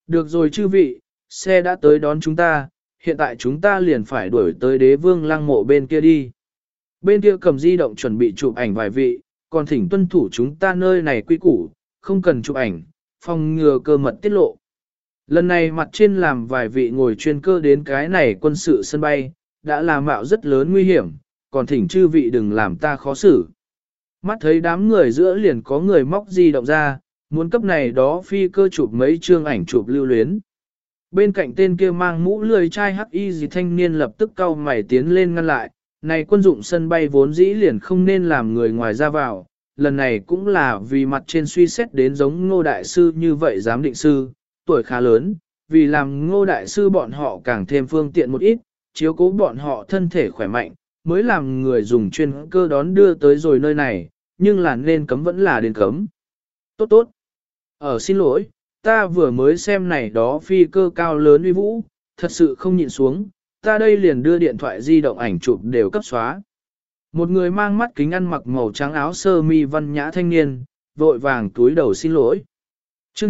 Được rồi chư vị, xe đã tới đón chúng ta, hiện tại chúng ta liền phải đuổi tới đế vương lăng mộ bên kia đi. Bên kia cầm di động chuẩn bị chụp ảnh vài vị, còn thỉnh tuân thủ chúng ta nơi này quy củ, không cần chụp ảnh, phòng ngừa cơ mật tiết lộ. Lần này mặt trên làm vài vị ngồi chuyên cơ đến cái này quân sự sân bay, đã làm mạo rất lớn nguy hiểm, còn thỉnh chư vị đừng làm ta khó xử. Mắt thấy đám người giữa liền có người móc di động ra, muốn cấp này đó phi cơ chụp mấy chương ảnh chụp lưu luyến. Bên cạnh tên kia mang mũ lười chai hắc y gì thanh niên lập tức cau mày tiến lên ngăn lại, này quân dụng sân bay vốn dĩ liền không nên làm người ngoài ra vào, lần này cũng là vì mặt trên suy xét đến giống Ngô Đại Sư như vậy giám định sư, tuổi khá lớn, vì làm Ngô Đại Sư bọn họ càng thêm phương tiện một ít, chiếu cố bọn họ thân thể khỏe mạnh, mới làm người dùng chuyên cơ đón đưa tới rồi nơi này, nhưng là nên cấm vẫn là đến cấm. Tốt tốt. Xin lỗi, ta vừa mới xem này đó phi cơ cao lớn uy vũ, thật sự không nhịn xuống, ta đây liền đưa điện thoại di động ảnh chụp đều cấp xóa. Một người mang mắt kính ăn mặc màu trắng áo sơ mi văn nhã thanh niên, vội vàng túi đầu xin lỗi. Chương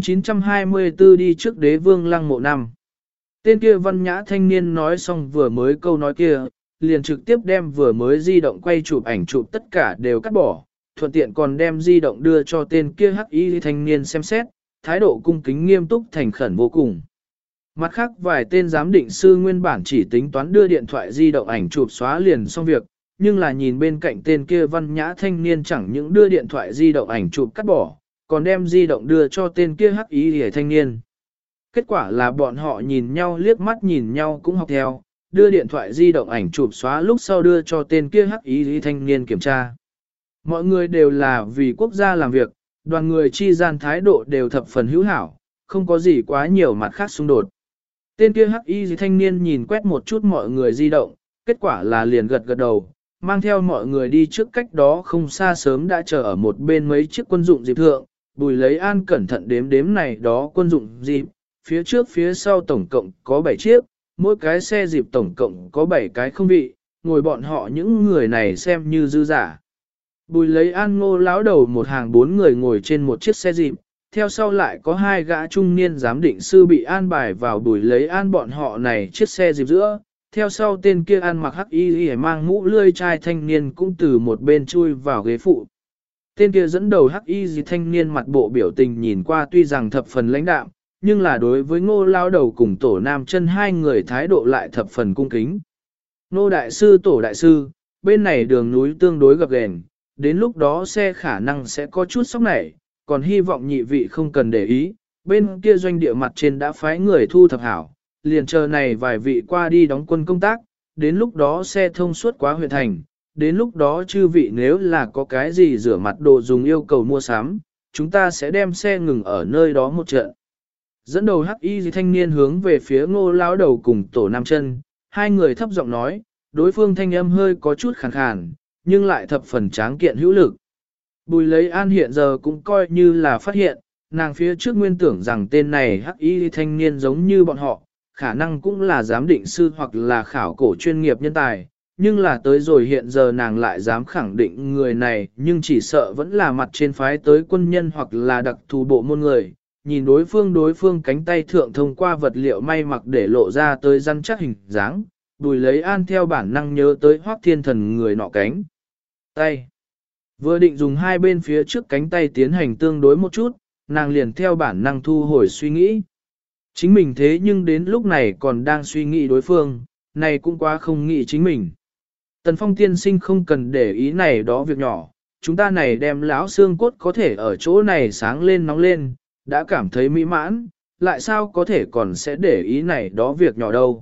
924 đi trước đế vương lăng mộ năm. Tên kia văn nhã thanh niên nói xong vừa mới câu nói kia, liền trực tiếp đem vừa mới di động quay chụp ảnh chụp tất cả đều cắt bỏ, thuận tiện còn đem di động đưa cho tên kia hắc y thanh niên xem xét, thái độ cung kính nghiêm túc thành khẩn vô cùng. Mặt khác vài tên giám định sư nguyên bản chỉ tính toán đưa điện thoại di động ảnh chụp xóa liền xong việc, nhưng là nhìn bên cạnh tên kia văn nhã thanh niên chẳng những đưa điện thoại di động ảnh chụp cắt bỏ, còn đem di động đưa cho tên kia hắc y hề thanh niên. Kết quả là bọn họ nhìn nhau liếc mắt nhìn nhau cũng học theo, đưa điện thoại di động ảnh chụp xóa lúc sau đưa cho tên kia hắc y thanh niên kiểm tra. Mọi người đều là vì quốc gia làm việc, đoàn người chi gian thái độ đều thập phần hữu hảo, không có gì quá nhiều mặt khác xung đột. Tên kia hắc y thanh niên nhìn quét một chút mọi người di động, kết quả là liền gật gật đầu, mang theo mọi người đi trước cách đó không xa sớm đã chờ ở một bên mấy chiếc quân dụng dịp thượng, Bùi Lấy An cẩn thận đếm đếm này đó quân dụng dịp, phía trước phía sau tổng cộng có 7 chiếc, mỗi cái xe dịp tổng cộng có 7 cái không vị, ngồi bọn họ những người này xem như dư giả. Bùi Lấy An Ngô lão đầu một hàng 4 người ngồi trên một chiếc xe dịp, theo sau lại có 2 gã trung niên giám định sư bị an bài vào Bùi Lấy An bọn họ này chiếc xe dịp giữa, theo sau tên kia ăn mặc hắc y mang mũ lươi chai thanh niên cũng từ một bên chui vào ghế phụ. Tên kia dẫn đầu hắc y thanh niên mặt bộ biểu tình nhìn qua tuy rằng thập phần lãnh đạm, nhưng là đối với Ngô lão đầu cùng Tổ Nam Chân hai người thái độ lại thập phần cung kính. Ngô đại sư Tổ đại sư, bên này đường núi tương đối gập ghềnh, đến lúc đó xe khả năng sẽ có chút sốc nảy, còn hy vọng nhị vị không cần để ý, bên kia doanh địa mặt trên đã phái người thu thập hảo, liền chờ này vài vị qua đi đóng quân công tác, đến lúc đó xe thông suốt quá huyện thành, đến lúc đó chư vị nếu là có cái gì rửa mặt đồ dùng yêu cầu mua sắm, chúng ta sẽ đem xe ngừng ở nơi đó một trận. Dẫn đầu hắc y thanh niên hướng về phía Ngô lão đầu cùng Tổ Nam Chân, hai người thấp giọng nói, đối phương thanh âm hơi có chút khàn khàn, nhưng lại thập phần tráng kiện hữu lực. Bùi Lấy An hiện giờ cũng coi như là phát hiện, nàng phía trước nguyên tưởng rằng tên này hắc y thanh niên giống như bọn họ, khả năng cũng là giám định sư hoặc là khảo cổ chuyên nghiệp nhân tài, nhưng là tới rồi hiện giờ nàng lại dám khẳng định người này, nhưng chỉ sợ vẫn là mặt trên phái tới quân nhân hoặc là đặc thù bộ môn người, nhìn đối phương cánh tay thượng thông qua vật liệu may mặc để lộ ra tới rắn chắc hình dáng, Bùi Lấy An theo bản năng nhớ tới Hoắc Thiên Thần người nọ cánh tay. Vừa định dùng hai bên phía trước cánh tay tiến hành tương đối một chút, nàng liền theo bản năng thu hồi suy nghĩ. Chính mình thế nhưng đến lúc này còn đang suy nghĩ đối phương, này cũng quá không nghĩ chính mình. Tần Phong tiên sinh không cần để ý này đó việc nhỏ, chúng ta này đem lão xương cốt có thể ở chỗ này sáng lên nóng lên, đã cảm thấy mỹ mãn, lại sao có thể còn sẽ để ý này đó việc nhỏ đâu.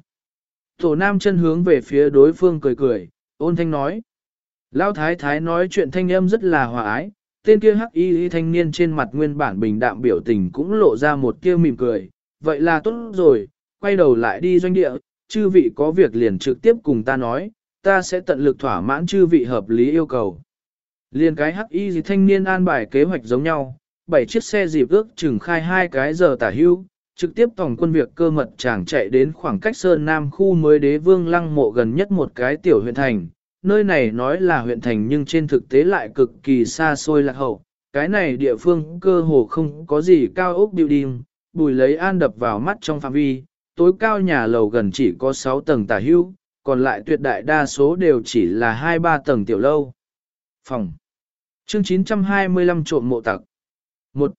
Tổ Nam Chân hướng về phía đối phương cười cười, ôn thanh nói. Lão thái thái nói chuyện thanh âm rất là hòa ái, tên kia hắc y thanh niên trên mặt nguyên bản bình đạm biểu tình cũng lộ ra một kia mỉm cười, vậy là tốt rồi, quay đầu lại đi doanh địa, chư vị có việc liền trực tiếp cùng ta nói, ta sẽ tận lực thỏa mãn chư vị hợp lý yêu cầu. Liên cái hắc y thanh niên an bài kế hoạch giống nhau, 7 chiếc xe dịp ước chừng khai 2 cái giờ tả hưu, trực tiếp tổng quân việc cơ mật chàng chạy đến khoảng cách Sơn Nam khu mới đế vương lăng mộ gần nhất một cái tiểu huyện thành. Nơi này nói là huyện thành nhưng trên thực tế lại cực kỳ xa xôi lạc hậu, cái này địa phương cơ hồ không có gì cao ốc building, Bùi lấy an đập vào mắt trong phạm vi, tối cao nhà lầu gần chỉ có 6 tầng tả hữu, còn lại tuyệt đại đa số đều chỉ là 2-3 tầng tiểu lâu. Phòng. Chương 925 trộm mộ tặc. 1.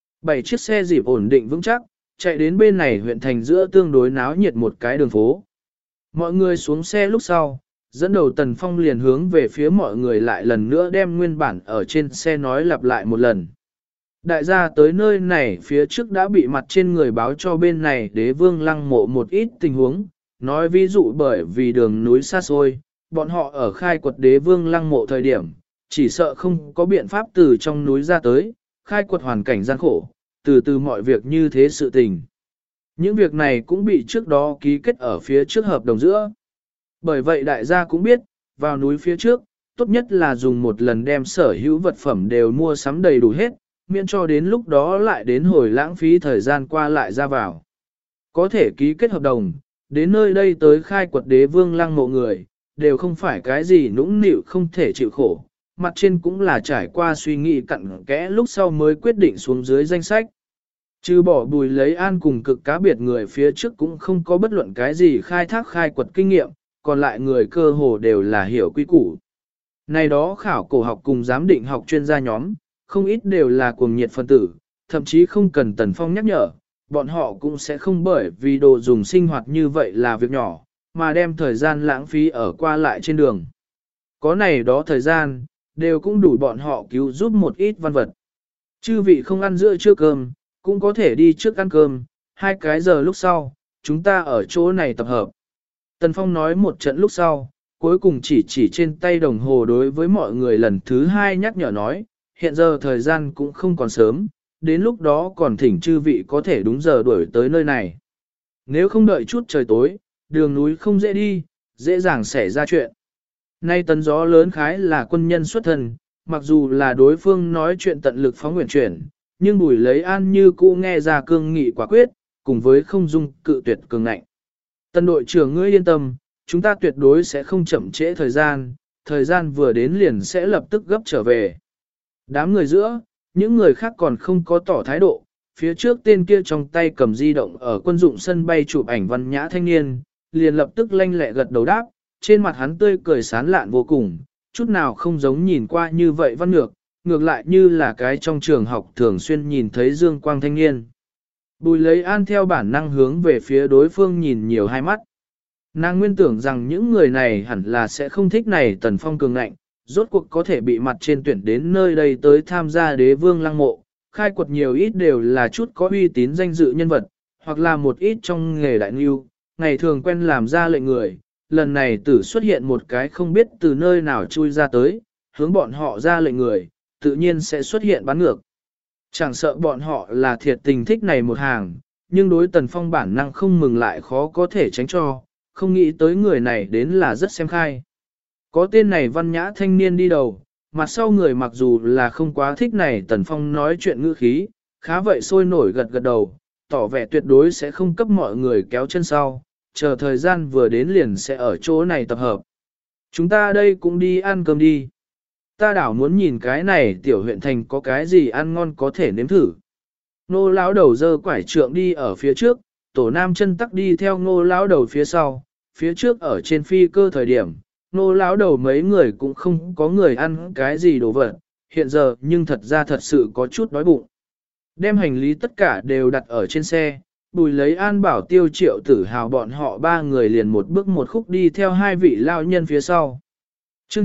7 chiếc xe dịp ổn định vững chắc, chạy đến bên này huyện thành giữa tương đối náo nhiệt một cái đường phố. Mọi người xuống xe lúc sau, dẫn đầu Tần Phong liền hướng về phía mọi người lại lần nữa đem nguyên bản ở trên xe nói lặp lại một lần. Đại gia tới nơi này phía trước đã bị mặt trên người báo cho bên này đế vương lăng mộ một ít tình huống, nói ví dụ bởi vì đường núi xa xôi, bọn họ ở khai quật đế vương lăng mộ thời điểm, chỉ sợ không có biện pháp từ trong núi ra tới, khai quật hoàn cảnh gian khổ, từ từ mọi việc như thế sự tình. Những việc này cũng bị trước đó ký kết ở phía trước hợp đồng giữa. Bởi vậy đại gia cũng biết, vào núi phía trước, tốt nhất là dùng một lần đem sở hữu vật phẩm đều mua sắm đầy đủ hết, miễn cho đến lúc đó lại đến hồi lãng phí thời gian qua lại ra vào. Có thể ký kết hợp đồng, đến nơi đây tới khai quật đế vương lăng mộ người, đều không phải cái gì nũng nịu không thể chịu khổ, mặt trên cũng là trải qua suy nghĩ cặn kẽ lúc sau mới quyết định xuống dưới danh sách. Trừ bỏ Bùi lấy an cùng cực cá biệt người phía trước cũng không có bất luận cái gì khai thác khai quật kinh nghiệm, còn lại người cơ hồ đều là hiểu quy củ. Này đó khảo cổ học cùng giám định học chuyên gia nhóm, không ít đều là cuồng nhiệt phân tử, thậm chí không cần Tần Phong nhắc nhở, bọn họ cũng sẽ không bởi vì đồ dùng sinh hoạt như vậy là việc nhỏ, mà đem thời gian lãng phí ở qua lại trên đường. Có này đó thời gian, đều cũng đủ bọn họ cứu giúp một ít văn vật. Chư vị không ăn giữa trưa cơm, cũng có thể đi trước ăn cơm, 2 cái giờ lúc sau, chúng ta ở chỗ này tập hợp. Tần Phong nói một trận lúc sau, cuối cùng chỉ trên tay đồng hồ đối với mọi người lần thứ 2 nhắc nhở nói, hiện giờ thời gian cũng không còn sớm, đến lúc đó còn thỉnh chư vị có thể đúng giờ đuổi tới nơi này. Nếu không đợi chút trời tối, đường núi không dễ đi, dễ dàng xảy ra chuyện. Nay tấn gió lớn khái là quân nhân xuất thân, mặc dù là đối phương nói chuyện tận lực phóng nguyện chuyển, nhưng Bùi lấy an như cũ nghe ra cương nghị quả quyết, cùng với không dung cự tuyệt cường ngạnh. Tần đội trưởng ngươi yên tâm, chúng ta tuyệt đối sẽ không chậm trễ thời gian vừa đến liền sẽ lập tức gấp trở về. Đám người giữa, những người khác còn không có tỏ thái độ, phía trước tên kia trong tay cầm di động ở quân dụng sân bay chụp ảnh văn nhã thanh niên, liền lập tức lanh lẹ gật đầu đáp, trên mặt hắn tươi cười sán lạn vô cùng, chút nào không giống nhìn qua như vậy văn ngược, ngược lại như là cái trong trường học thường xuyên nhìn thấy dương quang thanh niên. Bùi lấy an theo bản năng hướng về phía đối phương nhìn nhiều hai mắt. Nàng nguyên tưởng rằng những người này hẳn là sẽ không thích này Tần Phong cường ngạnh, rốt cuộc có thể bị mặt trên tuyển đến nơi đây tới tham gia đế vương lăng mộ, khai quật nhiều ít đều là chút có uy tín danh dự nhân vật, hoặc là một ít trong nghề đại nghiêu, ngày thường quen làm ra lệnh người, lần này tử xuất hiện một cái không biết từ nơi nào chui ra tới, hướng bọn họ ra lệnh người, tự nhiên sẽ xuất hiện bán ngược. Chẳng sợ bọn họ là thiệt tình thích này một hàng, nhưng đối Tần Phong bản năng không mừng lại khó có thể tránh cho, không nghĩ tới người này đến là rất xem khai. Có tên này văn nhã thanh niên đi đầu, mặt sau người mặc dù là không quá thích này Tần Phong nói chuyện ngữ khí, khá vậy sôi nổi gật gật đầu, tỏ vẻ tuyệt đối sẽ không cấp mọi người kéo chân sau, chờ thời gian vừa đến liền sẽ ở chỗ này tập hợp. Chúng ta đây cũng đi ăn cơm đi. Ta đảo muốn nhìn cái này tiểu huyện thành có cái gì ăn ngon có thể nếm thử. Nô lão đầu dơ quải trượng đi ở phía trước, tổ nam chân tắc đi theo ngô lão đầu phía sau, phía trước ở trên phi cơ thời điểm, nô lão đầu mấy người cũng không có người ăn cái gì đồ vật, hiện giờ nhưng thật ra thật sự có chút đói bụng. Đem hành lý tất cả đều đặt ở trên xe, Bùi lấy an bảo Tiêu Triệu Tử Hào bọn họ 3 người liền một bước một khúc đi theo 2 vị lao nhân phía sau. Chương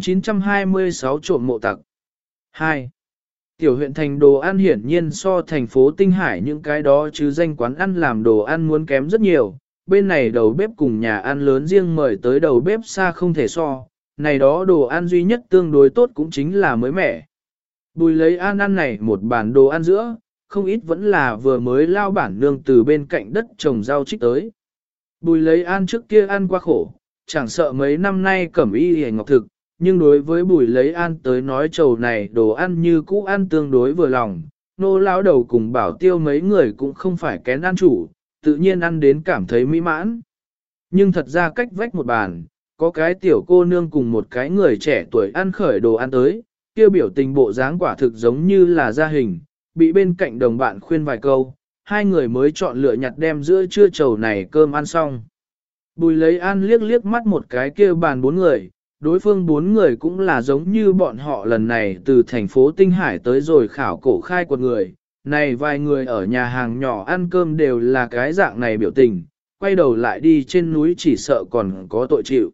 926 trộm mộ tặc 2. Tiểu huyện thành đồ ăn hiển nhiên so thành phố Tinh Hải những cái đó chứ danh quán ăn làm đồ ăn muốn kém rất nhiều. Bên này đầu bếp cùng nhà ăn lớn riêng mời tới đầu bếp xa không thể so, này đó đồ ăn duy nhất tương đối tốt cũng chính là mới mẻ. Bùi lấy an ăn này một bàn đồ ăn giữa, không ít vẫn là vừa mới lao bản nương từ bên cạnh đất trồng rau trích tới. Bùi lấy an trước kia ăn qua khổ, chẳng sợ mấy năm nay cẩm y hề ngọc thực, nhưng đối với bùi lấy an tới nói trầu này đồ ăn như cũ ăn tương đối vừa lòng, nô lão đầu cùng bảo tiêu mấy người cũng không phải kén ăn chủ, tự nhiên ăn đến cảm thấy mỹ mãn. Nhưng thật ra cách vách một bàn, có cái tiểu cô nương cùng một cái người trẻ tuổi ăn khởi đồ ăn tới, kia biểu tình bộ dáng quả thực giống như là gia hình, bị bên cạnh đồng bạn khuyên vài câu, hai người mới chọn lựa nhặt đem giữa trưa trầu này cơm ăn xong. Bùi lấy an liếc liếc mắt một cái kia bàn bốn người, đối phương bốn người cũng là giống như bọn họ lần này từ thành phố Tinh Hải tới rồi khảo cổ khai quật người. Này vài người ở nhà hàng nhỏ ăn cơm đều là cái dạng này biểu tình, quay đầu lại đi trên núi chỉ sợ còn có tội chịu.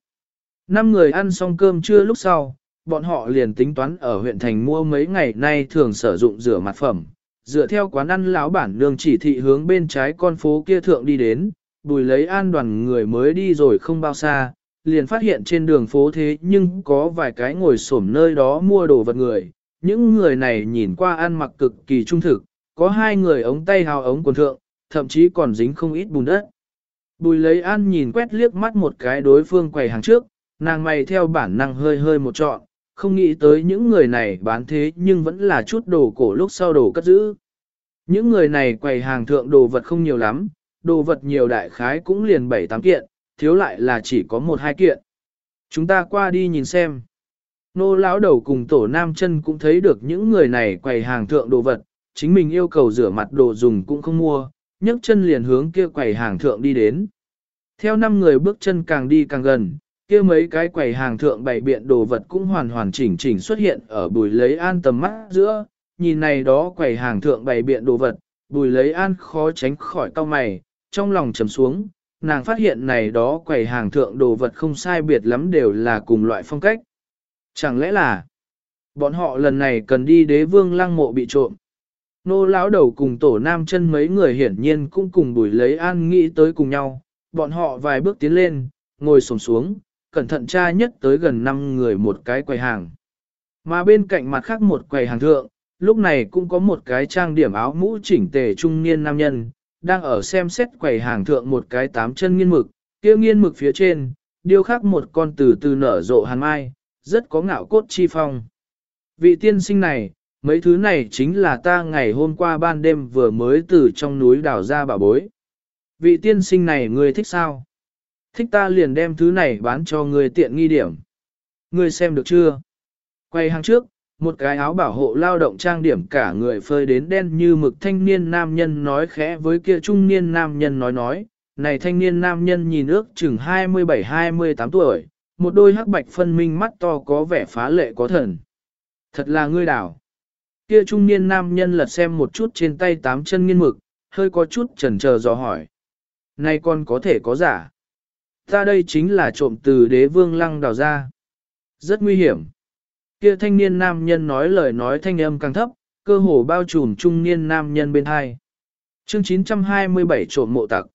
5 người ăn xong cơm trưa lúc sau, bọn họ liền tính toán ở huyện thành mua mấy ngày nay thường sử dụng rửa mặt phẩm. Dựa theo quán ăn lão bản nương chỉ thị hướng bên trái con phố kia thượng đi đến, Bùi lấy an đoàn người mới đi rồi không bao xa, liền phát hiện trên đường phố thế nhưng có vài cái ngồi xổm nơi đó mua đồ vật người. Những người này nhìn qua ăn mặc cực kỳ trung thực, có 2 người ống tay hào ống quần thượng, thậm chí còn dính không ít bùn đất. Bùi lấy an nhìn quét liếc mắt một cái đối phương quầy hàng trước, nàng mày theo bản năng hơi hơi một trọn, không nghĩ tới những người này bán thế nhưng vẫn là chút đồ cổ lúc sau đồ cất giữ. Những người này quầy hàng thượng đồ vật không nhiều lắm, đồ vật nhiều đại khái cũng liền 7-8 kiện, thiếu lại là chỉ có 1-2 kiện. Chúng ta qua đi nhìn xem. Nô lão đầu cùng tổ nam chân cũng thấy được những người này quầy hàng thượng đồ vật, chính mình yêu cầu rửa mặt đồ dùng cũng không mua, nhấc chân liền hướng kia quầy hàng thượng đi đến. Theo 5 người bước chân càng đi càng gần, kia mấy cái quầy hàng thượng bày biện đồ vật cũng hoàn hoàn chỉnh chỉnh xuất hiện ở Bùi lấy an tầm mắt giữa, nhìn này đó quầy hàng thượng bày biện đồ vật, Bùi lấy an khó tránh khỏi cau mày, trong lòng trầm xuống, nàng phát hiện này đó quầy hàng thượng đồ vật không sai biệt lắm đều là cùng loại phong cách. Chẳng lẽ là bọn họ lần này cần đi Đế Vương Lăng mộ bị trộm? Nô lão đầu cùng tổ nam chân mấy người hiển nhiên cũng cùng Bùi lấy an nghĩ tới cùng nhau, bọn họ vài bước tiến lên, ngồi xổm xuống, cẩn thận tra nhất tới gần 5 người một cái quầy hàng. Mà bên cạnh mặt khác một quầy hàng thượng, lúc này cũng có một cái trang điểm áo mũ chỉnh tề trung niên nam nhân, đang ở xem xét quầy hàng thượng một cái 8 chân nghiên mực, kia nghiên mực phía trên, điêu khắc một con từ từ nở rộ hàn mai, rất có ngạo cốt chi phong. Vị tiên sinh này, mấy thứ này chính là ta ngày hôm qua ban đêm vừa mới từ trong núi đào ra bảo bối. Vị tiên sinh này ngươi thích sao? Thích ta liền đem thứ này bán cho ngươi tiện nghi điểm. Ngươi xem được chưa? Quay hàng trước, một cái áo bảo hộ lao động trang điểm cả người phơi đến đen như mực thanh niên nam nhân nói khẽ với kia trung niên nam nhân nói, này thanh niên nam nhân nhìn ước chừng 27-28 tuổi, một đôi hắc bạch phân minh mắt to có vẻ phá lệ có thần. Thật là ngươi đảo. Kia trung niên nam nhân lật xem một chút trên tay 8 chân nghiên mực, hơi có chút chần chờ dò hỏi. Này còn có thể có giả. Ta đây chính là trộm từ Đế Vương Lăng đào ra. Rất nguy hiểm. Kia thanh niên nam nhân nói lời nói thanh âm càng thấp, cơ hồ bao trùm trung niên nam nhân bên hai. Chương 927 trộm mộ tặc.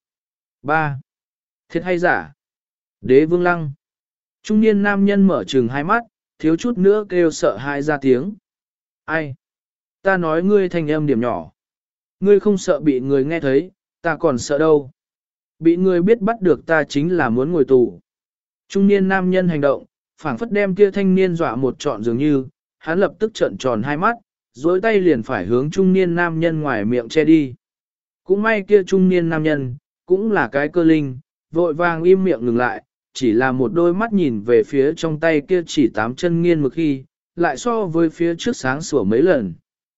3. Thiệt hay giả? Đế Vương Lăng. Trung niên nam nhân mở trừng hai mắt, thiếu chút nữa kêu sợ hãi ra tiếng. Ai? Ta nói ngươi thanh âm điểm nhỏ. Ngươi không sợ bị người nghe thấy, ta còn sợ đâu. Bị người biết bắt được ta chính là muốn ngồi tù. Trung niên nam nhân hành động, phảng phất đem kia thanh niên dọa một trọn dường như, hắn lập tức trợn tròn hai mắt, dối tay liền phải hướng trung niên nam nhân ngoài miệng che đi. Cũng may kia trung niên nam nhân, cũng là cái cơ linh, vội vàng im miệng ngừng lại, chỉ là một đôi mắt nhìn về phía trong tay kia chỉ 8 chân nghiên mực khi, lại so với phía trước sáng sủa mấy lần.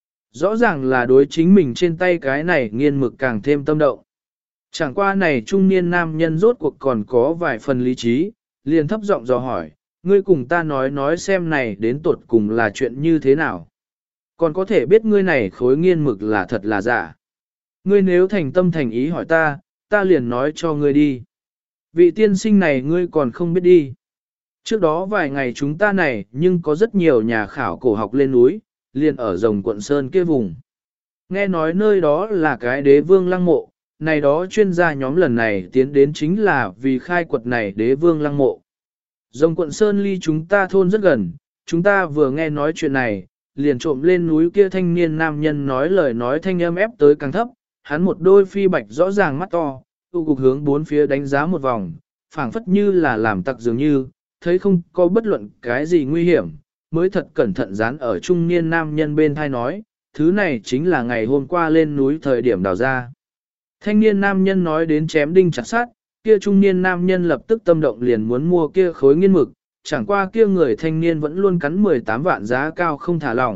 Rõ ràng là đối chính mình trên tay cái này nghiên mực càng thêm tâm động. Chẳng qua này trung niên nam nhân rốt cuộc còn có vài phần lý trí, liền thấp giọng dò hỏi, ngươi cùng ta nói xem này đến tột cùng là chuyện như thế nào. Còn có thể biết ngươi này khối nghiên mực là thật là giả. Ngươi nếu thành tâm thành ý hỏi ta, ta liền nói cho ngươi đi. Vị tiên sinh này ngươi còn không biết đi. Trước đó vài ngày chúng ta này nhưng có rất nhiều nhà khảo cổ học lên núi, liền ở rồng quận Sơn kia vùng. Nghe nói nơi đó là cái Đế Vương Lăng mộ, này đó chuyên gia nhóm lần này tiến đến chính là vì khai quật này Đế Vương Lăng mộ. Rồng quận Sơn ly chúng ta thôn rất gần, chúng ta vừa nghe nói chuyện này, liền trộm lên núi kia thanh niên nam nhân nói lời nói thanh âm ép tới càng thấp, hắn một đôi phi bạch rõ ràng mắt to, tu cục hướng bốn phía đánh giá một vòng, phảng phất như là làm tặc dường như, thấy không có bất luận cái gì nguy hiểm, mới thật cẩn thận dán ở trung niên nam nhân bên thai nói, thứ này chính là ngày hôm qua lên núi thời điểm đào ra. Thanh niên nam nhân nói đến chém đinh chặt sát, kia trung niên nam nhân lập tức tâm động liền muốn mua kia khối nghiên mực, chẳng qua kia người thanh niên vẫn luôn cắn 18 vạn giá cao không thả lỏng,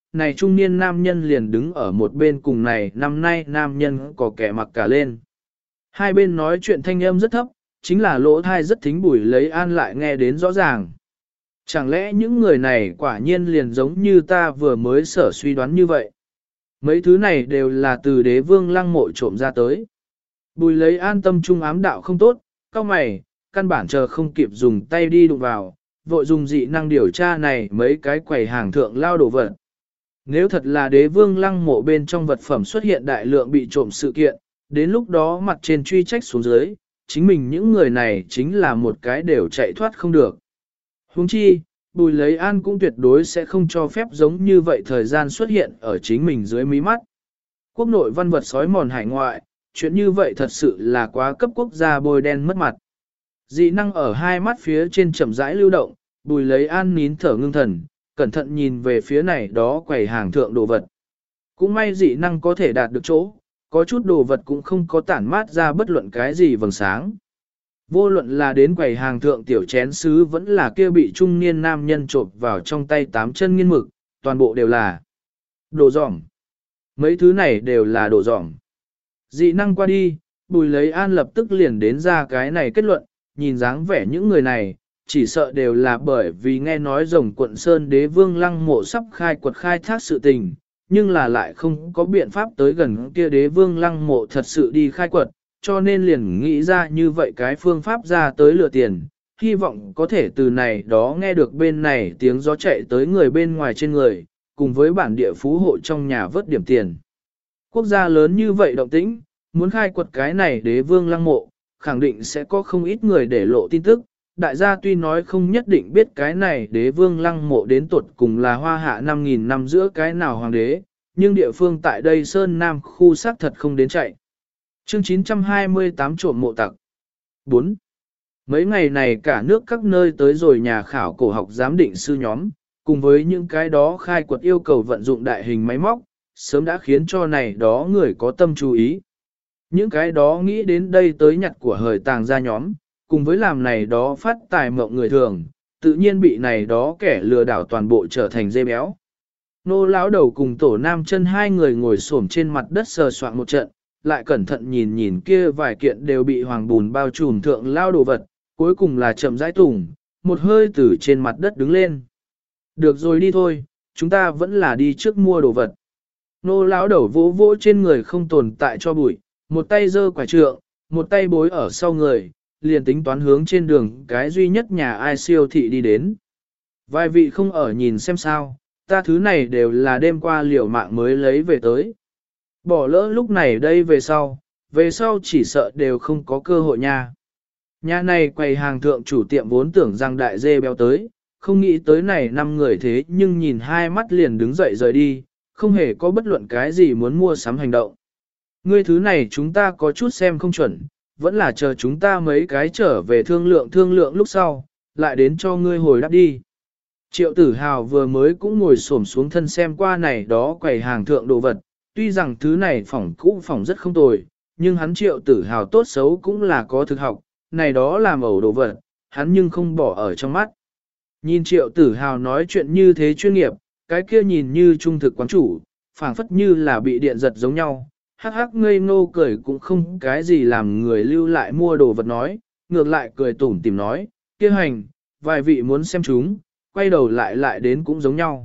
này trung niên nam nhân liền đứng ở một bên cùng này năm nay nam nhân có kẻ mặc cả lên. Hai bên nói chuyện thanh âm rất thấp, chính là lỗ thai rất thính Bùi Lấy An lại nghe đến rõ ràng. Chẳng lẽ những người này quả nhiên liền giống như ta vừa mới sở suy đoán như vậy? Mấy thứ này đều là từ Đế Vương Lăng Mộ trộm ra tới. Bùi Lấy An tâm trung ám đạo không tốt, cao mày, căn bản chờ không kịp dùng tay đi đụng vào, vội dùng dị năng điều tra này mấy cái quầy hàng thượng lao đồ vật. Nếu thật là Đế Vương Lăng Mộ bên trong vật phẩm xuất hiện đại lượng bị trộm sự kiện, đến lúc đó mặt trên truy trách xuống dưới, chính mình những người này chính là một cái đều chạy thoát không được. Huống chi, Bùi Lấy An cũng tuyệt đối sẽ không cho phép giống như vậy thời gian xuất hiện ở chính mình dưới mí mắt. Quốc nội văn vật sói mòn hải ngoại, chuyện như vậy thật sự là quá cấp quốc gia bôi đen mất mặt. Dị năng ở hai mắt phía trên chậm rãi lưu động, Bùi Lấy An nín thở ngưng thần, cẩn thận nhìn về phía này đó quầy hàng thượng đồ vật. Cũng may dị năng có thể đạt được chỗ, có chút đồ vật cũng không có tản mát ra bất luận cái gì vầng sáng. Vô luận là đến quầy hàng thượng tiểu chén sứ vẫn là kia bị trung niên nam nhân trộm vào trong tay 8 chân nghiên mực, toàn bộ đều là đồ dỏng. Mấy thứ này đều là đồ dỏng. Dị năng qua đi, Bùi Lấy An lập tức liền đến ra cái này kết luận, nhìn dáng vẻ những người này, chỉ sợ đều là bởi vì nghe nói rồng quận Sơn Đế Vương Lăng Mộ sắp khai quật khai thác sự tình, nhưng là lại không có biện pháp tới gần kia Đế Vương Lăng Mộ thật sự đi khai quật, cho nên liền nghĩ ra như vậy cái phương pháp ra tới lừa tiền, hy vọng có thể từ này đó nghe được bên này tiếng gió chạy tới người bên ngoài trên người, cùng với bản địa phú hộ trong nhà vớt điểm tiền. Quốc gia lớn như vậy động tĩnh, muốn khai quật cái này Đế Vương Lăng Mộ, khẳng định sẽ có không ít người để lộ tin tức. Đại gia tuy nói không nhất định biết cái này Đế Vương Lăng Mộ đến tuột cùng là hoa hạ 5.000 năm giữa cái nào hoàng đế, nhưng địa phương tại đây Sơn Nam khu xác thật không đến chạy. Chương 928 trộm mộ tặc 4. Mấy ngày này cả nước các nơi tới rồi nhà khảo cổ học giám định sư nhóm, cùng với những cái đó khai quật yêu cầu vận dụng đại hình máy móc, sớm đã khiến cho này đó người có tâm chú ý. Những cái đó nghĩ đến đây tới nhặt của hời tàng ra nhóm, cùng với làm này đó phát tài mộng người thường, tự nhiên bị này đó kẻ lừa đảo toàn bộ trở thành dê béo. Nô lão đầu cùng tổ nam chân hai người ngồi xổm trên mặt đất sờ soạn một trận, lại cẩn thận nhìn nhìn kia vài kiện đều bị hoàng bùn bao trùm thượng lao đồ vật, cuối cùng là chậm rãi tùng, một hơi từ trên mặt đất đứng lên. Được rồi đi thôi, chúng ta vẫn là đi trước mua đồ vật. Nô lão đầu vỗ vỗ trên người không tồn tại cho bụi, một tay giơ quả trượng, một tay bối ở sau người, liền tính toán hướng trên đường cái duy nhất nhà ai siêu thị đi đến. Vài vị không ở nhìn xem sao, ta thứ này đều là đêm qua liều mạng mới lấy về tới. Bỏ lỡ lúc này đây về sau chỉ sợ đều không có cơ hội nha. Nhà này quầy hàng thượng chủ tiệm vốn tưởng rằng đại dê béo tới, không nghĩ tới này 5 người thế nhưng nhìn hai mắt liền đứng dậy rời đi, không hề có bất luận cái gì muốn mua sắm hành động. Ngươi thứ này chúng ta có chút xem không chuẩn, vẫn là chờ chúng ta mấy cái trở về thương lượng lúc sau, lại đến cho ngươi hồi đáp đi. Triệu Tử Hào vừa mới cũng ngồi xổm xuống thân xem qua này đó quầy hàng thượng đồ vật, tuy rằng thứ này phỏng cũ phỏng rất không tồi, nhưng hắn Triệu Tử Hào tốt xấu cũng là có thực học, này đó làm ẩu đồ vật, hắn nhưng không bỏ ở trong mắt. Nhìn Triệu Tử Hào nói chuyện như thế chuyên nghiệp, cái kia nhìn như trung thực quán chủ, phảng phất như là bị điện giật giống nhau, hắc hắc ngây ngô cười cũng không cái gì làm người lưu lại mua đồ vật nói, ngược lại cười tủm tỉm nói, kia hành, vài vị muốn xem chúng, quay đầu lại đến cũng giống nhau.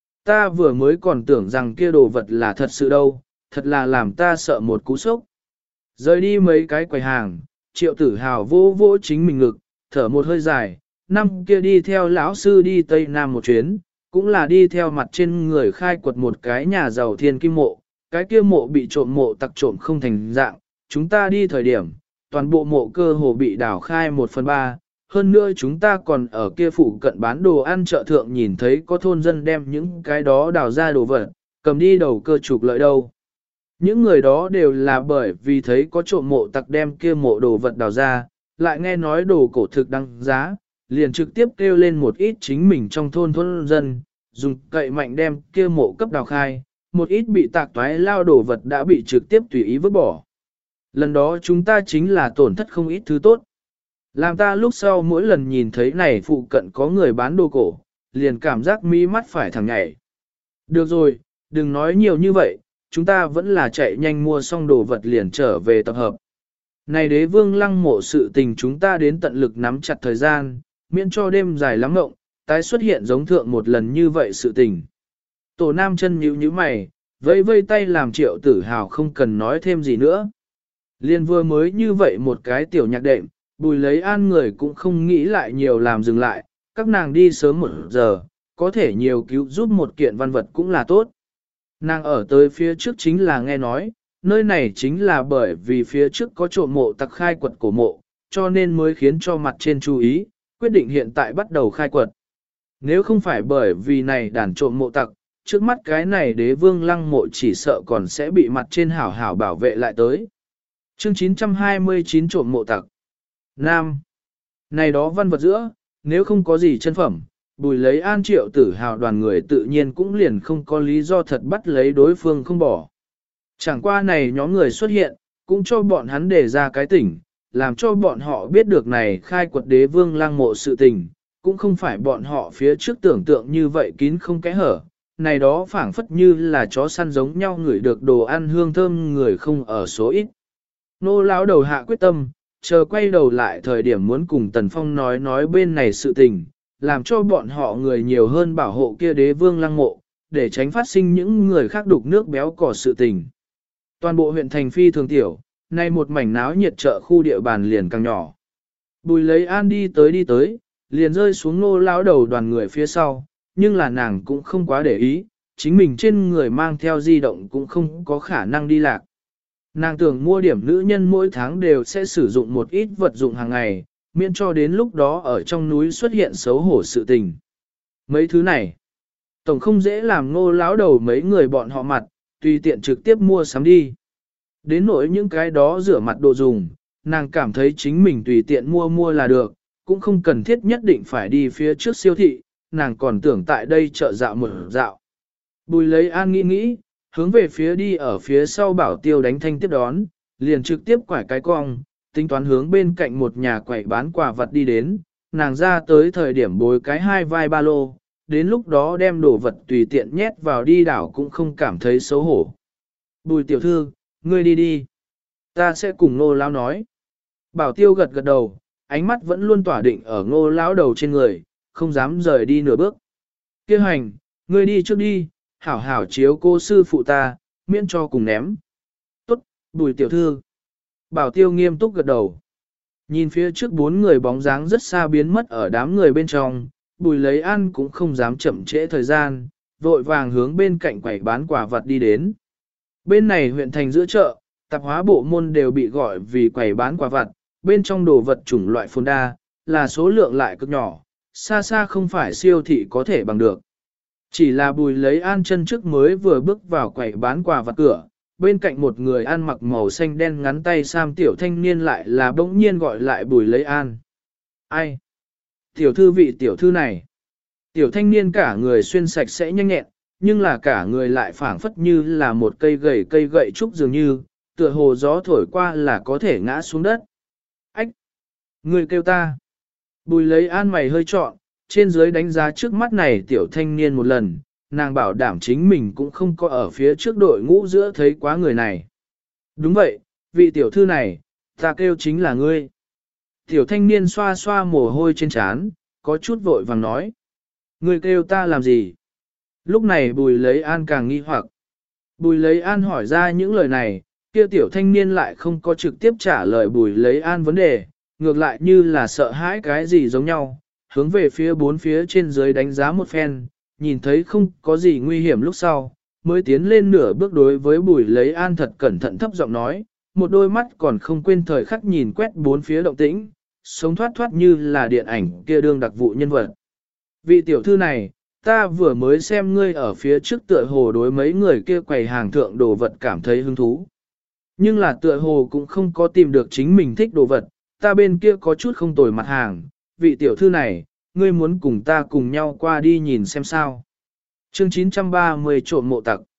Ta vừa mới còn tưởng rằng kia đồ vật là thật sự đâu, thật là làm ta sợ một cú sốc. Rời đi mấy cái quầy hàng, Triệu Tử Hào vô vô chính mình ngực, thở một hơi dài, năm kia đi theo lão sư đi Tây Nam một chuyến, cũng là đi theo mặt trên người khai quật một cái nhà giàu thiên kim mộ, cái kia mộ bị trộm mộ tặc trộm không thành dạng, chúng ta đi thời điểm, toàn bộ mộ cơ hồ bị đào khai 1/3, hơn nữa chúng ta còn ở kia phụ cận bán đồ ăn chợ thượng nhìn thấy có thôn dân đem những cái đó đào ra đồ vật, cầm đi đầu cơ trục lợi đâu. Những người đó đều là bởi vì thấy có trộm mộ tặc đem kia mộ đồ vật đào ra, lại nghe nói đồ cổ thực đăng giá, liền trực tiếp kêu lên một ít chính mình trong thôn dân, dùng cậy mạnh đem kia mộ cấp đào khai, một ít bị tạc toái lao đồ vật đã bị trực tiếp tùy ý vứt bỏ. Lần đó chúng ta chính là tổn thất không ít thứ tốt. Làm ta lúc sau mỗi lần nhìn thấy này phụ cận có người bán đồ cổ, liền cảm giác mi mắt phải thẳng nhảy. Được rồi, đừng nói nhiều như vậy, chúng ta vẫn là chạy nhanh mua xong đồ vật liền trở về tập hợp. Này đế vương lăng mộ sự tình chúng ta đến tận lực nắm chặt thời gian, miễn cho đêm dài lắm ngộng, tái xuất hiện giống thượng một lần như vậy sự tình. Tổ nam chân nhíu nhíu mày, vẫy vây tay làm Triệu Tử Hào không cần nói thêm gì nữa. Liên vừa mới như vậy một cái tiểu nhạc đệm, Bùi Lấy An người cũng không nghĩ lại nhiều làm dừng lại, các nàng đi sớm 1 giờ, có thể nhiều cứu giúp một kiện văn vật cũng là tốt. Nàng ở tới phía trước chính là nghe nói, nơi này chính là bởi vì phía trước có trộm mộ tặc khai quật cổ mộ, cho nên mới khiến cho mặt trên chú ý, quyết định hiện tại bắt đầu khai quật. Nếu không phải bởi vì này đàn trộm mộ tặc, trước mắt cái này đế vương lăng mộ chỉ sợ còn sẽ bị mặt trên hảo hảo bảo vệ lại tới. Chương 929 trộm mộ tặc. Nam. Này đó văn vật giữa, nếu không có gì chân phẩm, Bùi Lấy An Triệu Tử Hào đoàn người tự nhiên cũng liền không có lý do thật bắt lấy đối phương không bỏ. Chẳng qua này nhóm người xuất hiện, cũng cho bọn hắn đề ra cái tỉnh, làm cho bọn họ biết được này khai quật đế vương lăng mộ sự tình, cũng không phải bọn họ phía trước tưởng tượng như vậy kín không kẽ hở. Này đó phảng phất như là chó săn giống nhau ngửi được đồ ăn hương thơm người không ở số ít. Nô lão đầu hạ quyết tâm, chờ quay đầu lại thời điểm muốn cùng Tần Phong nói bên này sự tình, làm cho bọn họ người nhiều hơn bảo hộ kia đế vương lăng mộ, để tránh phát sinh những người khác đục nước béo cỏ sự tình. Toàn bộ huyện thành phi thường tiểu, nay một mảnh náo nhiệt chợ khu địa bàn liền càng nhỏ. Bùi Lấy An đi tới, liền rơi xuống nô lão đầu đoàn người phía sau, nhưng là nàng cũng không quá để ý, chính mình trên người mang theo di động cũng không có khả năng đi lạc. Nàng tưởng mua điểm nữ nhân mỗi tháng đều sẽ sử dụng một ít vật dụng hàng ngày, miễn cho đến lúc đó ở trong núi xuất hiện xấu hổ sự tình. Mấy thứ này, tổng không dễ làm nô lão đầu mấy người bọn họ mặt, tùy tiện trực tiếp mua sắm đi. Đến nỗi những cái đó rửa mặt đồ dùng, nàng cảm thấy chính mình tùy tiện mua là được, cũng không cần thiết nhất định phải đi phía trước siêu thị, nàng còn tưởng tại đây chợ dạo một dạo. Bùi Lấy An nghĩ, hướng về phía đi ở phía sau Bảo Tiêu đánh thanh tiếp đón, liền trực tiếp quải cái cong, tính toán hướng bên cạnh một nhà quầy bán quà vật đi đến, nàng ra tới thời điểm bối cái 2 vai ba lô, đến lúc đó đem đồ vật tùy tiện nhét vào đi đảo cũng không cảm thấy xấu hổ. Bùi tiểu thư, ngươi đi đi. Ta sẽ cùng Ngô lão nói. Bảo Tiêu gật gật đầu, ánh mắt vẫn luôn tỏa định ở Ngô lão đầu trên người, không dám rời đi nửa bước. Kêu hành, ngươi đi trước đi, hảo hảo chiếu cô sư phụ ta, miễn cho cùng ném. Tốt, Bùi tiểu thư. Bảo Tiêu nghiêm túc gật đầu. Nhìn phía trước 4 người bóng dáng rất xa biến mất ở đám người bên trong, Bùi Lấy An cũng không dám chậm trễ thời gian, vội vàng hướng bên cạnh quầy bán quà vật đi đến. Bên này huyện thành giữa chợ, tạp hóa bộ môn đều bị gọi vì quầy bán quà vật, bên trong đồ vật chủng loại phồn đa, là số lượng lại cực nhỏ, xa xa không phải siêu thị có thể bằng được. Chỉ là Bùi Lấy An chân trước mới vừa bước vào quầy bán quà vật cửa, bên cạnh một người ăn mặc màu xanh đen ngắn tay sam tiểu thanh niên lại là bỗng nhiên gọi lại Bùi Lấy An. Ai? Tiểu thư vị tiểu thư này. Tiểu thanh niên cả người xuyên sạch sẽ nhanh nhẹn, nhưng là cả người lại phảng phất như là một cây gậy trúc dường như, tựa hồ gió thổi qua là có thể ngã xuống đất. Ách! Người kêu ta. Bùi Lấy An mày hơi trọn, trên dưới đánh giá trước mắt này tiểu thanh niên một lần, nàng bảo đảm chính mình cũng không có ở phía trước đội ngũ giữa thấy quá người này. Đúng vậy, vị tiểu thư này, ta kêu chính là ngươi. Tiểu thanh niên xoa xoa mồ hôi trên trán, có chút vội vàng nói. Ngươi kêu ta làm gì? Lúc này Bùi Lấy An càng nghi hoặc. Bùi Lấy An hỏi ra những lời này, kia tiểu thanh niên lại không có trực tiếp trả lời Bùi Lấy An vấn đề, ngược lại như là sợ hãi cái gì giống nhau, hướng về phía 4 phía trên dưới đánh giá một phen, nhìn thấy không có gì nguy hiểm lúc sau, mới tiến lên nửa bước đối với Bùi Lấy An thật cẩn thận thấp giọng nói, một đôi mắt còn không quên thời khắc nhìn quét 4 phía động tĩnh, sống thoát thoát như là điện ảnh kia đương đặc vụ nhân vật. Vị tiểu thư này, ta vừa mới xem ngươi ở phía trước tựa hồ đối mấy người kia quầy hàng thượng đồ vật cảm thấy hứng thú. Nhưng là tựa hồ cũng không có tìm được chính mình thích đồ vật, ta bên kia có chút không tồi mặt hàng, vị tiểu thư này, ngươi muốn cùng ta cùng nhau qua đi nhìn xem sao. Chương 930 trộm mộ tặc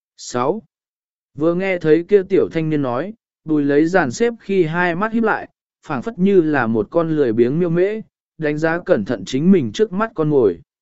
6. Vừa nghe thấy kia tiểu thanh niên nói, Bùi Lấy dàn xếp khi hai mắt híp lại, phảng phất như là một con lười biếng miêu mễ, đánh giá cẩn thận chính mình trước mắt con ngồi.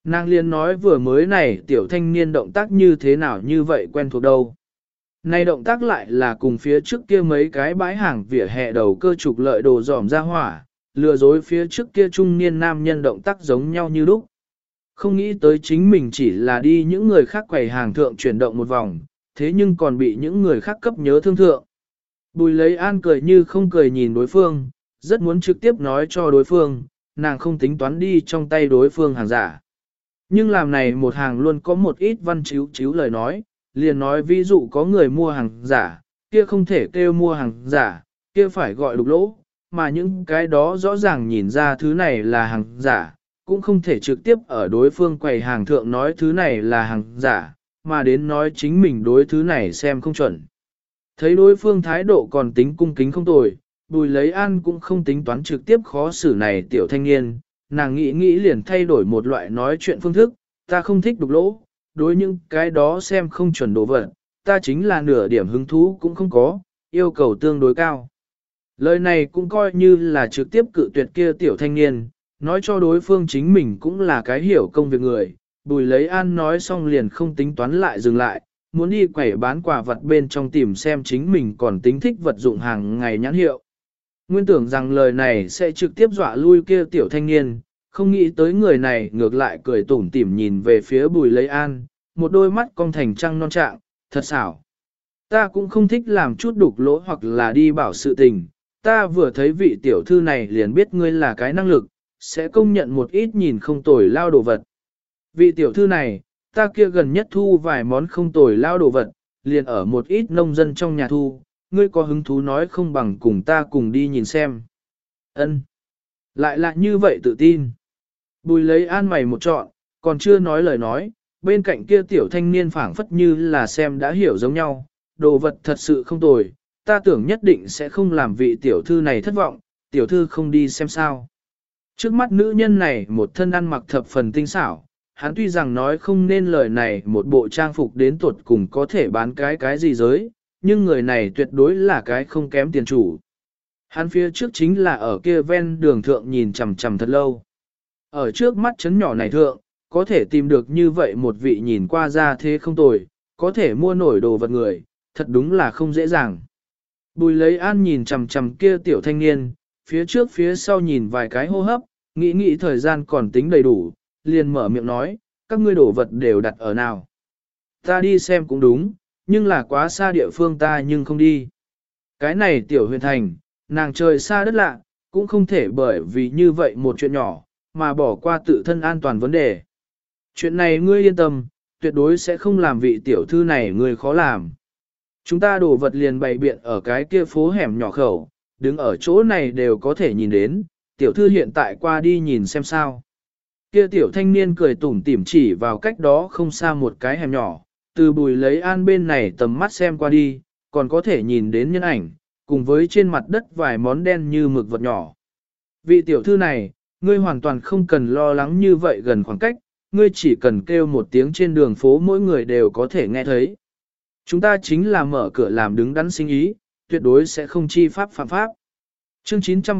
Nàng liền nói vừa mới này tiểu thanh niên động tác như thế nào như vậy quen thuộc đâu. Này động tác lại là cùng phía trước kia mấy cái bãi hàng vỉa hè đầu cơ trục lợi đồ dỏm ra hỏa, lừa dối phía trước kia trung niên nam nhân động tác giống nhau như lúc. Không nghĩ tới chính mình chỉ là đi những người khác quầy hàng thượng chuyển động một vòng, thế nhưng còn bị những người khác cấp nhớ thương thượng. Bùi lấy an cười như không cười nhìn đối phương, rất muốn trực tiếp nói cho đối phương, nàng không tính toán đi trong tay đối phương hàng giả. Nhưng làm này một hàng luôn có một ít văn chiếu chiếu lời nói, liền nói ví dụ có người mua hàng giả, kia không thể kêu mua hàng giả, kia phải gọi đục lỗ, mà những cái đó rõ ràng nhìn ra thứ này là hàng giả, cũng không thể trực tiếp ở đối phương quầy hàng thượng nói thứ này là hàng giả, mà đến nói chính mình đối thứ này xem không chuẩn. Thấy đối phương thái độ còn tính cung kính không tồi, Bùi lấy an cũng không tính toán trực tiếp khó xử này tiểu thanh niên, nàng nghĩ liền thay đổi một loại nói chuyện phương thức, ta không thích đục lỗ, đối những cái đó xem không chuẩn đồ vật, ta chính là nửa điểm hứng thú cũng không có, yêu cầu tương đối cao. Lời này cũng coi như là trực tiếp cự tuyệt kia tiểu thanh niên, nói cho đối phương chính mình cũng là cái hiểu công việc người, Bùi lấy an nói xong liền không tính toán lại dừng lại, muốn đi quẩy bán quà vật bên trong tìm xem chính mình còn tính thích vật dụng hàng ngày nhãn hiệu. Nguyên tưởng rằng lời này sẽ trực tiếp dọa lui kia tiểu thanh niên, không nghĩ tới người này ngược lại cười tủm tỉm nhìn về phía Bùi lấy an, một đôi mắt cong thành trăng non trạng, thật xảo. Ta cũng không thích làm chút đục lỗ hoặc là đi bảo sự tình, ta vừa thấy vị tiểu thư này liền biết ngươi là cái năng lực, sẽ công nhận một ít nhìn không tồi lao đồ vật. Vị tiểu thư này, ta kia gần nhất thu vài món không tồi lao đồ vật, liền ở một ít nông dân trong nhà thu, ngươi có hứng thú nói không bằng cùng ta cùng đi nhìn xem. Ân, lại là như vậy tự tin. Bùi lấy an mày một trọn, còn chưa nói lời nói, bên cạnh kia tiểu thanh niên phảng phất như là xem đã hiểu giống nhau, đồ vật thật sự không tồi, ta tưởng nhất định sẽ không làm vị tiểu thư này thất vọng, tiểu thư không đi xem sao. Trước mắt nữ nhân này một thân ăn mặc thập phần tinh xảo, hắn tuy rằng nói không nên lời này một bộ trang phục đến tuột cùng có thể bán cái gì giới, nhưng người này tuyệt đối là cái không kém tiền chủ. Hắn phía trước chính là ở kia ven đường thượng nhìn chằm chằm thật lâu. Ở trước mắt chấn nhỏ này thượng, có thể tìm được như vậy một vị nhìn qua ra thế không tồi, có thể mua nổi đồ vật người, thật đúng là không dễ dàng. Bùi lấy an nhìn chằm chằm kia tiểu thanh niên, phía trước phía sau nhìn vài cái hô hấp, nghĩ thời gian còn tính đầy đủ, liền mở miệng nói, các ngươi đồ vật đều đặt ở nào. Ta đi xem cũng đúng, nhưng là quá xa địa phương ta nhưng không đi. Cái này tiểu huyền thành, nàng trời xa đất lạ, cũng không thể bởi vì như vậy một chuyện nhỏ, mà bỏ qua tự thân an toàn vấn đề. Chuyện này ngươi yên tâm, tuyệt đối sẽ không làm vị tiểu thư này ngươi khó làm. Chúng ta đổ vật liền bày biện ở cái kia phố hẻm nhỏ khẩu, đứng ở chỗ này đều có thể nhìn đến, tiểu thư hiện tại qua đi nhìn xem sao. Kia tiểu thanh niên cười tủm tỉm chỉ vào cách đó không xa một cái hẻm nhỏ, từ Bùi lấy an bên này tầm mắt xem qua đi, còn có thể nhìn đến nhân ảnh, cùng với trên mặt đất vài món đen như mực vật nhỏ. Vị tiểu thư này, ngươi hoàn toàn không cần lo lắng như vậy gần khoảng cách, ngươi chỉ cần kêu một tiếng trên đường phố mỗi người đều có thể nghe thấy. Chúng ta chính là mở cửa làm đứng đắn sinh ý, tuyệt đối sẽ không chi pháp phạm pháp. Chương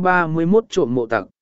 931 trộm mộ tặc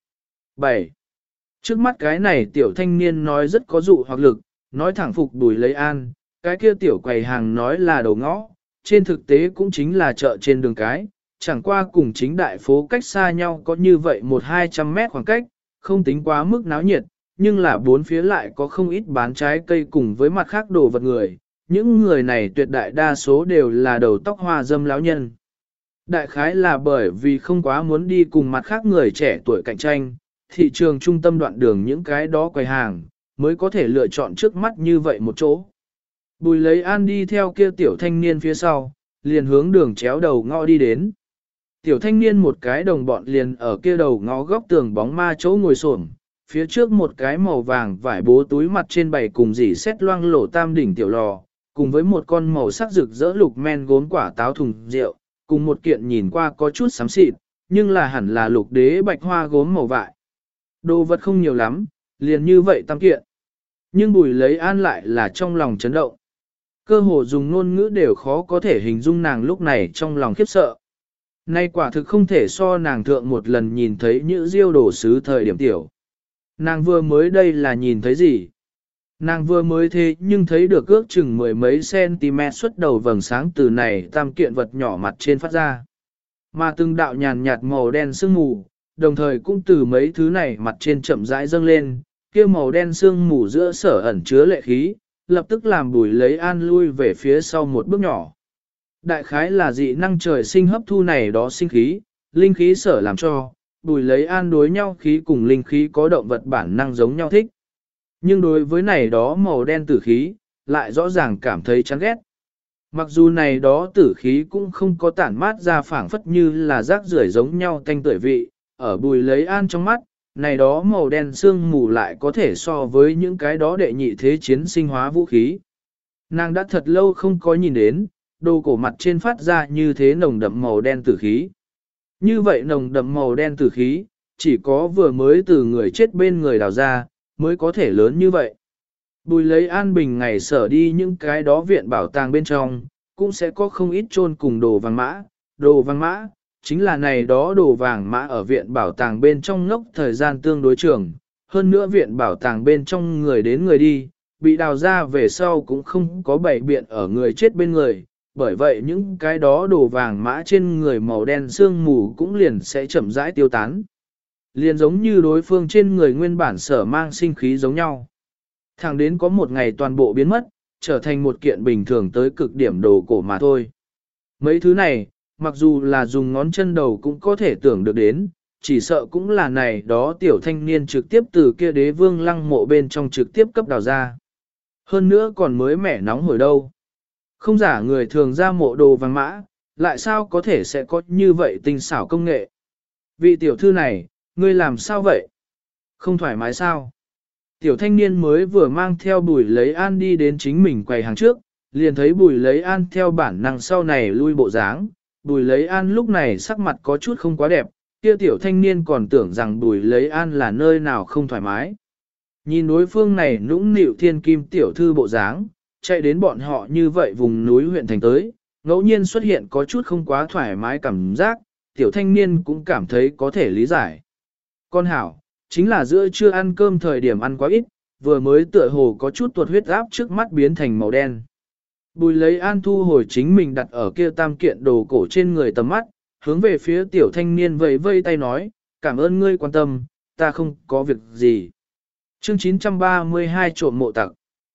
7. Trước mắt cái này tiểu thanh niên nói rất có dụ hoặc lực, nói thẳng phục Bùi lấy an, cái kia tiểu quầy hàng nói là đầu ngõ, trên thực tế cũng chính là chợ trên đường cái, chẳng qua cùng chính đại phố cách xa nhau có như vậy 1-200 mét khoảng cách, không tính quá mức náo nhiệt, nhưng là bốn phía lại có không ít bán trái cây cùng với mặt khác đồ vật người, những người này tuyệt đại đa số đều là đầu tóc hoa dâm lão nhân. Đại khái là bởi vì không quá muốn đi cùng mặt khác người trẻ tuổi cạnh tranh, thị trường trung tâm đoạn đường những cái đó quầy hàng, mới có thể lựa chọn trước mắt như vậy một chỗ. Bùi lấy an đi theo kia tiểu thanh niên phía sau, liền hướng đường chéo đầu ngõ đi đến. Tiểu thanh niên một cái đồng bọn liền ở kia đầu ngõ góc tường bóng ma chỗ ngồi xổm, phía trước một cái màu vàng vải bố túi mặt trên bày cùng dỉ xét loang lổ tam đỉnh tiểu lò, cùng với một con màu sắc rực rỡ lục men gốm quả táo thùng rượu, cùng một kiện nhìn qua có chút xám xịt, nhưng là hẳn là lục đế bạch hoa gốm màu vải. Đồ vật không nhiều lắm, liền như vậy tam kiện. Nhưng Bùi lấy an lại là trong lòng chấn động. Cơ hồ dùng ngôn ngữ đều khó có thể hình dung nàng lúc này trong lòng khiếp sợ. Nay quả thực không thể so nàng thượng một lần nhìn thấy những diêu đổ sứ thời điểm tiểu. Nàng vừa mới đây là nhìn thấy gì? Nàng vừa mới thế nhưng thấy được ước chừng mười mấy cm xuất đầu vầng sáng từ này tam kiện vật nhỏ mặt trên phát ra. Mà từng đạo nhàn nhạt màu đen sương mù, đồng thời cũng từ mấy thứ này mặt trên chậm rãi dâng lên, kia màu đen sương mù giữa sở ẩn chứa lệ khí, lập tức làm Bùi Lấy An lui về phía sau một bước nhỏ. Đại khái là dị năng trời sinh hấp thu này đó sinh khí, linh khí sở làm cho, Bùi Lấy An đối nhau khí cùng linh khí có động vật bản năng giống nhau thích. Nhưng đối với này đó màu đen tử khí, lại rõ ràng cảm thấy chán ghét. Mặc dù này đó tử khí cũng không có tản mát ra phảng phất như là rác rưởi giống nhau tanh tưởi vị, ở Bùi Lấy An trong mắt, này đó màu đen sương mù lại có thể so với những cái đó đệ nhị thế chiến sinh hóa vũ khí. Nàng đã thật lâu không có nhìn đến, đồ cổ mặt trên phát ra như thế nồng đậm màu đen tử khí. Như vậy nồng đậm màu đen tử khí, chỉ có vừa mới từ người chết bên người đào ra, mới có thể lớn như vậy. Bùi Lấy An bình ngày sở đi những cái đó viện bảo tàng bên trong, cũng sẽ có không ít chôn cùng đồ vàng mã. Đồ vàng mã, chính là này đó đồ vàng mã ở viện bảo tàng bên trong ngốc thời gian tương đối trường. Hơn nữa viện bảo tàng bên trong người đến người đi, bị đào ra về sau cũng không có bảy biện ở người chết bên người. Bởi vậy những cái đó đồ vàng mã trên người màu đen sương mù cũng liền sẽ chậm rãi tiêu tán. Liền giống như đối phương trên người nguyên bản sở mang sinh khí giống nhau. Thẳng đến có một ngày toàn bộ biến mất, trở thành một kiện bình thường tới cực điểm đồ cổ mà thôi. Mấy thứ này, mặc dù là dùng ngón chân đầu cũng có thể tưởng được đến, chỉ sợ cũng là này đó tiểu thanh niên trực tiếp từ kia Đế Vương Lăng mộ bên trong trực tiếp cấp đào ra. Hơn nữa còn mới mẻ nóng hồi đâu. Không giả người thường ra mộ đồ vàng mã, lại sao có thể sẽ có như vậy tinh xảo công nghệ. Vị tiểu thư này, ngươi làm sao vậy? Không thoải mái sao? Tiểu thanh niên mới vừa mang theo Bùi Lấy An đi đến chính mình quầy hàng trước, liền thấy Bùi Lấy An theo bản năng sau này lui bộ dáng. Bùi Lấy An lúc này sắc mặt có chút không quá đẹp, kia tiểu thanh niên còn tưởng rằng Bùi Lấy An là nơi nào không thoải mái. Nhìn đối phương này nũng nịu thiên kim tiểu thư bộ dáng, chạy đến bọn họ như vậy vùng núi huyện thành tới, ngẫu nhiên xuất hiện có chút không quá thoải mái cảm giác, tiểu thanh niên cũng cảm thấy có thể lý giải. Con hảo, chính là giữa trưa ăn cơm thời điểm ăn quá ít, vừa mới tựa hồ có chút tuột huyết áp trước mắt biến thành màu đen. Bùi Lấy An thu hồi chính mình đặt ở kia tam kiện đồ cổ trên người tầm mắt, hướng về phía tiểu thanh niên vẫy vây tay nói, cảm ơn ngươi quan tâm, ta không có việc gì. Chương 932 trộm mộ tặc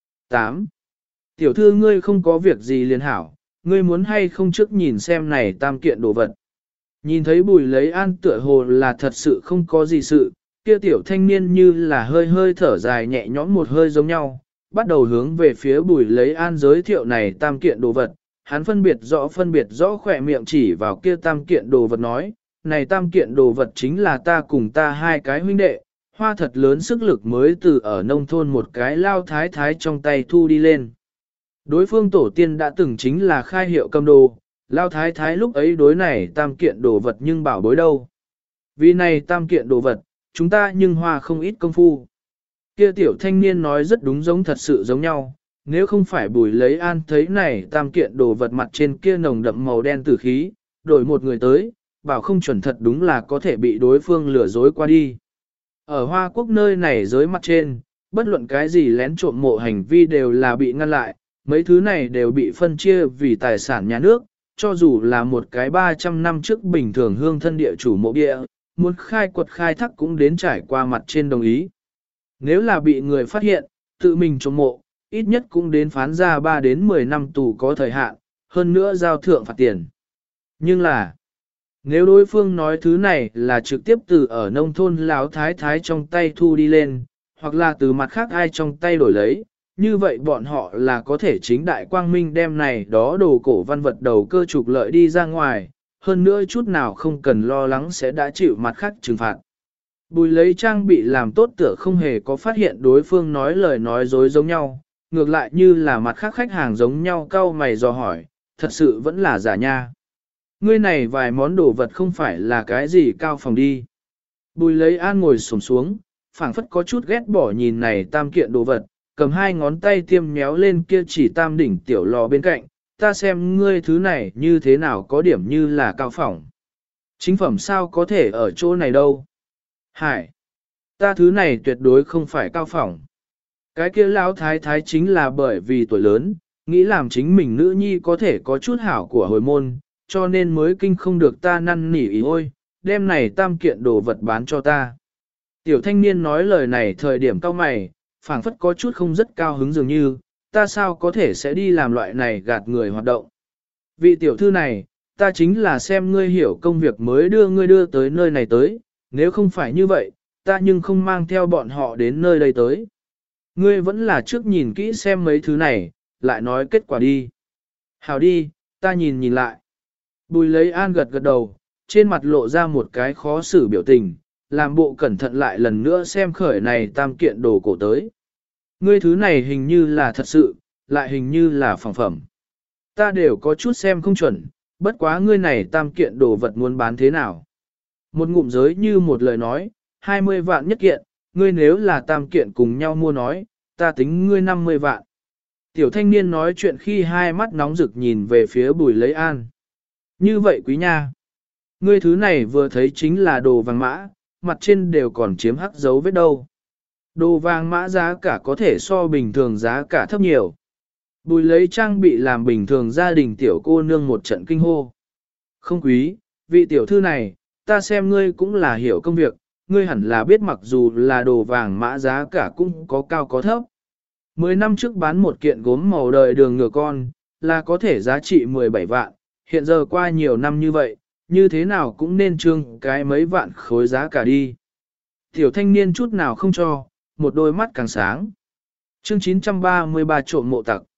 8. Tiểu thư ngươi không có việc gì liền hảo, ngươi muốn hay không trước nhìn xem này tam kiện đồ vật. Nhìn thấy Bùi Lấy An tựa hồ là thật sự không có gì sự, kia tiểu thanh niên như là hơi hơi thở dài nhẹ nhõm một hơi giống nhau, bắt đầu hướng về phía Bùi Lấy An giới thiệu này tam kiện đồ vật. Hắn phân biệt rõ khỏe miệng chỉ vào kia tam kiện đồ vật nói, này tam kiện đồ vật chính là ta cùng ta hai cái huynh đệ, hoa thật lớn sức lực mới từ ở nông thôn một cái lao thái thái trong tay thu đi lên. Đối phương tổ tiên đã từng chính là khai hiệu cầm đồ, lao thái thái lúc ấy đối này tam kiện đồ vật nhưng bảo bối đâu. Vì này tam kiện đồ vật, chúng ta nhưng hoa không ít công phu. Kia tiểu thanh niên nói rất đúng giống thật sự giống nhau, nếu không phải Bùi Lấy An thấy này tam kiện đồ vật mặt trên kia nồng đậm màu đen tử khí, đổi một người tới, bảo không chuẩn thật đúng là có thể bị đối phương lừa dối qua đi. Ở Hoa Quốc nơi này giới mặt trên, bất luận cái gì lén trộm mộ hành vi đều là bị ngăn lại, mấy thứ này đều bị phân chia vì tài sản nhà nước, cho dù là một cái 300 năm trước bình thường hương thân địa chủ mộ địa, muốn khai quật khai thác cũng đến trải qua mặt trên đồng ý. Nếu là bị người phát hiện, tự mình trộm mộ, ít nhất cũng đến phán ra 3 đến 10 năm tù có thời hạn, hơn nữa giao thượng phạt tiền. Nhưng là, nếu đối phương nói thứ này là trực tiếp từ ở nông thôn lão thái thái trong tay thu đi lên, hoặc là từ mặt khác ai trong tay đổi lấy, như vậy bọn họ là có thể chính đại quang minh đem này đó đồ cổ văn vật đầu cơ trục lợi đi ra ngoài, hơn nữa chút nào không cần lo lắng sẽ đã chịu mặt khác trừng phạt. Bùi Lấy trang bị làm tốt tựa không hề có phát hiện đối phương nói lời nói dối giống nhau, ngược lại như là mặt khác khách hàng giống nhau cau mày dò hỏi, thật sự vẫn là giả nha. Ngươi này vài món đồ vật không phải là cái gì cao phòng đi. Bùi Lấy An ngồi xổm xuống, phảng phất có chút ghét bỏ nhìn này tam kiện đồ vật, cầm hai ngón tay tiêm méo lên kia chỉ tam đỉnh tiểu lò bên cạnh, ta xem ngươi thứ này như thế nào có điểm như là cao phỏng. Chính phẩm sao có thể ở chỗ này đâu. Hải, ta thứ này tuyệt đối không phải cao phỏng. Cái kia lão thái thái chính là bởi vì tuổi lớn, nghĩ làm chính mình nữ nhi có thể có chút hảo của hồi môn, cho nên mới kinh không được ta năn nỉ ý ôi, đem này tam kiện đồ vật bán cho ta. Tiểu thanh niên nói lời này thời điểm cao mày, phảng phất có chút không rất cao hứng dường như, ta sao có thể sẽ đi làm loại này gạt người hoạt động. Vị tiểu thư này, ta chính là xem ngươi hiểu công việc mới đưa ngươi đưa tới nơi này tới, nếu không phải như vậy, ta nhưng không mang theo bọn họ đến nơi đây tới. Ngươi vẫn là trước nhìn kỹ xem mấy thứ này, lại nói kết quả đi. Hảo đi, ta nhìn lại. Bùi lấy an gật gật đầu, trên mặt lộ ra một cái khó xử biểu tình, làm bộ cẩn thận lại lần nữa xem khởi này tam kiện đồ cổ tới. Ngươi thứ này hình như là thật sự, lại hình như là phẳng phẩm. Ta đều có chút xem không chuẩn, bất quá ngươi này tam kiện đồ vật muốn bán thế nào. Một ngụm giới như một lời nói, 20 vạn nhất kiện, ngươi nếu là tam kiện cùng nhau mua nói, ta tính ngươi 50 vạn. Tiểu thanh niên nói chuyện khi hai mắt nóng rực nhìn về phía bùi lấy an. Như vậy quý nha. Ngươi thứ này vừa thấy chính là đồ vàng mã, mặt trên đều còn chiếm hắc dấu vết đâu. Đồ vàng mã giá cả có thể so bình thường giá cả thấp nhiều. Bùi lấy trang bị làm bình thường gia đình tiểu cô nương một trận kinh hô. Không quý, vị tiểu thư này, ta xem ngươi cũng là hiểu công việc, ngươi hẳn là biết mặc dù là đồ vàng mã giá cả cũng có cao có thấp. 10 năm trước bán một kiện gốm màu đời đường ngựa con, là có thể giá trị 17 vạn, hiện giờ qua nhiều năm như vậy, như thế nào cũng nên trương cái mấy vạn khối giá cả đi. Tiểu thanh niên chút nào không cho, một đôi mắt càng sáng. Chương 933 trộm mộ tặc.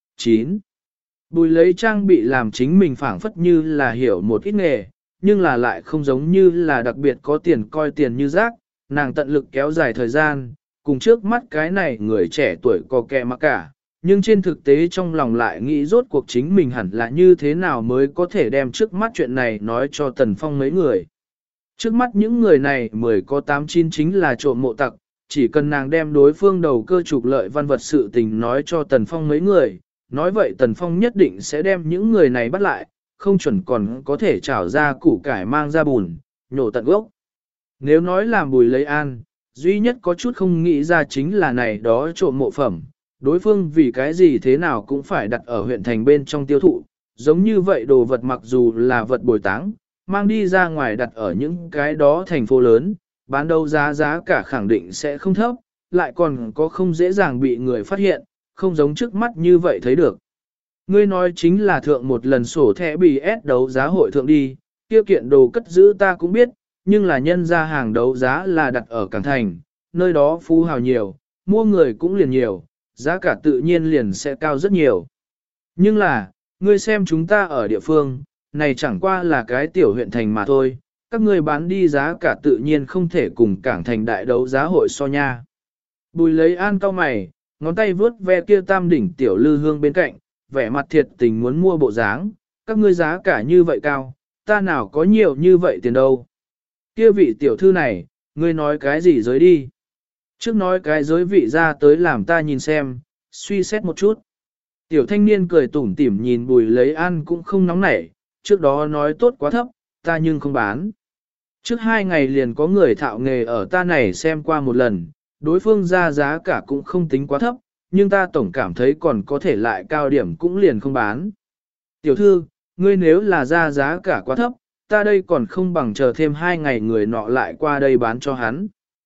9. Bùi lấy trang bị làm chính mình phảng phất như là hiểu một ít nghề, nhưng là lại không giống như là đặc biệt có tiền coi tiền như rác, nàng tận lực kéo dài thời gian, cùng trước mắt cái này người trẻ tuổi có kẻ mà cả, nhưng trên thực tế trong lòng lại nghĩ rốt cuộc chính mình hẳn là như thế nào mới có thể đem trước mắt chuyện này nói cho Tần Phong mấy người. Trước mắt những người này 10 có 8-9 chính là trộm mộ tặc, chỉ cần nàng đem đối phương đầu cơ trục lợi văn vật sự tình nói cho Tần Phong mấy người, nói vậy Tần Phong nhất định sẽ đem những người này bắt lại, không chuẩn còn có thể trảo ra củ cải mang ra bùn, nhổ tận gốc. Nếu nói làm bùi lấy an, duy nhất có chút không nghĩ ra chính là này đó trộm mộ phẩm, đối phương vì cái gì thế nào cũng phải đặt ở huyện thành bên trong tiêu thụ, giống như vậy đồ vật mặc dù là vật bồi táng, mang đi ra ngoài đặt ở những cái đó thành phố lớn, bán đấu giá cả khẳng định sẽ không thấp, lại còn có không dễ dàng bị người phát hiện, không giống trước mắt như vậy thấy được. Ngươi nói chính là thượng một lần sổ thẻ bị ép đấu giá hội thượng đi, kia kiện đồ cất giữ ta cũng biết, nhưng là nhân ra hàng đấu giá là đặt ở Cảng Thành, nơi đó phú hào nhiều, mua người cũng liền nhiều, giá cả tự nhiên liền sẽ cao rất nhiều. Nhưng là, ngươi xem chúng ta ở địa phương, này chẳng qua là cái tiểu huyện thành mà thôi, các ngươi bán đi giá cả tự nhiên không thể cùng Cảng Thành đại đấu giá hội so nha. Bùi lấy an cao mày, ngón tay vướt ve kia tam đỉnh tiểu lư hương bên cạnh, vẻ mặt thiệt tình muốn mua bộ dáng, các ngươi giá cả như vậy cao, ta nào có nhiều như vậy tiền đâu. Kia vị tiểu thư này, ngươi nói cái gì giới đi. Trước nói cái giới vị ra tới làm ta nhìn xem, suy xét một chút. Tiểu thanh niên cười tủm tỉm nhìn bùi lấy ăn cũng không nóng nảy, trước đó nói tốt quá thấp, ta nhưng không bán. Trước 2 ngày liền có người thạo nghề ở ta này xem qua một lần, đối phương ra giá cả cũng không tính quá thấp, nhưng ta tổng cảm thấy còn có thể lại cao điểm cũng liền không bán. Tiểu thư, ngươi nếu là ra giá cả quá thấp, ta đây còn không bằng chờ thêm 2 ngày người nọ lại qua đây bán cho hắn.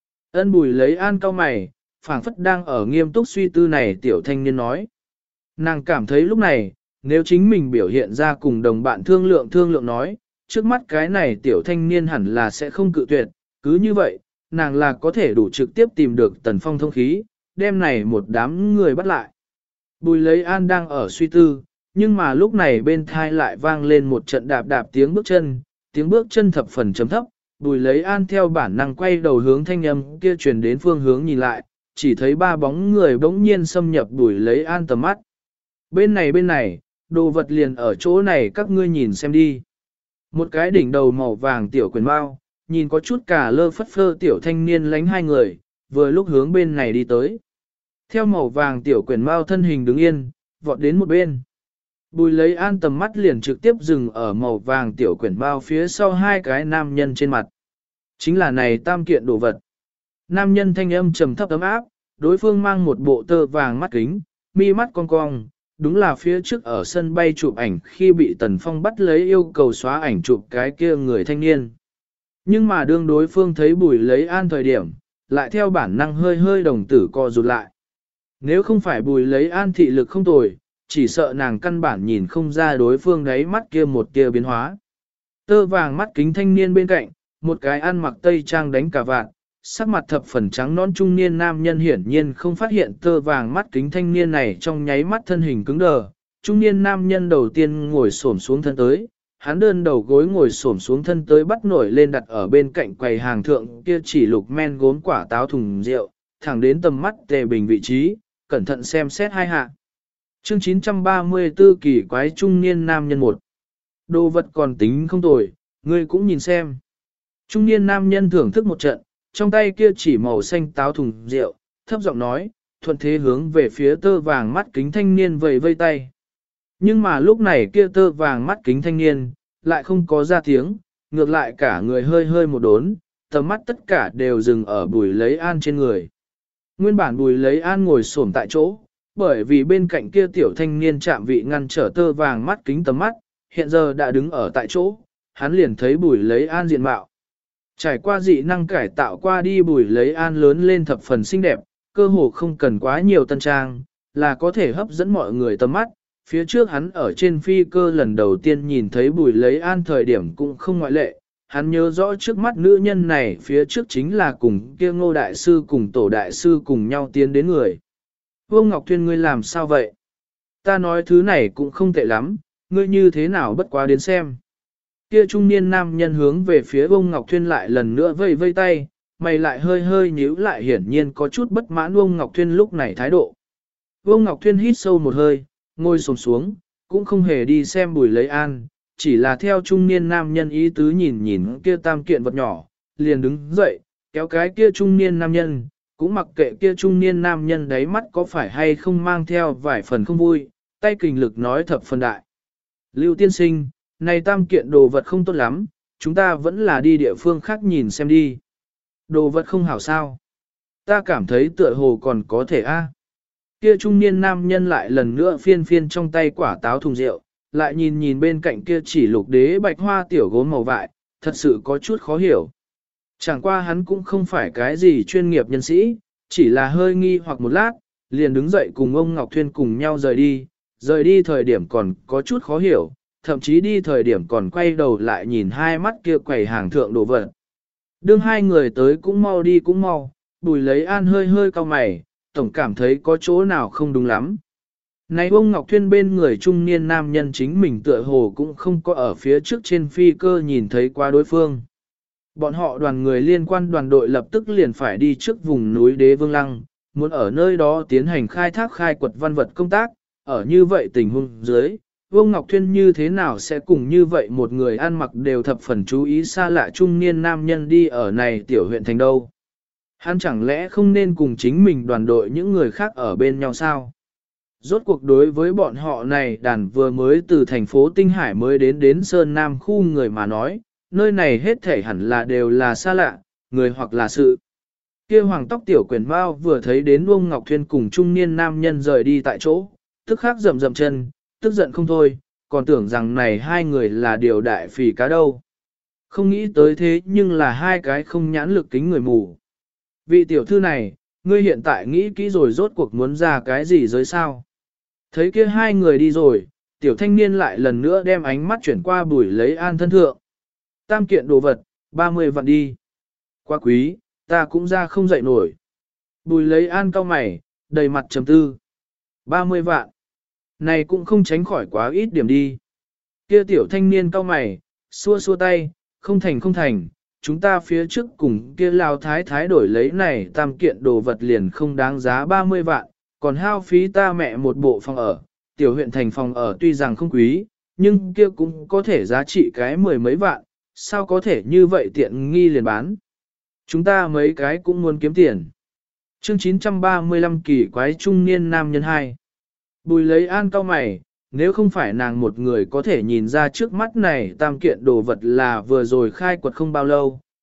Ân bùi lấy an cao mày, phảng phất đang ở nghiêm túc suy tư này tiểu thanh niên nói. Nàng cảm thấy lúc này, nếu chính mình biểu hiện ra cùng đồng bạn thương lượng nói, trước mắt cái này tiểu thanh niên hẳn là sẽ không cự tuyệt, cứ như vậy, nàng là có thể đủ trực tiếp tìm được Tần Phong thông khí, đem này một đám người bắt lại. Bùi lấy an đang ở suy tư, nhưng mà lúc này bên thai lại vang lên một trận đạp đạp tiếng bước chân thập phần chấm thấp, bùi lấy an theo bản năng quay đầu hướng thanh âm kia truyền đến phương hướng nhìn lại, chỉ thấy 3 bóng người bỗng nhiên xâm nhập bùi lấy an tầm mắt. Bên này, đồ vật liền ở chỗ này các ngươi nhìn xem đi. Một cái đỉnh đầu màu vàng tiểu quyền bao, nhìn có chút cả lơ phất phơ tiểu thanh niên lánh 2 người, vừa lúc hướng bên này đi tới. Theo màu vàng tiểu quyển mao thân hình đứng yên, vọt đến một bên. Bùi lấy an tầm mắt liền trực tiếp dừng ở màu vàng tiểu quyển mao phía sau 2 cái nam nhân trên mặt. Chính là này tam kiện đồ vật. Nam nhân thanh âm trầm thấp ấm áp, đối phương mang một bộ tơ vàng mắt kính, mi mắt cong cong, đúng là phía trước ở sân bay chụp ảnh khi bị Tần Phong bắt lấy yêu cầu xóa ảnh chụp cái kia người thanh niên. Nhưng mà đương đối phương thấy Bùi Lấy An thời điểm, lại theo bản năng hơi hơi đồng tử co rụt lại. Nếu không phải Bùi Lấy An thị lực không tồi, chỉ sợ nàng căn bản nhìn không ra đối phương đáy mắt kia một kia biến hóa. Tơ vàng mắt kính thanh niên bên cạnh, một cái ăn mặc tây trang đánh cà vạt, sắc mặt thập phần trắng nõn trung niên nam nhân hiển nhiên không phát hiện tơ vàng mắt kính thanh niên này trong nháy mắt thân hình cứng đờ. Trung niên nam nhân đầu tiên ngồi xổm xuống thân tới, hắn đơn đầu gối ngồi xổm xuống thân tới bắt nổi lên đặt ở bên cạnh quầy hàng thượng kia chỉ lục men gốm quả táo thùng rượu, thẳng đến tầm mắt Tề Bình vị trí, cẩn thận xem xét hai hạ. Chương 934 kỳ quái trung niên nam nhân 1. Đồ vật còn tính không tồi, ngươi cũng nhìn xem. Trung niên nam nhân thưởng thức một trận, trong tay kia chỉ màu xanh táo thùng rượu, thấp giọng nói, thuận thế hướng về phía tơ vàng mắt kính thanh niên vẫy vây tay. Nhưng mà lúc này kia tơ vàng mắt kính thanh niên, lại không có ra tiếng, ngược lại cả người hơi hơi một đốn, tầm mắt tất cả đều dừng ở Bùi Lấy An trên người. Nguyên bản Bùi Lấy An ngồi xổm tại chỗ, bởi vì bên cạnh kia tiểu thanh niên chạm vị ngăn trở tơ vàng mắt kính tầm mắt, hiện giờ đã đứng ở tại chỗ, hắn liền thấy Bùi Lấy An diện mạo. Trải qua dị năng cải tạo qua đi Bùi Lấy An lớn lên thập phần xinh đẹp, cơ hồ không cần quá nhiều tân trang, là có thể hấp dẫn mọi người tầm mắt. Phía trước hắn ở trên phi cơ lần đầu tiên nhìn thấy Bùi Lấy An thời điểm cũng không ngoại lệ, hắn nhớ rõ trước mắt nữ nhân này phía trước chính là cùng kia Ngô Đại Sư cùng Tổ Đại Sư cùng nhau tiến đến người. Vương Ngọc Thuyên ngươi làm sao vậy? Ta nói thứ này cũng không tệ lắm, ngươi như thế nào bất quá đến xem. Kia trung niên nam nhân hướng về phía Vương Ngọc Thuyên lại lần nữa vây vây tay, mày lại hơi hơi nhíu lại hiển nhiên có chút bất mãn Vương Ngọc Thuyên lúc này thái độ. Vương Ngọc Thuyên hít sâu một hơi, ngồi xổm xuống, cũng không hề đi xem Bùi Lấy An, chỉ là theo trung niên nam nhân ý tứ nhìn nhìn kia tam kiện vật nhỏ, liền đứng dậy, kéo cái kia trung niên nam nhân, cũng mặc kệ kia trung niên nam nhân đáy mắt có phải hay không mang theo vài phần không vui, tay kình lực nói thập phần đại. Lưu tiên sinh, này tam kiện đồ vật không tốt lắm, chúng ta vẫn là đi địa phương khác nhìn xem đi. Đồ vật không hảo sao? Ta cảm thấy tựa hồ còn có thể a. Kia trung niên nam nhân lại lần nữa phiên phiên trong tay quả táo thùng rượu, lại nhìn nhìn bên cạnh kia chỉ lục đế bạch hoa tiểu gốm màu vại, thật sự có chút khó hiểu. Chẳng qua hắn cũng không phải cái gì chuyên nghiệp nhân sĩ, chỉ là hơi nghi hoặc một lát, liền đứng dậy cùng ông Ngọc Thuyên cùng nhau rời đi thời điểm còn có chút khó hiểu, thậm chí đi thời điểm còn quay đầu lại nhìn hai mắt kia quầy hàng thượng đồ vật. Đương hai người tới cũng mau đi cũng mau, Bùi Lấy An hơi hơi cau mày, tổng cảm thấy có chỗ nào không đúng lắm. Này ông Ngọc Thuyên bên người trung niên nam nhân chính mình tựa hồ cũng không có ở phía trước trên phi cơ nhìn thấy qua đối phương. Bọn họ đoàn người liên quan đoàn đội lập tức liền phải đi trước vùng núi Đế Vương Lăng, muốn ở nơi đó tiến hành khai thác khai quật văn vật công tác, ở như vậy tình huống dưới. Vương Ngọc Thuyên như thế nào sẽ cùng như vậy một người ăn mặc đều thập phần chú ý xa lạ trung niên nam nhân đi ở này tiểu huyện thành đâu. Hắn chẳng lẽ không nên cùng chính mình đoàn đội những người khác ở bên nhau sao? Rốt cuộc đối với bọn họ này đàn vừa mới từ thành phố Tinh Hải mới đến Sơn Nam khu người mà nói, nơi này hết thể hẳn là đều là xa lạ, người hoặc là sự. Kia hoàng tóc tiểu quyền bao vừa thấy đến Vương Ngọc Thuyên cùng trung niên nam nhân rời đi tại chỗ, tức khắc rầm rầm chân, tức giận không thôi, còn tưởng rằng này hai người là điều đại phì cá đâu. Không nghĩ tới thế nhưng là hai cái không nhãn lực kính người mù. Vị tiểu thư này, ngươi hiện tại nghĩ kỹ rồi rốt cuộc muốn ra cái gì giới sao? Thấy kia hai người đi rồi, tiểu thanh niên lại lần nữa đem ánh mắt chuyển qua Bùi Lấy An thân thượng. Tam kiện đồ vật, 30 vạn đi. Quá quý, ta cũng ra không dậy nổi. Bùi Lấy An cau mày, đầy mặt trầm tư. 30 vạn. Này cũng không tránh khỏi quá ít điểm đi. Kia tiểu thanh niên cau mày, xua xua tay, không thành, chúng ta phía trước cùng kia lao thái thái đổi lấy này tam kiện đồ vật liền không đáng giá 30 vạn, còn hao phí ta mẹ một bộ phòng ở, tiểu huyện thành phòng ở tuy rằng không quý, nhưng kia cũng có thể giá trị cái mười mấy vạn, sao có thể như vậy tiện nghi liền bán. Chúng ta mấy cái cũng muốn kiếm tiền. Chương 935 kỳ quái trung niên nam nhân 2. Bùi Lấy An cau mày, nếu không phải nàng một người có thể nhìn ra trước mắt này tam kiện đồ vật là vừa rồi khai quật không bao lâu,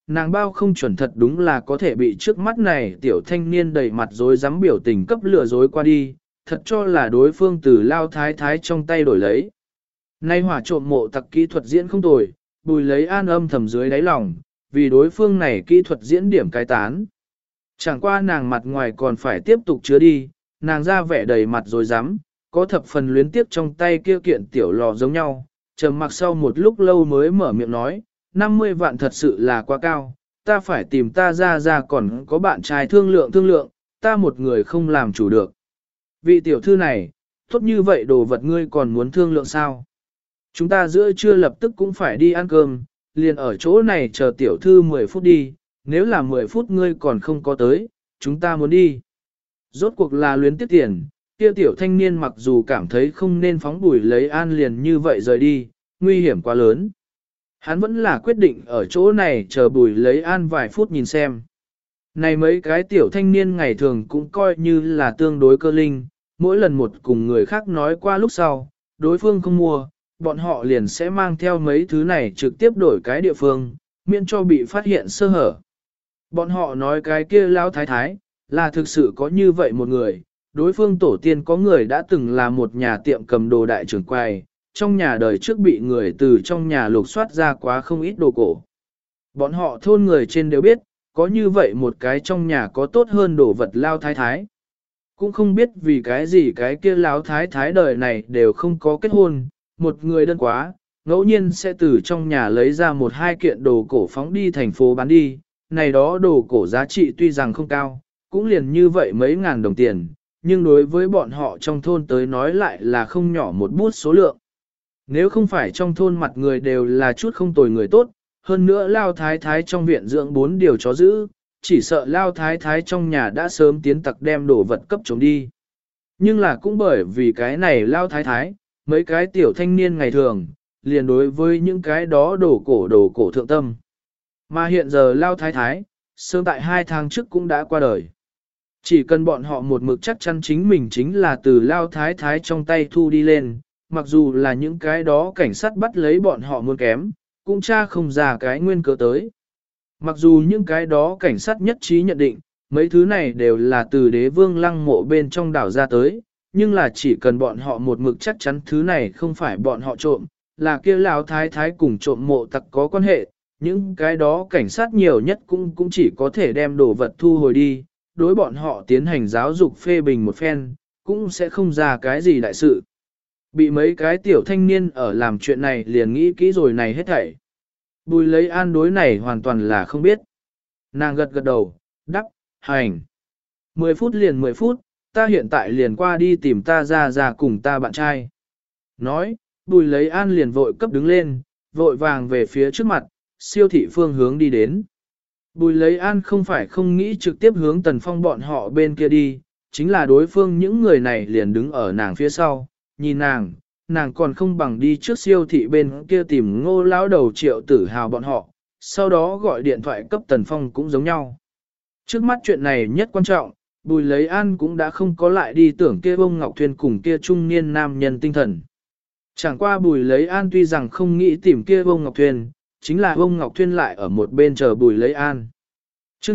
nàng bao không chuẩn thật đúng là có thể bị trước mắt này tiểu thanh niên đầy mặt rối rắm biểu tình cấp lừa dối qua đi, thật cho là đối phương từ lao thái thái trong tay đổi lấy. Nay hỏa trộm mộ tặc kỹ thuật diễn không tồi, Bùi Lấy An âm thầm dưới đáy lòng, vì đối phương này kỹ thuật diễn điểm cái tán. Chẳng qua nàng mặt ngoài còn phải tiếp tục chứa đi, nàng ra vẻ đầy mặt rồi dám, có thập phần luyến tiếp trong tay kia kiện tiểu lò giống nhau, trầm mặc sau một lúc lâu mới mở miệng nói, 50 vạn thật sự là quá cao, ta phải tìm ta ra còn có bạn trai thương lượng, ta một người không làm chủ được. Vị tiểu thư này, tốt như vậy đồ vật ngươi còn muốn thương lượng sao? Chúng ta giữa trưa lập tức cũng phải đi ăn cơm, liền ở chỗ này chờ tiểu thư 10 phút đi, nếu là 10 phút ngươi còn không có tới, chúng ta muốn đi. Rốt cuộc là luyến tiếc tiền, kia tiểu thanh niên mặc dù cảm thấy không nên phóng Bùi Lấy An liền như vậy rời đi, nguy hiểm quá lớn. Hắn vẫn là quyết định ở chỗ này chờ Bùi Lấy An vài phút nhìn xem. Này mấy cái tiểu thanh niên ngày thường cũng coi như là tương đối cơ linh, mỗi lần một cùng người khác nói qua lúc sau, đối phương không mua, bọn họ liền sẽ mang theo mấy thứ này trực tiếp đổi cái địa phương, miễn cho bị phát hiện sơ hở. Bọn họ nói cái kia lão thái thái, là thực sự có như vậy một người, đối phương tổ tiên có người đã từng là một nhà tiệm cầm đồ đại trưởng quầy, trong nhà đời trước bị người từ trong nhà lục soát ra quá không ít đồ cổ. Bọn họ thôn người trên đều biết, có như vậy một cái trong nhà có tốt hơn đồ vật lao thái thái. Cũng không biết vì cái gì cái kia lão thái thái đời này đều không có kết hôn, một người đơn quá, ngẫu nhiên sẽ từ trong nhà lấy ra một hai kiện đồ cổ phóng đi thành phố bán đi, này đó đồ cổ giá trị tuy rằng không cao, cũng liền như vậy mấy ngàn đồng tiền, nhưng đối với bọn họ trong thôn tới nói lại là không nhỏ một bút số lượng. Nếu không phải trong thôn mặt người đều là chút không tồi người tốt, hơn nữa lao thái thái trong viện dưỡng 4 điều chó giữ, chỉ sợ lao thái thái trong nhà đã sớm tiến tặc đem đồ vật cấp chống đi. Nhưng là cũng bởi vì cái này lao thái thái, mấy cái tiểu thanh niên ngày thường, liền đối với những cái đó đồ cổ thượng tâm. Mà hiện giờ lao thái thái, sớm tại 2 tháng trước cũng đã qua đời. Chỉ cần bọn họ một mực chắc chắn chính mình chính là từ lao thái thái trong tay thu đi lên, mặc dù là những cái đó cảnh sát bắt lấy bọn họ muốn kém, cũng tra không ra cái nguyên cớ tới. Mặc dù những cái đó cảnh sát nhất trí nhận định, mấy thứ này đều là từ đế vương lăng mộ bên trong đảo ra tới, nhưng là chỉ cần bọn họ một mực chắc chắn thứ này không phải bọn họ trộm, là kia lão thái thái cùng trộm mộ tặc có quan hệ, những cái đó cảnh sát nhiều nhất cũng chỉ có thể đem đồ vật thu hồi đi, đối bọn họ tiến hành giáo dục phê bình một phen, cũng sẽ không ra cái gì đại sự. Bị mấy cái tiểu thanh niên ở làm chuyện này liền nghĩ kỹ rồi này hết thảy. Bùi Lấy An đối này hoàn toàn là không biết. Nàng gật gật đầu, đắp, hành. 10 phút liền 10 phút, ta hiện tại liền qua đi tìm ta ra cùng ta bạn trai. Nói, Bùi Lấy An liền vội cấp đứng lên, vội vàng về phía trước mặt, siêu thị phương hướng đi đến. Bùi Lấy An không phải không nghĩ trực tiếp hướng Tần Phong bọn họ bên kia đi, chính là đối phương những người này liền đứng ở nàng phía sau, nhìn nàng còn không bằng đi trước siêu thị bên kia tìm Ngô lão đầu Triệu Tử Hào bọn họ, sau đó gọi điện thoại cấp Tần Phong cũng giống nhau. Trước mắt chuyện này nhất quan trọng, Bùi Lấy An cũng đã không có lại đi tưởng kia bông Ngọc Thuyên cùng kia trung niên nam nhân tinh thần. Chẳng qua Bùi Lấy An tuy rằng không nghĩ tìm kia bông Ngọc Thuyên, chính là bông Ngọc Thuyên lại ở một bên chờ Bùi Lấy An. Chương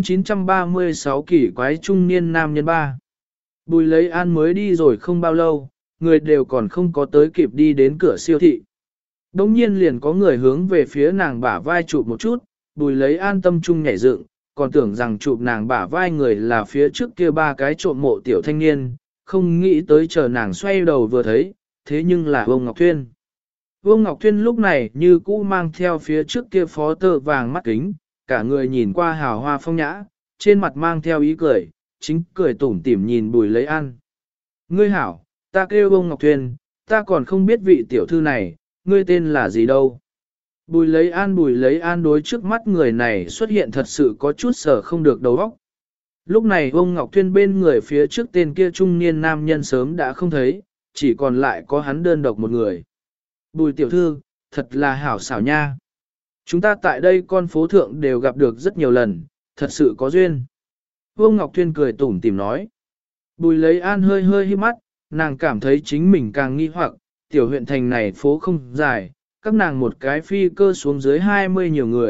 936 kỳ quái trung niên nam nhân 3. Bùi Lấy An mới đi rồi không bao lâu, người đều còn không có tới kịp đi đến cửa siêu thị. Đông nhiên liền có người hướng về phía nàng bả vai chụp một chút, Bùi Lấy An tâm trung nhảy dựng, còn tưởng rằng chụp nàng bả vai người là phía trước kia 3 cái trộm mộ tiểu thanh niên, không nghĩ tới chờ nàng xoay đầu vừa thấy, thế nhưng là Vương Ngọc Thuyên. Vương Ngọc Thuyên lúc này như cũ mang theo phía trước kia phó tơ vàng mắt kính, cả người nhìn qua hào hoa phong nhã, trên mặt mang theo ý cười, chính cười tủm tỉm nhìn Bùi Lấy An. Ngươi hảo, ta kêu Vương Ngọc Thuyên, ta còn không biết vị tiểu thư này, ngươi tên là gì đâu. Bùi Lấy An đối trước mắt người này xuất hiện thật sự có chút sở không được đầu óc. Lúc này ông Ngọc Thuyên bên người phía trước tên kia trung niên nam nhân sớm đã không thấy, chỉ còn lại có hắn đơn độc một người. Bùi tiểu thư, thật là hảo xảo nha. Chúng ta tại đây con phố thượng đều gặp được rất nhiều lần, thật sự có duyên. Vương Ngọc Thuyên cười tủm tỉm nói. Bùi Lấy An hơi hơi híp mắt, nàng cảm thấy chính mình càng nghi hoặc, tiểu huyện thành này phố không dài, các nàng một cái phi cơ xuống dưới 20 nhiều người,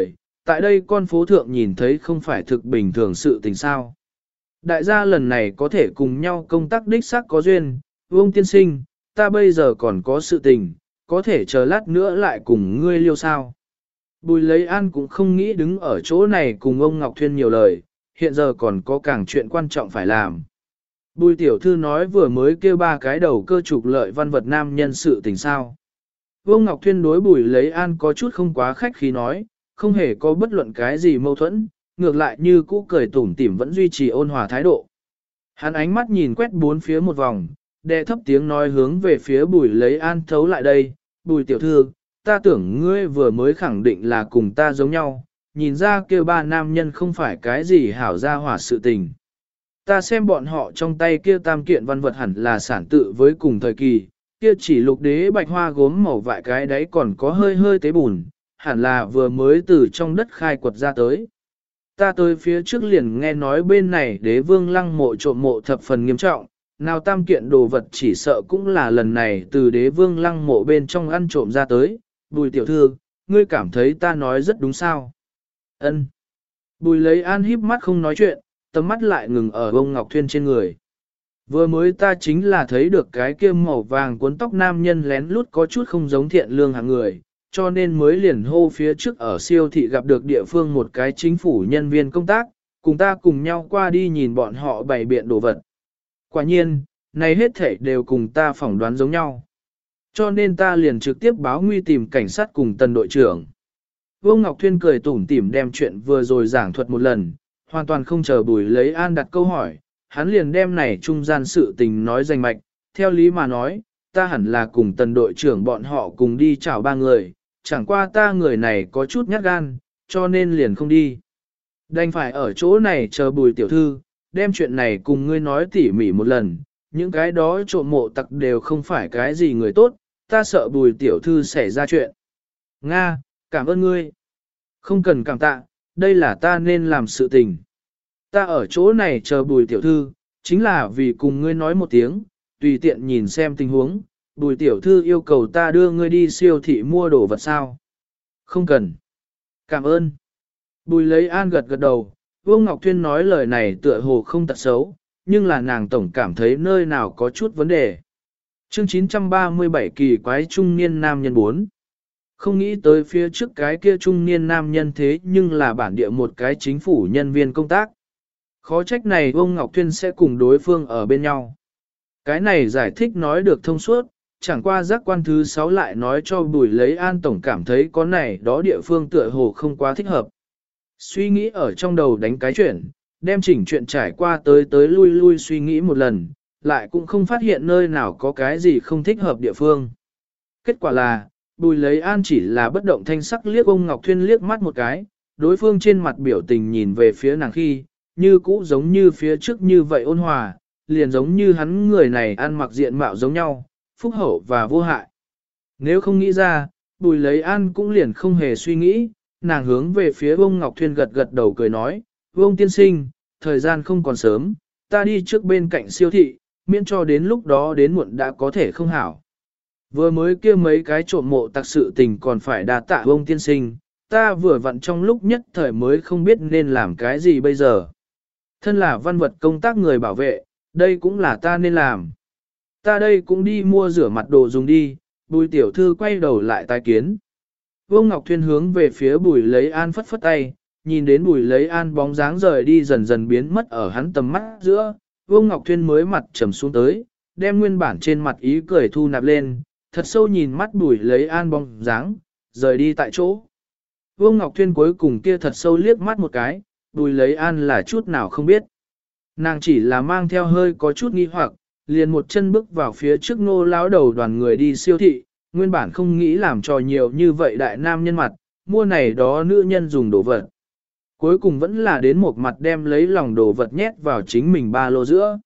tại đây con phố thượng nhìn thấy không phải thực bình thường sự tình sao. Đại gia lần này có thể cùng nhau công tác đích xác có duyên, Vương tiên sinh, ta bây giờ còn có sự tình, có thể chờ lát nữa lại cùng ngươi liêu sao. Bùi lấy an cũng không nghĩ đứng ở chỗ này cùng ông Ngọc Thuyên nhiều lời, hiện giờ còn có càng chuyện quan trọng phải làm. Bùi tiểu thư nói vừa mới kêu 3 cái đầu cơ trục lợi văn vật nam nhân sự tình sao. Vương Ngọc Thuyên đối bùi lấy an có chút không quá khách khí nói, không hề có bất luận cái gì mâu thuẫn, ngược lại như cũ cười tủm tỉm vẫn duy trì ôn hòa thái độ. Hắn ánh mắt nhìn quét bốn phía một vòng, đè thấp tiếng nói hướng về phía bùi lấy an thấu lại đây, bùi tiểu thư, ta tưởng ngươi vừa mới khẳng định là cùng ta giống nhau, nhìn ra kêu 3 nam nhân không phải cái gì hảo ra hỏa sự tình. Ta xem bọn họ trong tay kia tam kiện văn vật hẳn là sản tự với cùng thời kỳ, kia chỉ lục đế bạch hoa gốm màu vại cái đấy còn có hơi hơi tế bùn, hẳn là vừa mới từ trong đất khai quật ra tới. Ta tới phía trước liền nghe nói bên này đế vương lăng mộ trộm mộ thập phần nghiêm trọng, nào tam kiện đồ vật chỉ sợ cũng là lần này từ đế vương lăng mộ bên trong ăn trộm ra tới. Bùi tiểu thư, ngươi cảm thấy ta nói rất đúng sao? Ân. Bùi lấy an híp mắt không nói chuyện, tầm mắt lại ngừng ở bông Ngọc Thuyên trên người. Vừa mới ta chính là thấy được cái kia màu vàng cuốn tóc nam nhân lén lút có chút không giống thiện lương hạng người, cho nên mới liền hô phía trước ở siêu thị gặp được địa phương một cái chính phủ nhân viên công tác, cùng ta cùng nhau qua đi nhìn bọn họ bày biện đồ vật. Quả nhiên, này hết thảy đều cùng ta phỏng đoán giống nhau. Cho nên ta liền trực tiếp báo nguy tìm cảnh sát cùng tần đội trưởng. Vương Ngọc Thuyên cười tủm tỉm đem chuyện vừa rồi giảng thuật một lần, hoàn toàn không chờ bùi lấy an đặt câu hỏi, hắn liền đem này trung gian sự tình nói rành mạch, theo lý mà nói, ta hẳn là cùng tần đội trưởng bọn họ cùng đi chào 3 người, chẳng qua ta người này có chút nhát gan, cho nên liền không đi. Đành phải ở chỗ này chờ bùi tiểu thư, đem chuyện này cùng ngươi nói tỉ mỉ một lần, những cái đó trộm mộ tặc đều không phải cái gì người tốt, ta sợ bùi tiểu thư xảy ra chuyện. Nga, cảm ơn ngươi. Không cần cảm tạ, đây là ta nên làm sự tình. Ta ở chỗ này chờ bùi tiểu thư, chính là vì cùng ngươi nói một tiếng, tùy tiện nhìn xem tình huống, bùi tiểu thư yêu cầu ta đưa ngươi đi siêu thị mua đồ vật sao. Không cần. Cảm ơn. Bùi lấy an gật gật đầu, Vương Ngọc Thuyên nói lời này tựa hồ không tật xấu, nhưng là nàng tổng cảm thấy nơi nào có chút vấn đề. Chương 937 kỳ quái trung niên nam nhân 4. Không nghĩ tới phía trước cái kia trung niên nam nhân thế nhưng là bản địa một cái chính phủ nhân viên công tác. Khó trách này ông Ngọc Thuyên sẽ cùng đối phương ở bên nhau. Cái này giải thích nói được thông suốt, chẳng qua giác quan thứ 6 lại nói cho bùi lấy an tổng cảm thấy có này đó địa phương tựa hồ không quá thích hợp. Suy nghĩ ở trong đầu đánh cái chuyện, đem chỉnh chuyện trải qua tới lui suy nghĩ một lần, lại cũng không phát hiện nơi nào có cái gì không thích hợp địa phương. Kết quả là, bùi lấy an chỉ là bất động thanh sắc liếc ông Ngọc Thuyên liếc mắt một cái, đối phương trên mặt biểu tình nhìn về phía nàng khi, như cũ giống như phía trước như vậy ôn hòa, liền giống như hắn người này ăn mặc diện mạo giống nhau, phúc hậu và vô hại. Nếu không nghĩ ra, bùi lấy an cũng liền không hề suy nghĩ, nàng hướng về phía ông Ngọc Thuyên gật gật đầu cười nói, ông tiên sinh, thời gian không còn sớm, ta đi trước bên cạnh siêu thị, miễn cho đến lúc đó đến muộn đã có thể không hảo. Vừa mới kia mấy cái trộm mộ tặc sự tình còn phải đà tạ ông tiên sinh, ta vừa vặn trong lúc nhất thời mới không biết nên làm cái gì bây giờ. Thân là văn vật công tác người bảo vệ, đây cũng là ta nên làm. Ta đây cũng đi mua rửa mặt đồ dùng đi, bùi tiểu thư quay đầu lại tái kiến. Vương Ngọc Thuyên hướng về phía bùi lấy an phất phất tay, nhìn đến bùi lấy an bóng dáng rời đi dần dần biến mất ở hắn tầm mắt giữa, Vương Ngọc Thuyên mới mặt trầm xuống tới, đem nguyên bản trên mặt ý cười thu nạp lên, thật sâu nhìn mắt bùi lấy an bóng dáng, rời đi tại chỗ. Vương Ngọc Thuyên cuối cùng kia thật sâu liếc mắt một cái, bùi lấy an là chút nào không biết. Nàng chỉ là mang theo hơi có chút nghi hoặc, liền một chân bước vào phía trước Ngô lão đầu đoàn người đi siêu thị, nguyên bản không nghĩ làm trò nhiều như vậy đại nam nhân mặt, mua này đó nữ nhân dùng đồ vật. Cuối cùng vẫn là đến một mặt đem lấy lòng đồ vật nhét vào chính mình ba lô giữa.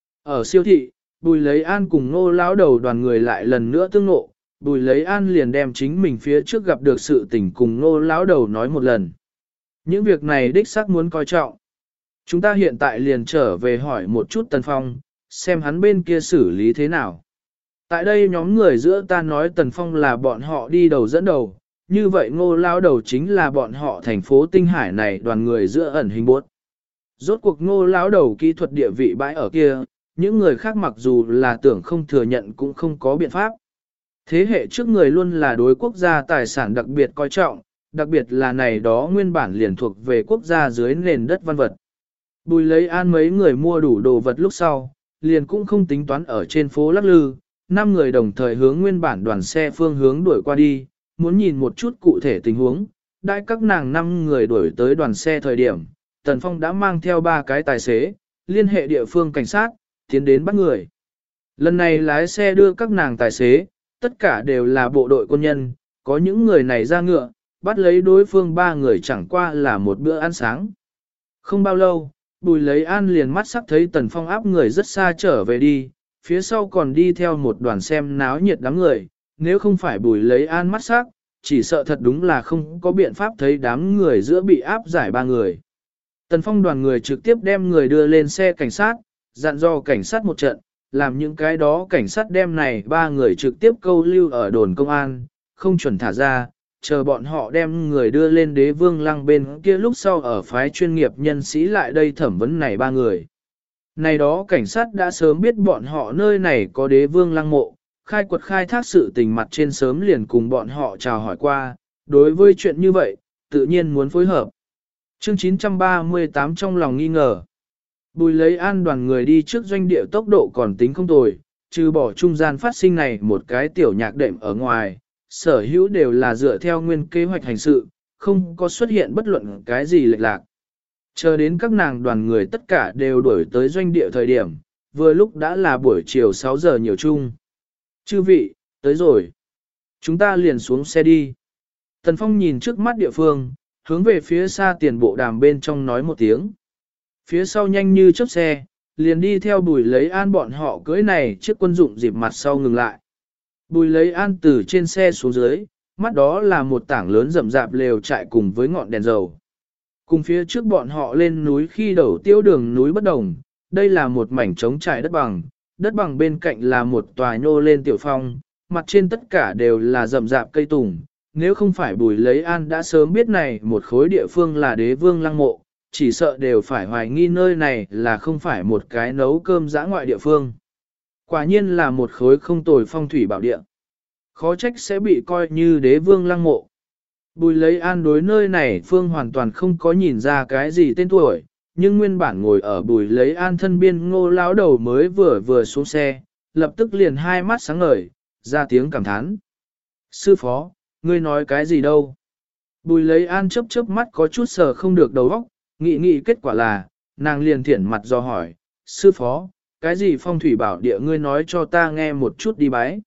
Ở siêu thị, Bùi Lấy An cùng Ngô lão đầu đoàn người lại lần nữa tương ngộ, Bùi Lấy An liền đem chính mình phía trước gặp được sự tình cùng Ngô lão đầu nói một lần. Những việc này đích xác muốn coi trọng. Chúng ta hiện tại liền trở về hỏi một chút Tần Phong, xem hắn bên kia xử lý thế nào. Tại đây nhóm người giữa ta nói Tần Phong là bọn họ đi đầu dẫn đầu, như vậy Ngô lão đầu chính là bọn họ thành phố Tinh Hải này đoàn người giữa ẩn hình bốt. Rốt cuộc Ngô lão đầu kỹ thuật địa vị bãi ở kia, những người khác mặc dù là tưởng không thừa nhận cũng không có biện pháp. Thế hệ trước người luôn là đối quốc gia tài sản đặc biệt coi trọng, đặc biệt là này đó nguyên bản liền thuộc về quốc gia dưới nền đất văn vật. Bùi lấy an mấy người mua đủ đồ vật lúc sau, liền cũng không tính toán ở trên phố lắc lư, 5 người đồng thời hướng nguyên bản đoàn xe phương hướng đuổi qua đi, muốn nhìn một chút cụ thể tình huống. Đại các nàng 5 người đuổi tới đoàn xe thời điểm, Tần Phong đã mang theo 3 cái tài xế, liên hệ địa phương cảnh sát, tiến đến bắt người. Lần này lái xe đưa các nàng tài xế, tất cả đều là bộ đội quân nhân, có những người này ra ngựa, bắt lấy đối phương 3 người chẳng qua là một bữa ăn sáng. Không bao lâu, Bùi lấy an liền mắt sắc thấy Tần Phong áp người rất xa trở về đi, phía sau còn đi theo một đoàn xem náo nhiệt đám người, nếu không phải Bùi lấy an mắt sắc, chỉ sợ thật đúng là không có biện pháp thấy đám người giữa bị áp giải 3 người. Tần Phong đoàn người trực tiếp đem người đưa lên xe cảnh sát, dặn dò cảnh sát một trận, làm những cái đó cảnh sát đem này 3 người trực tiếp câu lưu ở đồn công an, không chuẩn thả ra, chờ bọn họ đem người đưa lên Đế Vương Lăng bên kia lúc sau ở phái chuyên nghiệp nhân sĩ lại đây thẩm vấn này 3 người. Này đó cảnh sát đã sớm biết bọn họ nơi này có Đế Vương Lăng mộ, khai quật khai thác sự tình mặt trên sớm liền cùng bọn họ chào hỏi qua, đối với chuyện như vậy, tự nhiên muốn phối hợp. Chương 938 trong lòng nghi ngờ. Bùi lấy an đoàn người đi trước doanh địa tốc độ còn tính không tồi, trừ bỏ trung gian phát sinh này một cái tiểu nhạc đệm ở ngoài, sở hữu đều là dựa theo nguyên kế hoạch hành sự, không có xuất hiện bất luận cái gì lệch lạc. Chờ đến các nàng đoàn người tất cả đều đuổi tới doanh địa thời điểm, vừa lúc đã là buổi chiều 6 giờ nhiều chung. Chư vị, tới rồi. Chúng ta liền xuống xe đi. Tần Phong nhìn trước mắt địa phương, hướng về phía xa tiền bộ đàm bên trong nói một tiếng. Phía sau nhanh như chớp xe, liền đi theo Bùi lấy an bọn họ cưới này chiếc quân dụng dịp mặt sau ngừng lại. Bùi lấy an từ trên xe xuống dưới, mắt đó là một tảng lớn rậm rạp lều trại cùng với ngọn đèn dầu. Cùng phía trước bọn họ lên núi khi đầu tiêu đường núi bất đồng, đây là một mảnh trống trải đất bằng bên cạnh là một tòa nhô lên tiểu phong, mặt trên tất cả đều là rậm rạp cây tùng. Nếu không phải Bùi lấy an đã sớm biết này một khối địa phương là Đế Vương Lăng mộ, chỉ sợ đều phải hoài nghi nơi này là không phải một cái nấu cơm dã ngoại địa phương. Quả nhiên là một khối không tồi phong thủy bảo địa. Khó trách sẽ bị coi như Đế Vương Lăng mộ. Bùi lấy an đối nơi này phương hoàn toàn không có nhìn ra cái gì tên tuổi, nhưng nguyên bản ngồi ở Bùi lấy an thân biên Ngô lão đầu mới vừa xuống xe, lập tức liền hai mắt sáng ngời, ra tiếng cảm thán. Sư phó, ngươi nói cái gì đâu? Bùi lấy an chớp mắt có chút sờ không được đầu óc, nghĩ kết quả là, nàng liền thiển mặt do hỏi, sư phó, cái gì phong thủy bảo địa ngươi nói cho ta nghe một chút đi bái.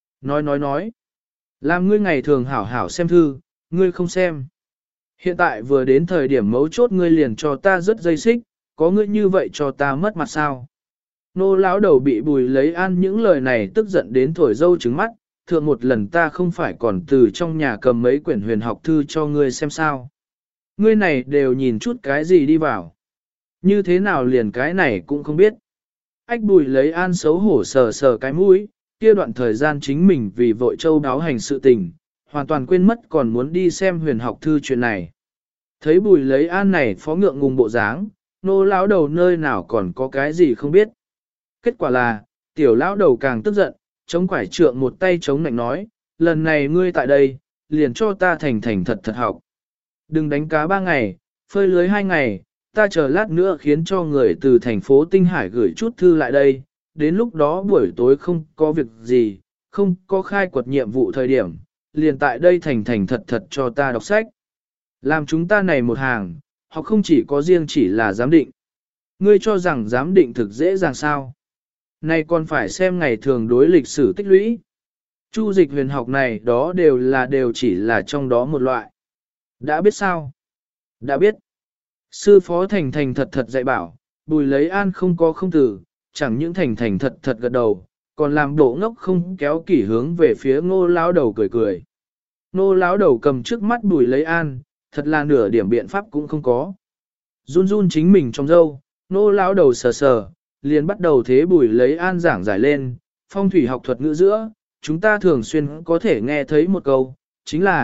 Nói. Làm ngươi ngày thường hảo hảo xem thư, ngươi không xem. Hiện tại vừa đến thời điểm mấu chốt ngươi liền cho ta rất dây xích, có ngươi như vậy cho ta mất mặt sao. Nô lão đầu bị Bùi lấy an những lời này tức giận đến thổi dâu trứng mắt, thượng một lần ta không phải còn từ trong nhà cầm mấy quyển huyền học thư cho ngươi xem sao. Ngươi này đều nhìn chút cái gì đi vào. Như thế nào liền cái này cũng không biết. Ách Bùi lấy an xấu hổ sờ cái mũi, kia đoạn thời gian chính mình vì vội châu đáo hành sự tình, hoàn toàn quên mất còn muốn đi xem huyền học thư chuyện này. Thấy Bùi lấy an này phó ngượng ngùng bộ dáng, nô lão đầu nơi nào còn có cái gì không biết. Kết quả là, tiểu lão đầu càng tức giận, chống quải trượng một tay chống nạnh nói, lần này ngươi tại đây, liền cho ta thành thật học. Đừng đánh cá 3 ngày, phơi lưới 2 ngày, ta chờ lát nữa khiến cho người từ thành phố Tinh Hải gửi chút thư lại đây, đến lúc đó buổi tối không có việc gì, không có khai quật nhiệm vụ thời điểm, liền tại đây thành thật cho ta đọc sách. Làm chúng ta này một hàng, học không chỉ có riêng chỉ là giám định. Ngươi cho rằng giám định thực dễ dàng sao? Này còn phải xem ngày thường đối lịch sử tích lũy. Chu dịch huyền học này đó đều chỉ là trong đó một loại. Đã biết sao? Đã biết. Sư phó thành thật dạy bảo, Bùi lấy an không có không từ, chẳng những thành thật gật đầu, còn làm bộ ngốc không kéo kỷ hướng về phía Ngô lão đầu cười. Ngô lão đầu cầm trước mắt Bùi lấy an, thật là nửa điểm biện pháp cũng không có. Run chính mình trong râu, Ngô lão đầu sờ, liền bắt đầu thế Bùi lấy an giảng giải lên, phong thủy học thuật ngữ giữa, chúng ta thường xuyên có thể nghe thấy một câu, chính là,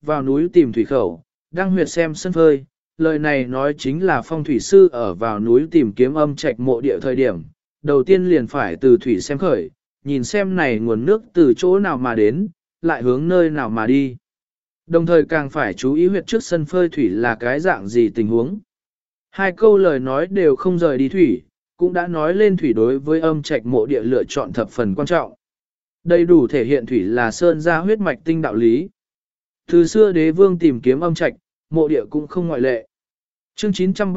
vào núi tìm thủy khẩu, đăng huyệt xem sân phơi. Lời này nói chính là phong thủy sư ở vào núi tìm kiếm âm trạch mộ địa thời điểm. Đầu tiên liền phải từ thủy xem khởi, nhìn xem này nguồn nước từ chỗ nào mà đến, lại hướng nơi nào mà đi. Đồng thời càng phải chú ý huyệt trước sân phơi thủy là cái dạng gì tình huống. Hai câu lời nói đều không rời đi thủy, cũng đã nói lên thủy đối với âm trạch mộ địa lựa chọn thập phần quan trọng. Đầy đủ thể hiện thủy là sơn gia huyết mạch tinh đạo lý. Từ xưa đế vương tìm kiếm âm trạch, mộ địa cũng không ngoại lệ. Chương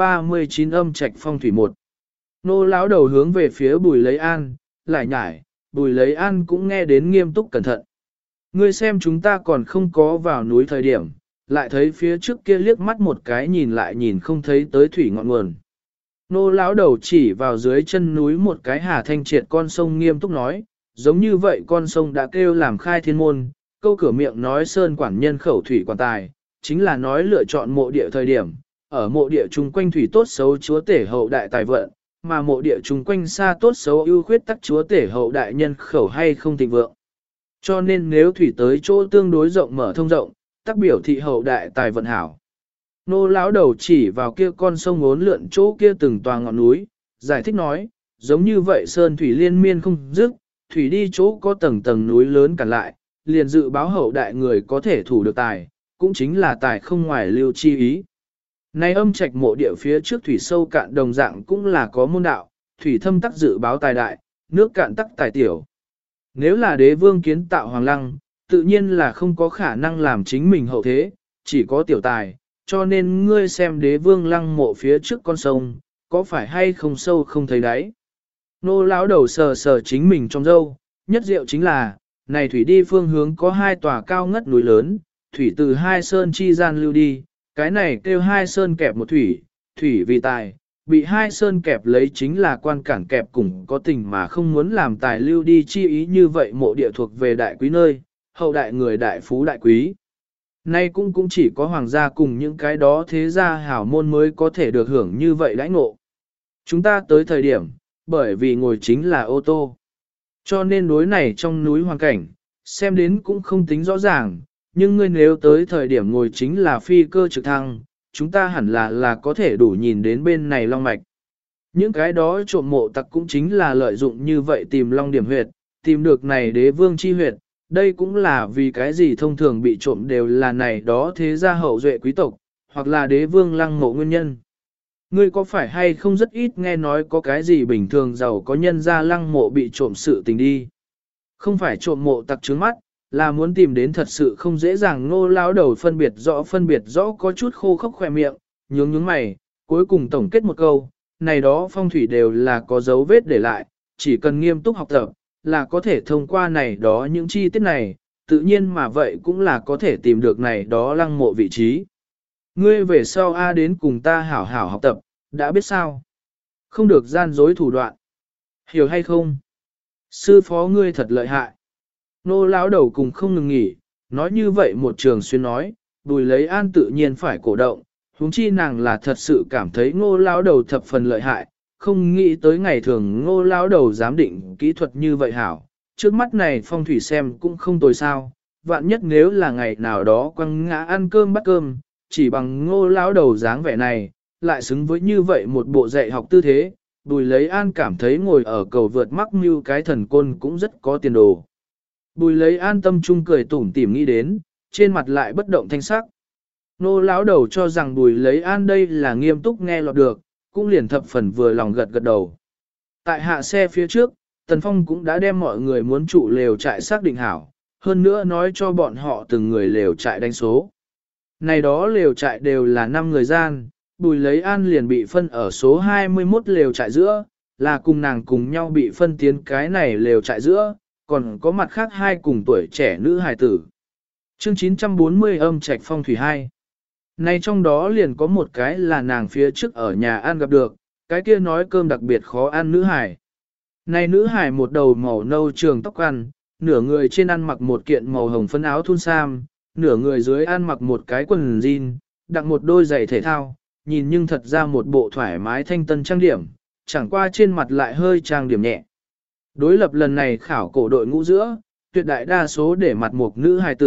939 âm trạch phong thủy 1. Nô lão đầu hướng về phía Bùi Lấy An, lại nhải, Bùi Lấy An cũng nghe đến nghiêm túc cẩn thận. Ngươi xem chúng ta còn không có vào núi thời điểm, lại thấy phía trước kia liếc mắt một cái nhìn lại nhìn không thấy tới thủy ngọn nguồn. Nô lão đầu chỉ vào dưới chân núi một cái hà thanh triệt con sông nghiêm túc nói, giống như vậy con sông đã kêu làm khai thiên môn, câu cửa miệng nói sơn quản nhân khẩu thủy quản tài, chính là nói lựa chọn mộ địa thời điểm, ở mộ địa chung quanh thủy tốt xấu chúa tể hậu đại tài vận, mà mộ địa chung quanh xa tốt xấu ưu khuyết tắc chúa tể hậu đại nhân khẩu hay không thịnh vượng. Cho nên nếu thủy tới chỗ tương đối rộng mở thông rộng, tắc biểu thị hậu đại tài vận hảo. Nô lão đầu chỉ vào kia con sông ngốn lượn chỗ kia từng tòa ngọn núi, giải thích nói, giống như vậy sơn thủy liên miên không dứt, thủy đi chỗ có tầng tầng núi lớn cản lại, liền dự báo hậu đại người có thể thủ được tài, cũng chính là tài không ngoài lưu chi ý. Này âm trạch mộ địa phía trước thủy sâu cạn đồng dạng cũng là có môn đạo, thủy thâm tắc dự báo tài đại, nước cạn tắc tài tiểu. Nếu là đế vương kiến tạo hoàng lăng, tự nhiên là không có khả năng làm chính mình hậu thế, chỉ có tiểu tài, cho nên ngươi xem đế vương lăng mộ phía trước con sông, có phải hay không sâu không thấy đáy. Nô lão đầu sờ sờ chính mình trong râu, nhất diệu chính là, này thủy đi phương hướng có hai tòa cao ngất núi lớn, thủy từ hai sơn chi gian lưu đi, cái này kêu hai sơn kẹp một thủy, thủy vì tài, bị hai sơn kẹp lấy chính là quan cản kẹp cùng có tình mà không muốn làm tài lưu đi chi ý như vậy mộ địa thuộc về đại quý nơi, hậu đại người đại phú đại quý. Nay cũng chỉ có hoàng gia cùng những cái đó thế gia hảo môn mới có thể được hưởng như vậy đãi ngộ. Chúng ta tới thời điểm, bởi vì ngồi chính là ô tô. Cho nên đối này trong núi hoàn cảnh, xem đến cũng không tính rõ ràng, nhưng ngươi nếu tới thời điểm ngồi chính là phi cơ trực thăng, chúng ta hẳn là có thể đủ nhìn đến bên này long mạch. Những cái đó trộm mộ tặc cũng chính là lợi dụng như vậy tìm long điểm huyệt, tìm được này đế vương chi huyệt, đây cũng là vì cái gì thông thường bị trộm đều là này đó thế gia hậu duệ quý tộc, hoặc là đế vương lăng mộ nguyên nhân. Ngươi có phải hay không rất ít nghe nói có cái gì bình thường giàu có nhân gia lăng mộ bị trộm sự tình đi. Không phải trộm mộ tặc trướng mắt, là muốn tìm đến thật sự không dễ dàng. Ngô lão đầu phân biệt rõ có chút khô khốc khỏe miệng, nhướng mày, cuối cùng tổng kết một câu, này đó phong thủy đều là có dấu vết để lại, chỉ cần nghiêm túc học tập, là có thể thông qua này đó những chi tiết này, tự nhiên mà vậy cũng là có thể tìm được này đó lăng mộ vị trí. Ngươi về sau A đến cùng ta hảo hảo học tập, đã biết sao? Không được gian dối thủ đoạn. Hiểu hay không? Sư phó ngươi thật lợi hại. Nô lão đầu cùng không ngừng nghỉ, nói như vậy một trường xuyên nói, Bùi Lấy An tự nhiên phải cổ động, huống chi nàng là thật sự cảm thấy ngô lão đầu thập phần lợi hại, không nghĩ tới ngày thường ngô lão đầu giám định kỹ thuật như vậy hảo, trước mắt này phong thủy xem cũng không tồi sao, vạn nhất nếu là ngày nào đó quăng ngã ăn cơm bắt cơm, chỉ bằng ngô lão đầu dáng vẻ này, lại xứng với như vậy một bộ dạy học tư thế, Bùi Lấy An cảm thấy ngồi ở cầu vượt mắc mưu cái thần côn cũng rất có tiền đồ. Bùi Lấy An tâm trung cười tủm tỉm nghĩ đến, trên mặt lại bất động thanh sắc. Nô lão đầu cho rằng Bùi Lấy An đây là nghiêm túc nghe lọt được, cũng liền thập phần vừa lòng gật gật đầu. Tại hạ xe phía trước, Tần Phong cũng đã đem mọi người muốn trụ lều trại xác định hảo, hơn nữa nói cho bọn họ từng người lều trại đánh số. Này đó lều trại đều là 5 người gian, Bùi Lấy An liền bị phân ở số 21 lều trại giữa, là cùng nàng cùng nhau bị phân tiến cái này lều trại giữa, còn có mặt khác hai cùng tuổi trẻ nữ hài tử. Chương 940 âm trạch phong thủy 2. Này trong đó liền có một cái là nàng phía trước ở nhà ăn gặp được, cái kia nói cơm đặc biệt khó ăn nữ hài. Này nữ hài một đầu màu nâu trường tóc ăn, nửa người trên ăn mặc một kiện màu hồng phấn áo thun sam, nửa người dưới ăn mặc một cái quần jean, đặt một đôi giày thể thao, nhìn nhưng thật ra một bộ thoải mái thanh tân trang điểm, chẳng qua trên mặt lại hơi trang điểm nhẹ. Đối lập lần này khảo cổ đội ngũ giữa, tuyệt đại đa số để mặt một nữ hài tử,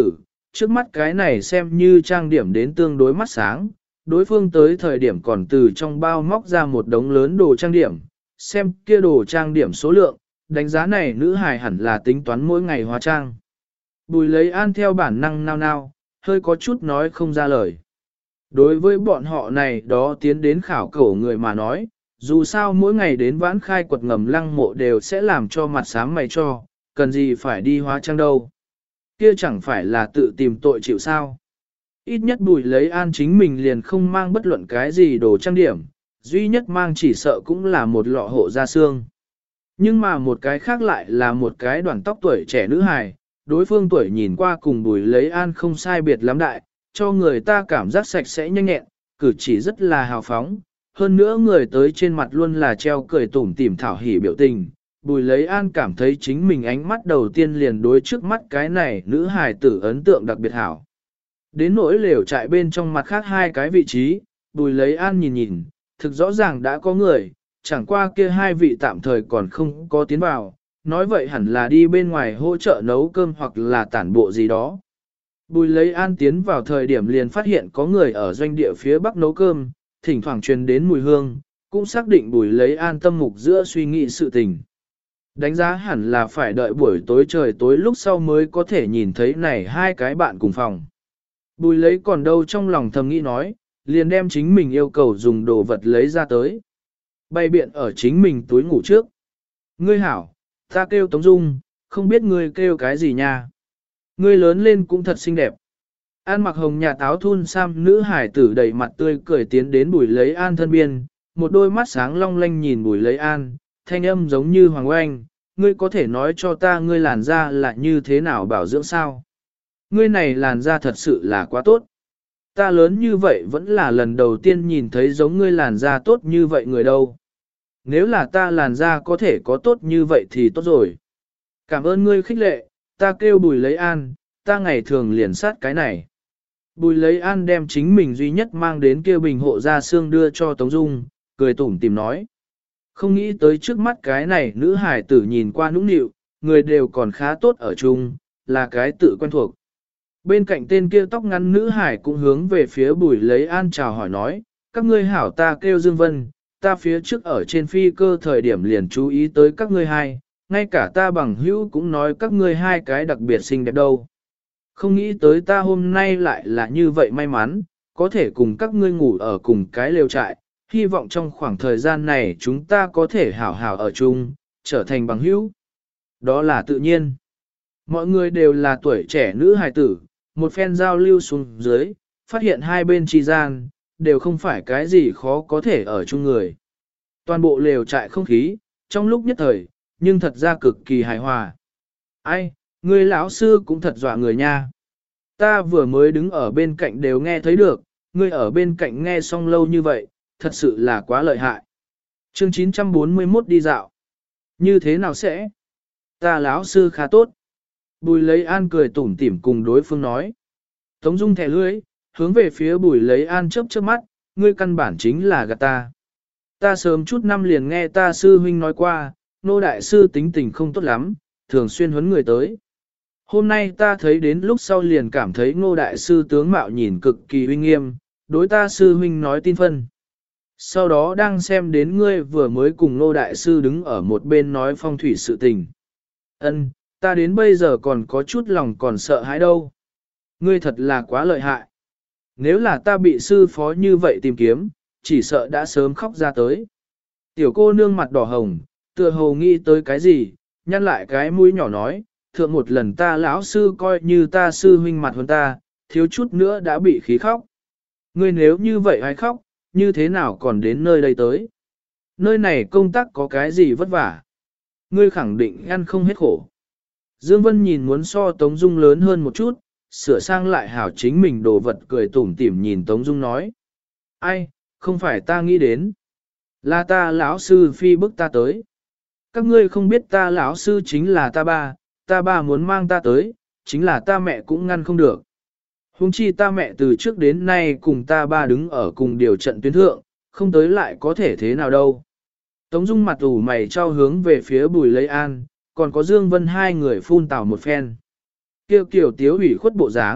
trước mắt cái này xem như trang điểm đến tương đối mắt sáng, đối phương tới thời điểm còn từ trong bao móc ra một đống lớn đồ trang điểm, xem kia đồ trang điểm số lượng, đánh giá này nữ hài hẳn là tính toán mỗi ngày hóa trang. Bùi lấy an theo bản năng nao nao, hơi có chút nói không ra lời. Đối với bọn họ này đó tiến đến khảo cổ người mà nói, dù sao mỗi ngày đến vãn khai quật ngầm lăng mộ đều sẽ làm cho mặt sáng mày cho, cần gì phải đi hóa trang đâu. Kia chẳng phải là tự tìm tội chịu sao. Ít nhất bùi lấy an chính mình liền không mang bất luận cái gì đồ trang điểm, duy nhất mang chỉ sợ cũng là một lọ hộ da xương. Nhưng mà một cái khác lại là một cái đoàn tóc tuổi trẻ nữ hài, đối phương tuổi nhìn qua cùng bùi lấy an không sai biệt lắm đại, cho người ta cảm giác sạch sẽ nhanh nhẹn, cử chỉ rất là hào phóng. Hơn nữa người tới trên mặt luôn là treo cười tủm tỉm thảo hỉ biểu tình. Bùi lấy an cảm thấy chính mình ánh mắt đầu tiên liền đối trước mắt cái này nữ hài tử ấn tượng đặc biệt hảo. Đến nỗi lều trại bên trong mặt khác hai cái vị trí, bùi lấy an nhìn nhìn, thực rõ ràng đã có người, chẳng qua kia hai vị tạm thời còn không có tiến vào, nói vậy hẳn là đi bên ngoài hỗ trợ nấu cơm hoặc là tản bộ gì đó. Bùi lấy an tiến vào thời điểm liền phát hiện có người ở doanh địa phía bắc nấu cơm, thỉnh thoảng truyền đến mùi hương, cũng xác định bùi lấy an tâm mục giữa suy nghĩ sự tình. Đánh giá hẳn là phải đợi buổi tối trời tối lúc sau mới có thể nhìn thấy này hai cái bạn cùng phòng. Bùi lấy còn đâu trong lòng thầm nghĩ nói, liền đem chính mình yêu cầu dùng đồ vật lấy ra tới. Bày biện ở chính mình túi ngủ trước. Ngươi hảo, ta kêu Tống Dung, không biết ngươi kêu cái gì nha. Ngươi lớn lên cũng thật xinh đẹp. An mặc hồng nhà táo thun sam nữ hải tử đầy mặt tươi cười tiến đến bùi lấy an thân biên, một đôi mắt sáng long lanh nhìn bùi lấy an, thanh âm giống như hoàng oanh, ngươi có thể nói cho ta ngươi làn da là như thế nào bảo dưỡng sao? Ngươi này làn da thật sự là quá tốt. Ta lớn như vậy vẫn là lần đầu tiên nhìn thấy giống ngươi làn da tốt như vậy người đâu. Nếu là ta làn da có thể có tốt như vậy thì tốt rồi. Cảm ơn ngươi khích lệ, ta kêu bùi lấy an, ta ngày thường liền sát cái này. Bùi lấy an đem chính mình duy nhất mang đến kia bình hộ da xương đưa cho Tống Dung, cười tủm tìm nói. Không nghĩ tới trước mắt cái này nữ hải tử nhìn qua nũng nịu, người đều còn khá tốt ở chung, là cái tự quen thuộc. Bên cạnh tên kia tóc ngắn nữ hải cũng hướng về phía bùi lấy an chào hỏi nói, các ngươi hảo ta kêu Dương Vân, ta phía trước ở trên phi cơ thời điểm liền chú ý tới các ngươi hai, ngay cả ta bằng hữu cũng nói các ngươi hai cái đặc biệt xinh đẹp đâu. Không nghĩ tới ta hôm nay lại là như vậy may mắn, có thể cùng các ngươi ngủ ở cùng cái lều trại, hy vọng trong khoảng thời gian này chúng ta có thể hảo hảo ở chung, trở thành bằng hữu. Đó là tự nhiên. Mọi người đều là tuổi trẻ nữ hài tử, một phen giao lưu xuống dưới, phát hiện hai bên chi gian, đều không phải cái gì khó có thể ở chung người. Toàn bộ lều trại không khí, trong lúc nhất thời, nhưng thật ra cực kỳ hài hòa. Ai, người lão sư cũng thật dọa người nha. Ta vừa mới đứng ở bên cạnh đều nghe thấy được, ngươi ở bên cạnh nghe xong lâu như vậy, thật sự là quá lợi hại. Chương 941 đi dạo. Như thế nào sẽ? Ta lão sư khá tốt. Bùi lấy an cười tủm tỉm cùng đối phương nói. Tống Dung thẻ lưới, hướng về phía bùi lấy an chớp chớp mắt, ngươi căn bản chính là gạt ta. Ta sớm chút năm liền nghe ta sư huynh nói qua, nô đại sư tính tình không tốt lắm, thường xuyên huấn người tới. Hôm nay ta thấy đến lúc sau liền cảm thấy ngô đại sư tướng mạo nhìn cực kỳ uy nghiêm, đối ta sư huynh nói tin phân. Sau đó đang xem đến ngươi vừa mới cùng ngô đại sư đứng ở một bên nói phong thủy sự tình. Ân, ta đến bây giờ còn có chút lòng còn sợ hãi đâu. Ngươi thật là quá lợi hại. Nếu là ta bị sư phó như vậy tìm kiếm, chỉ sợ đã sớm khóc ra tới. Tiểu cô nương mặt đỏ hồng, tựa hồ nghĩ tới cái gì, nhăn lại cái mũi nhỏ nói, thượng một lần ta lão sư coi như ta sư huynh mặt hơn ta, thiếu chút nữa đã bị khí khóc. Ngươi nếu như vậy hay khóc, như thế nào còn đến nơi đây tới? Nơi này công tác có cái gì vất vả? Ngươi khẳng định ăn không hết khổ. Dương Vân nhìn muốn so Tống Dung lớn hơn một chút, sửa sang lại hảo chính mình đồ vật cười tủm tỉm nhìn Tống Dung nói. Ai, không phải ta nghĩ đến. Là ta lão sư phi bức ta tới. Các ngươi không biết ta lão sư chính là ta ba muốn mang ta tới, chính là ta mẹ cũng ngăn không được. Huống chi ta mẹ từ trước đến nay cùng ta ba đứng ở cùng điều trận tuyến thượng, không tới lại có thể thế nào đâu. Tống Dung mặt ủ mày trao hướng về phía Bùi Lấy An, còn có Dương Vân hai người phun tào một phen. Kêu kiểu tiếu ủy khuất bộ dáng,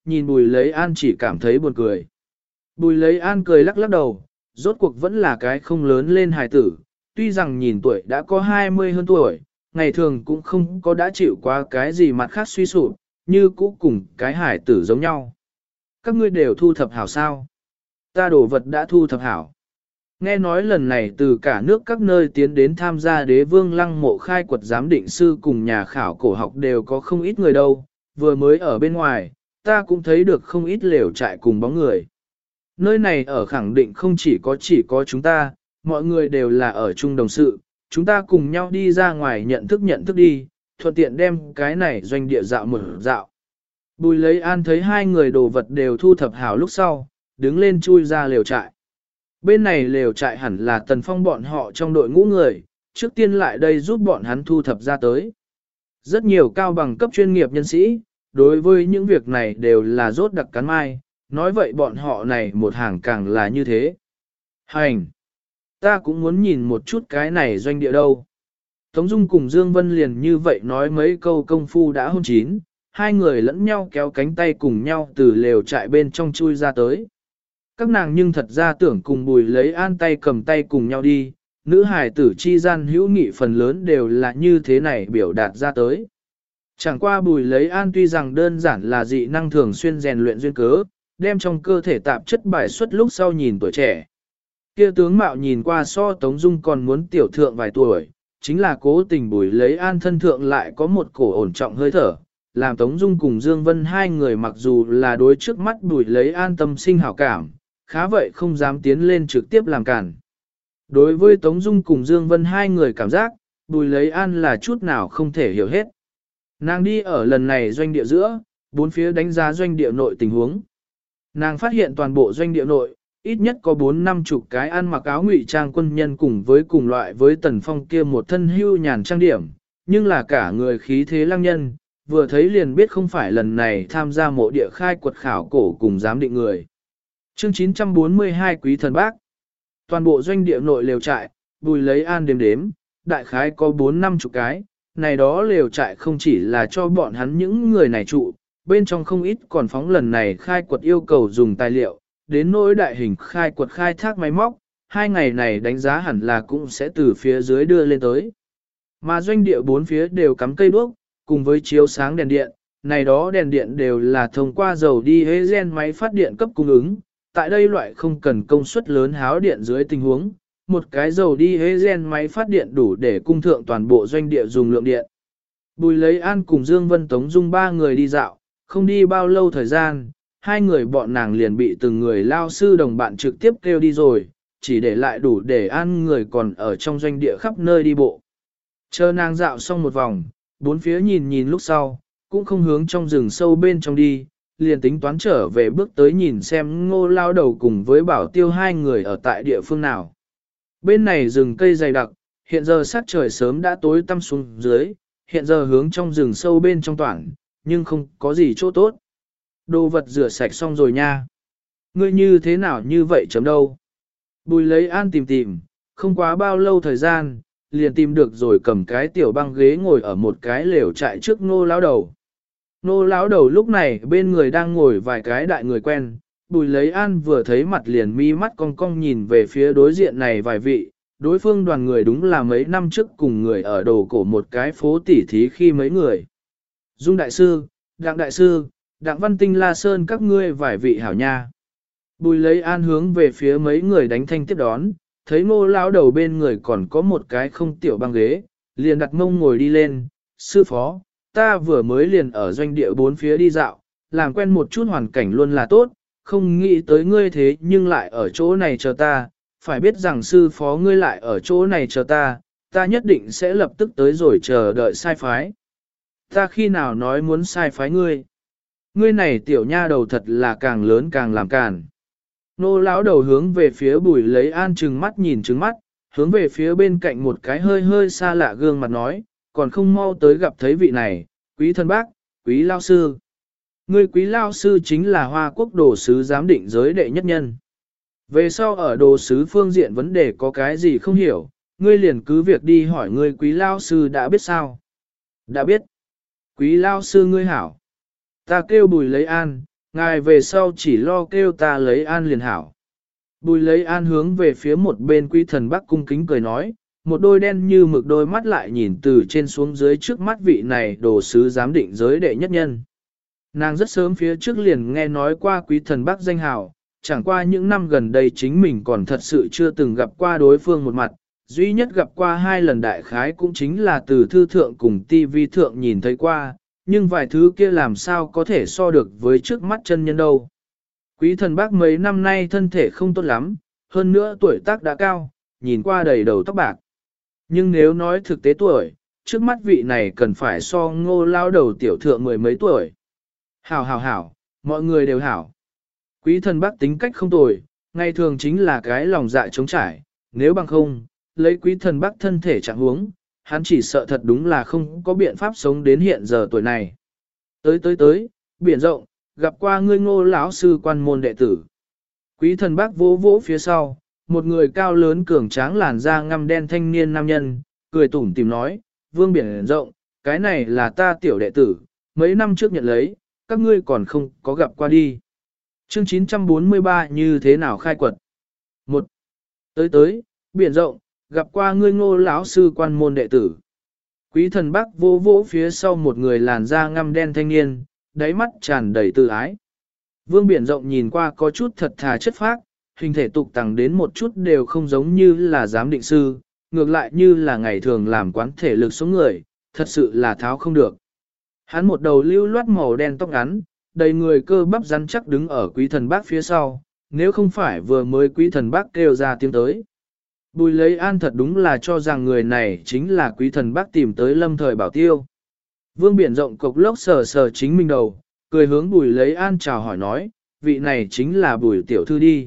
nhìn Bùi Lấy An chỉ cảm thấy buồn cười. Bùi Lấy An cười lắc lắc đầu, rốt cuộc vẫn là cái không lớn lên hài tử, tuy rằng nhìn tuổi đã có 20 hơn tuổi, ngày thường cũng không có đã chịu qua cái gì mặt khác suy sụp, như cũ cùng cái hài tử giống nhau. Các ngươi đều thu thập hảo sao? Ta đồ vật đã thu thập hảo. Nghe nói lần này từ cả nước các nơi tiến đến tham gia đế vương lăng mộ khai quật giám định sư cùng nhà khảo cổ học đều có không ít người đâu, vừa mới ở bên ngoài, ta cũng thấy được không ít lều trại cùng bóng người. Nơi này ở khẳng định không chỉ có chúng ta, mọi người đều là ở chung đồng sự, chúng ta cùng nhau đi ra ngoài nhận thức đi, thuận tiện đem cái này doanh địa dạo một dạo. Bùi Lấy An thấy hai người đồ vật đều thu thập hảo lúc sau, đứng lên chui ra lều trại. Bên này lều trại hẳn là Tần Phong bọn họ trong đội ngũ người, trước tiên lại đây giúp bọn hắn thu thập ra tới. Rất nhiều cao bằng cấp chuyên nghiệp nhân sĩ, đối với những việc này đều là rốt đặc cắn mai, nói vậy bọn họ này một hàng càng là như thế. Hành! Ta cũng muốn nhìn một chút cái này doanh địa đâu. Tống Dung cùng Dương Vân liền như vậy nói mấy câu công phu đã hôn chín, hai người lẫn nhau kéo cánh tay cùng nhau từ lều trại bên trong chui ra tới. Các nàng nhưng thật ra tưởng cùng Bùi Lấy An tay cầm tay cùng nhau đi, nữ hài tử chi gian hữu nghị phần lớn đều là như thế này biểu đạt ra tới. Chẳng qua Bùi Lấy An tuy rằng đơn giản là dị năng thường xuyên rèn luyện duyên cớ, đem trong cơ thể tạp chất bài xuất lúc sau nhìn tuổi trẻ. Kia tướng mạo nhìn qua so Tống Dung còn muốn tiểu thượng vài tuổi, chính là cố tình Bùi Lấy An thân thượng lại có một cổ ổn trọng hơi thở, làm Tống Dung cùng Dương Vân hai người mặc dù là đối trước mắt Bùi Lấy An tâm sinh hảo cảm, khá vậy không dám tiến lên trực tiếp làm cản. Đối với Tống Dung cùng Dương Vân hai người cảm giác, Bùi Lấy An là chút nào không thể hiểu hết. Nàng đi ở lần này doanh địa giữa, bốn phía đánh giá doanh địa nội tình huống. Nàng phát hiện toàn bộ doanh địa nội, ít nhất có 4-50 cái ăn mặc áo ngụy trang quân nhân cùng với cùng loại với Tần Phong kia một thân hưu nhàn trang điểm, nhưng là cả người khí thế lăng nhân, vừa thấy liền biết không phải lần này tham gia mộ địa khai quật khảo cổ cùng giám định người. Chương 942 Quý Thần Bác. Toàn bộ doanh địa nội lều trại, Bùi Lấy An đếm đếm, đại khái có 4-50 cái, này đó lều trại không chỉ là cho bọn hắn những người này trụ, bên trong không ít còn phóng lần này khai quật yêu cầu dùng tài liệu, đến nỗi đại hình khai quật khai thác máy móc, 2 ngày này đánh giá hẳn là cũng sẽ từ phía dưới đưa lên tới. Mà doanh địa bốn phía đều cắm cây đuốc, cùng với chiếu sáng đèn điện, này đó đèn điện đều là thông qua dầu đi hế gen máy phát điện cấp cung ứng. Tại đây loại không cần công suất lớn háo điện dưới tình huống, một cái dầu đi hế gen máy phát điện đủ để cung thượng toàn bộ doanh địa dùng lượng điện. Bùi Lấy An cùng Dương Vân Tống Dung ba người đi dạo, không đi bao lâu thời gian, hai người bọn nàng liền bị từng người lao sư đồng bạn trực tiếp kêu đi rồi, chỉ để lại đủ để An người còn ở trong doanh địa khắp nơi đi bộ. Chờ nàng dạo xong một vòng, bốn phía nhìn nhìn lúc sau, cũng không hướng trong rừng sâu bên trong đi, liền tính toán trở về bước tới nhìn xem Ngô lao đầu cùng với Bảo Tiêu hai người ở tại địa phương nào. Bên này rừng cây dày đặc, hiện giờ sát trời sớm đã tối tăm xuống dưới, hiện giờ hướng trong rừng sâu bên trong toảng, nhưng không có gì chỗ tốt. Đồ vật rửa sạch xong rồi nha. Ngươi như thế nào như vậy chấm đâu? Bùi Lấy An tìm, không quá bao lâu thời gian, liền tìm được rồi cầm cái tiểu băng ghế ngồi ở một cái lều trại trước Ngô lão đầu. Ngô lão đầu lúc này bên người đang ngồi vài cái đại người quen, Bùi Lấy An vừa thấy mặt liền mi mắt cong cong nhìn về phía đối diện này vài vị, đối phương đoàn người đúng là mấy năm trước cùng người ở đồ cổ một cái phố tỉ thí khi mấy người. Dung đại sư, Đặng Văn Tinh La Sơn các ngươi vài vị hảo nha. Bùi Lấy An hướng về phía mấy người đánh thanh tiếp đón, thấy Ngô lão đầu bên người còn có một cái không tiểu băng ghế, liền đặt mông ngồi đi lên, sư phó, ta vừa mới liền ở doanh địa bốn phía đi dạo, làm quen một chút hoàn cảnh luôn là tốt, không nghĩ tới ngươi thế nhưng lại ở chỗ này chờ ta, phải biết rằng sư phó ngươi lại ở chỗ này chờ ta, ta nhất định sẽ lập tức tới rồi chờ đợi sai phái. Ta khi nào nói muốn sai phái ngươi? Ngươi này tiểu nha đầu thật là càng lớn càng làm càn. Nô lão đầu hướng về phía Bùi Lấy An trừng mắt nhìn trừng mắt, hướng về phía bên cạnh một cái hơi hơi xa lạ gương mặt nói, còn không mau tới gặp thấy vị này, Quý thân bác, Quý lao sư. Ngươi Quý lao sư chính là Hoa Quốc đồ sứ giám định giới đệ nhất nhân. Về sau ở đồ sứ phương diện vấn đề có cái gì không hiểu, ngươi liền cứ việc đi hỏi ngươi Quý lao sư đã biết sao. Đã biết. Quý lao sư ngươi hảo. Ta kêu Bùi Lấy An, ngài về sau chỉ lo kêu ta lấy an liền hảo. Bùi lấy an hướng về phía một bên Quý Thần Bắc cung kính cười nói, một đôi đen như mực đôi mắt lại nhìn từ trên xuống dưới trước mắt vị này đồ sứ giám định giới đệ nhất nhân. Nàng rất sớm phía trước liền nghe nói qua Quý Thần Bắc danh hào, chẳng qua những năm gần đây chính mình còn thật sự chưa từng gặp qua đối phương một mặt, duy nhất gặp qua 2 lần đại khái cũng chính là từ thư thượng cùng tivi thượng nhìn thấy qua, nhưng vài thứ kia làm sao có thể so được với trước mắt chân nhân đâu. Quý Thần Bắc mấy năm nay thân thể không tốt lắm, hơn nữa tuổi tác đã cao, nhìn qua đầy đầu tóc bạc. Nhưng nếu nói thực tế tuổi, trước mắt vị này cần phải so Ngô lao đầu tiểu thượng 10 mấy tuổi. Hảo hảo hảo, mọi người đều hảo. Quý Thần Bắc tính cách không tồi, ngày thường chính là cái lòng dạ trống trải, nếu bằng không, lấy Quý Thần Bắc thân thể trạng huống, hắn chỉ sợ thật đúng là không có biện pháp sống đến hiện giờ tuổi này. Tới, biển rộng, gặp qua ngươi Ngô lão sư quan môn đệ tử. Quý Thần Bắc vỗ vỗ phía sau, một người cao lớn cường tráng làn da ngăm đen thanh niên nam nhân, cười tủm tìm nói, Vương biển rộng, cái này là ta tiểu đệ tử, mấy năm trước nhận lấy, các ngươi còn không có gặp qua đi. Chương 943 như thế nào khai quật? 1. Tới, biển rộng, gặp qua ngươi Ngô lão sư quan môn đệ tử. Quý Thần Bắc vỗ vỗ phía sau một người làn da ngăm đen thanh niên, đáy mắt tràn đầy tự ái. Vương biển rộng nhìn qua có chút thật thà chất phác, hình thể tục tằng đến một chút đều không giống như là giám định sư, ngược lại như là ngày thường làm quán thể lực số người, thật sự là tháo không được. Hắn một đầu lưu loát màu đen tóc ngắn, đầy người cơ bắp rắn chắc đứng ở Quý Thần Bắc phía sau, nếu không phải vừa mới Quý Thần Bắc kêu ra tiếng tới. Bùi lấy an thật đúng là cho rằng người này chính là Quý Thần Bắc tìm tới lâm thời bảo tiêu. Vương biển rộng cục lốc sờ sờ chính mình đầu, cười hướng bùi lấy an chào hỏi nói, vị này chính là bùi tiểu thư đi.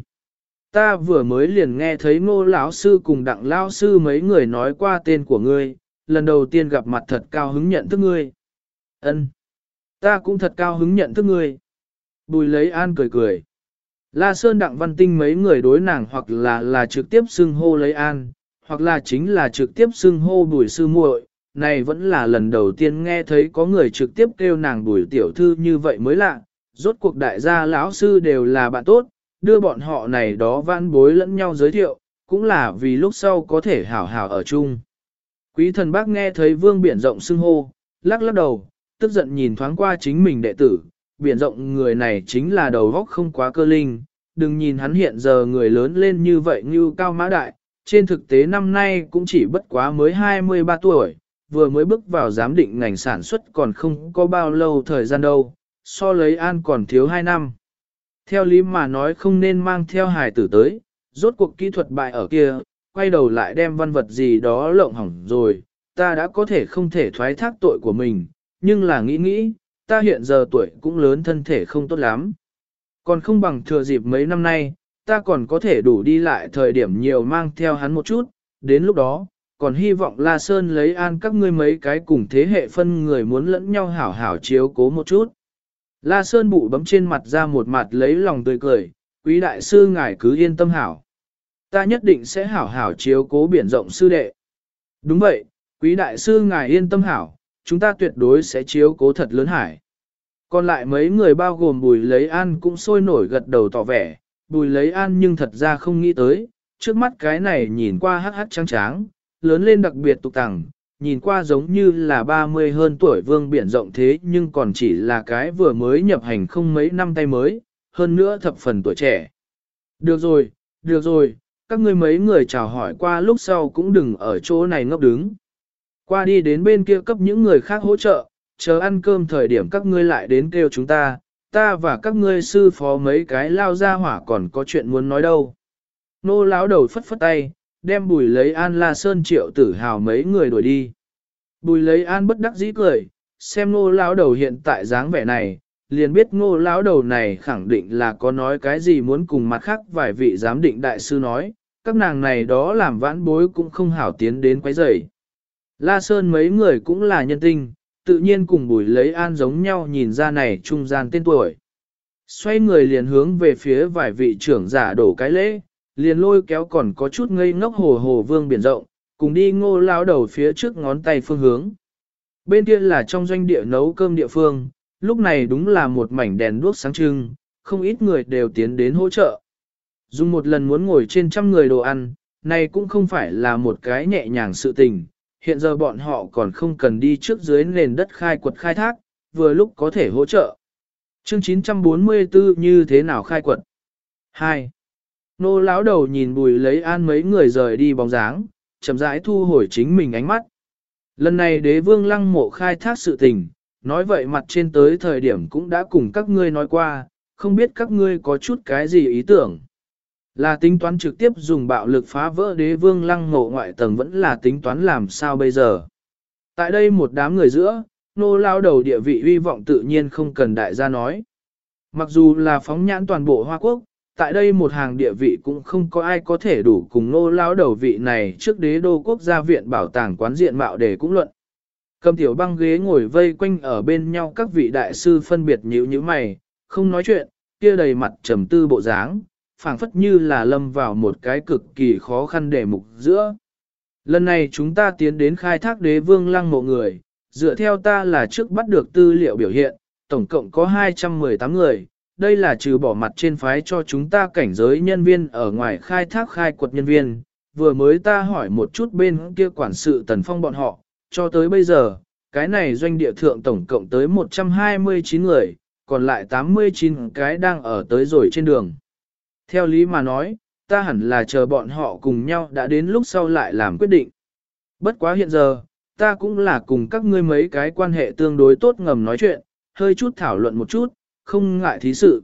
Ta vừa mới liền nghe thấy Ngô lão sư cùng Đặng lão sư mấy người nói qua tên của ngươi, lần đầu tiên gặp mặt thật cao hứng nhận thức ngươi. Ân, ta cũng thật cao hứng nhận thức ngươi. Bùi lấy an cười cười. La Sơn Đặng Văn Tinh mấy người đối nàng hoặc là trực tiếp xưng hô lấy an, hoặc là chính là trực tiếp xưng hô bùi sư muội. Này vẫn là lần đầu tiên nghe thấy có người trực tiếp kêu nàng bùi tiểu thư như vậy mới lạ, rốt cuộc đại gia lão sư đều là bạn tốt, đưa bọn họ này đó vãn bối lẫn nhau giới thiệu, cũng là vì lúc sau có thể hảo hảo ở chung. Quý Thần Bắc nghe thấy Vương biển rộng xưng hô, lắc lắc đầu, tức giận nhìn thoáng qua chính mình đệ tử, biển rộng người này chính là đầu óc không quá cơ linh, đừng nhìn hắn hiện giờ người lớn lên như vậy như cao mã đại, trên thực tế năm nay cũng chỉ bất quá mới 23 tuổi, vừa mới bước vào giám định ngành sản xuất còn không có bao lâu thời gian đâu, so lấy an còn thiếu 2 năm. Theo lý mà nói không nên mang theo hài tử tới, rốt cuộc kỹ thuật bại ở kia, quay đầu lại đem văn vật gì đó lộng hỏng rồi, ta đã có thể không thể thoái thác tội của mình, nhưng là nghĩ, ta hiện giờ tuổi cũng lớn thân thể không tốt lắm. Còn không bằng thừa dịp mấy năm nay, ta còn có thể đủ đi lại thời điểm nhiều mang theo hắn một chút, đến lúc đó, còn hy vọng La Sơn lấy an các ngươi mấy cái cùng thế hệ phân người muốn lẫn nhau hảo hảo chiếu cố một chút. La Sơn bụ bấm trên mặt ra một mặt lấy lòng tươi cười, quý đại sư ngài cứ yên tâm hảo. Ta nhất định sẽ hảo hảo chiếu cố biển rộng sư đệ. Đúng vậy, quý đại sư ngài yên tâm hảo, chúng ta tuyệt đối sẽ chiếu cố thật lớn hải. Còn lại mấy người bao gồm Bùi Lấy An cũng sôi nổi gật đầu tỏ vẻ, Bùi Lấy An nhưng thật ra không nghĩ tới, trước mắt cái này nhìn qua hắc hắc trắng tráng, lớn lên đặc biệt tục tằng, nhìn qua giống như là 30 hơn tuổi Vương biển rộng thế nhưng còn chỉ là cái vừa mới nhập hành không mấy năm tay mới, hơn nữa thập phần tuổi trẻ. Được rồi, các ngươi mấy người chào hỏi qua lúc sau cũng đừng ở chỗ này ngốc đứng. Qua đi đến bên kia cấp những người khác hỗ trợ, chờ ăn cơm thời điểm các ngươi lại đến kêu chúng ta và các ngươi sư phó mấy cái lao ra hỏa còn có chuyện muốn nói đâu. Nô lão đầu phất phất tay, đem Bùi Lấy An La Sơn Triệu Tử Hào mấy người đuổi đi. Bùi Lấy An bất đắc dĩ cười, xem nô lão đầu hiện tại dáng vẻ này, liền biết nô lão đầu này khẳng định là có nói cái gì muốn cùng mặt khác vài vị giám định đại sư nói, các nàng này đó làm vãn bối cũng không hảo tiến đến quấy rầy. La Sơn mấy người cũng là nhân tinh, tự nhiên cùng Bùi Lấy An giống nhau nhìn ra này trung gian tên tuổi. Xoay người liền hướng về phía vài vị trưởng giả đổ cái lễ, liền lôi kéo còn có chút ngây ngốc hồ hồ Vương biển rộng, cùng đi ngô lao đầu phía trước ngón tay phương hướng. Bên kia là trong doanh địa nấu cơm địa phương, lúc này đúng là một mảnh đèn đuốc sáng trưng, không ít người đều tiến đến hỗ trợ. Dùng một lần muốn ngồi trên trăm người đồ ăn, này cũng không phải là một cái nhẹ nhàng sự tình, hiện giờ bọn họ còn không cần đi trước dưới nền đất khai quật khai thác, vừa lúc có thể hỗ trợ. Chương 944 như thế nào khai quật? 2. Nô lão đầu nhìn Bùi Lấy An mấy người rời đi bóng dáng, chậm rãi thu hồi chính mình ánh mắt. Lần này đế vương lăng mộ khai thác sự tình, nói vậy mặt trên tới thời điểm cũng đã cùng các ngươi nói qua, không biết các ngươi có chút cái gì ý tưởng. Là tính toán trực tiếp dùng bạo lực phá vỡ đế vương lăng mộ ngoại tầng vẫn là tính toán làm sao bây giờ. Tại đây một đám người giữa, nô lao đầu địa vị uy vọng tự nhiên không cần đại gia nói. Mặc dù là phóng nhãn toàn bộ Hoa Quốc, tại đây một hàng địa vị cũng không có ai có thể đủ cùng nô lao đầu vị này trước đế đô quốc gia viện bảo tàng quán diện mạo để cũng luận. Cầm tiểu băng ghế ngồi vây quanh ở bên nhau các vị đại sư phân biệt nhíu như mày, không nói chuyện, kia đầy mặt trầm tư bộ dáng, phảng phất như là lâm vào một cái cực kỳ khó khăn đề mục giữa. Lần này chúng ta tiến đến khai thác đế vương lăng mộ người, dựa theo ta là trước bắt được tư liệu biểu hiện, tổng cộng có 218 người, đây là trừ bỏ mặt trên phái cho chúng ta cảnh giới nhân viên ở ngoài khai thác khai quật nhân viên, vừa mới ta hỏi một chút bên kia quản sự Tần Phong bọn họ, cho tới bây giờ, cái này doanh địa thượng tổng cộng tới 129 người, còn lại 89 cái đang ở tới rồi trên đường. Theo lý mà nói, ta hẳn là chờ bọn họ cùng nhau đã đến lúc sau lại làm quyết định. Bất quá hiện giờ, ta cũng là cùng các ngươi mấy cái quan hệ tương đối tốt ngầm nói chuyện, hơi chút thảo luận một chút, không ngại thí sự.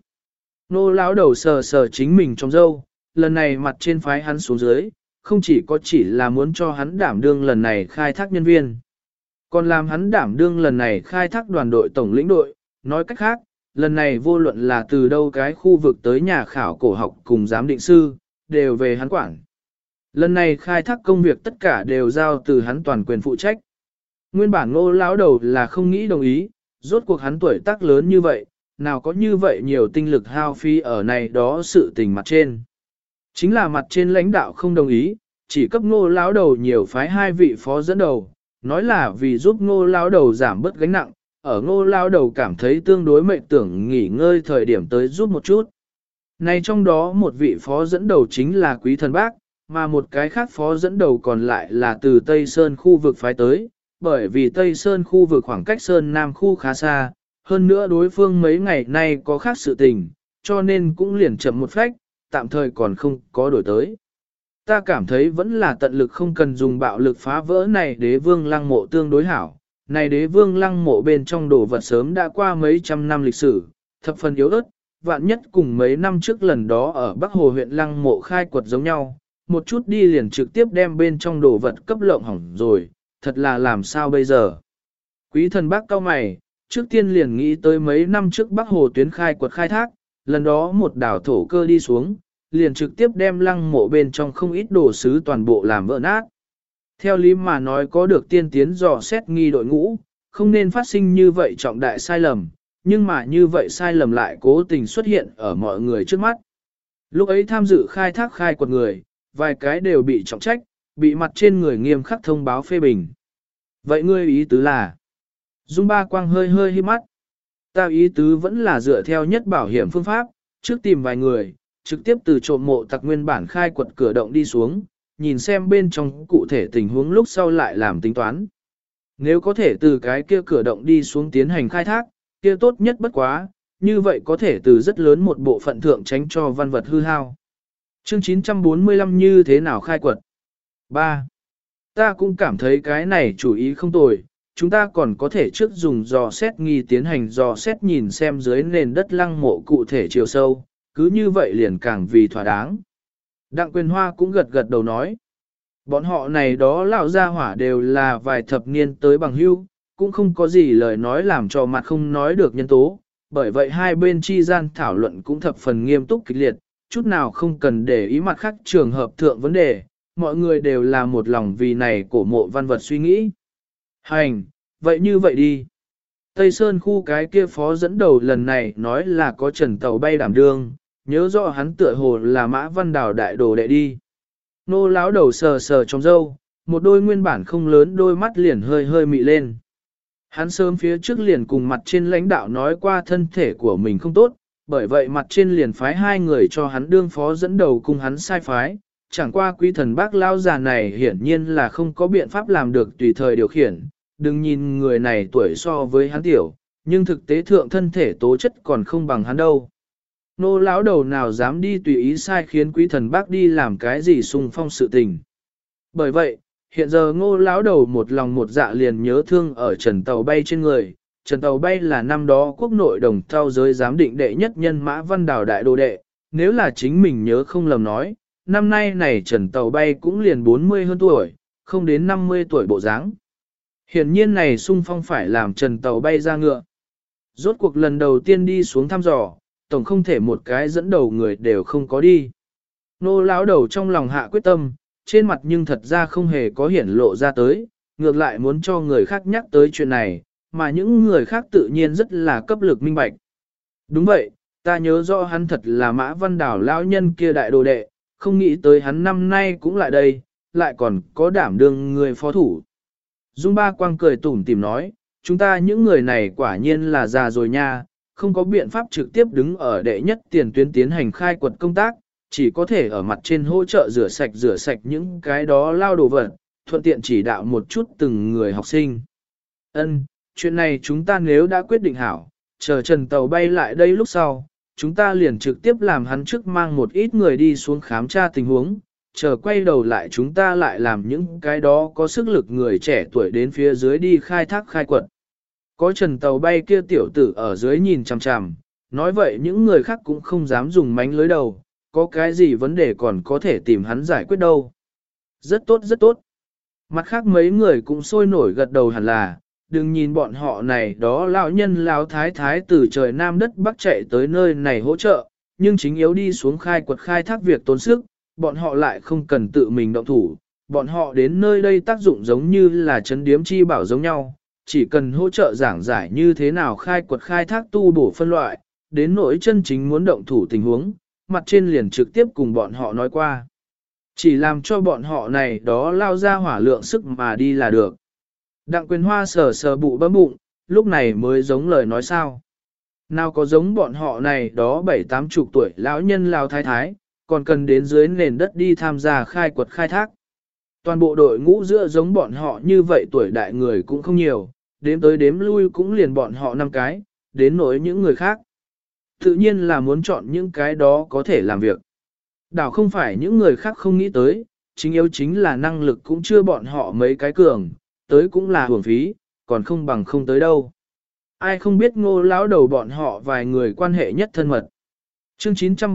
Nô lão đầu sờ sờ chính mình trong râu, lần này mặt trên phái hắn xuống dưới, không chỉ là muốn cho hắn đảm đương lần này khai thác nhân viên, còn làm hắn đảm đương lần này khai thác đoàn đội tổng lĩnh đội, nói cách khác, lần này vô luận là từ đâu cái khu vực tới nhà khảo cổ học cùng giám định sư, đều về hắn quản. Lần này khai thác công việc tất cả đều giao từ hắn toàn quyền phụ trách. Nguyên bản Ngô lão đầu là không nghĩ đồng ý, rốt cuộc hắn tuổi tác lớn như vậy, nào có như vậy nhiều tinh lực hao phí ở này đó sự tình mặt trên. Chính là mặt trên lãnh đạo không đồng ý, chỉ cấp Ngô lão đầu nhiều phái hai vị phó dẫn đầu, nói là vì giúp Ngô lão đầu giảm bớt gánh nặng, ở Ngô lão đầu cảm thấy tương đối mệt tưởng nghỉ ngơi thời điểm tới giúp một chút. Này trong đó một vị phó dẫn đầu chính là Quý Thần Bác, mà một cái khác phó dẫn đầu còn lại là từ Tây Sơn khu vực phái tới, bởi vì Tây Sơn khu vực khoảng cách Sơn Nam khu khá xa, hơn nữa đối phương mấy ngày nay có khác sự tình, cho nên cũng liền chậm một phách, tạm thời còn không có đổi tới. Ta cảm thấy vẫn là tận lực không cần dùng bạo lực phá vỡ này đế vương lăng mộ tương đối hảo. Này đế vương lăng mộ bên trong đồ vật sớm đã qua mấy trăm năm lịch sử, thập phần yếu ớt, vạn nhất cùng mấy năm trước lần đó ở Bắc Hồ huyện lăng mộ khai quật giống nhau, một chút đi liền trực tiếp đem bên trong đồ vật cấp lộng hỏng rồi, thật là làm sao bây giờ. Quý Thần Bác cao mày, trước tiên liền nghĩ tới mấy năm trước Bắc Hồ tuyến khai quật khai thác, lần đó một đảo thổ cơ đi xuống, liền trực tiếp đem lăng mộ bên trong không ít đồ sứ toàn bộ làm vỡ nát. Theo lý mà nói có được tiên tiến dò xét nghi đội ngũ, không nên phát sinh như vậy trọng đại sai lầm, nhưng mà như vậy sai lầm lại cố tình xuất hiện ở mọi người trước mắt. Lúc ấy tham dự khai thác khai quật người, vài cái đều bị trọng trách, bị mặt trên người nghiêm khắc thông báo phê bình. Vậy ngươi ý tứ là? Dung Ba Quang hơi hơi hít mắt. Ta ý tứ vẫn là dựa theo nhất bảo hiểm phương pháp, trước tìm vài người, trực tiếp từ trộm mộ tặc nguyên bản khai quật cửa động đi xuống, nhìn xem bên trong cụ thể tình huống lúc sau lại làm tính toán. Nếu có thể từ cái kia cửa động đi xuống tiến hành khai thác, kia tốt nhất bất quá, như vậy có thể từ rất lớn một bộ phận thượng tránh cho văn vật hư hao. Chương 945 như thế nào khai quật? 3. Ta cũng cảm thấy cái này chủ ý không tồi, chúng ta còn có thể trước dùng dò xét nghi tiến hành dò xét nhìn xem dưới nền đất lăng mộ cụ thể chiều sâu, cứ như vậy liền càng vì thỏa đáng. Đặng Quyền Hoa cũng gật gật đầu nói. Bọn họ này đó lão gia hỏa đều là vài thập niên tới bằng hưu, cũng không có gì lời nói làm cho mặt không nói được nhân tố, bởi vậy hai bên chi gian thảo luận cũng thập phần nghiêm túc kịch liệt, chút nào không cần để ý mặt khác trường hợp thượng vấn đề, mọi người đều là một lòng vì này cổ mộ văn vật suy nghĩ. Hành, vậy như vậy đi. Tây Sơn khu cái kia phó dẫn đầu lần này nói là có trần tàu bay đảm đương, nhớ rõ hắn tựa hồ là Mã Văn Đào đại đồ đệ đi. Nô lão đầu sờ sờ trong râu, một đôi nguyên bản không lớn đôi mắt liền hơi hơi mị lên. Hắn sớm phía trước liền cùng mặt trên lãnh đạo nói qua thân thể của mình không tốt, bởi vậy mặt trên liền phái hai người cho hắn đương phó dẫn đầu cùng hắn sai phái. Chẳng qua quý thần bác lao già này hiển nhiên là không có biện pháp làm được tùy thời điều khiển, đừng nhìn người này tuổi so với hắn tiểu, nhưng thực tế thượng thân thể tố chất còn không bằng hắn đâu. Nô lão đầu nào dám đi tùy ý sai khiến quý thần bác đi làm cái gì xung phong sự tình. Bởi vậy, hiện giờ ngô lão đầu một lòng một dạ liền nhớ thương ở trần tàu bay trên người. Trần tàu bay là năm đó quốc nội đồng thao giới giám định đệ nhất nhân Mã Văn Đào đại đồ đệ, nếu là chính mình nhớ không lầm nói, năm nay này trần tàu bay cũng liền 40 hơn tuổi, không đến 50 tuổi bộ dáng. Hiển nhiên này xung phong phải làm trần tàu bay ra ngựa. Rốt cuộc lần đầu tiên đi xuống thăm dò, tổng không thể một cái dẫn đầu người đều không có đi. Nô lão đầu trong lòng hạ quyết tâm, trên mặt nhưng thật ra không hề có hiển lộ ra tới, ngược lại muốn cho người khác nhắc tới chuyện này, mà những người khác tự nhiên rất là cấp lực minh bạch. Đúng vậy, ta nhớ rõ hắn thật là Mã Văn Đào lão nhân kia đại đồ đệ, không nghĩ tới hắn năm nay cũng lại đây, lại còn có đảm đương người phó thủ. Dung Ba Quang cười tủm tỉm nói, chúng ta những người này quả nhiên là già rồi nha, không có biện pháp trực tiếp đứng ở đệ nhất tiền tuyến tiến hành khai quật công tác, chỉ có thể ở mặt trên hỗ trợ rửa sạch những cái đó lao đồ vật, thuận tiện chỉ đạo một chút từng người học sinh. Ân, chuyện này chúng ta nếu đã quyết định hảo, chờ trần tàu bay lại đây lúc sau, chúng ta liền trực tiếp làm hắn trước mang một ít người đi xuống khám tra tình huống, chờ quay đầu lại chúng ta lại làm những cái đó có sức lực người trẻ tuổi đến phía dưới đi khai thác khai quật. Có trần tàu bay kia tiểu tử ở dưới nhìn chằm chằm, nói vậy những người khác cũng không dám dùng mánh lưới đầu, có cái gì vấn đề còn có thể tìm hắn giải quyết đâu. Rất tốt rất tốt. Mặt khác mấy người cũng sôi nổi gật đầu hẳn là, đừng nhìn bọn họ này đó lão nhân lão thái thái từ trời Nam đất Bắc chạy tới nơi này hỗ trợ, nhưng chính yếu đi xuống khai quật khai thác việc tốn sức, bọn họ lại không cần tự mình động thủ, bọn họ đến nơi đây tác dụng giống như là chấn điếm chi bảo giống nhau, chỉ cần hỗ trợ giảng giải như thế nào khai quật khai thác tu bổ phân loại, đến nỗi chân chính muốn động thủ tình huống, mặt trên liền trực tiếp cùng bọn họ nói qua. Chỉ làm cho bọn họ này đó lao ra hỏa lượng sức mà đi là được. Đặng Quyền Hoa sờ sờ bụ bấm bụng, lúc này mới giống lời nói sao. Nào có giống bọn họ này đó 7-80 tuổi lão nhân lao thái thái, còn cần đến dưới nền đất đi tham gia khai quật khai thác. Toàn bộ đội ngũ giữa giống bọn họ như vậy tuổi đại người cũng không nhiều, đếm tới đếm lui cũng liền bọn họ 5 cái, đến nỗi những người khác. Tự nhiên là muốn chọn những cái đó có thể làm việc. Đảo không phải những người khác không nghĩ tới, chính yếu chính là năng lực cũng chưa bọn họ mấy cái cường, tới cũng là hưởng phí, còn không bằng không tới đâu. Ai không biết Ngô lão đầu bọn họ vài người quan hệ nhất thân mật. Chương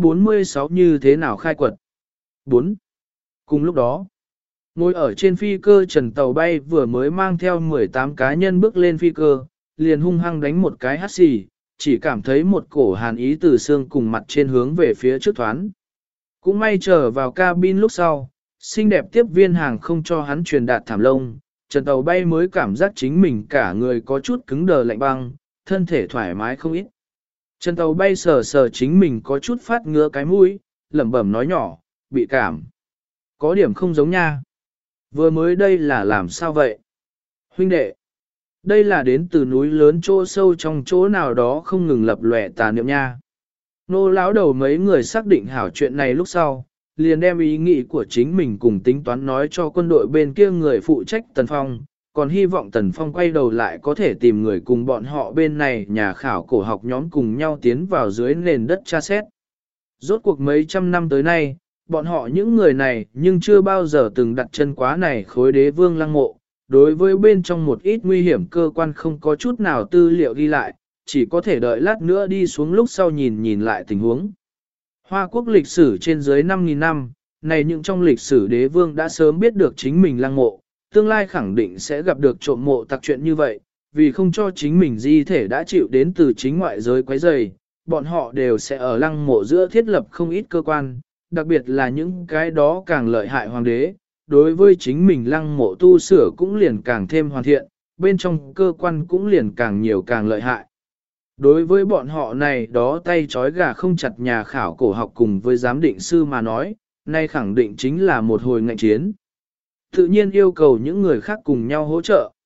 946 như thế nào khai quật? 4. Cùng lúc đó, ngồi ở trên phi cơ trần tàu bay vừa mới mang theo 18 cá nhân bước lên phi cơ, liền hung hăng đánh một cái hắt xì, chỉ cảm thấy một cổ hàn ý từ xương cùng mặt trên hướng về phía trước thoán. Cũng may trở vào cabin lúc sau, xinh đẹp tiếp viên hàng không cho hắn truyền đạt thảm lông, trần tàu bay mới cảm giác chính mình cả người có chút cứng đờ lạnh băng, thân thể thoải mái không ít. Trần tàu bay sờ sờ chính mình có chút phát ngứa cái mũi, lẩm bẩm nói nhỏ, bị cảm. Có điểm không giống nha. Vừa mới đây là làm sao vậy? Huynh đệ, đây là đến từ núi lớn chỗ sâu trong chỗ nào đó không ngừng lập lòe tà niệm nha. Nô lão đầu mấy người xác định hảo chuyện này lúc sau, liền đem ý nghĩ của chính mình cùng tính toán nói cho quân đội bên kia người phụ trách Tần Phong, còn hy vọng Tần Phong quay đầu lại có thể tìm người cùng bọn họ bên này nhà khảo cổ học nhóm cùng nhau tiến vào dưới nền đất tra xét. Rốt cuộc mấy trăm năm tới nay, bọn họ những người này nhưng chưa bao giờ từng đặt chân quá này khối đế vương lăng mộ, đối với bên trong một ít nguy hiểm cơ quan không có chút nào tư liệu ghi lại, chỉ có thể đợi lát nữa đi xuống lúc sau nhìn lại tình huống. Hoa quốc lịch sử trên dưới 5.000 năm, này những trong lịch sử đế vương đã sớm biết được chính mình lăng mộ, tương lai khẳng định sẽ gặp được trộm mộ tặc chuyện như vậy, vì không cho chính mình di thể đã chịu đến từ chính ngoại giới quấy rầy, bọn họ đều sẽ ở lăng mộ giữa thiết lập không ít cơ quan, đặc biệt là những cái đó càng lợi hại hoàng đế, đối với chính mình lăng mộ tu sửa cũng liền càng thêm hoàn thiện, bên trong cơ quan cũng liền càng nhiều càng lợi hại. Đối với bọn họ này đó tay trói gà không chặt nhà khảo cổ học cùng với giám định sư mà nói, nay khẳng định chính là một hồi ngạnh chiến. Tự nhiên yêu cầu những người khác cùng nhau hỗ trợ.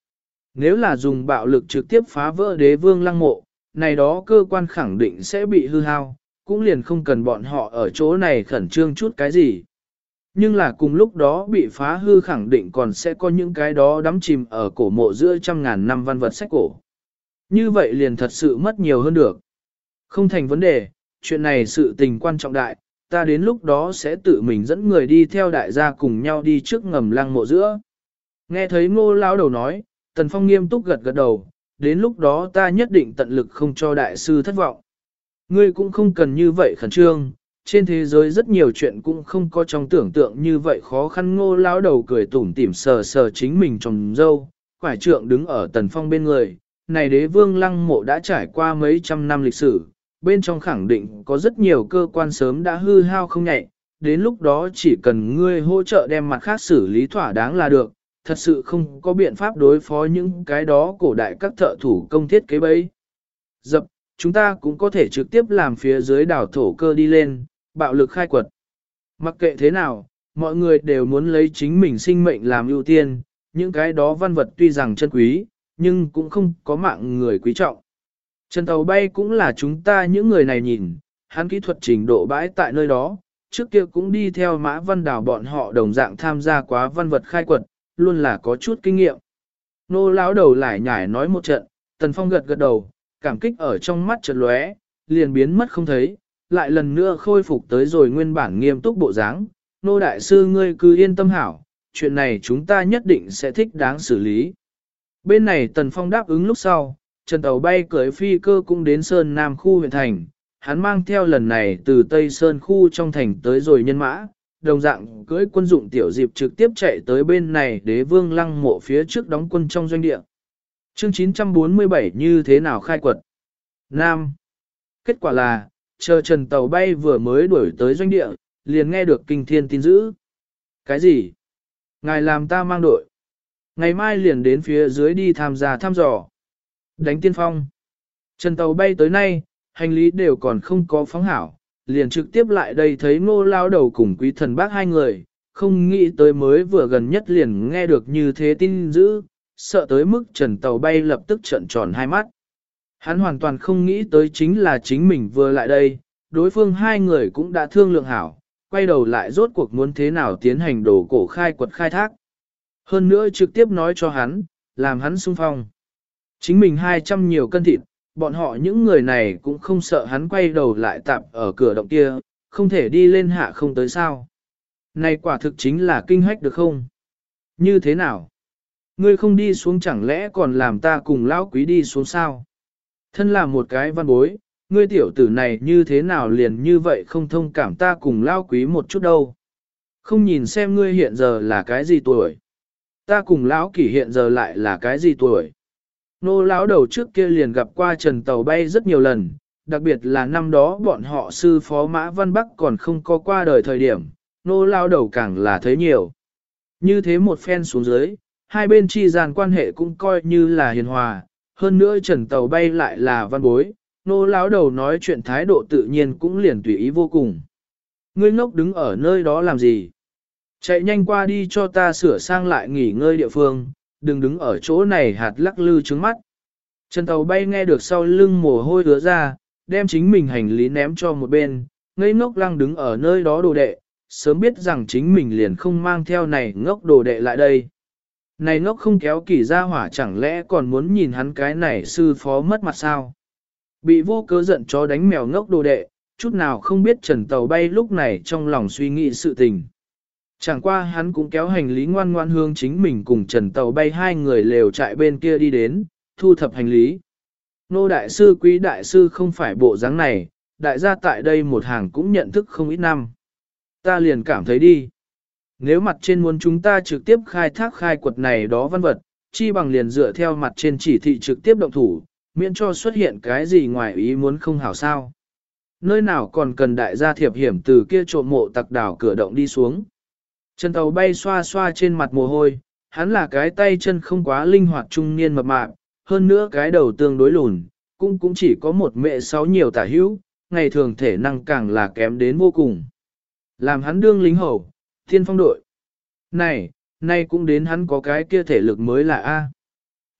Nếu là dùng bạo lực trực tiếp phá vỡ đế vương lăng mộ, này đó cơ quan khẳng định sẽ bị hư hao, cũng liền không cần bọn họ ở chỗ này khẩn trương chút cái gì. Nhưng là cùng lúc đó bị phá hư khẳng định còn sẽ có những cái đó đắm chìm ở cổ mộ giữa trăm ngàn năm văn vật sách cổ. Như vậy liền thật sự mất nhiều hơn được. Không thành vấn đề, chuyện này sự tình quan trọng đại, ta đến lúc đó sẽ tự mình dẫn người đi theo đại gia cùng nhau đi trước ngầm lăng mộ giữa. Nghe thấy Ngô lão đầu nói, Tần Phong nghiêm túc gật gật đầu, đến lúc đó ta nhất định tận lực không cho đại sư thất vọng. Ngươi cũng không cần như vậy khẩn trương, trên thế giới rất nhiều chuyện cũng không có trong tưởng tượng như vậy khó khăn. Ngô lão đầu cười tủm tỉm sờ sờ chính mình trồng dâu, quải trượng đứng ở Tần Phong bên người. Này đế vương lăng mộ đã trải qua mấy trăm năm lịch sử, bên trong khẳng định có rất nhiều cơ quan sớm đã hư hao không nhạy, đến lúc đó chỉ cần ngươi hỗ trợ đem mặt khác xử lý thỏa đáng là được, thật sự không có biện pháp đối phó những cái đó cổ đại các thợ thủ công thiết kế bấy. Dập, chúng ta cũng có thể trực tiếp làm phía dưới đảo thổ cơ đi lên, bạo lực khai quật. Mặc kệ thế nào, mọi người đều muốn lấy chính mình sinh mệnh làm ưu tiên, những cái đó văn vật tuy rằng chân quý, nhưng cũng không có mạng người quý trọng. Trần tàu bay cũng là chúng ta những người này nhìn, hắn kỹ thuật trình độ bãi tại nơi đó, trước kia cũng đi theo Mã Văn Đào bọn họ đồng dạng tham gia quá văn vật khai quật, luôn là có chút kinh nghiệm. Nô lão đầu lại nhải nói một trận, Tần Phong gật gật đầu, cảm kích ở trong mắt chợt lóe, liền biến mất không thấy, lại lần nữa khôi phục tới rồi nguyên bản nghiêm túc bộ dáng. Nô đại sư ngươi cứ yên tâm hảo, chuyện này chúng ta nhất định sẽ thích đáng xử lý. Bên này Tần Phong đáp ứng lúc sau, Trần tàu bay cưỡi phi cơ cũng đến Sơn Nam khu huyện thành, hắn mang theo lần này từ Tây Sơn khu trong thành tới rồi nhân mã, đồng dạng cưỡi quân dụng tiểu dịp trực tiếp chạy tới bên này đế vương lăng mộ phía trước đóng quân trong doanh địa. Chương 947 như thế nào khai quật? Nam. Kết quả là, chờ Trần tàu bay vừa mới đuổi tới doanh địa, liền nghe được kinh thiên tin dữ. Cái gì? Ngài làm ta mang đội. Ngày mai liền đến phía dưới đi tham gia thăm dò. Đánh tiên phong. Trần tàu bay tới nay, hành lý đều còn không có phóng hảo, liền trực tiếp lại đây thấy Ngô lao đầu cùng Quý thần bác hai người, không nghĩ tới mới vừa gần nhất liền nghe được như thế tin dữ, sợ tới mức Trần tàu bay lập tức trợn tròn hai mắt. Hắn hoàn toàn không nghĩ tới chính là chính mình vừa lại đây, đối phương hai người cũng đã thương lượng hảo, quay đầu lại rốt cuộc muốn thế nào tiến hành đổ cổ khai quật khai thác. Hơn nữa trực tiếp nói cho hắn, làm hắn xung phong. Chính mình 200 nhiều cân thịt, bọn họ những người này cũng không sợ hắn quay đầu lại tạp ở cửa động kia, không thể đi lên hạ không tới sao. Này quả thực chính là kinh hách được không? Như thế nào? Ngươi không đi xuống chẳng lẽ còn làm ta cùng lão quý đi xuống sao? Thân là một cái văn bối, ngươi tiểu tử này như thế nào liền như vậy không thông cảm ta cùng lão quý một chút đâu. Không nhìn xem ngươi hiện giờ là cái gì tuổi. Ta cùng lão kỷ hiện giờ lại là cái gì tuổi. Nô lão đầu trước kia liền gặp qua Trần tàu bay rất nhiều lần, đặc biệt là năm đó bọn họ sư phó Mã Văn Bắc còn không có qua đời thời điểm, nô lão đầu càng là thấy nhiều. Như thế một phen xuống dưới, hai bên chi gian quan hệ cũng coi như là hiền hòa, hơn nữa Trần tàu bay lại là văn bối, nô lão đầu nói chuyện thái độ tự nhiên cũng liền tùy ý vô cùng. Ngươi ngốc đứng ở nơi đó làm gì? Chạy nhanh qua đi cho ta sửa sang lại nghỉ ngơi địa phương, đừng đứng ở chỗ này hạt lắc lư trứng mắt. Trần tàu bay nghe được sau lưng mồ hôi ứa ra, đem chính mình hành lý ném cho một bên, ngây ngốc lăng đứng ở nơi đó đồ đệ, sớm biết rằng chính mình liền không mang theo này ngốc đồ đệ lại đây. Này ngốc không kéo kỳ ra hỏa chẳng lẽ còn muốn nhìn hắn cái này sư phó mất mặt sao? Bị vô cớ giận chó đánh mèo ngốc đồ đệ, chút nào không biết Trần tàu bay lúc này trong lòng suy nghĩ sự tình. Chẳng qua hắn cũng kéo hành lý ngoan ngoan hướng chính mình cùng Trần tàu bay hai người lều trại bên kia đi đến, thu thập hành lý. Nô đại sư quý đại sư không phải bộ dáng này, đại gia tại đây một hàng cũng nhận thức không ít năm. Ta liền cảm thấy đi. Nếu mặt trên muốn chúng ta trực tiếp khai thác khai quật này đó văn vật, chi bằng liền dựa theo mặt trên chỉ thị trực tiếp động thủ, miễn cho xuất hiện cái gì ngoài ý muốn không hảo sao. Nơi nào còn cần đại gia thiệp hiểm từ kia trộm mộ tặc đảo cửa động đi xuống. Trần tàu bay xoa xoa trên mặt mồ hôi, hắn là cái tay chân không quá linh hoạt trung niên mập mạp, hơn nữa cái đầu tương đối lùn, cũng chỉ có một mẹ sáu nhiều tả hữu, ngày thường thể năng càng là kém đến vô cùng. Làm hắn đương lính hầu, thiên phong đội. Này cũng đến hắn có cái kia thể lực mới là A.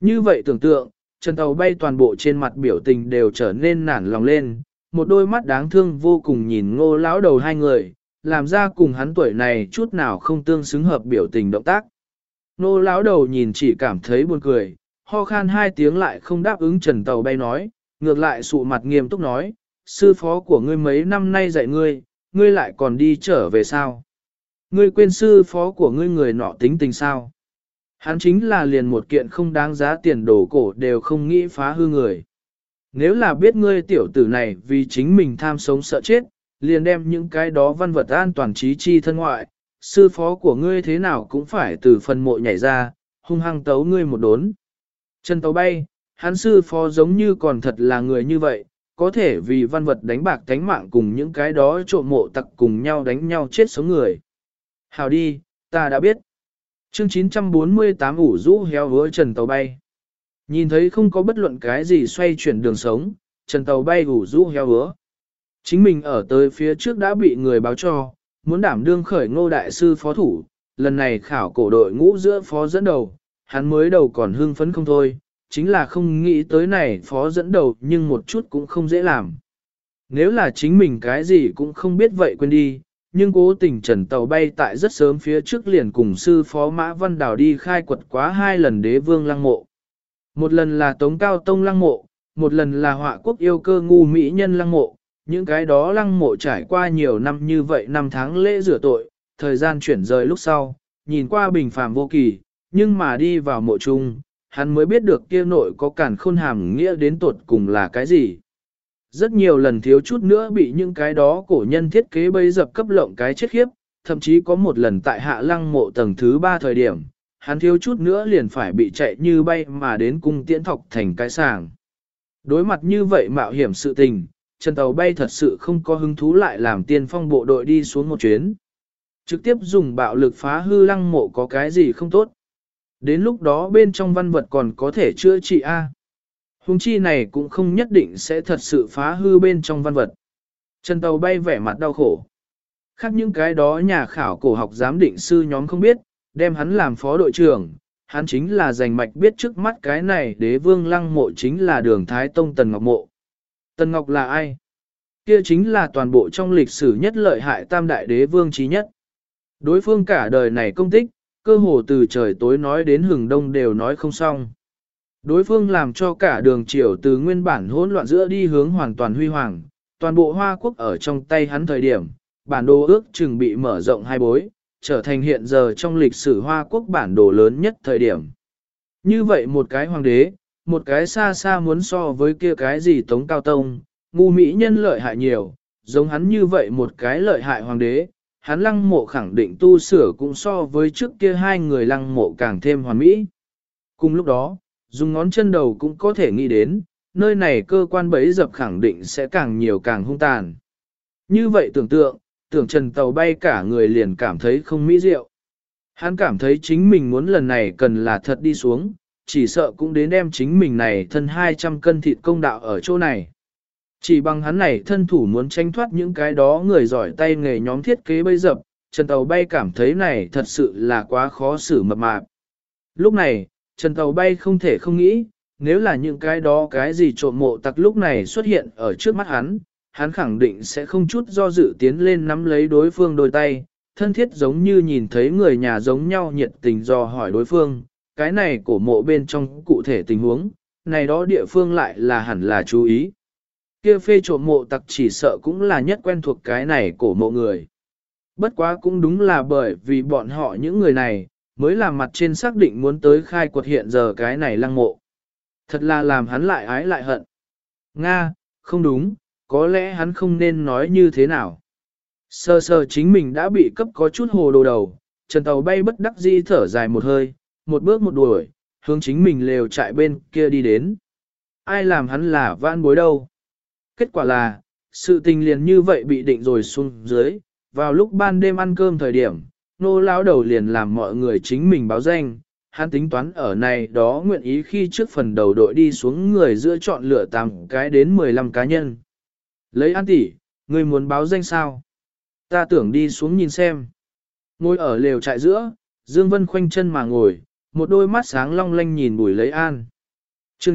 Như vậy tưởng tượng, Trần Tàu Bay toàn bộ trên mặt biểu tình đều trở nên nản lòng lên, một đôi mắt đáng thương vô cùng nhìn Ngô lão đầu hai người, làm ra cùng hắn tuổi này chút nào không tương xứng hợp biểu tình động tác. Ngô lão đầu nhìn chỉ cảm thấy buồn cười, ho khan hai tiếng lại không đáp ứng Trần Tàu Bay nói, ngược lại sụ mặt nghiêm túc nói, sư phó của ngươi mấy năm nay dạy ngươi, ngươi lại còn đi trở về sao? Ngươi quên sư phó của ngươi người nọ tính tình sao? Hắn chính là liền một kiện không đáng giá tiền đồ cổ đều không nghĩ phá hư người. Nếu là biết ngươi tiểu tử này vì chính mình tham sống sợ chết, liền đem những cái đó văn vật an toàn trí chi thân ngoại, sư phó của ngươi thế nào cũng phải từ phần mộ nhảy ra, hung hăng tấu ngươi một đốn. Trần Tàu Bay, hắn sư phó giống như còn thật là người như vậy, có thể vì văn vật đánh bạc tánh mạng cùng những cái đó trộm mộ tặc cùng nhau đánh nhau chết sống người. Hào đi, ta đã biết. Chương 948 ủ rũ heo hứa Trần Tàu Bay. Nhìn thấy không có bất luận cái gì xoay chuyển đường sống, Trần Tàu Bay ủ rũ heo hứa. Chính mình ở tới phía trước đã bị người báo cho, muốn đảm đương khởi Ngô đại sư phó thủ, lần này khảo cổ đội ngũ giữa phó dẫn đầu, hắn mới đầu còn hưng phấn không thôi, chính là không nghĩ tới này phó dẫn đầu nhưng một chút cũng không dễ làm. Nếu là chính mình cái gì cũng không biết vậy quên đi, nhưng cố tình Trần Tàu Bay tại rất sớm phía trước liền cùng sư phó Mã Văn Đào đi khai quật quá 2 lần đế vương lăng mộ. Một lần là Tống Cao Tông lăng mộ, một lần là Họa Quốc yêu cơ ngu mỹ nhân lăng mộ, những cái đó lăng mộ trải qua nhiều năm như vậy năm tháng lễ rửa tội, thời gian chuyển rời lúc sau, nhìn qua bình phàm vô kỳ, nhưng mà đi vào mộ chung, hắn mới biết được kia nội có cản khôn hàm nghĩa đến tột cùng là cái gì. Rất nhiều lần thiếu chút nữa bị những cái đó cổ nhân thiết kế bấy dập cấp lộng cái chết khiếp, thậm chí có một lần tại hạ lăng mộ tầng thứ 3 thời điểm, hắn thiếu chút nữa liền phải bị chạy như bay mà đến cung tiễn thọc thành cái sàng. Đối mặt như vậy mạo hiểm sự tình, Trần Tàu Bay thật sự không có hứng thú lại làm tiên phong bộ đội đi xuống một chuyến. Trực tiếp dùng bạo lực phá hư lăng mộ có cái gì không tốt. Đến lúc đó bên trong văn vật còn có thể chữa trị A. Hùng chi này cũng không nhất định sẽ thật sự phá hư bên trong văn vật. Trần Tàu Bay vẻ mặt đau khổ. Khác những cái đó nhà khảo cổ học giám định sư nhóm không biết, đem hắn làm phó đội trưởng, hắn chính là giành mạch biết trước mắt cái này đế vương lăng mộ chính là đường Thái Tông Tần Ngọc mộ. Tần Ngọc là ai? Kia chính là toàn bộ trong lịch sử nhất lợi hại tam đại đế vương trí nhất. Đối phương cả đời này công tích, cơ hồ từ trời tối nói đến hừng đông đều nói không xong. Đối phương làm cho cả đường triều từ nguyên bản hỗn loạn giữa đi hướng hoàn toàn huy hoàng, toàn bộ Hoa Quốc ở trong tay hắn thời điểm, bản đồ ước chừng bị mở rộng hai bối, trở thành hiện giờ trong lịch sử Hoa Quốc bản đồ lớn nhất thời điểm. Như vậy một cái hoàng đế, một cái xa xa muốn so với kia cái gì Tống Cao Tông, ngu mỹ nhân lợi hại nhiều, giống hắn như vậy một cái lợi hại hoàng đế, hắn lăng mộ khẳng định tu sửa cũng so với trước kia hai người lăng mộ càng thêm hoàn mỹ. Cùng lúc đó, dùng ngón chân đầu cũng có thể nghĩ đến, nơi này cơ quan bẫy dập khẳng định sẽ càng nhiều càng hung tàn. Như vậy tưởng Trần Tàu Bay cả người liền cảm thấy không mỹ diệu. Hắn cảm thấy chính mình muốn lần này cần là thật đi xuống, chỉ sợ cũng đến đem chính mình này thân 200 cân thịt công đạo ở chỗ này. Chỉ bằng hắn này thân thủ muốn tranh thoát những cái đó người giỏi tay nghề nhóm thiết kế bẫy dập, Trần Tàu Bay cảm thấy này thật sự là quá khó xử mập mạp. Lúc này, Trần Tàu Bay không thể không nghĩ, nếu là những cái đó cái gì trộm mộ tặc lúc này xuất hiện ở trước mắt hắn khẳng định sẽ không chút do dự tiến lên nắm lấy đối phương đôi tay, thân thiết giống như nhìn thấy người nhà giống nhau nhiệt tình dò hỏi đối phương, cái này cổ mộ bên trong cụ thể tình huống, này đó địa phương lại là hẳn là chú ý. Kia phê trộm mộ tặc chỉ sợ cũng là nhất quen thuộc cái này cổ mộ người. Bất quá cũng đúng là bởi vì bọn họ những người này, mới làm mặt trên xác định muốn tới khai quật hiện giờ cái này lăng mộ. Thật là làm hắn lại ái lại hận. Nga, không đúng, có lẽ hắn không nên nói như thế nào. Sơ sơ chính mình đã bị cấp có chút hồ đồ đầu, Trần Tàu Bay bất đắc dĩ thở dài một hơi, một bước một đuổi, hướng chính mình lều trại bên kia đi đến. Ai làm hắn là vãn bối đâu. Kết quả là, sự tình liền như vậy bị định rồi xuống dưới, vào lúc ban đêm ăn cơm thời điểm, nô lão đầu liền làm mọi người chính mình báo danh, hắn tính toán ở này đó nguyện ý khi trước phần đầu đội đi xuống người giữa chọn lựa 8 cái đến 15 cá nhân. Lấy An tỷ, ngươi muốn báo danh sao? Ta tưởng đi xuống nhìn xem. Ngồi ở lều trại giữa, Dương Vân khoanh chân mà ngồi, một đôi mắt sáng long lanh nhìn Bùi Lấy An. Chương